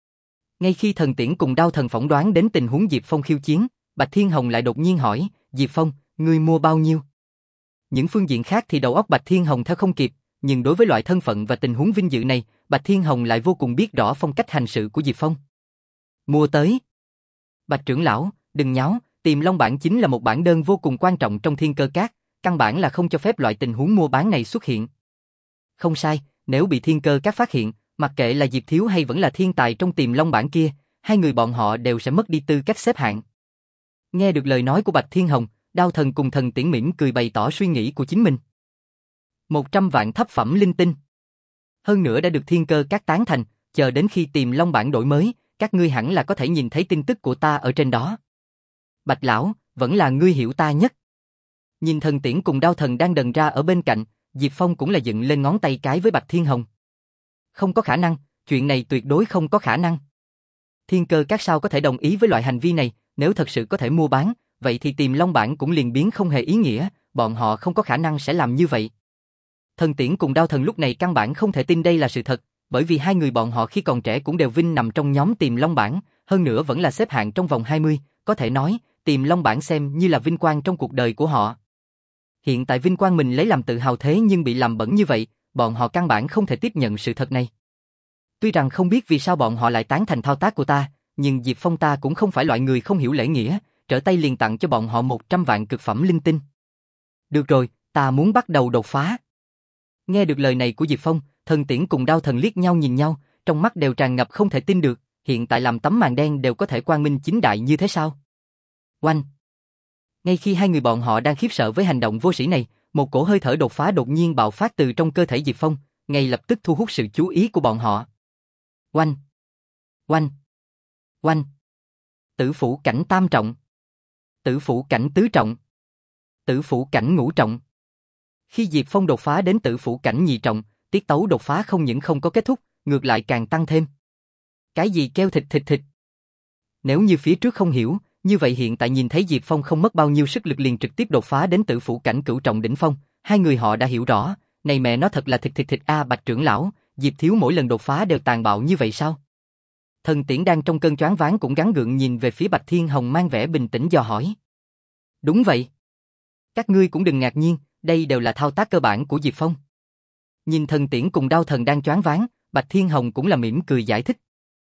Ngay khi thần tiễn cùng đao thần phỏng đoán đến tình huống Diệp Phong khiêu chiến, Bạch Thiên Hồng lại đột nhiên hỏi, Diệp Phong, ngươi mua bao nhiêu? Những phương diện khác thì đầu óc Bạch Thiên Hồng theo không kịp, nhưng đối với loại thân phận và tình huống vinh dự này, Bạch Thiên Hồng lại vô cùng biết rõ phong cách hành sự của Diệp Phong. Mua tới. Bạch trưởng lão, đừng nháo, Tiềm Long bảng chính là một bản đơn vô cùng quan trọng trong thiên cơ cát, căn bản là không cho phép loại tình huống mua bán này xuất hiện. Không sai, nếu bị thiên cơ cát phát hiện, mặc kệ là Diệp Thiếu hay vẫn là thiên tài trong Tiềm Long bảng kia, hai người bọn họ đều sẽ mất đi tư cách xếp hạng. Nghe được lời nói của Bạch Thiên Hồng, đao thần cùng thần tiễn mỉm cười bày tỏ suy nghĩ của chính mình. Một trăm vạn thấp phẩm linh tinh. Hơn nữa đã được thiên cơ cát tán thành, chờ đến khi Tiềm Long bảng đổi mới, các ngươi hẳn là có thể nhìn thấy tin tức của ta ở trên đó. Bạch lão, vẫn là ngươi hiểu ta nhất. Nhìn thần tiễn cùng đao thần đang đần ra ở bên cạnh, Diệp Phong cũng là dựng lên ngón tay cái với Bạch Thiên Hồng. Không có khả năng, chuyện này tuyệt đối không có khả năng. Thiên cơ các sao có thể đồng ý với loại hành vi này, nếu thật sự có thể mua bán, vậy thì Tiềm Long bảng cũng liền biến không hề ý nghĩa, bọn họ không có khả năng sẽ làm như vậy. Thần tiễn cùng đao thần lúc này căn bản không thể tin đây là sự thật, bởi vì hai người bọn họ khi còn trẻ cũng đều vinh nằm trong nhóm Tiềm Long bảng, hơn nữa vẫn là xếp hạng trong vòng hai mươi, có thể nói, Tiềm Long bảng xem như là vinh quang trong cuộc đời của họ. Hiện tại vinh quang mình lấy làm tự hào thế nhưng bị làm bẩn như vậy, bọn họ căn bản không thể tiếp nhận sự thật này. Tuy rằng không biết vì sao bọn họ lại tán thành thao tác của ta, nhưng Diệp Phong ta cũng không phải loại người không hiểu lễ nghĩa, trở tay liền tặng cho bọn họ một trăm vạn cực phẩm linh tinh. Được rồi, ta muốn bắt đầu đột phá. Nghe được lời này của Diệp Phong, thần tiễn cùng đao thần liếc nhau nhìn nhau, trong mắt đều tràn ngập không thể tin được, hiện tại làm tấm màn đen đều có thể quang minh chính đại như thế sao? Oanh! Ngay khi hai người bọn họ đang khiếp sợ với hành động vô sĩ này, một cổ hơi thở đột phá đột nhiên bạo phát từ trong cơ thể Diệp Phong, ngay lập tức thu hút sự chú ý của bọn họ. Oanh! Oanh! Oanh! Tử phủ cảnh tam trọng. Tử phủ cảnh tứ trọng. Tử phủ cảnh ngũ trọng. Khi Diệp Phong đột phá đến tử phủ cảnh nhị trọng, tiết tấu đột phá không những không có kết thúc, ngược lại càng tăng thêm. Cái gì kêu thịt thịt thịt? Nếu như phía trước không hiểu, như vậy hiện tại nhìn thấy Diệp Phong không mất bao nhiêu sức lực liền trực tiếp đột phá đến tử phủ cảnh cửu trọng đỉnh phong, hai người họ đã hiểu rõ, này mẹ nó thật là thịt thịt thịt a. Bạch trưởng lão, Diệp Thiếu mỗi lần đột phá đều tàn bạo như vậy sao? Thần tiễn đang trong cơn choáng váng cũng gắng gượng nhìn về phía Bạch Thiên Hồng mang vẻ bình tĩnh dò hỏi. Đúng vậy. Các ngươi cũng đừng ngạc nhiên, đây đều là thao tác cơ bản của Diệp Phong. Nhìn thần tiễn cùng đao thần đang choáng váng, Bạch Thiên Hồng cũng là mỉm cười giải thích.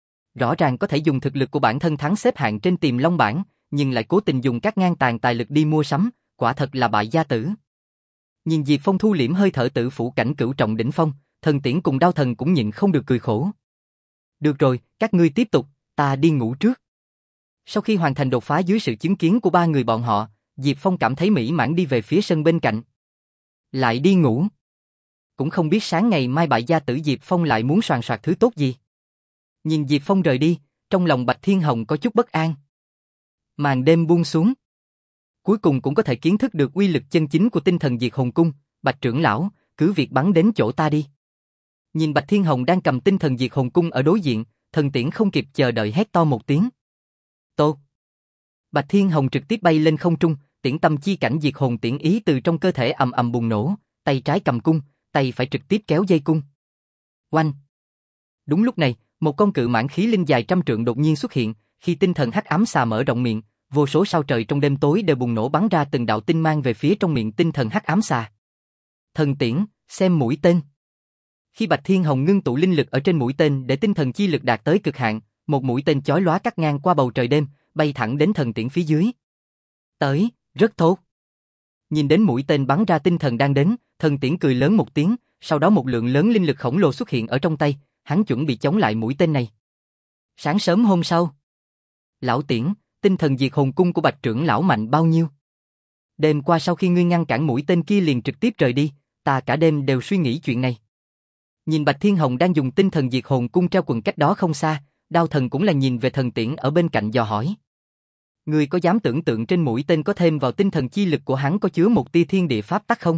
Rõ ràng có thể dùng thực lực của bản thân thắng xếp hạng trên Tiềm Long bảng, nhưng lại cố tình dùng các ngang tàn tài lực đi mua sắm, quả thật là bại gia tử. Nhìn Diệp Phong thu liễm hơi thở tử phủ cảnh cửu trọng đỉnh phong, Thần Tiễn cùng Đao Thần cũng nhịn không được cười khổ. Được rồi, các ngươi tiếp tục, ta đi ngủ trước. Sau khi hoàn thành đột phá dưới sự chứng kiến của ba người bọn họ, Diệp Phong cảm thấy mỹ mãn đi về phía sân bên cạnh. Lại đi ngủ. Cũng không biết sáng ngày mai bại gia tử Diệp Phong lại muốn soàn soạt thứ tốt gì. Nhìn Diệp Phong rời đi, trong lòng Bạch Thiên Hồng có chút bất an. Màn đêm buông xuống. Cuối cùng cũng có thể kiến thức được uy lực chân chính của tinh thần diệt hồn cung. Bạch trưởng lão, cứ việc bắn đến chỗ ta đi. Nhìn Bạch Thiên Hồng đang cầm tinh thần diệt hồn cung ở đối diện, Thần Tiễn không kịp chờ đợi hét to một tiếng. Tốt. Bạch Thiên Hồng trực tiếp bay lên không trung, tiễn tâm chi cảnh diệt hồn tiễn ý từ trong cơ thể ầm ầm bùng nổ, tay trái cầm cung, tay phải trực tiếp kéo dây cung. Oanh. Đúng lúc này, một con cự mãng khí linh dài trăm trượng đột nhiên xuất hiện, khi tinh thần hắc ám xà mở rộng miệng, vô số sao trời trong đêm tối đều bùng nổ bắn ra từng đạo tinh mang về phía trong miệng tinh thần hắc ám xà. Thần Tiễn, xem mũi tên. Khi Bạch Thiên Hồng ngưng tụ linh lực ở trên mũi tên để tinh thần chi lực đạt tới cực hạn, một mũi tên chói lóa cắt ngang qua bầu trời đêm, bay thẳng đến Thần Tiễn phía dưới. Tới, rất tốt. Nhìn đến mũi tên bắn ra tinh thần đang đến, Thần Tiễn cười lớn một tiếng, sau đó một lượng lớn linh lực khổng lồ xuất hiện ở trong tay, hắn chuẩn bị chống lại mũi tên này. Sáng sớm hôm sau, lão Tiễn, tinh thần diệt hồn cung của Bạch trưởng lão mạnh bao nhiêu? Đêm qua sau khi ngươi ngăn cản mũi tên kia liền trực tiếp rời đi, ta cả đêm đều suy nghĩ chuyện này. Nhìn Bạch Thiên Hồng đang dùng tinh thần diệt hồn cung treo quần cách đó không xa, Đao Thần cũng là nhìn về Thần Tiễn ở bên cạnh dò hỏi. Ngươi có dám tưởng tượng trên mũi tên có thêm vào tinh thần chi lực của hắn có chứa một tia thiên địa pháp tắc không?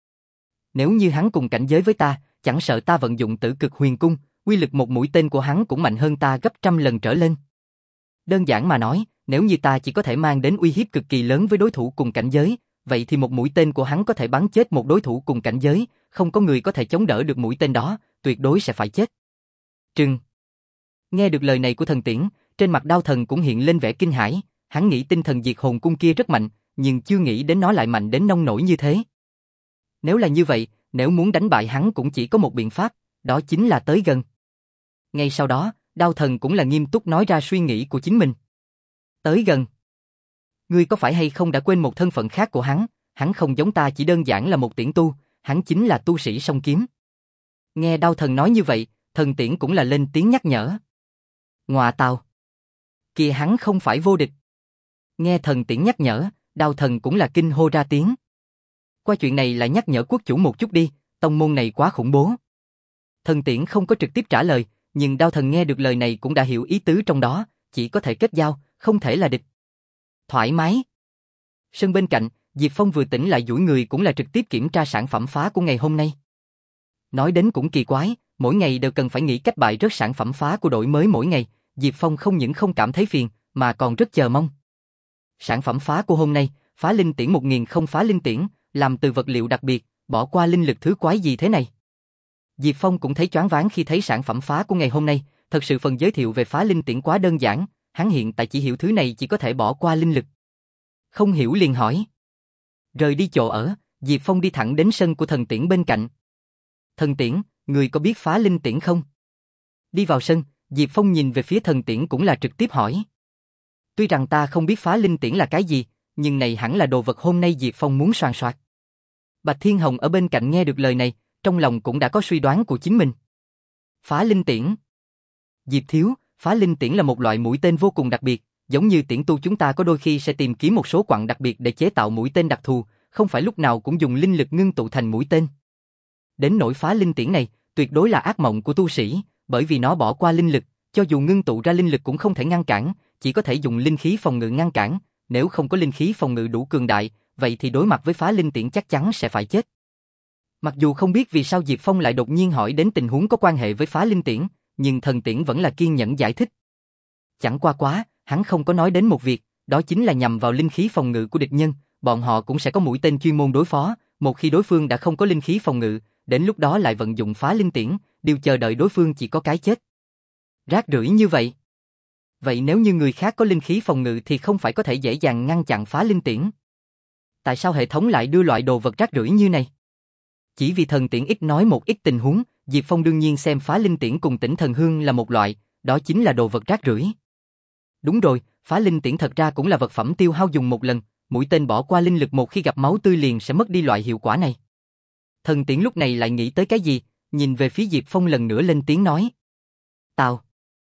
Nếu như hắn cùng cảnh giới với ta, chẳng sợ ta vận dụng Tử Cực Huyền Cung, uy lực một mũi tên của hắn cũng mạnh hơn ta gấp trăm lần trở lên. Đơn giản mà nói, nếu như ta chỉ có thể mang đến uy hiếp cực kỳ lớn với đối thủ cùng cảnh giới, vậy thì một mũi tên của hắn có thể bắn chết một đối thủ cùng cảnh giới, không có người có thể chống đỡ được mũi tên đó, tuyệt đối sẽ phải chết. Trừng. Nghe được lời này của Thần Tiễn, trên mặt Đao Thần cũng hiện lên vẻ kinh hãi, hắn nghĩ tinh thần diệt hồn cung kia rất mạnh, nhưng chưa nghĩ đến nó lại mạnh đến nông nổi như thế. Nếu là như vậy, nếu muốn đánh bại hắn cũng chỉ có một biện pháp, đó chính là tới gần. Ngay sau đó, Đao Thần cũng là nghiêm túc nói ra suy nghĩ của chính mình. Tới gần. Ngươi có phải hay không đã quên một thân phận khác của hắn, hắn không giống ta chỉ đơn giản là một tiễn tu, hắn chính là tu sĩ song kiếm. Nghe Đao Thần nói như vậy, Thần Tiễn cũng là lên tiếng nhắc nhở. Ngọa tào. Kìa hắn không phải vô địch. Nghe Thần Tiễn nhắc nhở, Đao Thần cũng là kinh hô ra tiếng. Qua chuyện này lại nhắc nhở quốc chủ một chút đi, tông môn này quá khủng bố. Thần Tiễn không có trực tiếp trả lời, nhưng Đao Thần nghe được lời này cũng đã hiểu ý tứ trong đó, chỉ có thể kết giao, không thể là địch. Thoải mái. Sân bên cạnh, Diệp Phong vừa tỉnh lại duỗi người cũng là trực tiếp kiểm tra sản phẩm phá của ngày hôm nay. Nói đến cũng kỳ quái, mỗi ngày đều cần phải nghĩ cách bại rớt sản phẩm phá của đội mới mỗi ngày, Diệp Phong không những không cảm thấy phiền, mà còn rất chờ mong. Sản phẩm phá của hôm nay, phá linh tiễn một nghìn không phá linh tiễn, làm từ vật liệu đặc biệt, bỏ qua linh lực thứ quái gì thế này. Diệp Phong cũng thấy choáng váng khi thấy sản phẩm phá của ngày hôm nay, thật sự phần giới thiệu về phá linh tiễn quá đơn giản, hắn hiện tại chỉ hiểu thứ này chỉ có thể bỏ qua linh lực. Không hiểu liền hỏi. Rời đi chỗ ở, Diệp Phong đi thẳng đến sân của Thần Tiễn bên cạnh. Thần Tiễn, người có biết phá linh tiễn không? Đi vào sân, Diệp Phong nhìn về phía Thần Tiễn cũng là trực tiếp hỏi. Tuy rằng ta không biết phá linh tiễn là cái gì, nhưng này hẳn là đồ vật hôm nay Diệp Phong muốn soàn soạt. Bạch Thiên Hồng ở bên cạnh nghe được lời này, trong lòng cũng đã có suy đoán của chính mình. Phá linh tiễn. Diệp thiếu, phá linh tiễn là một loại mũi tên vô cùng đặc biệt, giống như tiễn tu chúng ta có đôi khi sẽ tìm kiếm một số quặng đặc biệt để chế tạo mũi tên đặc thù, không phải lúc nào cũng dùng linh lực ngưng tụ thành mũi tên. Đến nỗi phá linh tiễn này, tuyệt đối là ác mộng của tu sĩ, bởi vì nó bỏ qua linh lực, cho dù ngưng tụ ra linh lực cũng không thể ngăn cản, chỉ có thể dùng linh khí phòng ngự ngăn cản, nếu không có linh khí phòng ngự đủ cường đại, vậy thì đối mặt với phá linh tiễn chắc chắn sẽ phải chết. Mặc dù không biết vì sao Diệp Phong lại đột nhiên hỏi đến tình huống có quan hệ với phá linh tiễn, nhưng Thần Tiễn vẫn là kiên nhẫn giải thích. Chẳng qua quá, hắn không có nói đến một việc, đó chính là nhằm vào linh khí phòng ngự của địch nhân, bọn họ cũng sẽ có mũi tên chuyên môn đối phó, một khi đối phương đã không có linh khí phòng ngự, đến lúc đó lại vận dụng phá linh tiễn, điều chờ đợi đối phương chỉ có cái chết. Rác rưởi như vậy. Vậy nếu như người khác có linh khí phòng ngự thì không phải có thể dễ dàng ngăn chặn phá linh tiễn? Tại sao hệ thống lại đưa loại đồ vật rác rưởi như này? Chỉ vì Thần Tiễn ít nói một ít tình huống, Diệp Phong đương nhiên xem phá linh tiễn cùng Tỉnh Thần Hương là một loại, đó chính là đồ vật rác rưởi. Đúng rồi, phá linh tiễn thật ra cũng là vật phẩm tiêu hao dùng một lần, mũi tên bỏ qua linh lực một khi gặp máu tươi liền sẽ mất đi loại hiệu quả này. Thần Tiễn lúc này lại nghĩ tới cái gì, nhìn về phía Diệp Phong lần nữa lên tiếng nói. Tao.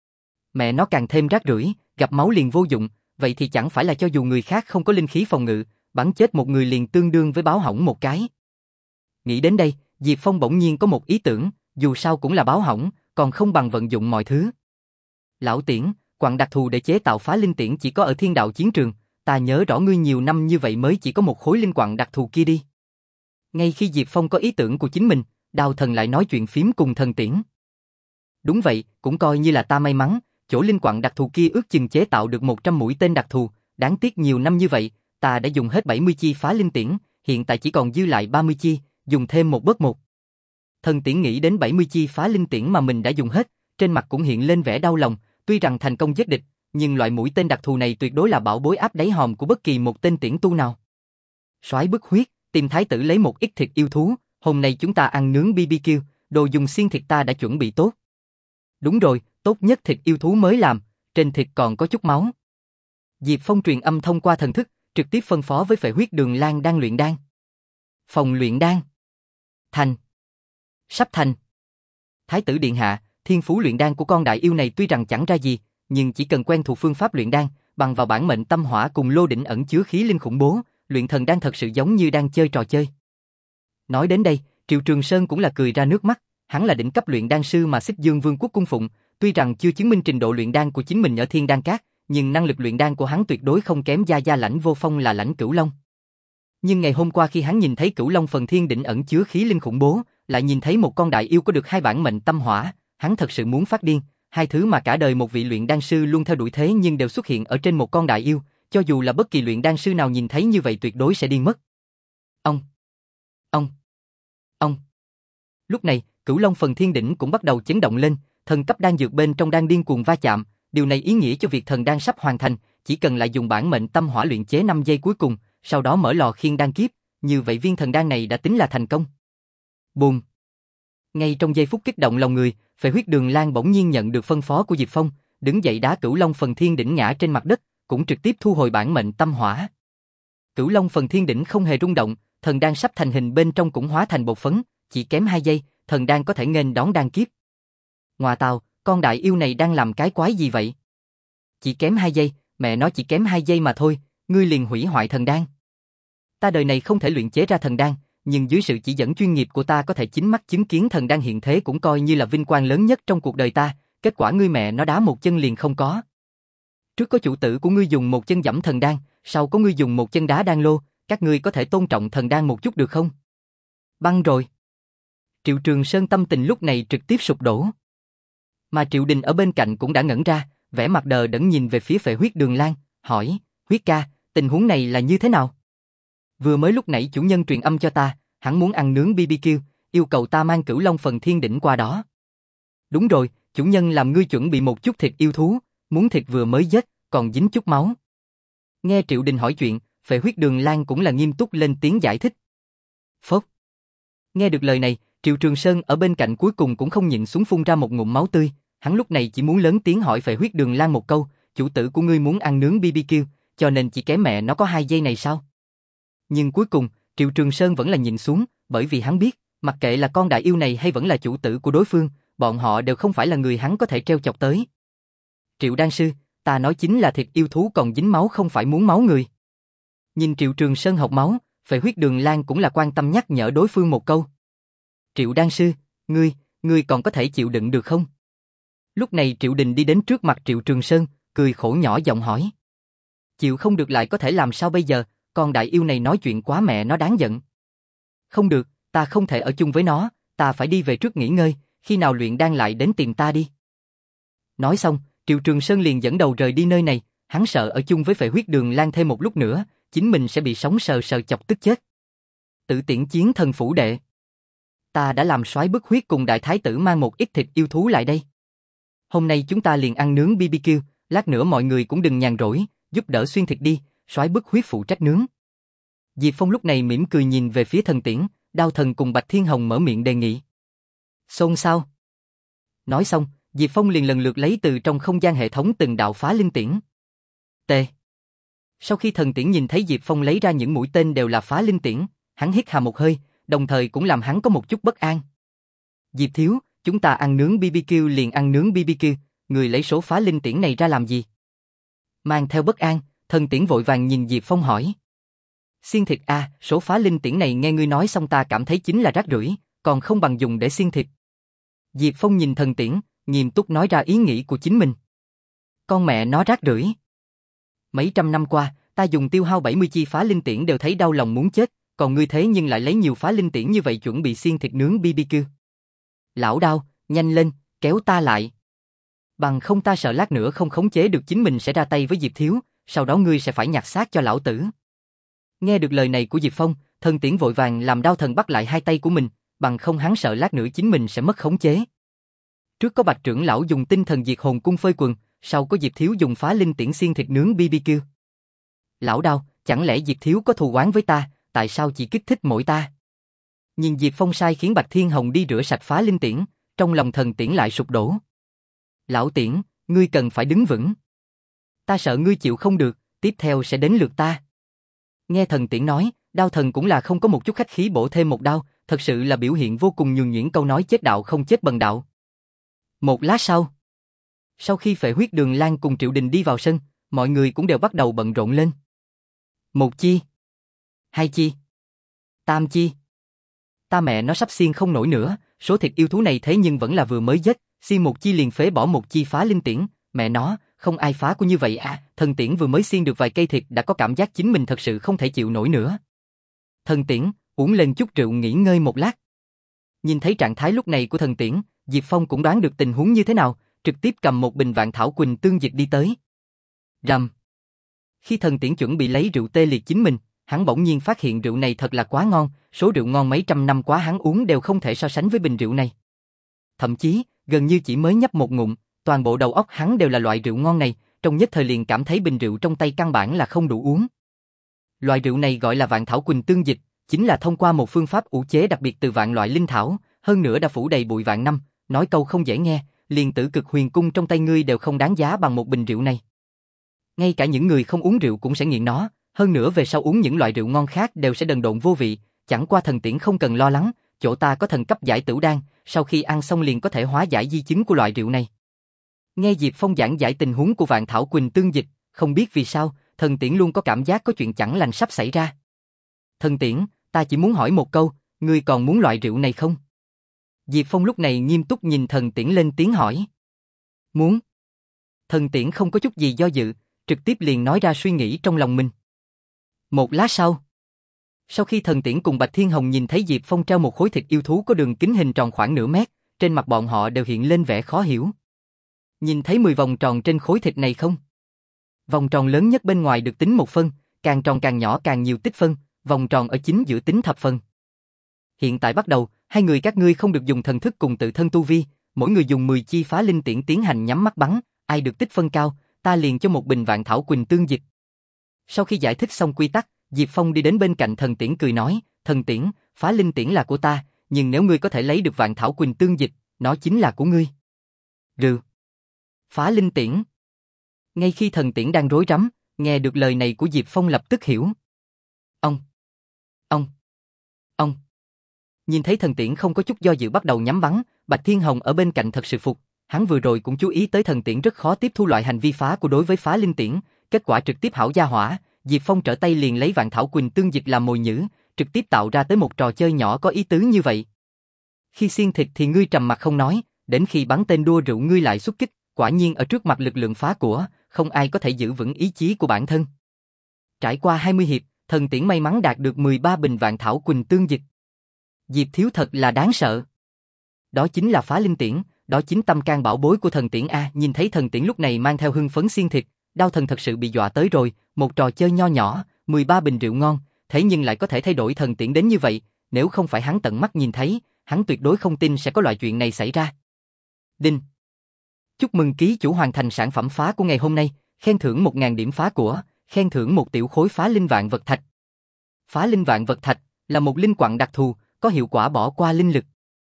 Mẹ nó càng thêm rác rưởi, gặp máu liền vô dụng, vậy thì chẳng phải là cho dù người khác không có linh khí phòng ngự, bắn chết một người liền tương đương với báo hỏng một cái. Nghĩ đến đây, Diệp Phong bỗng nhiên có một ý tưởng, dù sao cũng là báo hỏng, còn không bằng vận dụng mọi thứ. Lão Tiễn, quặng đặc thù để chế tạo phá linh tiễn chỉ có ở Thiên Đạo chiến trường, ta nhớ rõ ngươi nhiều năm như vậy mới chỉ có một khối linh quặng đặc thù kia đi. Ngay khi Diệp Phong có ý tưởng của chính mình, Đao Thần lại nói chuyện phím cùng Thần Tiễn. Đúng vậy, cũng coi như là ta may mắn, chỗ linh quặng đặc thù kia ước chừng chế tạo được một trăm mũi tên đặc thù, đáng tiếc nhiều năm như vậy, ta đã dùng hết bảy mươi chi phá linh tiễn, hiện tại chỉ còn dư lại ba mươi chi, dùng thêm một bớt một. Thần Tiễn nghĩ đến bảy mươi chi phá linh tiễn mà mình đã dùng hết, trên mặt cũng hiện lên vẻ đau lòng, tuy rằng thành công giết địch, nhưng loại mũi tên đặc thù này tuyệt đối là bảo bối áp đáy hòm của bất kỳ một tên tiễn tu nào. Soái bức huyết, tìm thái tử lấy một ít thịt yêu thú, hôm nay chúng ta ăn nướng bê bê kiu, đồ dùng xiên thịt ta đã chuẩn bị tốt. Đúng rồi, tốt nhất thịt yêu thú mới làm, trên thịt còn có chút máu. Diệp Phong truyền âm thông qua thần thức, trực tiếp phân phó với Phệ Huyết Đường Lang đang luyện đan. Phòng luyện đan. Thành. Sắp thành. Thái tử điện hạ, thiên phú luyện đan của con đại yêu này tuy rằng chẳng ra gì, nhưng chỉ cần quen thuộc phương pháp luyện đan, bằng vào bản mệnh tâm hỏa cùng lô đỉnh ẩn chứa khí linh khủng bố, luyện thần đan thật sự giống như đang chơi trò chơi. Nói đến đây, Triệu Trường Sơn cũng là cười ra nước mắt, hắn là đỉnh cấp luyện đan sư mà Xích Dương Vương quốc cung phụng, tuy rằng chưa chứng minh trình độ luyện đan của chính mình ở Thiên Đan Các, nhưng năng lực luyện đan của hắn tuyệt đối không kém Gia Gia Lãnh Vô Phong là Lãnh Cửu Long. Nhưng ngày hôm qua khi hắn nhìn thấy Cửu Long phần thiên đỉnh ẩn chứa khí linh khủng bố, lại nhìn thấy một con đại yêu có được hai bản mệnh tâm hỏa, hắn thật sự muốn phát điên, hai thứ mà cả đời một vị luyện đan sư luôn theo đuổi thế nhưng đều xuất hiện ở trên một con đại yêu, cho dù là bất kỳ luyện đan sư nào nhìn thấy như vậy tuyệt đối sẽ điên mất. Ông, ông, ông. Lúc này, Cửu Long phần thiên đỉnh cũng bắt đầu chấn động lên, thần cấp đan dược bên trong đang điên cuồng va chạm, điều này ý nghĩa cho việc thần đan sắp hoàn thành, chỉ cần lại dùng bản mệnh tâm hỏa luyện chế năm giây cuối cùng, sau đó mở lò khiên đan kiếp, như vậy viên thần đan này đã tính là thành công. Bùm. Ngay trong giây phút kích động lòng người, Phệ Huyết Đường Lang bỗng nhiên nhận được phân phó của Diệp Phong, đứng dậy đá Cửu Long phần thiên đỉnh ngã trên mặt đất, cũng trực tiếp thu hồi bản mệnh tâm hỏa. Cửu Long phần thiên đỉnh không hề rung động, thần đan sắp thành hình bên trong cũng hóa thành bột phấn, chỉ kém hai giây, thần đan có thể nghênh đón đan kiếp. Ngoà tào, con đại yêu này đang làm cái quái gì vậy? Chỉ kém hai giây, mẹ nói chỉ kém hai giây mà thôi, ngươi liền hủy hoại thần đan. Ta đời này không thể luyện chế ra thần đan, nhưng dưới sự chỉ dẫn chuyên nghiệp của ta có thể chính mắt chứng kiến thần đan hiện thế cũng coi như là vinh quang lớn nhất trong cuộc đời ta, kết quả ngươi mẹ nó đá một chân liền không có. Trước có chủ tử của ngươi dùng một chân giẫm thần đan, sau có ngươi dùng một chân đá đan lô, các ngươi có thể tôn trọng thần đan một chút được không? Băng rồi. Triệu Trường Sơn tâm tình lúc này trực tiếp sụp đổ. Mà Triệu Đình ở bên cạnh cũng đã ngẩn ra, vẻ mặt đờ đẫn nhìn về phía Phệ Huyết Đường Lang, hỏi, Huyết ca, tình huống này là như thế nào? Vừa mới lúc nãy chủ nhân truyền âm cho ta, hắn muốn ăn nướng bê bê kiu, yêu cầu ta mang Cửu Long phần thiên đỉnh qua đó. Đúng rồi, chủ nhân làm ngươi chuẩn bị một chút thịt yêu thú, muốn thịt vừa mới giết, còn dính chút máu. Nghe Triệu Đình hỏi chuyện, Phệ Huyết Đường Lang cũng là nghiêm túc lên tiếng giải thích. Phốc. Nghe được lời này, Triệu Trường Sơn ở bên cạnh cuối cùng cũng không nhịn xuống phun ra một ngụm máu tươi, hắn lúc này chỉ muốn lớn tiếng hỏi Phệ Huyết Đường Lang một câu, chủ tử của ngươi muốn ăn nướng bê bê kiu, cho nên chỉ kém mẹ nó có hai giây này sao? Nhưng cuối cùng, Triệu Trường Sơn vẫn là nhịn xuống, bởi vì hắn biết, mặc kệ là con đại yêu này hay vẫn là chủ tử của đối phương, bọn họ đều không phải là người hắn có thể treo chọc tới. Triệu đan sư, ta nói chính là thịt yêu thú còn dính máu không phải muốn máu người. Nhìn Triệu Trường Sơn học máu, Phệ Huyết Đường Lang cũng là quan tâm nhắc nhở đối phương một câu. Triệu đan sư, ngươi, ngươi còn có thể chịu đựng được không? Lúc này Triệu Đình đi đến trước mặt Triệu Trường Sơn, cười khổ nhỏ giọng hỏi. Chịu không được lại có thể làm sao bây giờ, con đại yêu này nói chuyện quá mẹ nó đáng giận. Không được, ta không thể ở chung với nó, ta phải đi về trước nghỉ ngơi, khi nào luyện đan lại đến tìm ta đi. Nói xong, Triệu Trường Sơn liền dẫn đầu rời đi nơi này, hắn sợ ở chung với Phệ Huyết Đường Lang thêm một lúc nữa, chính mình sẽ bị sống sờ sờ chọc tức chết. Tự tiễn chiến thần phủ đệ. Ta đã làm soái bức huyết cùng đại thái tử mang một ít thịt yêu thú lại đây. Hôm nay chúng ta liền ăn nướng bê bê kiu, lát nữa mọi người cũng đừng nhàn rỗi, giúp đỡ xuyên thịt đi, soái bức huyết phụ trách nướng. Diệp Phong lúc này mỉm cười nhìn về phía Thần Tiễn, Đao Thần cùng Bạch Thiên Hồng mở miệng đề nghị. Xôn xao. Nói xong, Diệp Phong liền lần lượt lấy từ trong không gian hệ thống từng đạo phá linh tiễn. T. Sau khi Thần Tiễn nhìn thấy Diệp Phong lấy ra những mũi tên đều là phá linh tiễn, hắn hít hà một hơi, đồng thời cũng làm hắn có một chút bất an. Diệp thiếu, chúng ta ăn nướng bê bê kiu liền ăn nướng bê bê kiu, người lấy số phá linh tiễn này ra làm gì? Mang theo bất an, thần tiễn vội vàng nhìn Diệp Phong hỏi. Xiên thịt a, à, số phá linh tiễn này nghe ngươi nói xong ta cảm thấy chính là rác rưởi, còn không bằng dùng để xiên thịt. Diệp Phong nhìn thần tiễn, nghiêm túc nói ra ý nghĩ của chính mình. Con mẹ nó rác rưởi. Mấy trăm năm qua, ta dùng tiêu hao bảy mươi chi phá linh tiễn đều thấy đau lòng muốn chết, còn ngươi thế nhưng lại lấy nhiều phá linh tiễn như vậy chuẩn bị xiên thịt nướng bê bê kiu. Lão Đao, nhanh lên, kéo ta lại. Bằng không ta sợ lát nữa không khống chế được chính mình sẽ ra tay với Diệp thiếu, sau đó ngươi sẽ phải nhặt xác cho lão tử. Nghe được lời này của Diệp Phong, thần tiễn vội vàng làm Đao Thần bắt lại hai tay của mình, bằng không hắn sợ lát nữa chính mình sẽ mất khống chế. Trước có Bạch trưởng lão dùng tinh thần diệt hồn cung phơi quần, sau có Diệp thiếu dùng phá linh tiễn xiên thịt nướng bê bê kiu. Lão Đao, chẳng lẽ Diệp thiếu có thù oán với ta, tại sao chỉ kích thích mỗi ta? Nhìn Diệp Phong sai khiến Bạch Thiên Hồng đi rửa sạch phá linh tiễn, trong lòng thần tiễn lại sụp đổ. Lão Tiễn, ngươi cần phải đứng vững. Ta sợ ngươi chịu không được, tiếp theo sẽ đến lượt ta. Nghe thần tiễn nói, Đao Thần cũng là không có một chút khách khí bổ thêm một đao, thật sự là biểu hiện vô cùng nhuần nhuyễn câu nói chết đạo không chết bần đạo. Một lát sau, sau khi Phệ Huyết Đường Lan cùng Triệu Đình đi vào sân, mọi người cũng đều bắt đầu bận rộn lên. Một chi, hai chi, tam chi. Ta mẹ nó sắp xiên không nổi nữa, số thịt yêu thú này thế nhưng vẫn là vừa mới giết, xiên một chi liền phế bỏ một chi phá linh tiễn, mẹ nó, không ai phá của như vậy à, thần tiễn vừa mới xiên được vài cây thịt đã có cảm giác chính mình thật sự không thể chịu nổi nữa. Thần tiễn, uống lên chút rượu nghỉ ngơi một lát. Nhìn thấy trạng thái lúc này của thần tiễn, Diệp Phong cũng đoán được tình huống như thế nào, trực tiếp cầm một bình vạn thảo quỳnh tương dịch đi tới. Rầm. Khi thần tiễn chuẩn bị lấy rượu tê liệt chính mình, hắn bỗng nhiên phát hiện rượu này thật là quá ngon, số rượu ngon mấy trăm năm quá hắn uống đều không thể so sánh với bình rượu này. Thậm chí, gần như chỉ mới nhấp một ngụm, toàn bộ đầu óc hắn đều là loại rượu ngon này, trong nhất thời liền cảm thấy bình rượu trong tay căn bản là không đủ uống. Loại rượu này gọi là vạn thảo quỳnh tương dịch, chính là thông qua một phương pháp ủ chế đặc biệt từ vạn loại linh thảo, hơn nữa đã phủ đầy bụi vạn năm, nói câu không dễ nghe, liền tử cực huyền cung trong tay ngươi đều không đáng giá bằng một bình rượu này. Ngay cả những người không uống rượu cũng sẽ nghiện nó, hơn nữa về sau uống những loại rượu ngon khác đều sẽ đần độn vô vị, chẳng qua thần tiễn không cần lo lắng, chỗ ta có thần cấp giải tửu đan, sau khi ăn xong liền có thể hóa giải di chứng của loại rượu này. Nghe Diệp Phong giảng giải tình huống của vạn thảo quỳnh tương dịch, không biết vì sao, thần tiễn luôn có cảm giác có chuyện chẳng lành sắp xảy ra. Thần tiễn, ta chỉ muốn hỏi một câu, ngươi còn muốn loại rượu này không? Diệp Phong lúc này nghiêm túc nhìn thần tiễn lên tiếng hỏi. Muốn. Thần tiễn không có chút gì do dự, trực tiếp liền nói ra suy nghĩ trong lòng mình. Một lát sau, sau khi thần tiễn cùng Bạch Thiên Hồng nhìn thấy Diệp Phong treo một khối thịt yêu thú có đường kính hình tròn khoảng nửa mét, trên mặt bọn họ đều hiện lên vẻ khó hiểu. Nhìn thấy mười vòng tròn trên khối thịt này không? Vòng tròn lớn nhất bên ngoài được tính một phân, càng tròn càng nhỏ càng nhiều tích phân, vòng tròn ở chính giữa tính thập phân. Hiện tại bắt đầu, hai người các ngươi không được dùng thần thức cùng tự thân tu vi, mỗi người dùng mười chi phá linh tiễn tiến hành nhắm mắt bắn, ai được tích phân cao, ta liền cho một bình vạn thảo quỳnh tương dịch. Sau khi giải thích xong quy tắc, Diệp Phong đi đến bên cạnh thần tiễn cười nói, thần tiễn, phá linh tiễn là của ta, nhưng nếu ngươi có thể lấy được vạn thảo quỳnh tương dịch, nó chính là của ngươi. Rừ. Phá linh tiễn. Ngay khi thần tiễn đang rối rắm, nghe được lời này của Diệp Phong lập tức hiểu. Ông. Ông. Ông. Nhìn thấy thần tiễn không có chút do dự bắt đầu nhắm bắn, Bạch Thiên Hồng ở bên cạnh thật sự phục, hắn vừa rồi cũng chú ý tới thần tiễn rất khó tiếp thu loại hành vi phá của đối với phá linh tiễn, kết quả trực tiếp hảo gia hỏa, Diệp Phong trở tay liền lấy vạn thảo quỳnh tương dịch làm mồi nhử, trực tiếp tạo ra tới một trò chơi nhỏ có ý tứ như vậy. Khi xiên thịt thì ngươi trầm mặc không nói, đến khi bắn tên đua rượu ngươi lại xuất kích, quả nhiên ở trước mặt lực lượng phá của, không ai có thể giữ vững ý chí của bản thân. Trải qua hai mươi hiệp, thần tiễn may mắn đạt được mười ba bình vạn thảo quỳnh tương dịch. Diệp thiếu thật là đáng sợ. Đó chính là phá linh tiễn, đó chính tâm can bảo bối của thần tiễn a. Nhìn thấy thần tiễn lúc này mang theo hưng phấn xiên thịt, Đao Thần thật sự bị dọa tới rồi, một trò chơi nho nhỏ, mười ba bình rượu ngon, thế nhưng lại có thể thay đổi thần tiễn đến như vậy, nếu không phải hắn tận mắt nhìn thấy, hắn tuyệt đối không tin sẽ có loại chuyện này xảy ra. Đinh. Chúc mừng ký chủ hoàn thành sản phẩm phá của ngày hôm nay, khen thưởng một nghìn điểm phá của, khen thưởng một tiểu khối phá linh vạn vật thạch. Phá linh vạn vật thạch là một linh quặng đặc thù, có hiệu quả bỏ qua linh lực.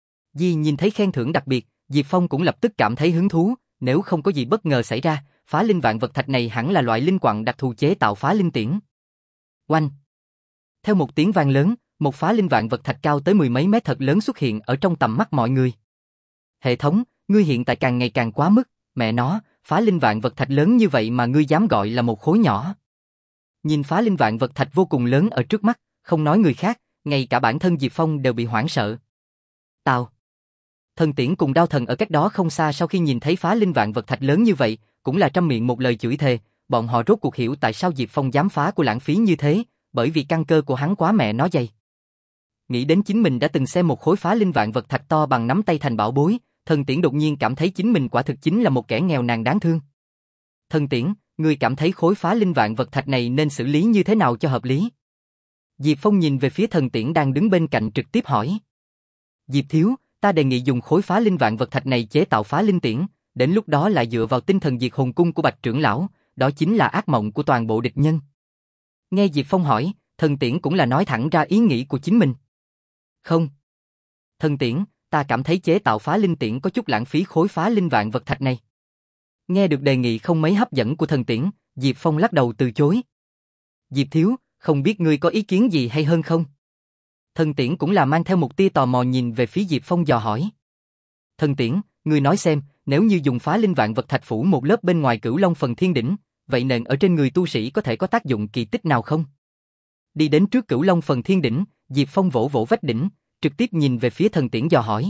Di nhìn thấy khen thưởng đặc biệt, Diệp Phong cũng lập tức cảm thấy hứng thú, nếu không có gì bất ngờ xảy ra, phá linh vạn vật thạch này hẳn là loại linh quặng đặc thù chế tạo phá linh tiễn. Oanh! Theo một tiếng vang lớn, một phá linh vạn vật thạch cao tới mười mấy mét thật lớn xuất hiện ở trong tầm mắt mọi người. Hệ thống, ngươi hiện tại càng ngày càng quá mức, mẹ nó, phá linh vạn vật thạch lớn như vậy mà ngươi dám gọi là một khối nhỏ. Nhìn phá linh vạn vật thạch vô cùng lớn ở trước mắt, không nói người khác, ngay cả bản thân Diệp Phong đều bị hoảng sợ. Tao. Thần Tiễn cùng Đao Thần ở cách đó không xa sau khi nhìn thấy phá linh vạn vật thạch lớn như vậy, cũng là trăm miệng một lời chửi thề, bọn họ rốt cuộc hiểu tại sao Diệp Phong dám phá của lãng phí như thế, bởi vì căn cơ của hắn quá mẹ nó dày. Nghĩ đến chính mình đã từng xem một khối phá linh vạn vật thạch to bằng nắm tay thành bảo bối, Thần Tiễn đột nhiên cảm thấy chính mình quả thực chính là một kẻ nghèo nàn đáng thương. Thần Tiễn, ngươi cảm thấy khối phá linh vạn vật thạch này nên xử lý như thế nào cho hợp lý? Diệp Phong nhìn về phía Thần Tiễn đang đứng bên cạnh trực tiếp hỏi. Diệp thiếu, ta đề nghị dùng khối phá linh vạn vật thạch này chế tạo phá linh tiễn, đến lúc đó lại dựa vào tinh thần diệt hồn cung của Bạch trưởng lão, đó chính là ác mộng của toàn bộ địch nhân. Nghe Diệp Phong hỏi, Thần Tiễn cũng là nói thẳng ra ý nghĩ của chính mình. Không. Thần Tiễn, ta cảm thấy chế tạo phá linh tiễn có chút lãng phí khối phá linh vạn vật thạch này. Nghe được đề nghị không mấy hấp dẫn của Thần Tiễn, Diệp Phong lắc đầu từ chối. Diệp thiếu, không biết ngươi có ý kiến gì hay hơn không? Thần Tiễn cũng là mang theo một tia tò mò nhìn về phía Diệp Phong dò hỏi. Thần Tiễn, ngươi nói xem, nếu như dùng phá linh vạn vật thạch phủ một lớp bên ngoài Cửu Long phần thiên đỉnh, vậy nền ở trên người tu sĩ có thể có tác dụng kỳ tích nào không? Đi đến trước Cửu Long phần thiên đỉnh, Diệp Phong vỗ vỗ vách đỉnh, trực tiếp nhìn về phía Thần Tiễn dò hỏi.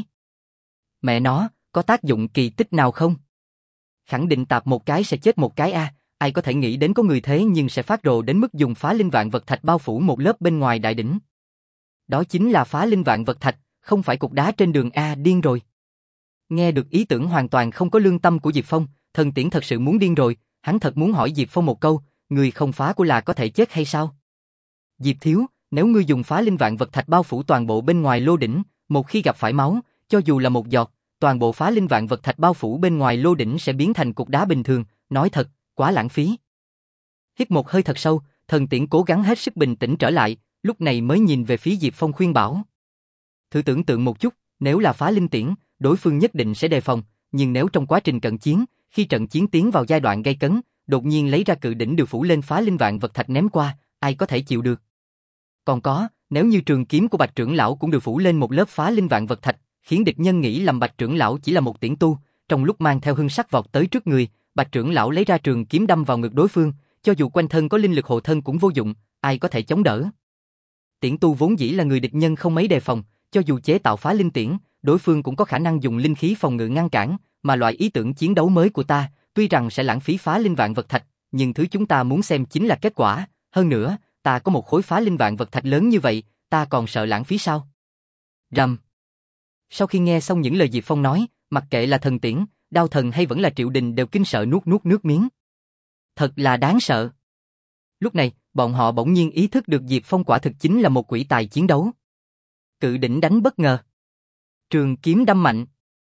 Mẹ nó, có tác dụng kỳ tích nào không? Khẳng định tạp một cái sẽ chết một cái a, à, ai có thể nghĩ đến có người thế nhưng sẽ phát rồ đến mức dùng phá linh vạn vật thạch bao phủ một lớp bên ngoài đại đỉnh. Đó chính là phá linh vạn vật thạch, không phải cục đá trên đường a, điên rồi. Nghe được ý tưởng hoàn toàn không có lương tâm của Diệp Phong, Thần Tiễn thật sự muốn điên rồi, hắn thật muốn hỏi Diệp Phong một câu, người không phá của là có thể chết hay sao? Diệp thiếu, nếu ngươi dùng phá linh vạn vật thạch bao phủ toàn bộ bên ngoài lô đỉnh, một khi gặp phải máu, cho dù là một giọt, toàn bộ phá linh vạn vật thạch bao phủ bên ngoài lô đỉnh sẽ biến thành cục đá bình thường, nói thật, quá lãng phí. Hít một hơi thật sâu, Thần Tiễn cố gắng hết sức bình tĩnh trở lại, lúc này mới nhìn về phía Diệp Phong khuyên bảo. Thử tưởng tượng một chút, nếu là phá linh tiễn, đối phương nhất định sẽ đề phòng, nhưng nếu trong quá trình cận chiến, khi trận chiến tiến vào giai đoạn gay cấn, đột nhiên lấy ra cự đỉnh đều phủ lên phá linh vạn vật thạch ném qua, ai có thể chịu được? Còn có, nếu như trường kiếm của Bạch trưởng lão cũng được phủ lên một lớp phá linh vạn vật thạch, khiến địch nhân nghĩ lầm Bạch trưởng lão chỉ là một tiễn tu, trong lúc mang theo hưng sắc vọt tới trước người, Bạch trưởng lão lấy ra trường kiếm đâm vào ngực đối phương, cho dù quanh thân có linh lực hộ thân cũng vô dụng, ai có thể chống đỡ? Tiễn tu vốn dĩ là người địch nhân không mấy đề phòng, cho dù chế tạo phá linh tiễn, đối phương cũng có khả năng dùng linh khí phòng ngự ngăn cản, mà loại ý tưởng chiến đấu mới của ta, tuy rằng sẽ lãng phí phá linh vạn vật thạch, nhưng thứ chúng ta muốn xem chính là kết quả, hơn nữa, ta có một khối phá linh vạn vật thạch lớn như vậy, ta còn sợ lãng phí sao? Rầm. Sau khi nghe xong những lời Diệp Phong nói, mặc kệ là Thần Tiễn, Đao Thần hay vẫn là Triệu Đình đều kinh sợ nuốt nuốt nước miếng. Thật là đáng sợ. Lúc này, bọn họ bỗng nhiên ý thức được Diệp Phong quả thực chính là một quỷ tài chiến đấu. Cự đỉnh đánh bất ngờ. Trường kiếm đâm mạnh.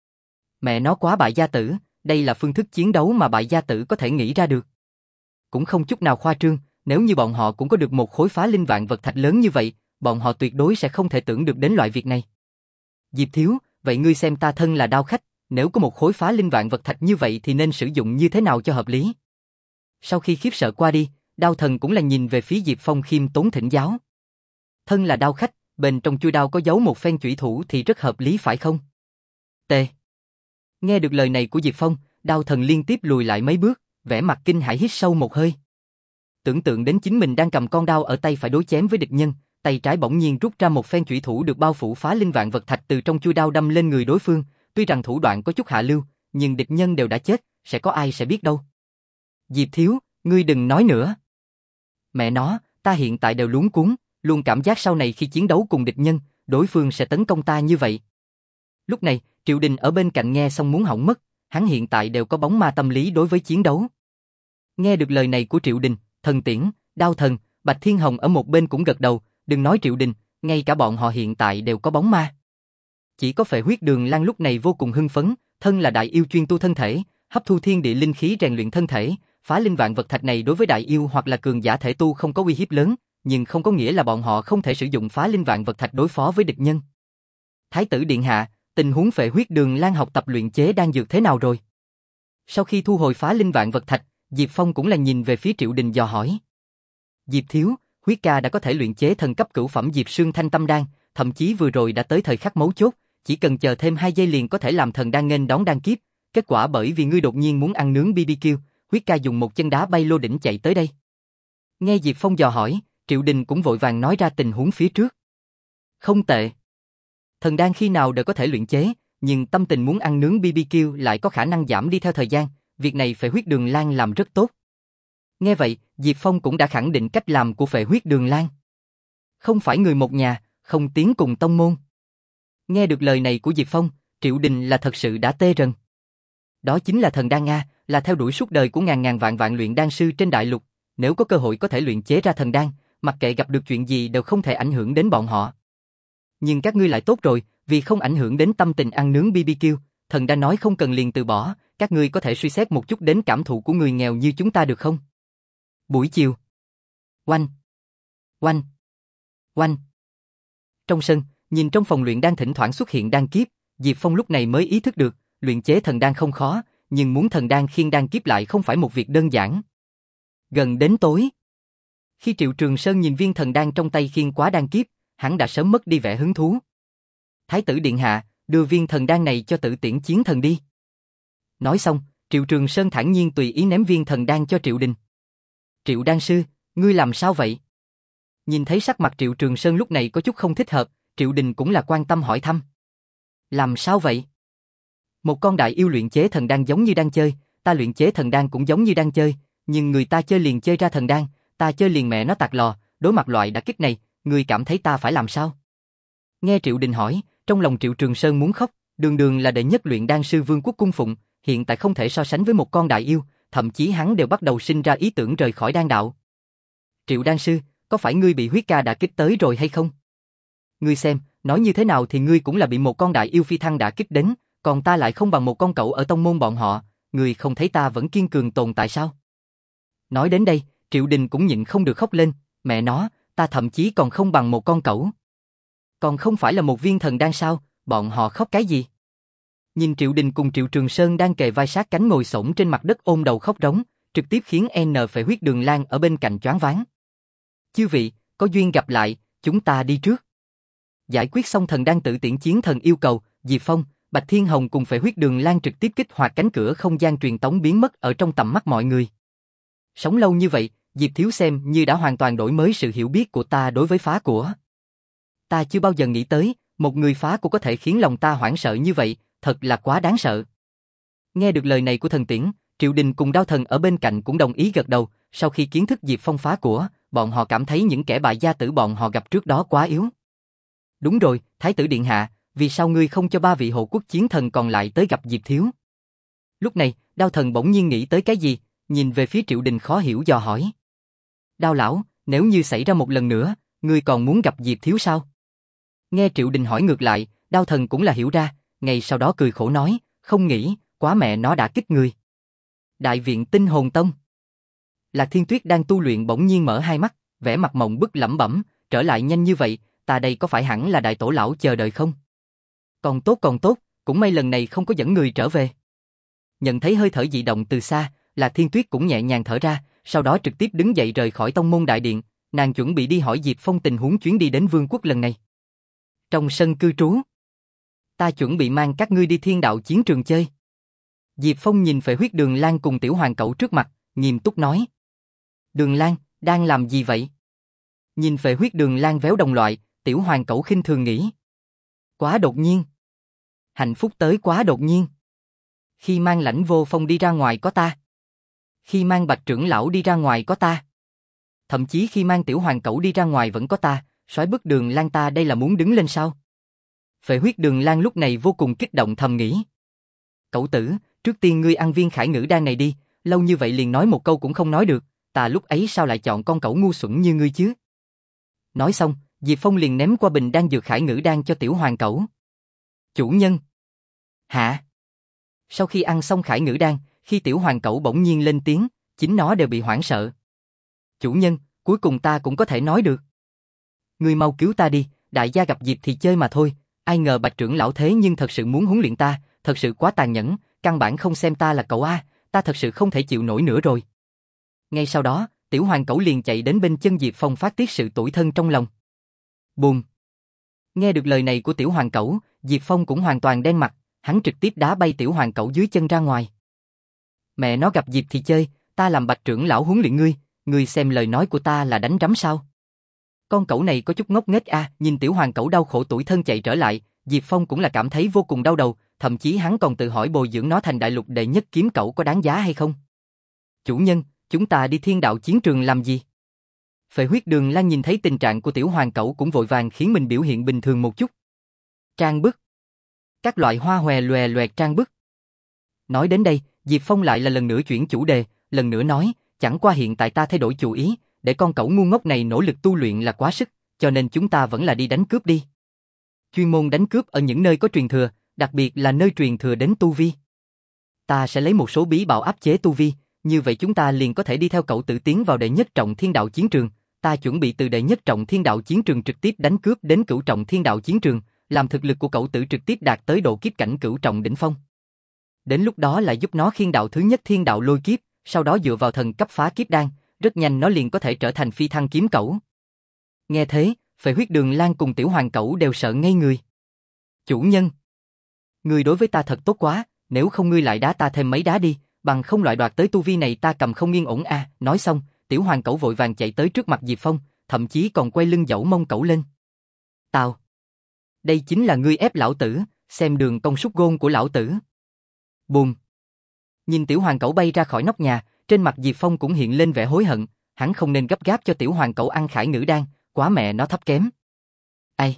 Mẹ nó quá bại gia tử, đây là phương thức chiến đấu mà bại gia tử có thể nghĩ ra được. Cũng không chút nào khoa trương, nếu như bọn họ cũng có được một khối phá linh vạn vật thạch lớn như vậy, bọn họ tuyệt đối sẽ không thể tưởng được đến loại việc này. Diệp thiếu, vậy ngươi xem ta thân là đao khách, nếu có một khối phá linh vạn vật thạch như vậy thì nên sử dụng như thế nào cho hợp lý? Sau khi khiếp sợ qua đi, Đao Thần cũng là nhìn về phía Diệp Phong khiêm tốn thỉnh giáo. Thân là đao khách, bên trong chui đao có giấu một phen chủy thủ thì rất hợp lý phải không? T. Nghe được lời này của Diệp Phong, Đao Thần liên tiếp lùi lại mấy bước, vẻ mặt kinh hãi hít sâu một hơi. Tưởng tượng đến chính mình đang cầm con đao ở tay phải đối chém với địch nhân, tay trái bỗng nhiên rút ra một phen chủy thủ được bao phủ phá linh vạn vật thạch từ trong chui đao đâm lên người đối phương, tuy rằng thủ đoạn có chút hạ lưu, nhưng địch nhân đều đã chết, sẽ có ai sẽ biết đâu. Diệp thiếu, ngươi đừng nói nữa. Mẹ nó, ta hiện tại đều luống cuống, luôn cảm giác sau này khi chiến đấu cùng địch nhân, đối phương sẽ tấn công ta như vậy. Lúc này, Triệu Đình ở bên cạnh nghe xong muốn hỏng mất, hắn hiện tại đều có bóng ma tâm lý đối với chiến đấu. Nghe được lời này của Triệu Đình, Thần Tiễn, Đao Thần, Bạch Thiên Hồng ở một bên cũng gật đầu, đừng nói Triệu Đình, ngay cả bọn họ hiện tại đều có bóng ma. Chỉ có Phệ Huyết Đường Lan lúc này vô cùng hưng phấn, thân là đại yêu chuyên tu thân thể, hấp thu thiên địa linh khí rèn luyện thân thể, phá linh vạn vật thạch này đối với đại yêu hoặc là cường giả thể tu không có uy hiếp lớn, nhưng không có nghĩa là bọn họ không thể sử dụng phá linh vạn vật thạch đối phó với địch nhân. Thái tử điện hạ, tình huống Phệ Huyết Đường Lan học tập luyện chế đan dược thế nào rồi? Sau khi thu hồi phá linh vạn vật thạch, Diệp Phong cũng là nhìn về phía Triệu Đình dò hỏi. Diệp thiếu, huyết ca đã có thể luyện chế thần cấp cửu phẩm Diệp Sương Thanh Tâm Đan, thậm chí vừa rồi đã tới thời khắc mấu chốt, chỉ cần chờ thêm hai giây liền có thể làm thần đan nghênh đón đan kiếp. Kết quả bởi vì ngươi đột nhiên muốn ăn nướng bê bê kiu, huyết ca dùng một chân đá bay lô đỉnh chạy tới đây. Nghe Diệp Phong dò hỏi, Triệu Đình cũng vội vàng nói ra tình huống phía trước. Không tệ. Thần đan khi nào đều có thể luyện chế, nhưng tâm tình muốn ăn nướng bê bê kiu lại có khả năng giảm đi theo thời gian, việc này Phệ Huyết Đường Lan làm rất tốt. Nghe vậy, Diệp Phong cũng đã khẳng định cách làm của Phệ Huyết Đường Lan. Không phải người một nhà, không tiến cùng tông môn. Nghe được lời này của Diệp Phong, Triệu Đình là thật sự đã tê rần. Đó chính là thần đan Nga, là theo đuổi suốt đời của ngàn ngàn vạn vạn luyện đan sư trên đại lục, nếu có cơ hội có thể luyện chế ra thần đan, mặc kệ gặp được chuyện gì đều không thể ảnh hưởng đến bọn họ. Nhưng các ngươi lại tốt rồi, vì không ảnh hưởng đến tâm tình ăn nướng bê bê kiu, thần đã nói không cần liền từ bỏ, các ngươi có thể suy xét một chút đến cảm thụ của người nghèo như chúng ta được không? Buổi chiều. Oanh. Oanh. Oanh. Trong sân, nhìn trong phòng luyện đan thỉnh thoảng xuất hiện đan kiếp, Diệp Phong lúc này mới ý thức được, luyện chế thần đan không khó, nhưng muốn thần đan khiên đan kiếp lại không phải một việc đơn giản. Gần đến tối, khi Triệu Trường Sơn nhìn viên thần đan trong tay khiên quá đan kiếp, hắn đã sớm mất đi vẻ hứng thú. Thái tử điện hạ, đưa viên thần đan này cho Tử Tiễn Chiến Thần đi. Nói xong, Triệu Trường Sơn thản nhiên tùy ý ném viên thần đan cho Triệu Đình. Triệu đan sư, ngươi làm sao vậy? Nhìn thấy sắc mặt Triệu Trường Sơn lúc này có chút không thích hợp, Triệu Đình cũng là quan tâm hỏi thăm. Làm sao vậy? Một con đại yêu luyện chế thần đan giống như đang chơi, ta luyện chế thần đan cũng giống như đang chơi, nhưng người ta chơi liền chơi ra thần đan, ta chơi liền mẹ nó tạc lò, đối mặt loại đả kích này, ngươi cảm thấy ta phải làm sao? Nghe Triệu Đình hỏi, trong lòng Triệu Trường Sơn muốn khóc, đường đường là đệ nhất luyện đan sư Vương quốc cung phụng, hiện tại không thể so sánh với một con đại yêu, thậm chí hắn đều bắt đầu sinh ra ý tưởng rời khỏi đan đạo. Triệu đan sư, có phải ngươi bị huyết ca đả kích tới rồi hay không? Ngươi xem, nói như thế nào thì ngươi cũng là bị một con đại yêu phi thăng đả kích đến, còn ta lại không bằng một con cẩu ở tông môn bọn họ, ngươi không thấy ta vẫn kiên cường tồn tại sao? Nói đến đây, Triệu Đình cũng nhịn không được khóc lên, mẹ nó, ta thậm chí còn không bằng một con cẩu. Còn không phải là một viên thần đan sao, bọn họ khóc cái gì? Nhìn Triệu Đình cùng Triệu Trường Sơn đang kề vai sát cánh ngồi xổm trên mặt đất ôm đầu khóc rống, trực tiếp khiến N Phệ Huyết Đường Lan ở bên cạnh choáng váng. Chư vị, có duyên gặp lại, chúng ta đi trước. Giải quyết xong thần đan Tử Tiễn Chiến Thần yêu cầu, Diệp Phong, Bạch Thiên Hồng cùng Phệ Huyết Đường Lan trực tiếp kích hoạt cánh cửa không gian truyền tống biến mất ở trong tầm mắt mọi người. Sống lâu như vậy, Diệp Thiếu xem như đã hoàn toàn đổi mới sự hiểu biết của ta đối với phá của. Ta chưa bao giờ nghĩ tới, một người phá của có thể khiến lòng ta hoảng sợ như vậy, thật là quá đáng sợ. Nghe được lời này của thần tiễn, Triệu Đình cùng Đao Thần ở bên cạnh cũng đồng ý gật đầu, sau khi kiến thức Diệp Phong phá của, bọn họ cảm thấy những kẻ bại gia tử bọn họ gặp trước đó quá yếu. Đúng rồi, Thái tử điện hạ, vì sao ngươi không cho ba vị hộ quốc chiến thần còn lại tới gặp Diệp Thiếu? Lúc này, Đao Thần bỗng nhiên nghĩ tới cái gì, nhìn về phía Triệu Đình khó hiểu dò hỏi. Đao lão, nếu như xảy ra một lần nữa, ngươi còn muốn gặp Diệp Thiếu sao? Nghe Triệu Đình hỏi ngược lại, Đao Thần cũng là hiểu ra, ngay sau đó cười khổ nói, không nghĩ, quá mẹ nó đã kích người. Đại viện Tinh Hồn Tông. Lạc Thiên Tuyết đang tu luyện bỗng nhiên mở hai mắt, vẻ mặt mộng bức lẩm bẩm, trở lại nhanh như vậy, ta đây có phải hẳn là đại tổ lão chờ đợi không? Còn tốt còn tốt, cũng may lần này không có dẫn người trở về. Nhận thấy hơi thở dị động từ xa, Lạc Thiên Tuyết cũng nhẹ nhàng thở ra, sau đó trực tiếp đứng dậy rời khỏi tông môn đại điện, nàng chuẩn bị đi hỏi Diệp Phong tình huống chuyến đi đến Vương quốc lần này. Trong sân cư trú, ta chuẩn bị mang các ngươi đi thiên đạo chiến trường chơi. Diệp Phong nhìn Phệ Huyết Đường Lan cùng Tiểu Hoàng Cẩu trước mặt, nghiêm túc nói. Đường Lan, đang làm gì vậy? Nhìn Phệ Huyết Đường Lan véo đồng loại, Tiểu Hoàng Cẩu khinh thường nghĩ. Quá đột nhiên. Hạnh phúc tới quá đột nhiên. Khi mang Lãnh Vô Phong đi ra ngoài có ta. Khi mang Bạch trưởng lão đi ra ngoài có ta. Thậm chí khi mang Tiểu Hoàng Cẩu đi ra ngoài vẫn có ta, soái bức Đường Lan ta đây là muốn đứng lên sao? Phệ Huyết Đường Lan lúc này vô cùng kích động thầm nghĩ. Cẩu tử, trước tiên ngươi ăn viên khải ngữ đan này đi, lâu như vậy liền nói một câu cũng không nói được, ta lúc ấy sao lại chọn con cẩu ngu xuẩn như ngươi chứ? Nói xong, Diệp Phong liền ném qua bình đan dược khải ngữ đan cho Tiểu Hoàng Cẩu. Chủ nhân. Hả? Sau khi ăn xong khải ngữ đan, khi Tiểu Hoàng Cẩu bỗng nhiên lên tiếng, chính nó đều bị hoảng sợ. Chủ nhân, cuối cùng ta cũng có thể nói được. Ngươi mau cứu ta đi, đại gia gặp dịp thì chơi mà thôi, ai ngờ Bạch trưởng lão thế nhưng thật sự muốn huấn luyện ta, thật sự quá tàn nhẫn, căn bản không xem ta là cậu A, ta thật sự không thể chịu nổi nữa rồi. Ngay sau đó, Tiểu Hoàng Cẩu liền chạy đến bên chân Diệp Phong phát tiết sự tủi thân trong lòng. Bùm! Nghe được lời này của Tiểu Hoàng Cẩu, Diệp Phong cũng hoàn toàn đen mặt, hắn trực tiếp đá bay Tiểu Hoàng Cẩu dưới chân ra ngoài. Mẹ nó gặp dịp thì chơi, ta làm Bạch trưởng lão huấn luyện ngươi, ngươi xem lời nói của ta là đánh rắm sao? Con cẩu này có chút ngốc nghếch a, à, nhìn Tiểu Hoàng Cẩu đau khổ tủi thân chạy trở lại, Diệp Phong cũng là cảm thấy vô cùng đau đầu, thậm chí hắn còn tự hỏi bồi dưỡng nó thành đại lục đệ nhất kiếm cẩu có đáng giá hay không. Chủ nhân, chúng ta đi thiên đạo chiến trường làm gì? Phệ huyết Đường Lan nhìn thấy tình trạng của Tiểu Hoàng Cẩu cũng vội vàng khiến mình biểu hiện bình thường một chút. Trang bức. Các loại hoa hòe loè loẹt trang bức. Nói đến đây, Diệp Phong lại là lần nữa chuyển chủ đề, lần nữa nói, chẳng qua hiện tại ta thay đổi chủ ý, để con cẩu ngu ngốc này nỗ lực tu luyện là quá sức, cho nên chúng ta vẫn là đi đánh cướp đi. Chuyên môn đánh cướp ở những nơi có truyền thừa, đặc biệt là nơi truyền thừa đến tu vi. Ta sẽ lấy một số bí bảo áp chế tu vi, như vậy chúng ta liền có thể đi theo cậu tự tiến vào đệ nhất trọng thiên đạo chiến trường. Ta chuẩn bị từ đệ nhất trọng thiên đạo chiến trường trực tiếp đánh cướp đến cửu trọng thiên đạo chiến trường, làm thực lực của cậu tử trực tiếp đạt tới độ kiếp cảnh cửu trọng đỉnh phong. Đến lúc đó lại giúp nó khiên đạo thứ nhất thiên đạo lôi kiếp, sau đó dựa vào thần cấp phá kiếp đan, rất nhanh nó liền có thể trở thành phi thăng kiếm cẩu. Nghe thế, Phệ huyết Đường Lan cùng Tiểu Hoàng Cẩu đều sợ ngây người. Chủ nhân, ngươi đối với ta thật tốt quá, nếu không ngươi lại đá ta thêm mấy đá đi, bằng không loại đoạt tới tu vi này ta cầm không yên ổn a. À. Nói xong, Tiểu Hoàng Cẩu vội vàng chạy tới trước mặt Diệp Phong, thậm chí còn quay lưng dẫu mông cẩu lên. Tào, đây chính là ngươi ép lão tử, xem đường công sút gôn của lão tử. Bùm. Nhìn Tiểu Hoàng Cẩu bay ra khỏi nóc nhà, trên mặt Diệp Phong cũng hiện lên vẻ hối hận, hắn không nên gấp gáp cho Tiểu Hoàng Cẩu ăn khải ngữ đan, quá mẹ nó thấp kém. Ai?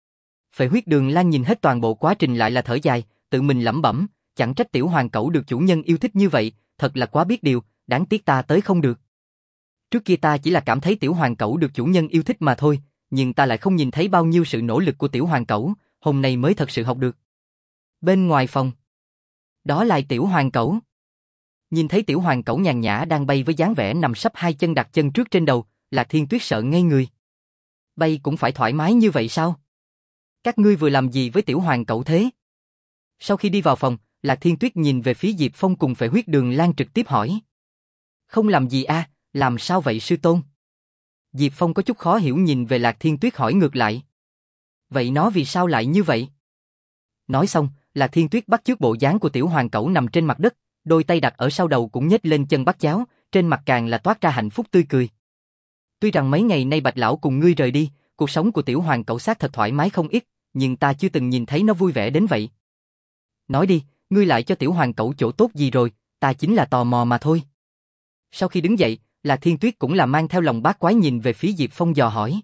Phệ huyết Đường Lan nhìn hết toàn bộ quá trình lại là thở dài, tự mình lẩm bẩm, chẳng trách Tiểu Hoàng Cẩu được chủ nhân yêu thích như vậy, thật là quá biết điều, đáng tiếc ta tới không được. Trước kia ta chỉ là cảm thấy Tiểu Hoàng Cẩu được chủ nhân yêu thích mà thôi, nhưng ta lại không nhìn thấy bao nhiêu sự nỗ lực của Tiểu Hoàng Cẩu, hôm nay mới thật sự học được. Bên ngoài phòng, đó là Tiểu Hoàng Cẩu. Nhìn thấy Tiểu Hoàng Cẩu nhàn nhã đang bay với dáng vẻ nằm sấp hai chân đặt chân trước trên đầu, Lạc Thiên Tuyết sợ ngây người. Bay cũng phải thoải mái như vậy sao? Các ngươi vừa làm gì với Tiểu Hoàng Cẩu thế? Sau khi đi vào phòng, Lạc Thiên Tuyết nhìn về phía Diệp Phong cùng Phệ huyết Đường Lan trực tiếp hỏi. Không làm gì a, à, làm sao vậy sư tôn? Diệp Phong có chút khó hiểu nhìn về Lạc Thiên Tuyết hỏi ngược lại. Vậy nó vì sao lại như vậy? Nói xong, Lạc Thiên Tuyết bắt chước bộ dáng của Tiểu Hoàng Cẩu nằm trên mặt đất, đôi tay đặt ở sau đầu cũng nhếch lên chân bắt chéo, trên mặt càng là toát ra hạnh phúc tươi cười. Tuy rằng mấy ngày nay Bạch lão cùng ngươi rời đi, cuộc sống của Tiểu Hoàng Cẩu xác thật thoải mái không ít, nhưng ta chưa từng nhìn thấy nó vui vẻ đến vậy. Nói đi, ngươi lại cho Tiểu Hoàng Cẩu chỗ tốt gì rồi, ta chính là tò mò mà thôi. Sau khi đứng dậy, Lạc Thiên Tuyết cũng là mang theo lòng bát quái nhìn về phía Diệp Phong dò hỏi.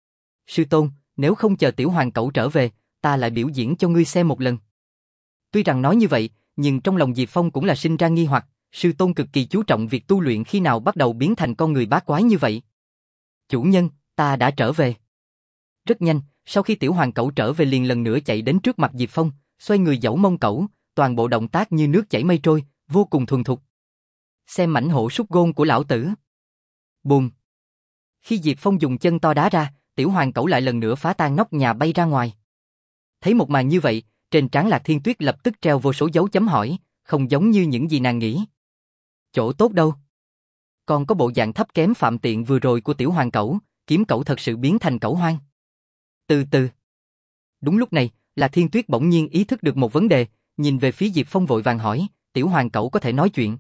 Sư tôn, nếu không chờ Tiểu Hoàng Cẩu trở về, ta lại biểu diễn cho ngươi xem một lần. Tuy rằng nói như vậy, nhưng trong lòng Diệp Phong cũng là sinh ra nghi hoặc, sư tôn cực kỳ chú trọng việc tu luyện khi nào bắt đầu biến thành con người bát quái như vậy. Chủ nhân, ta đã trở về. Rất nhanh, sau khi Tiểu Hoàng Cẩu trở về liền lần nữa chạy đến trước mặt Diệp Phong, xoay người dẫu mông cẩu, toàn bộ động tác như nước chảy mây trôi, vô cùng thuần thục. Xem mảnh hộ sút gôn của lão tử. Bùm. Khi Diệp Phong dùng chân to đá ra, Tiểu Hoàng Cẩu lại lần nữa phá tan nóc nhà bay ra ngoài. Thấy một màn như vậy, trên trán Lạc Thiên Tuyết lập tức treo vô số dấu chấm hỏi, không giống như những gì nàng nghĩ. Chỗ tốt đâu? Còn có bộ dạng thấp kém phạm tiện vừa rồi của Tiểu Hoàng Cẩu, kiếm cẩu thật sự biến thành cẩu hoang. Từ từ. Đúng lúc này, Lạc Thiên Tuyết bỗng nhiên ý thức được một vấn đề, nhìn về phía Diệp Phong vội vàng hỏi, Tiểu Hoàng Cẩu có thể nói chuyện.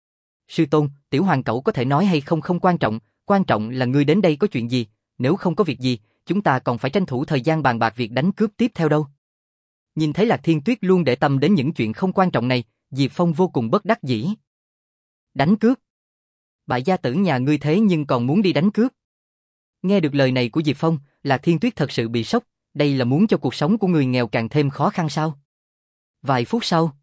Sư tôn, Tiểu Hoàng Cẩu có thể nói hay không không quan trọng, quan trọng là ngươi đến đây có chuyện gì, nếu không có việc gì, chúng ta còn phải tranh thủ thời gian bàn bạc việc đánh cướp tiếp theo đâu. Nhìn thấy Lạc Thiên Tuyết luôn để tâm đến những chuyện không quan trọng này, Diệp Phong vô cùng bất đắc dĩ. Đánh cướp? Bại gia tử nhà ngươi thế nhưng còn muốn đi đánh cướp? Nghe được lời này của Diệp Phong, Lạc Thiên Tuyết thật sự bị sốc, đây là muốn cho cuộc sống của người nghèo càng thêm khó khăn sao? Vài phút sau,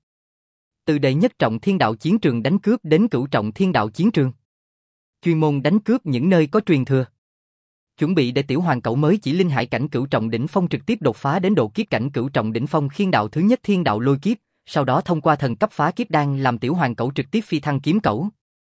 từ đệ nhất trọng thiên đạo chiến trường đánh cướp đến cửu trọng thiên đạo chiến trường. Chuyên môn đánh cướp những nơi có truyền thừa. Chuẩn bị để Tiểu Hoàng Cẩu mới chỉ linh hải cảnh cửu trọng đỉnh phong trực tiếp đột phá đến độ kiếp cảnh cửu trọng đỉnh phong khiên đạo thứ nhất thiên đạo lôi kiếp, sau đó thông qua thần cấp phá kiếp đan làm Tiểu Hoàng Cẩu trực tiếp phi thăng kiếm cẩu.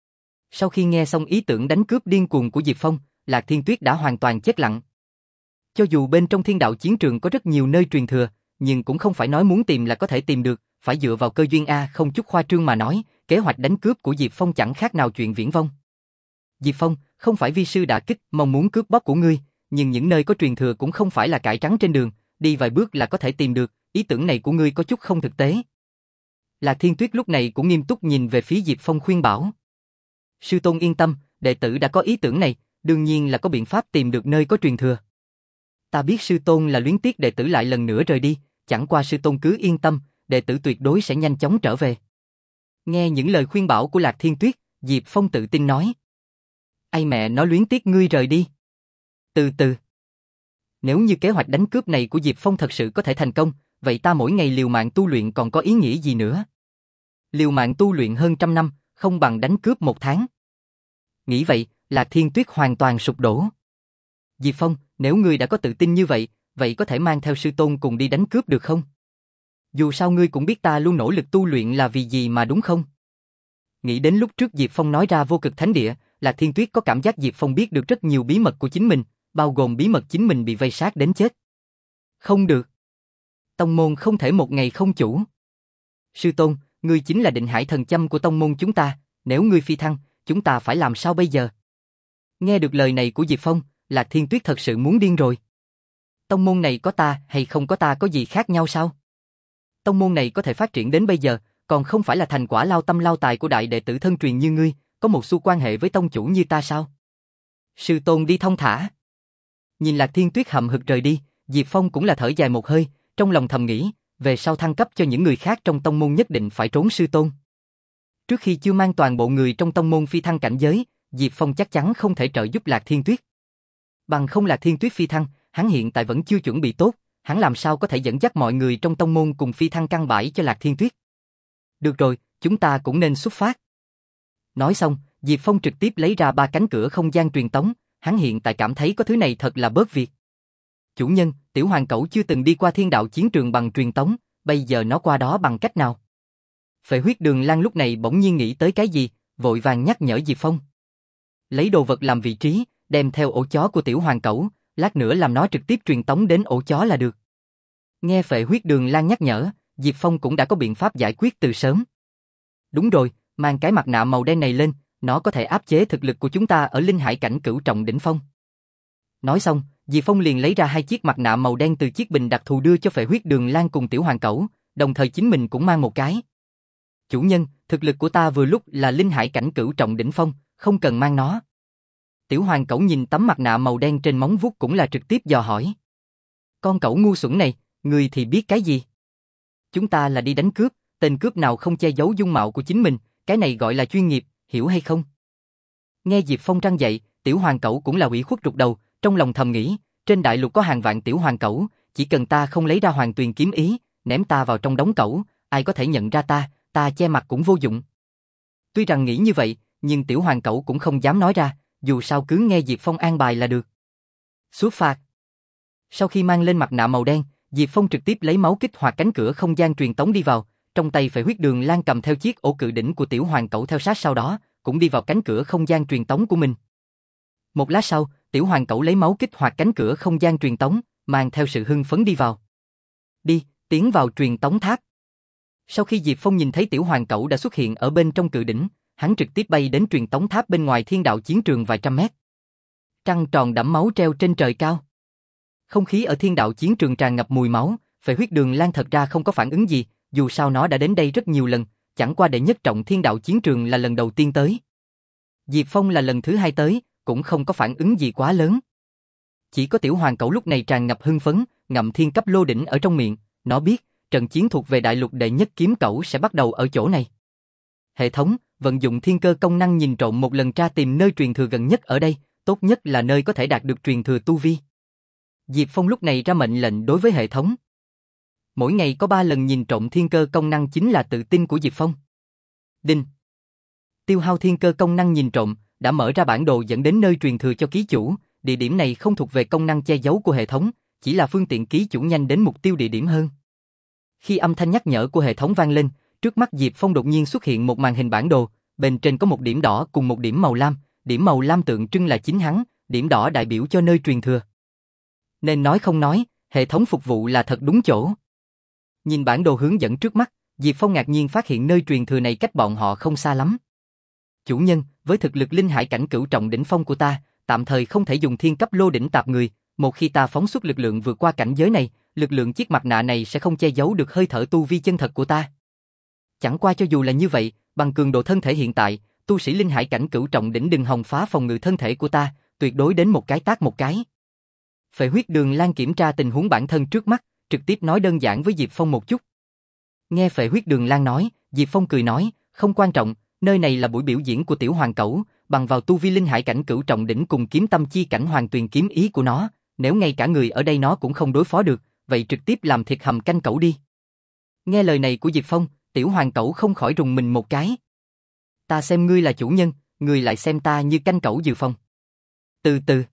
Sau khi nghe xong ý tưởng đánh cướp điên cuồng của Diệp Phong, Lạc Thiên Tuyết đã hoàn toàn chết lặng. Cho dù bên trong thiên đạo chiến trường có rất nhiều nơi truyền thừa, nhưng cũng không phải nói muốn tìm là có thể tìm được, phải dựa vào cơ duyên a, không chút khoa trương mà nói, kế hoạch đánh cướp của Diệp Phong chẳng khác nào chuyện viển vông. Diệp Phong, không phải vi sư đã kích mong muốn cướp bóc của ngươi, nhưng những nơi có truyền thừa cũng không phải là cải trắng trên đường, đi vài bước là có thể tìm được, ý tưởng này của ngươi có chút không thực tế. Lạc Thiên Tuyết lúc này cũng nghiêm túc nhìn về phía Diệp Phong khuyên bảo. Sư tôn yên tâm, đệ tử đã có ý tưởng này, đương nhiên là có biện pháp tìm được nơi có truyền thừa. Ta biết sư tôn là luyến tiếc đệ tử lại lần nữa rời đi, chẳng qua sư tôn cứ yên tâm, đệ tử tuyệt đối sẽ nhanh chóng trở về. Nghe những lời khuyên bảo của Lạc Thiên Tuyết, Diệp Phong tự tin nói. Ai mẹ nó luyến tiếc ngươi rời đi. Từ từ. Nếu như kế hoạch đánh cướp này của Diệp Phong thật sự có thể thành công, vậy ta mỗi ngày liều mạng tu luyện còn có ý nghĩa gì nữa? Liều mạng tu luyện hơn trăm năm, không bằng đánh cướp một tháng. Nghĩ vậy, Lạc Thiên Tuyết hoàn toàn sụp đổ. Diệp Phong, nếu ngươi đã có tự tin như vậy, vậy có thể mang theo sư tôn cùng đi đánh cướp được không? Dù sao ngươi cũng biết ta luôn nỗ lực tu luyện là vì gì mà đúng không? Nghĩ đến lúc trước Diệp Phong nói ra vô cực thánh địa, Lạc Thiên Tuyết có cảm giác Diệp Phong biết được rất nhiều bí mật của chính mình, bao gồm bí mật chính mình bị vây sát đến chết. Không được. Tông môn không thể một ngày không chủ. Sư tôn, ngươi chính là định hải thần châm của tông môn chúng ta, nếu ngươi phi thăng, chúng ta phải làm sao bây giờ? Nghe được lời này của Diệp Phong, Lạc Thiên Tuyết thật sự muốn điên rồi. Tông môn này có ta hay không có ta có gì khác nhau sao? Tông môn này có thể phát triển đến bây giờ, còn không phải là thành quả lao tâm lao tài của đại đệ tử thân truyền như ngươi, có một xu quan hệ với tông chủ như ta sao? Sư tôn đi thong thả. Nhìn Lạc Thiên Tuyết hậm hực rời đi, Diệp Phong cũng là thở dài một hơi, trong lòng thầm nghĩ, về sau thăng cấp cho những người khác trong tông môn nhất định phải trốn sư tôn. Trước khi chưa mang toàn bộ người trong tông môn phi thăng cảnh giới, Diệp Phong chắc chắn không thể trợ giúp Lạc Thiên Tuyết. Bằng không Lạc Thiên Tuyết phi thăng, hắn hiện tại vẫn chưa chuẩn bị tốt, hắn làm sao có thể dẫn dắt mọi người trong tông môn cùng phi thăng căn bãi cho Lạc Thiên Tuyết. Được rồi, chúng ta cũng nên xuất phát. Nói xong, Diệp Phong trực tiếp lấy ra ba cánh cửa không gian truyền tống, hắn hiện tại cảm thấy có thứ này thật là bớt việc. Chủ nhân, tiểu hoàng cẩu chưa từng đi qua thiên đạo chiến trường bằng truyền tống, bây giờ nó qua đó bằng cách nào? Phệ huyết đường Lan lúc này bỗng nhiên nghĩ tới cái gì, vội vàng nhắc nhở Diệp Phong. Lấy đồ vật làm vị trí, đem theo ổ chó của tiểu hoàng cẩu, lát nữa làm nó trực tiếp truyền tống đến ổ chó là được. Nghe Phệ huyết đường Lan nhắc nhở, Diệp Phong cũng đã có biện pháp giải quyết từ sớm. Đúng rồi, mang cái mặt nạ màu đen này lên, nó có thể áp chế thực lực của chúng ta ở linh hải cảnh cửu trọng đỉnh phong. Nói xong, Diệp Phong liền lấy ra hai chiếc mặt nạ màu đen từ chiếc bình đặc thù đưa cho Phệ huyết đường Lan cùng tiểu hoàng cẩu, đồng thời chính mình cũng mang một cái. Chủ nhân, thực lực của ta vừa lúc là linh hải cảnh cửu trọng đỉnh phong, không cần mang nó. Tiểu hoàng cẩu nhìn tấm mặt nạ màu đen trên móng vuốt cũng là trực tiếp dò hỏi. Con cẩu ngu xuẩn này, ngươi thì biết cái gì? Chúng ta là đi đánh cướp, tên cướp nào không che giấu dung mạo của chính mình, cái này gọi là chuyên nghiệp, hiểu hay không? Nghe Diệp Phong răn dạy, tiểu hoàng cẩu cũng là ủy khuất rụt đầu, trong lòng thầm nghĩ, trên đại lục có hàng vạn tiểu hoàng cẩu, chỉ cần ta không lấy ra hoàng tuyền kiếm ý, ném ta vào trong đống cẩu, ai có thể nhận ra ta, ta che mặt cũng vô dụng. Tuy rằng nghĩ như vậy, nhưng tiểu hoàng cẩu cũng không dám nói ra, dù sao cứ nghe Diệp Phong an bài là được. Xuất phạt. Sau khi mang lên mặt nạ màu đen, Diệp Phong trực tiếp lấy máu kích hoạt cánh cửa không gian truyền tống đi vào, trong tay Phệ huyết đường Lan cầm theo chiếc ổ cự đỉnh của tiểu hoàng cẩu theo sát sau đó, cũng đi vào cánh cửa không gian truyền tống của mình. Một lát sau, tiểu hoàng cẩu lấy máu kích hoạt cánh cửa không gian truyền tống, mang theo sự hưng phấn đi vào. Đi, tiến vào truyền tống tháp. Sau khi Diệp Phong nhìn thấy tiểu hoàng cẩu đã xuất hiện ở bên trong cự đỉnh, hắn trực tiếp bay đến truyền tống tháp bên ngoài thiên đạo chiến trường vài trăm mét. Trăng tròn đẫm máu treo trên trời cao. Không khí ở thiên đạo chiến trường tràn ngập mùi máu, Phệ huyết đường Lan thật ra không có phản ứng gì, dù sao nó đã đến đây rất nhiều lần, chẳng qua đệ nhất trọng thiên đạo chiến trường là lần đầu tiên tới. Diệp Phong là lần thứ hai tới, cũng không có phản ứng gì quá lớn. Chỉ có tiểu hoàng cẩu lúc này tràn ngập hưng phấn, ngậm thiên cấp lô đỉnh ở trong miệng, nó biết, trận chiến thuộc về đại lục đệ nhất kiếm cẩu sẽ bắt đầu ở chỗ này. Hệ thống, vận dụng thiên cơ công năng nhìn trộm một lần tra tìm nơi truyền thừa gần nhất ở đây, tốt nhất là nơi có thể đạt được truyền thừa tu vi. Diệp Phong lúc này ra mệnh lệnh đối với hệ thống. Mỗi ngày có ba lần nhìn trộm thiên cơ công năng chính là tự tin của Diệp Phong. Đinh. Tiêu hao thiên cơ công năng nhìn trộm, đã mở ra bản đồ dẫn đến nơi truyền thừa cho ký chủ, địa điểm này không thuộc về công năng che giấu của hệ thống, chỉ là phương tiện ký chủ nhanh đến mục tiêu địa điểm hơn. Khi âm thanh nhắc nhở của hệ thống vang lên, trước mắt Diệp Phong đột nhiên xuất hiện một màn hình bản đồ, bên trên có một điểm đỏ cùng một điểm màu lam, điểm màu lam tượng trưng là chính hắn, điểm đỏ đại biểu cho nơi truyền thừa. Nên nói không nói, hệ thống phục vụ là thật đúng chỗ. Nhìn bản đồ hướng dẫn trước mắt, Diệp Phong ngạc nhiên phát hiện nơi truyền thừa này cách bọn họ không xa lắm. Chủ nhân, với thực lực linh hải cảnh cửu trọng đỉnh phong của ta, tạm thời không thể dùng thiên cấp lô đỉnh tạp người, một khi ta phóng xuất lực lượng vượt qua cảnh giới này, lực lượng chiếc mặt nạ này sẽ không che giấu được hơi thở tu vi chân thật của ta. Chẳng qua cho dù là như vậy, bằng cường độ thân thể hiện tại, tu sĩ linh hải cảnh cửu trọng đỉnh đừng hòng phá phòng ngự thân thể của ta, tuyệt đối đến một cái tát một cái. Phệ huyết đường Lan kiểm tra tình huống bản thân trước mắt, trực tiếp nói đơn giản với Diệp Phong một chút. Nghe Phệ huyết đường Lan nói, Diệp Phong cười nói, không quan trọng, nơi này là buổi biểu diễn của tiểu hoàng cẩu, bằng vào tu vi linh hải cảnh cửu trọng đỉnh cùng kiếm tâm chi cảnh hoàng tuyền kiếm ý của nó, nếu ngay cả người ở đây nó cũng không đối phó được, vậy trực tiếp làm thịt hầm canh cẩu đi. Nghe lời này của Diệp Phong, tiểu hoàng cẩu không khỏi rùng mình một cái. Ta xem ngươi là chủ nhân, ngươi lại xem ta như canh cẩu dự phòng. Từ từ.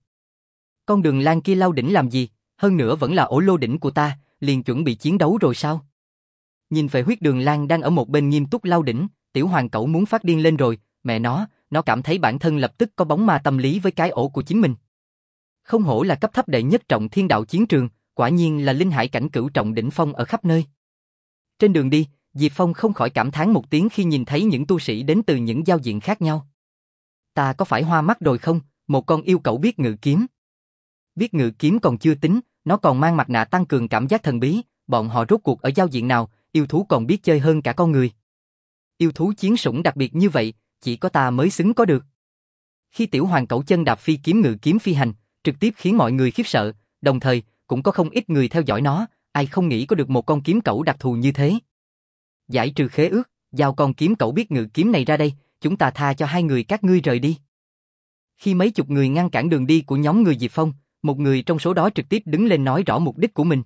Con Đường Lan kia lao đỉnh làm gì, hơn nữa vẫn là ổ lô đỉnh của ta, liền chuẩn bị chiến đấu rồi sao? Nhìn Phệ huyết Đường Lan đang ở một bên nghiêm túc lao đỉnh, tiểu hoàng cẩu muốn phát điên lên rồi, mẹ nó, nó cảm thấy bản thân lập tức có bóng ma tâm lý với cái ổ của chính mình. Không hổ là cấp thấp đệ nhất trọng thiên đạo chiến trường, quả nhiên là linh hải cảnh cửu trọng đỉnh phong ở khắp nơi. Trên đường đi, Diệp Phong không khỏi cảm thán một tiếng khi nhìn thấy những tu sĩ đến từ những giao diện khác nhau. Ta có phải hoa mắt rồi không? Một con yêu cẩu biết ngự kiếm. Biết ngự kiếm còn chưa tính, nó còn mang mặt nạ tăng cường cảm giác thần bí, bọn họ rốt cuộc ở giao diện nào, yêu thú còn biết chơi hơn cả con người. Yêu thú chiến sủng đặc biệt như vậy, chỉ có ta mới xứng có được. Khi tiểu hoàng cẩu chân đạp phi kiếm ngự kiếm phi hành, trực tiếp khiến mọi người khiếp sợ, đồng thời, cũng có không ít người theo dõi nó, ai không nghĩ có được một con kiếm cẩu đặc thù như thế. Giải trừ khế ước, giao con kiếm cẩu biết ngự kiếm này ra đây, chúng ta tha cho hai người các ngươi rời đi. Khi mấy chục người ngăn cản đường đi của nhóm người Diệp Phong, một người trong số đó trực tiếp đứng lên nói rõ mục đích của mình.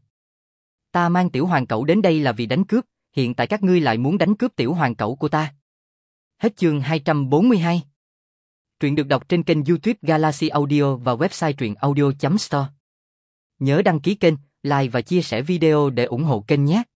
Ta mang tiểu hoàng cẩu đến đây là vì đánh cướp, hiện tại các ngươi lại muốn đánh cướp tiểu hoàng cẩu của ta. Hết chương hai trăm bốn mươi hai. Truyện được đọc trên kênh YouTube Galaxy Audio và website truyện audio chấm store. Nhớ đăng ký kênh, like và chia sẻ video để ủng hộ kênh nhé.